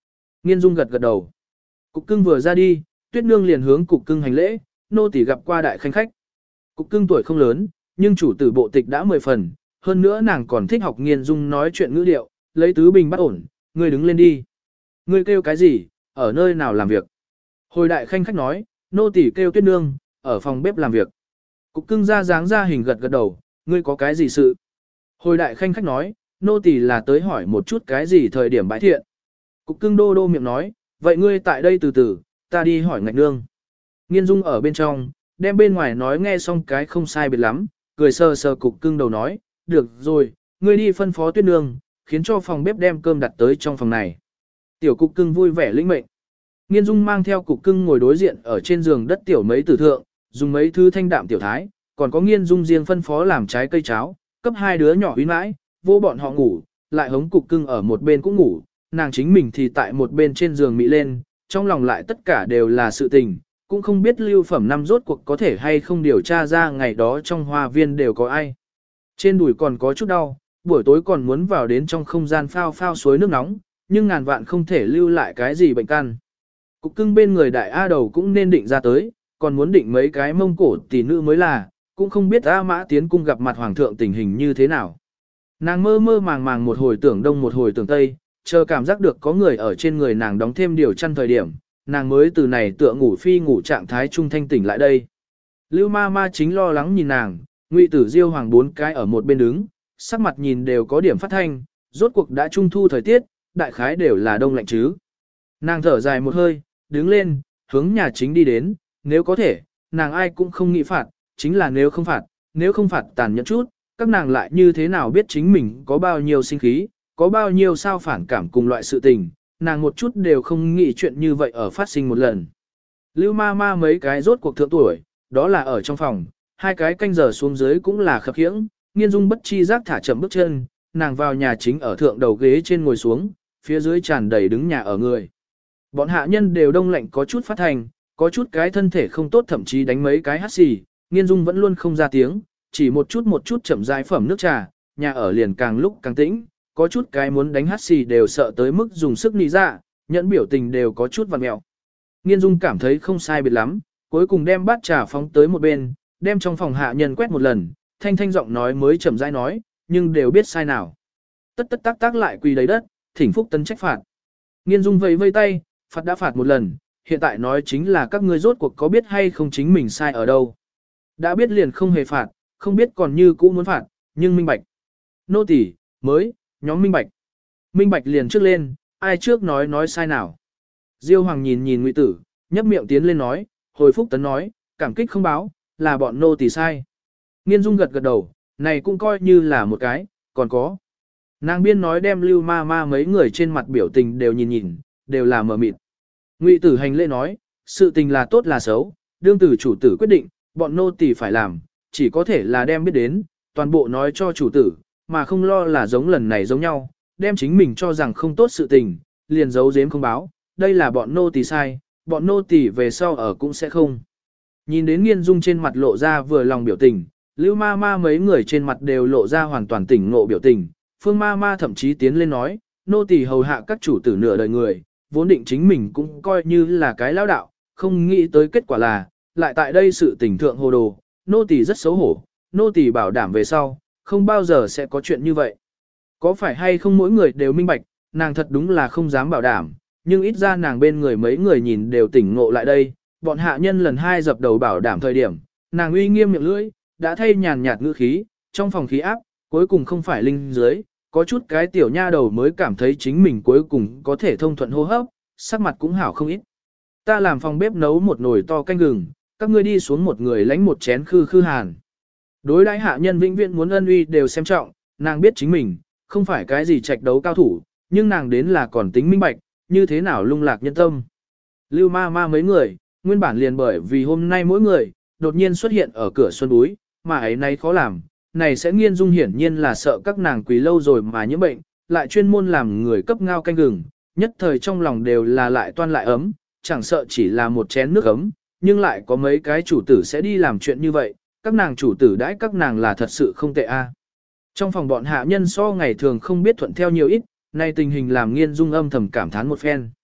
Nghiên Dung gật gật đầu. Cục cưng vừa ra đi, Tuyết Nương liền hướng cục cưng hành lễ, nô tỳ gặp qua đại khanh khách. Cục cưng tuổi không lớn, nhưng chủ tử bộ tịch đã mười phần, hơn nữa nàng còn thích học Nghiên Dung nói chuyện ngữ điệu, lấy tứ bình bắt ổn, ngươi đứng lên đi. Ngươi kêu cái gì, ở nơi nào làm việc? Hồi đại khanh khách nói, nô tỳ kêu Tuyết Nương, ở phòng bếp làm việc. Cục cưng ra dáng ra hình gật gật đầu, ngươi có cái gì sự? Hồi đại khanh khách nói, nô tỳ là tới hỏi một chút cái gì thời điểm bãi thiện. Cục cưng đô đô miệng nói, vậy ngươi tại đây từ từ, ta đi hỏi ngạch nương. Nghiên Dung ở bên trong, đem bên ngoài nói nghe xong cái không sai biệt lắm, cười sờ sờ cục cưng đầu nói, được rồi, ngươi đi phân phó Tuyết Nương, khiến cho phòng bếp đem cơm đặt tới trong phòng này. Tiểu cục cưng vui vẻ lĩnh mệnh. Nghiên Dung mang theo cục cưng ngồi đối diện ở trên giường đất tiểu mấy tử thượng, dùng mấy thứ thanh đạm tiểu thái, còn có Nghiên Dung riêng phân phó làm trái cây cháo, cấp hai đứa nhỏ uy mãi, vô bọn họ ngủ, lại hống cục cưng ở một bên cũng ngủ, nàng chính mình thì tại một bên trên giường mị lên, trong lòng lại tất cả đều là sự tình, cũng không biết lưu phẩm năm rốt cuộc có thể hay không điều tra ra ngày đó trong hoa viên đều có ai. Trên đùi còn có chút đau, buổi tối còn muốn vào đến trong không gian phao phao suối nước nóng, nhưng ngàn vạn không thể lưu lại cái gì bệnh căn. Cục cưng bên người đại A đầu cũng nên định ra tới, còn muốn định mấy cái mông cổ tỷ nữ mới là, cũng không biết A Mã tiến cung gặp mặt hoàng thượng tình hình như thế nào. Nàng mơ mơ màng màng một hồi tưởng đông một hồi tưởng tây, chờ cảm giác được có người ở trên người nàng đóng thêm điều chăn thời điểm, nàng mới từ này tựa ngủ phi ngủ trạng thái trung thanh tỉnh lại đây. Lưu ma ma chính lo lắng nhìn nàng, Ngụy Tử Diêu hoàng bốn cái ở một bên đứng, sắc mặt nhìn đều có điểm phát thanh, rốt cuộc đã trung thu thời tiết, đại khái đều là đông lạnh chứ. Nàng thở dài một hơi, đứng lên, hướng nhà chính đi đến, nếu có thể, nàng ai cũng không nghĩ phạt, chính là nếu không phạt, nếu không phạt tàn nhẫn chút, các nàng lại như thế nào biết chính mình có bao nhiêu sinh khí, có bao nhiêu sao phản cảm cùng loại sự tình, nàng một chút đều không nghĩ chuyện như vậy ở phát sinh một lần. Lưu ma ma mấy cái rốt cuộc thượng tuổi, đó là ở trong phòng, hai cái canh giờ xuống dưới cũng là khập khiễng, Nghiên Dung bất chi giác thả chậm bước chân, nàng vào nhà chính ở thượng đầu ghế trên ngồi xuống, phía dưới tràn đầy đứng nhà ở người. Bọn hạ nhân đều đông lạnh có chút phát thành, có chút cái thân thể không tốt thậm chí đánh mấy cái hắt xì, Nghiên Dung vẫn luôn không ra tiếng, chỉ một chút một chút chậm rãi phẩm nước trà, nhà ở liền càng lúc càng tĩnh, có chút cái muốn đánh hắt xì đều sợ tới mức dùng sức nị ra, nhẫn biểu tình đều có chút vặn mẹo. Nghiên Dung cảm thấy không sai biệt lắm, cuối cùng đem bát trà phóng tới một bên, đem trong phòng hạ nhân quét một lần, thanh thanh giọng nói mới chậm rãi nói, nhưng đều biết sai nào. Tất tất tác tác lại quỳ đầy đất, thỉnh phúc tấn trách phạt. Nghiên Dung vẫy vây tay, phạt đã phạt một lần, hiện tại nói chính là các ngươi rốt cuộc có biết hay không chính mình sai ở đâu. Đã biết liền không hề phạt, không biết còn như cũ muốn phạt, nhưng minh bạch. Nô tỳ mới, nhóm minh bạch. Minh bạch liền trước lên, ai trước nói nói sai nào. Diêu Hoàng nhìn nhìn Ngụy Tử, nhấp miệng tiến lên nói, hồi phúc tấn nói, cảm kích không báo, là bọn nô tỳ sai. Nghiên Dung gật gật đầu, này cũng coi như là một cái, còn có. Nàng biên nói đem Lưu ma ma mấy người trên mặt biểu tình đều nhìn nhìn, đều là mờ mịt. Ngụy Tử hành lễ nói, sự tình là tốt là xấu, đương tử chủ tử quyết định, bọn nô tỳ phải làm, chỉ có thể là đem biết đến, toàn bộ nói cho chủ tử, mà không lo là giống lần này giống nhau, đem chính mình cho rằng không tốt sự tình, liền giấu giếm không báo, đây là bọn nô tỳ sai, bọn nô tỳ về sau ở cũng sẽ không. Nhìn đến Nghiên Dung trên mặt lộ ra vừa lòng biểu tình, Lưu ma ma mấy người trên mặt đều lộ ra hoàn toàn tỉnh ngộ biểu tình, Phương ma ma thậm chí tiến lên nói, nô tỳ hầu hạ các chủ tử nửa đời người, vốn định chính mình cũng coi như là cái lão đạo, không nghĩ tới kết quả là, lại tại đây sự tình thượng hồ đồ, nô tỳ rất xấu hổ, nô tỳ bảo đảm về sau, không bao giờ sẽ có chuyện như vậy. Có phải hay không mỗi người đều minh bạch, nàng thật đúng là không dám bảo đảm, nhưng ít ra nàng bên người mấy người nhìn đều tỉnh ngộ lại đây, bọn hạ nhân lần hai dập đầu bảo đảm thời điểm, nàng uy nghiêm miệng lưỡi, đã thay nhàn nhạt ngữ khí, trong phòng khí áp, cuối cùng không phải linh dưới, có chút cái tiểu nha đầu mới cảm thấy chính mình cuối cùng có thể thông thuận hô hấp, sắc mặt cũng hảo không ít. Ta làm phòng bếp nấu một nồi to canh gừng, các ngươi đi xuống một người lãnh một chén khư khư hàn. Đối đãi hạ nhân vĩnh viễn muốn ân uy đều xem trọng, nàng biết chính mình, không phải cái gì trạch đấu cao thủ, nhưng nàng đến là còn tính minh bạch, như thế nào lung lạc nhân tâm. Lưu ma ma mấy người, nguyên bản liền bởi vì hôm nay mỗi người, đột nhiên xuất hiện ở cửa xuân búi, mà ấy nay khó làm, này sẽ Nghiên Dung hiển nhiên là sợ các nàng quỳ lâu rồi mà nhiễm bệnh, lại chuyên môn làm người cấp ngao canh gừng, nhất thời trong lòng đều là lại toan lại ấm, chẳng sợ chỉ là một chén nước ấm, nhưng lại có mấy cái chủ tử sẽ đi làm chuyện như vậy, các nàng chủ tử đãi các nàng là thật sự không tệ a. Trong phòng bọn hạ nhân so ngày thường không biết thuận theo nhiều ít, nay tình hình làm Nghiên Dung âm thầm cảm thán một phen.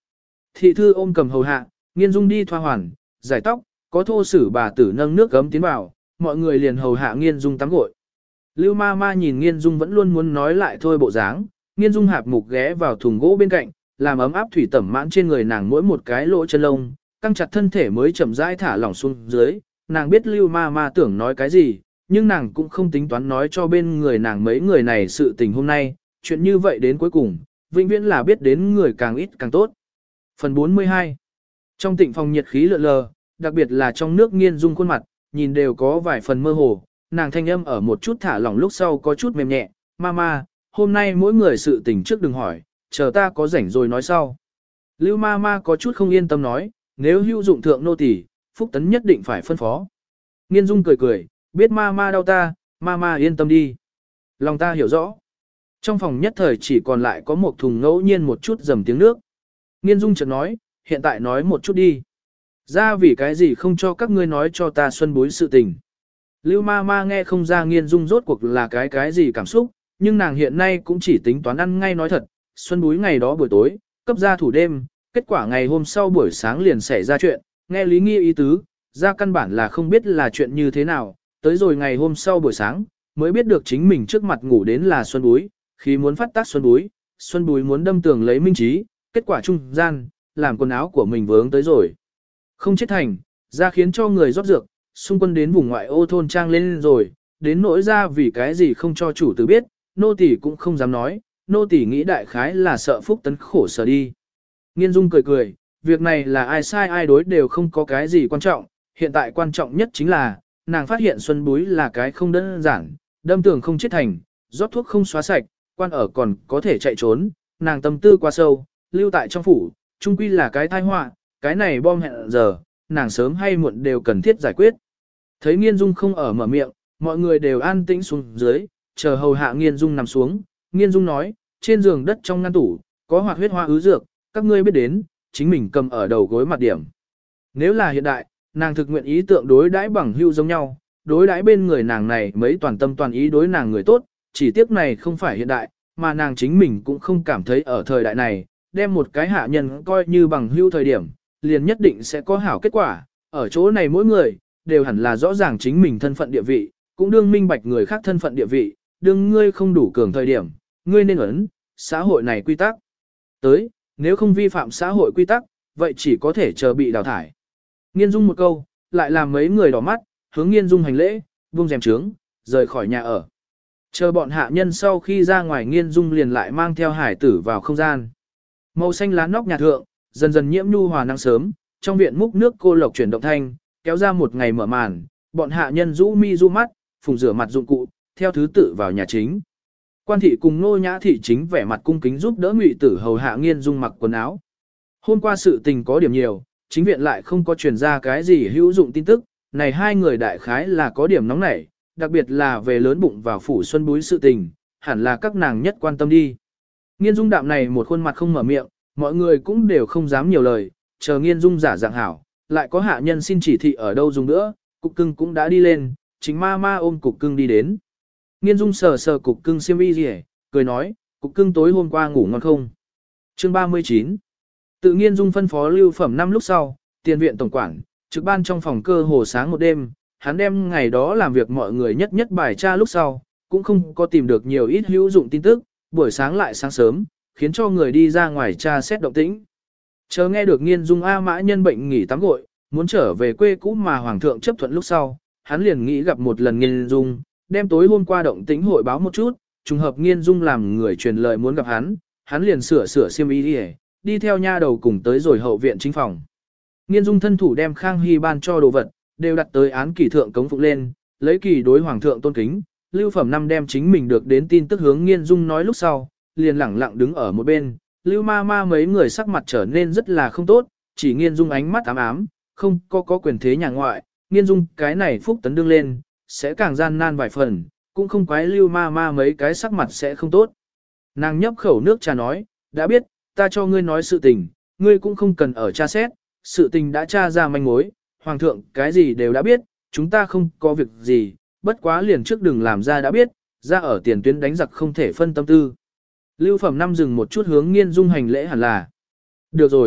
Thị thư ôm cầm hầu hạ, Nghiên Dung đi thoa hoàn, giải tóc, có thô sử bà tử nâng nước gấm tiến vào, mọi người liền hầu hạ Nghiên Dung tắm gội. Lưu ma ma nhìn Nghiên Dung vẫn luôn muốn nói lại thôi bộ dáng, Nghiên Dung hạp mục ghé vào thùng gỗ bên cạnh, làm ấm áp thủy tẩm mãn trên người nàng mỗi một cái lỗ chân lông, căng chặt thân thể mới chậm rãi thả lỏng xuống dưới. Nàng biết Lưu ma ma tưởng nói cái gì, nhưng nàng cũng không tính toán nói cho bên người nàng mấy người này sự tình hôm nay, chuyện như vậy đến cuối cùng, vĩnh viễn là biết đến người càng ít càng tốt. Phần bốn mươi hai. Trong tịnh phòng nhiệt khí lượn lờ, đặc biệt là trong nước Nghiên Dung khuôn mặt, nhìn đều có vài phần mơ hồ, nàng thanh âm ở một chút thả lỏng lúc sau có chút mềm nhẹ, "Mama, hôm nay mỗi người sự tình trước đừng hỏi, chờ ta có rảnh rồi nói sau." Lưu Mama có chút không yên tâm nói, "Nếu hữu dụng thượng nô tỳ, Phúc Tấn nhất định phải phân phó." Nghiên Dung cười cười, "Biết Mama đau ta, Mama yên tâm đi." Lòng ta hiểu rõ. Trong phòng nhất thời chỉ còn lại có một thùng ngẫu nhiên một chút dầm tiếng nước. Nghiên Dung chợt nói, "Hiện tại nói một chút đi. Ra vì cái gì không cho các ngươi nói cho ta xuân bối sự tình." Lưu ma ma nghe không ra Nghiên Dung rốt cuộc là cái cái gì cảm xúc, nhưng nàng hiện nay cũng chỉ tính toán ăn ngay nói thật. Xuân búi ngày đó buổi tối, cấp ra thủ đêm, kết quả ngày hôm sau buổi sáng liền xảy ra chuyện, nghe Lý Nghi ý tứ, ra căn bản là không biết là chuyện như thế nào, tới rồi ngày hôm sau buổi sáng, mới biết được chính mình trước mặt ngủ đến là Xuân búi, khi muốn phát tác Xuân búi, Xuân búi muốn đâm tường lấy minh trí, kết quả trung gian, làm quần áo của mình vướng tới rồi. Không chết thành, ra khiến cho người rót dược, xung quân đến vùng ngoại ô thôn trang lên rồi, đến nỗi ra vì cái gì không cho chủ tử biết, nô tỳ cũng không dám nói, nô tỳ nghĩ đại khái là sợ Phúc Tấn khổ sở đi. Nghiên Dung cười cười, việc này là ai sai ai đối đều không có cái gì quan trọng, hiện tại quan trọng nhất chính là, nàng phát hiện Xuân Búi là cái không đơn giản, đâm tường không chết thành, rót thuốc không xóa sạch, quan ở còn có thể chạy trốn, nàng tâm tư quá sâu, lưu tại trong phủ, trung quy là cái tai họa, cái này bom hẹn giờ, nàng sớm hay muộn đều cần thiết giải quyết. Thấy Nghiên Dung không ở mở miệng, mọi người đều an tĩnh xuống dưới, chờ hầu hạ Nghiên Dung nằm xuống. Nghiên Dung nói, trên giường đất trong ngăn tủ, có hoạt huyết hoa ứ dược, các ngươi biết đến, chính mình cầm ở đầu gối mặt điểm. Nếu là hiện đại, nàng thực nguyện ý tượng đối đãi bằng hữu giống nhau, đối đãi bên người nàng này mấy toàn tâm toàn ý đối nàng người tốt, chỉ tiếc này không phải hiện đại, mà nàng chính mình cũng không cảm thấy ở thời đại này, đem một cái hạ nhân coi như bằng hữu thời điểm, liền nhất định sẽ có hảo kết quả, ở chỗ này mỗi người, đều hẳn là rõ ràng chính mình thân phận địa vị, cũng đương minh bạch người khác thân phận địa vị, đương ngươi không đủ cường thời điểm, ngươi nên ấn, xã hội này quy tắc. Tới, nếu không vi phạm xã hội quy tắc, vậy chỉ có thể chờ bị đào thải. Nghiên Dung một câu, lại làm mấy người đỏ mắt, hướng Nghiên Dung hành lễ, buông rèm trướng, rời khỏi nhà ở. Chờ bọn hạ nhân sau khi ra ngoài Nghiên Dung liền lại mang theo hải tử vào không gian. Màu xanh lá nóc nhà thượng, dần dần nhiễm nhu hòa nắng sớm, trong viện múc nước cô lộc chuyển động thanh, kéo ra một ngày mở màn, bọn hạ nhân rũ mi rũ mắt, phùng rửa mặt dụng cụ, theo thứ tự vào nhà chính. Quan thị cùng Nô Nhã thị chính vẻ mặt cung kính giúp đỡ Ngụy Tử hầu hạ Nghiên Dung mặc quần áo. Hôm qua sự tình có điểm nhiều, chính viện lại không có truyền ra cái gì hữu dụng tin tức, này hai người đại khái là có điểm nóng nảy, đặc biệt là về lớn bụng vào phủ Xuân Búi sự tình, hẳn là các nàng nhất quan tâm đi. Nghiên Dung đạm này một khuôn mặt không mở miệng, mọi người cũng đều không dám nhiều lời, chờ Nghiên Dung giả dạng hảo, lại có hạ nhân xin chỉ thị ở đâu dùng nữa, cục cưng cũng đã đi lên, chính ma ma ôm cục cưng đi đến. Nghiên Dung sờ sờ cục cưng xiêm y rỉ, cười nói, cục cưng tối hôm qua ngủ ngon không? Chương ba mươi chín. Tự Nghiên Dung phân phó lưu phẩm năm lúc sau, tiền viện tổng quản, trực ban trong phòng cơ hồ sáng một đêm, hắn đem ngày đó làm việc mọi người nhất nhất bài tra lúc sau, cũng không có tìm được nhiều ít hữu dụng tin tức, buổi sáng lại sáng sớm, khiến cho người đi ra ngoài tra xét động tĩnh. Chờ nghe được Nghiên Dung A Mã nhân bệnh nghỉ tắm gội, muốn trở về quê cũ mà Hoàng thượng chấp thuận lúc sau, hắn liền nghĩ gặp một lần Nghiên Dung, đem tối hôm qua động tĩnh hội báo một chút, trùng hợp Nghiên Dung làm người truyền lời muốn gặp hắn, hắn liền sửa sửa xiêm y đi, đi theo nha đầu cùng tới rồi hậu viện chính phòng. Nghiên Dung thân thủ đem Khang Hy ban cho đồ vật, đều đặt tới án kỳ thượng cống phục lên, lấy kỳ đối Hoàng thượng tôn kính, lưu phẩm năm đem chính mình được đến tin tức hướng Nghiên Dung nói lúc sau, liền lẳng lặng đứng ở một bên, lưu ma ma mấy người sắc mặt trở nên rất là không tốt, chỉ Nghiên Dung ánh mắt ám ám, không có có quyền thế nhà ngoại, Nghiên Dung cái này Phúc Tấn đương lên, sẽ càng gian nan vài phần, cũng không quái lưu ma ma mấy cái sắc mặt sẽ không tốt. Nàng nhấp khẩu nước trà nói, đã biết, ta cho ngươi nói sự tình, ngươi cũng không cần ở tra xét, sự tình đã tra ra manh mối, Hoàng thượng cái gì đều đã biết, chúng ta không có việc gì, bất quá liền trước đừng làm ra đã biết, ra ở tiền tuyến đánh giặc không thể phân tâm tư. Lưu phẩm năm dừng một chút hướng Nghiên Dung hành lễ hẳn là. Được rồi,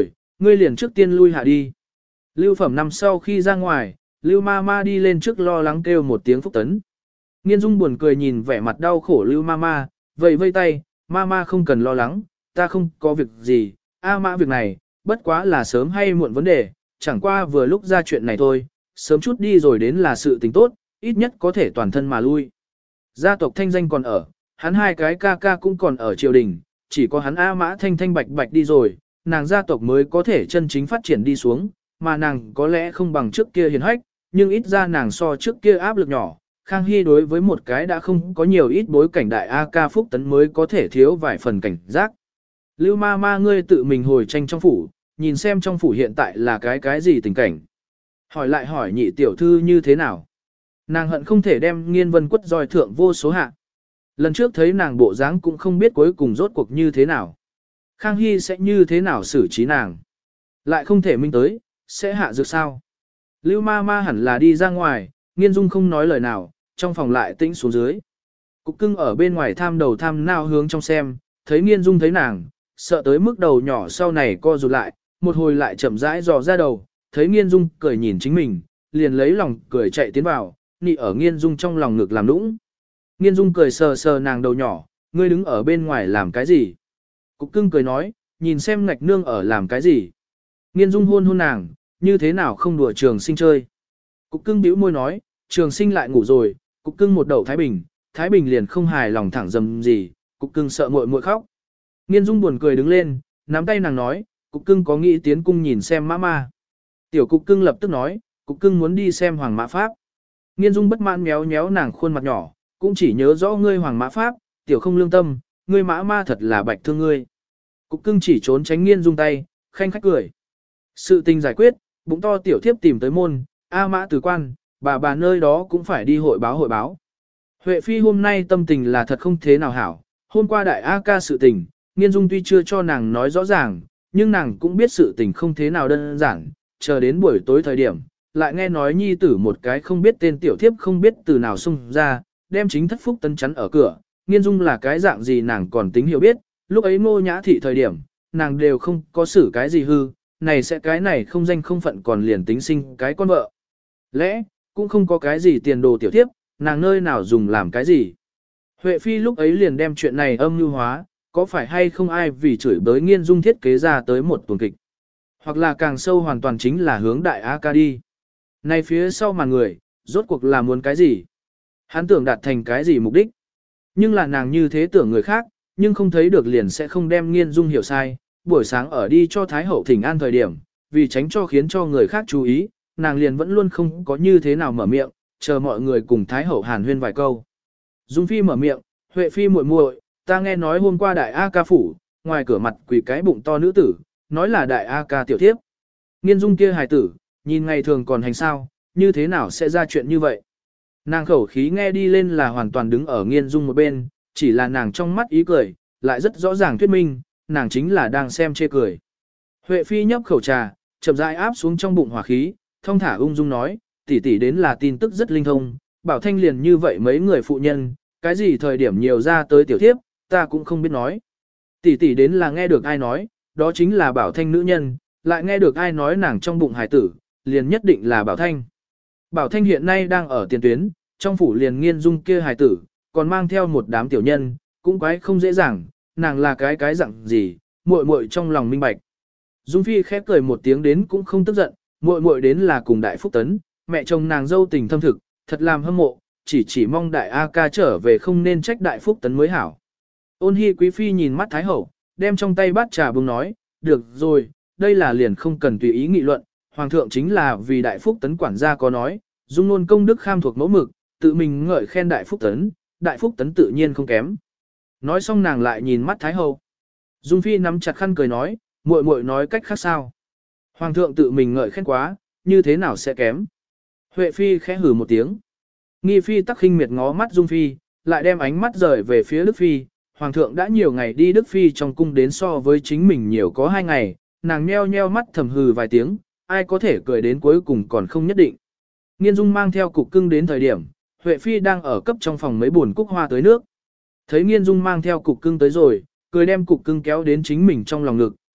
ngươi liền trước tiên lui hạ đi. Lưu Phẩm năm sau khi ra ngoài, Lưu ma ma đi lên trước lo lắng kêu một tiếng Phúc Tấn. Nghiên Dung buồn cười nhìn vẻ mặt đau khổ Lưu ma ma, vẫy vây tay, ma ma không cần lo lắng, ta không có việc gì, a mã việc này, bất quá là sớm hay muộn vấn đề, chẳng qua vừa lúc ra chuyện này thôi, sớm chút đi rồi đến là sự tình tốt, ít nhất có thể toàn thân mà lui. Gia tộc thanh danh còn ở, hắn hai cái ca ca cũng còn ở triều đình, chỉ có hắn A Mã Thanh Thanh Bạch Bạch đi rồi, nàng gia tộc mới có thể chân chính phát triển đi xuống, mà nàng có lẽ không bằng trước kia hiền hách, nhưng ít ra nàng so trước kia áp lực nhỏ. Khang Hy đối với một cái đã không có nhiều ít bối cảnh đại A ca Phúc Tấn mới có thể thiếu vài phần cảnh giác. Lưu ma ma ngươi tự mình hồi tranh trong phủ, nhìn xem trong phủ hiện tại là cái cái gì tình cảnh. Hỏi lại hỏi nhị tiểu thư như thế nào. Nàng hận không thể đem Nghiên Vân quất roi thượng vô số hạ. Lần trước thấy nàng bộ dáng cũng không biết cuối cùng rốt cuộc như thế nào. Khang Hy sẽ như thế nào xử trí nàng. Lại không thể minh tới, sẽ hạ dược sao. Lưu ma ma hẳn là đi ra ngoài, Nghiên Dung không nói lời nào, trong phòng lại tĩnh xuống dưới. Cục cưng ở bên ngoài tham đầu tham nào hướng trong xem, thấy Nghiên Dung thấy nàng, sợ tới mức đầu nhỏ sau này co rụt lại, một hồi lại chậm rãi dò ra đầu, thấy Nghiên Dung cười nhìn chính mình, liền lấy lòng cười chạy tiến vào, nị ở Nghiên Dung trong lòng ngực làm nũng. Nghiên Dung cười sờ sờ nàng đầu nhỏ, ngươi đứng ở bên ngoài làm cái gì? Cục cưng cười nói, nhìn xem ngạch nương ở làm cái gì? Nghiên Dung hôn hôn nàng, như thế nào không đùa Trường Sinh chơi? Cục cưng bĩu môi nói, Trường Sinh lại ngủ rồi, cục cưng một đầu Thái Bình, Thái Bình liền không hài lòng thẳng dầm gì, cục cưng sợ muội muội khóc. Nghiên Dung buồn cười đứng lên, nắm tay nàng nói, cục cưng có nghĩ tiến cung nhìn xem mã ma. Tiểu cục cưng lập tức nói, cục cưng muốn đi xem Hoàng Mã Pháp. Nghiên Dung bất mãn méo méo nàng khuôn mặt nhỏ, cũng chỉ nhớ rõ ngươi Hoàng Mã Pháp, tiểu không lương tâm, ngươi mã ma thật là bạch thương ngươi. Cục cưng chỉ trốn tránh Nghiên Dung tay, khanh khách cười. Sự tình giải quyết, bụng to tiểu thiếp tìm tới môn, A Mã từ quan, bà bà nơi đó cũng phải đi hội báo hội báo. Huệ Phi hôm nay tâm tình là thật không thế nào hảo, hôm qua đại A ca sự tình, Nghiên Dung tuy chưa cho nàng nói rõ ràng, nhưng nàng cũng biết sự tình không thế nào đơn giản, chờ đến buổi tối thời điểm, lại nghe nói nhi tử một cái không biết tên tiểu thiếp không biết từ nào xung ra, đem chính thất Phúc Tấn chắn ở cửa, Nghiên Dung là cái dạng gì nàng còn tính hiểu biết, lúc ấy Ngô Nhã thị thời điểm, nàng đều không có xử cái gì hư, này sẽ cái này không danh không phận còn liền tính sinh cái con vợ. Lẽ, cũng không có cái gì tiền đồ tiểu thiếp, nàng nơi nào dùng làm cái gì. Huệ Phi lúc ấy liền đem chuyện này âm mưu hóa, có phải hay không ai vì chửi bới Nghiên Dung thiết kế ra tới một tuần kịch. Hoặc là càng sâu hoàn toàn chính là hướng đại A ca đi. Này phía sau mà người, rốt cuộc là muốn cái gì? Hắn tưởng đạt thành cái gì mục đích? Nhưng là nàng như thế tưởng người khác, nhưng không thấy được liền sẽ không đem Nghiên Dung hiểu sai. Buổi sáng ở đi cho Thái Hậu thỉnh an thời điểm, vì tránh cho khiến cho người khác chú ý, nàng liền vẫn luôn không có như thế nào mở miệng, chờ mọi người cùng Thái Hậu hàn huyên vài câu. Dung Phi mở miệng, Huệ Phi muội muội, ta nghe nói hôm qua đại A ca phủ, ngoài cửa mặt quỳ cái bụng to nữ tử, nói là đại A ca tiểu thiếp. Nghiên Dung kia hài tử, nhìn ngày thường còn hành sao, như thế nào sẽ ra chuyện như vậy? Nàng khẩu khí nghe đi lên là hoàn toàn đứng ở Nghiên Dung một bên, chỉ là nàng trong mắt ý cười, lại rất rõ ràng thuyết minh, nàng chính là đang xem chê cười. Huệ Phi nhấp khẩu trà, chậm rãi áp xuống trong bụng hỏa khí, thông thả ung dung nói, tỷ tỷ đến là tin tức rất linh thông, Bảo Thanh liền như vậy mấy người phụ nhân, cái gì thời điểm nhiều ra tới tiểu thiếp, ta cũng không biết nói. Tỷ tỷ đến là nghe được ai nói, đó chính là Bảo Thanh nữ nhân, lại nghe được ai nói nàng trong bụng hải tử, liền nhất định là Bảo Thanh. Bảo Thanh hiện nay đang ở tiền tuyến, trong phủ liền Nghiên Dung kia hải tử, còn mang theo một đám tiểu nhân, cũng quái không dễ dàng, nàng là cái cái dạng gì, muội muội trong lòng minh bạch. Dung Phi khép cười một tiếng đến cũng không tức giận, muội muội đến là cùng Đại Phúc Tấn, mẹ chồng nàng dâu tình thâm thực, thật làm hâm mộ, chỉ chỉ mong Đại A ca trở về không nên trách Đại Phúc Tấn mới hảo. Ôn Hi Quý Phi nhìn mắt Thái Hậu, đem trong tay bát trà bưng nói, được rồi, đây là liền không cần tùy ý nghị luận, Hoàng thượng chính là vì Đại Phúc Tấn quản gia có nói, dung nôn công đức kham thuộc mẫu mực, tự mình ngợi khen Đại Phúc Tấn, Đại Phúc Tấn tự nhiên không kém. Nói xong nàng lại nhìn mắt Thái Hậu. Dung Phi nắm chặt khăn cười nói, muội muội nói cách khác sao? Hoàng thượng tự mình ngợi khen quá, như thế nào sẽ kém? Huệ Phi khẽ hừ một tiếng. Nghi Phi tắc khinh miệt ngó mắt Dung Phi, lại đem ánh mắt rời về phía Đức Phi. Hoàng thượng đã nhiều ngày đi Đức Phi trong cung đến so với chính mình nhiều có hai ngày, nàng nheo nheo mắt thầm hừ vài tiếng, ai có thể cười đến cuối cùng còn không nhất định. Nghiên Dung mang theo cục cưng đến thời điểm, Huệ Phi đang ở cấp trong phòng mấy buồn cúc hoa tới nước. Thấy Nghiên Dung mang theo cục cưng tới rồi, cười đem cục cưng kéo đến chính mình trong lòng ngực,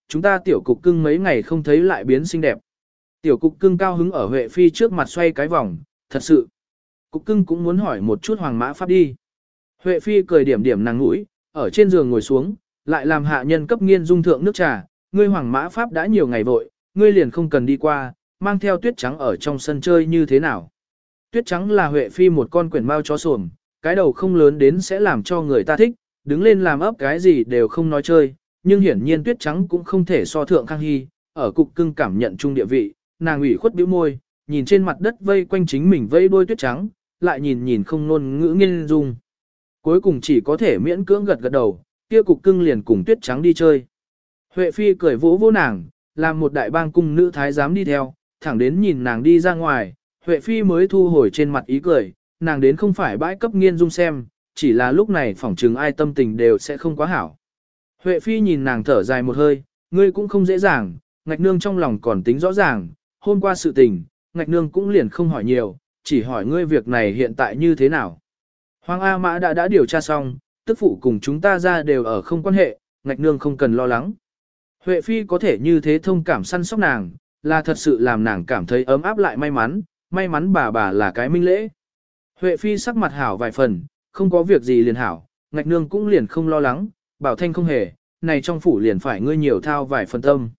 chúng ta tiểu cục cưng mấy ngày không thấy lại biến xinh đẹp. Tiểu cục cưng cao hứng ở Huệ Phi trước mặt xoay cái vòng, thật sự. Cục cưng cũng muốn hỏi một chút Hoàng Mã Pháp đi. Huệ Phi cười điểm điểm nàng mũi, ở trên giường ngồi xuống, lại làm hạ nhân cấp Nghiên Dung thượng nước trà, ngươi Hoàng Mã Pháp đã nhiều ngày vội, ngươi liền không cần đi qua, mang theo Tuyết Trắng ở trong sân chơi như thế nào. Tuyết Trắng là Huệ Phi một con quyển mao chó sồm, cái đầu không lớn đến sẽ làm cho người ta thích, đứng lên làm ấp cái gì đều không nói chơi, nhưng hiển nhiên Tuyết Trắng cũng không thể so thượng Khang Hy, ở cục cưng cảm nhận chung địa vị, nàng ủy khuất bĩu môi, nhìn trên mặt đất vây quanh chính mình vây đuôi Tuyết Trắng, lại nhìn nhìn không ngôn ngữ Nghiên Dung. Cuối cùng chỉ có thể miễn cưỡng gật gật đầu, kia cục cưng liền cùng Tuyết Trắng đi chơi. Huệ Phi cười vỗ vỗ nàng, làm một đại bang cung nữ thái giám đi theo, thẳng đến nhìn nàng đi ra ngoài, Huệ Phi mới thu hồi trên mặt ý cười, nàng đến không phải bãi cấp Nghiên Dung xem, chỉ là lúc này phỏng chừng ai tâm tình đều sẽ không quá hảo. Huệ Phi nhìn nàng thở dài một hơi, ngươi cũng không dễ dàng, ngạch nương trong lòng còn tính rõ ràng, hôm qua sự tình, ngạch nương cũng liền không hỏi nhiều, chỉ hỏi ngươi việc này hiện tại như thế nào. Hoàng A Mã đã đã điều tra xong, tức phụ cùng chúng ta ra đều ở không quan hệ, ngạch nương không cần lo lắng. Huệ Phi có thể như thế thông cảm săn sóc nàng, là thật sự làm nàng cảm thấy ấm áp lại may mắn, may mắn bà bà là cái minh lễ. Huệ Phi sắc mặt hảo vài phần, không có việc gì liền hảo, ngạch nương cũng liền không lo lắng, bảo thanh không hề, này trong phủ liền phải ngươi nhiều thao vài phần tâm.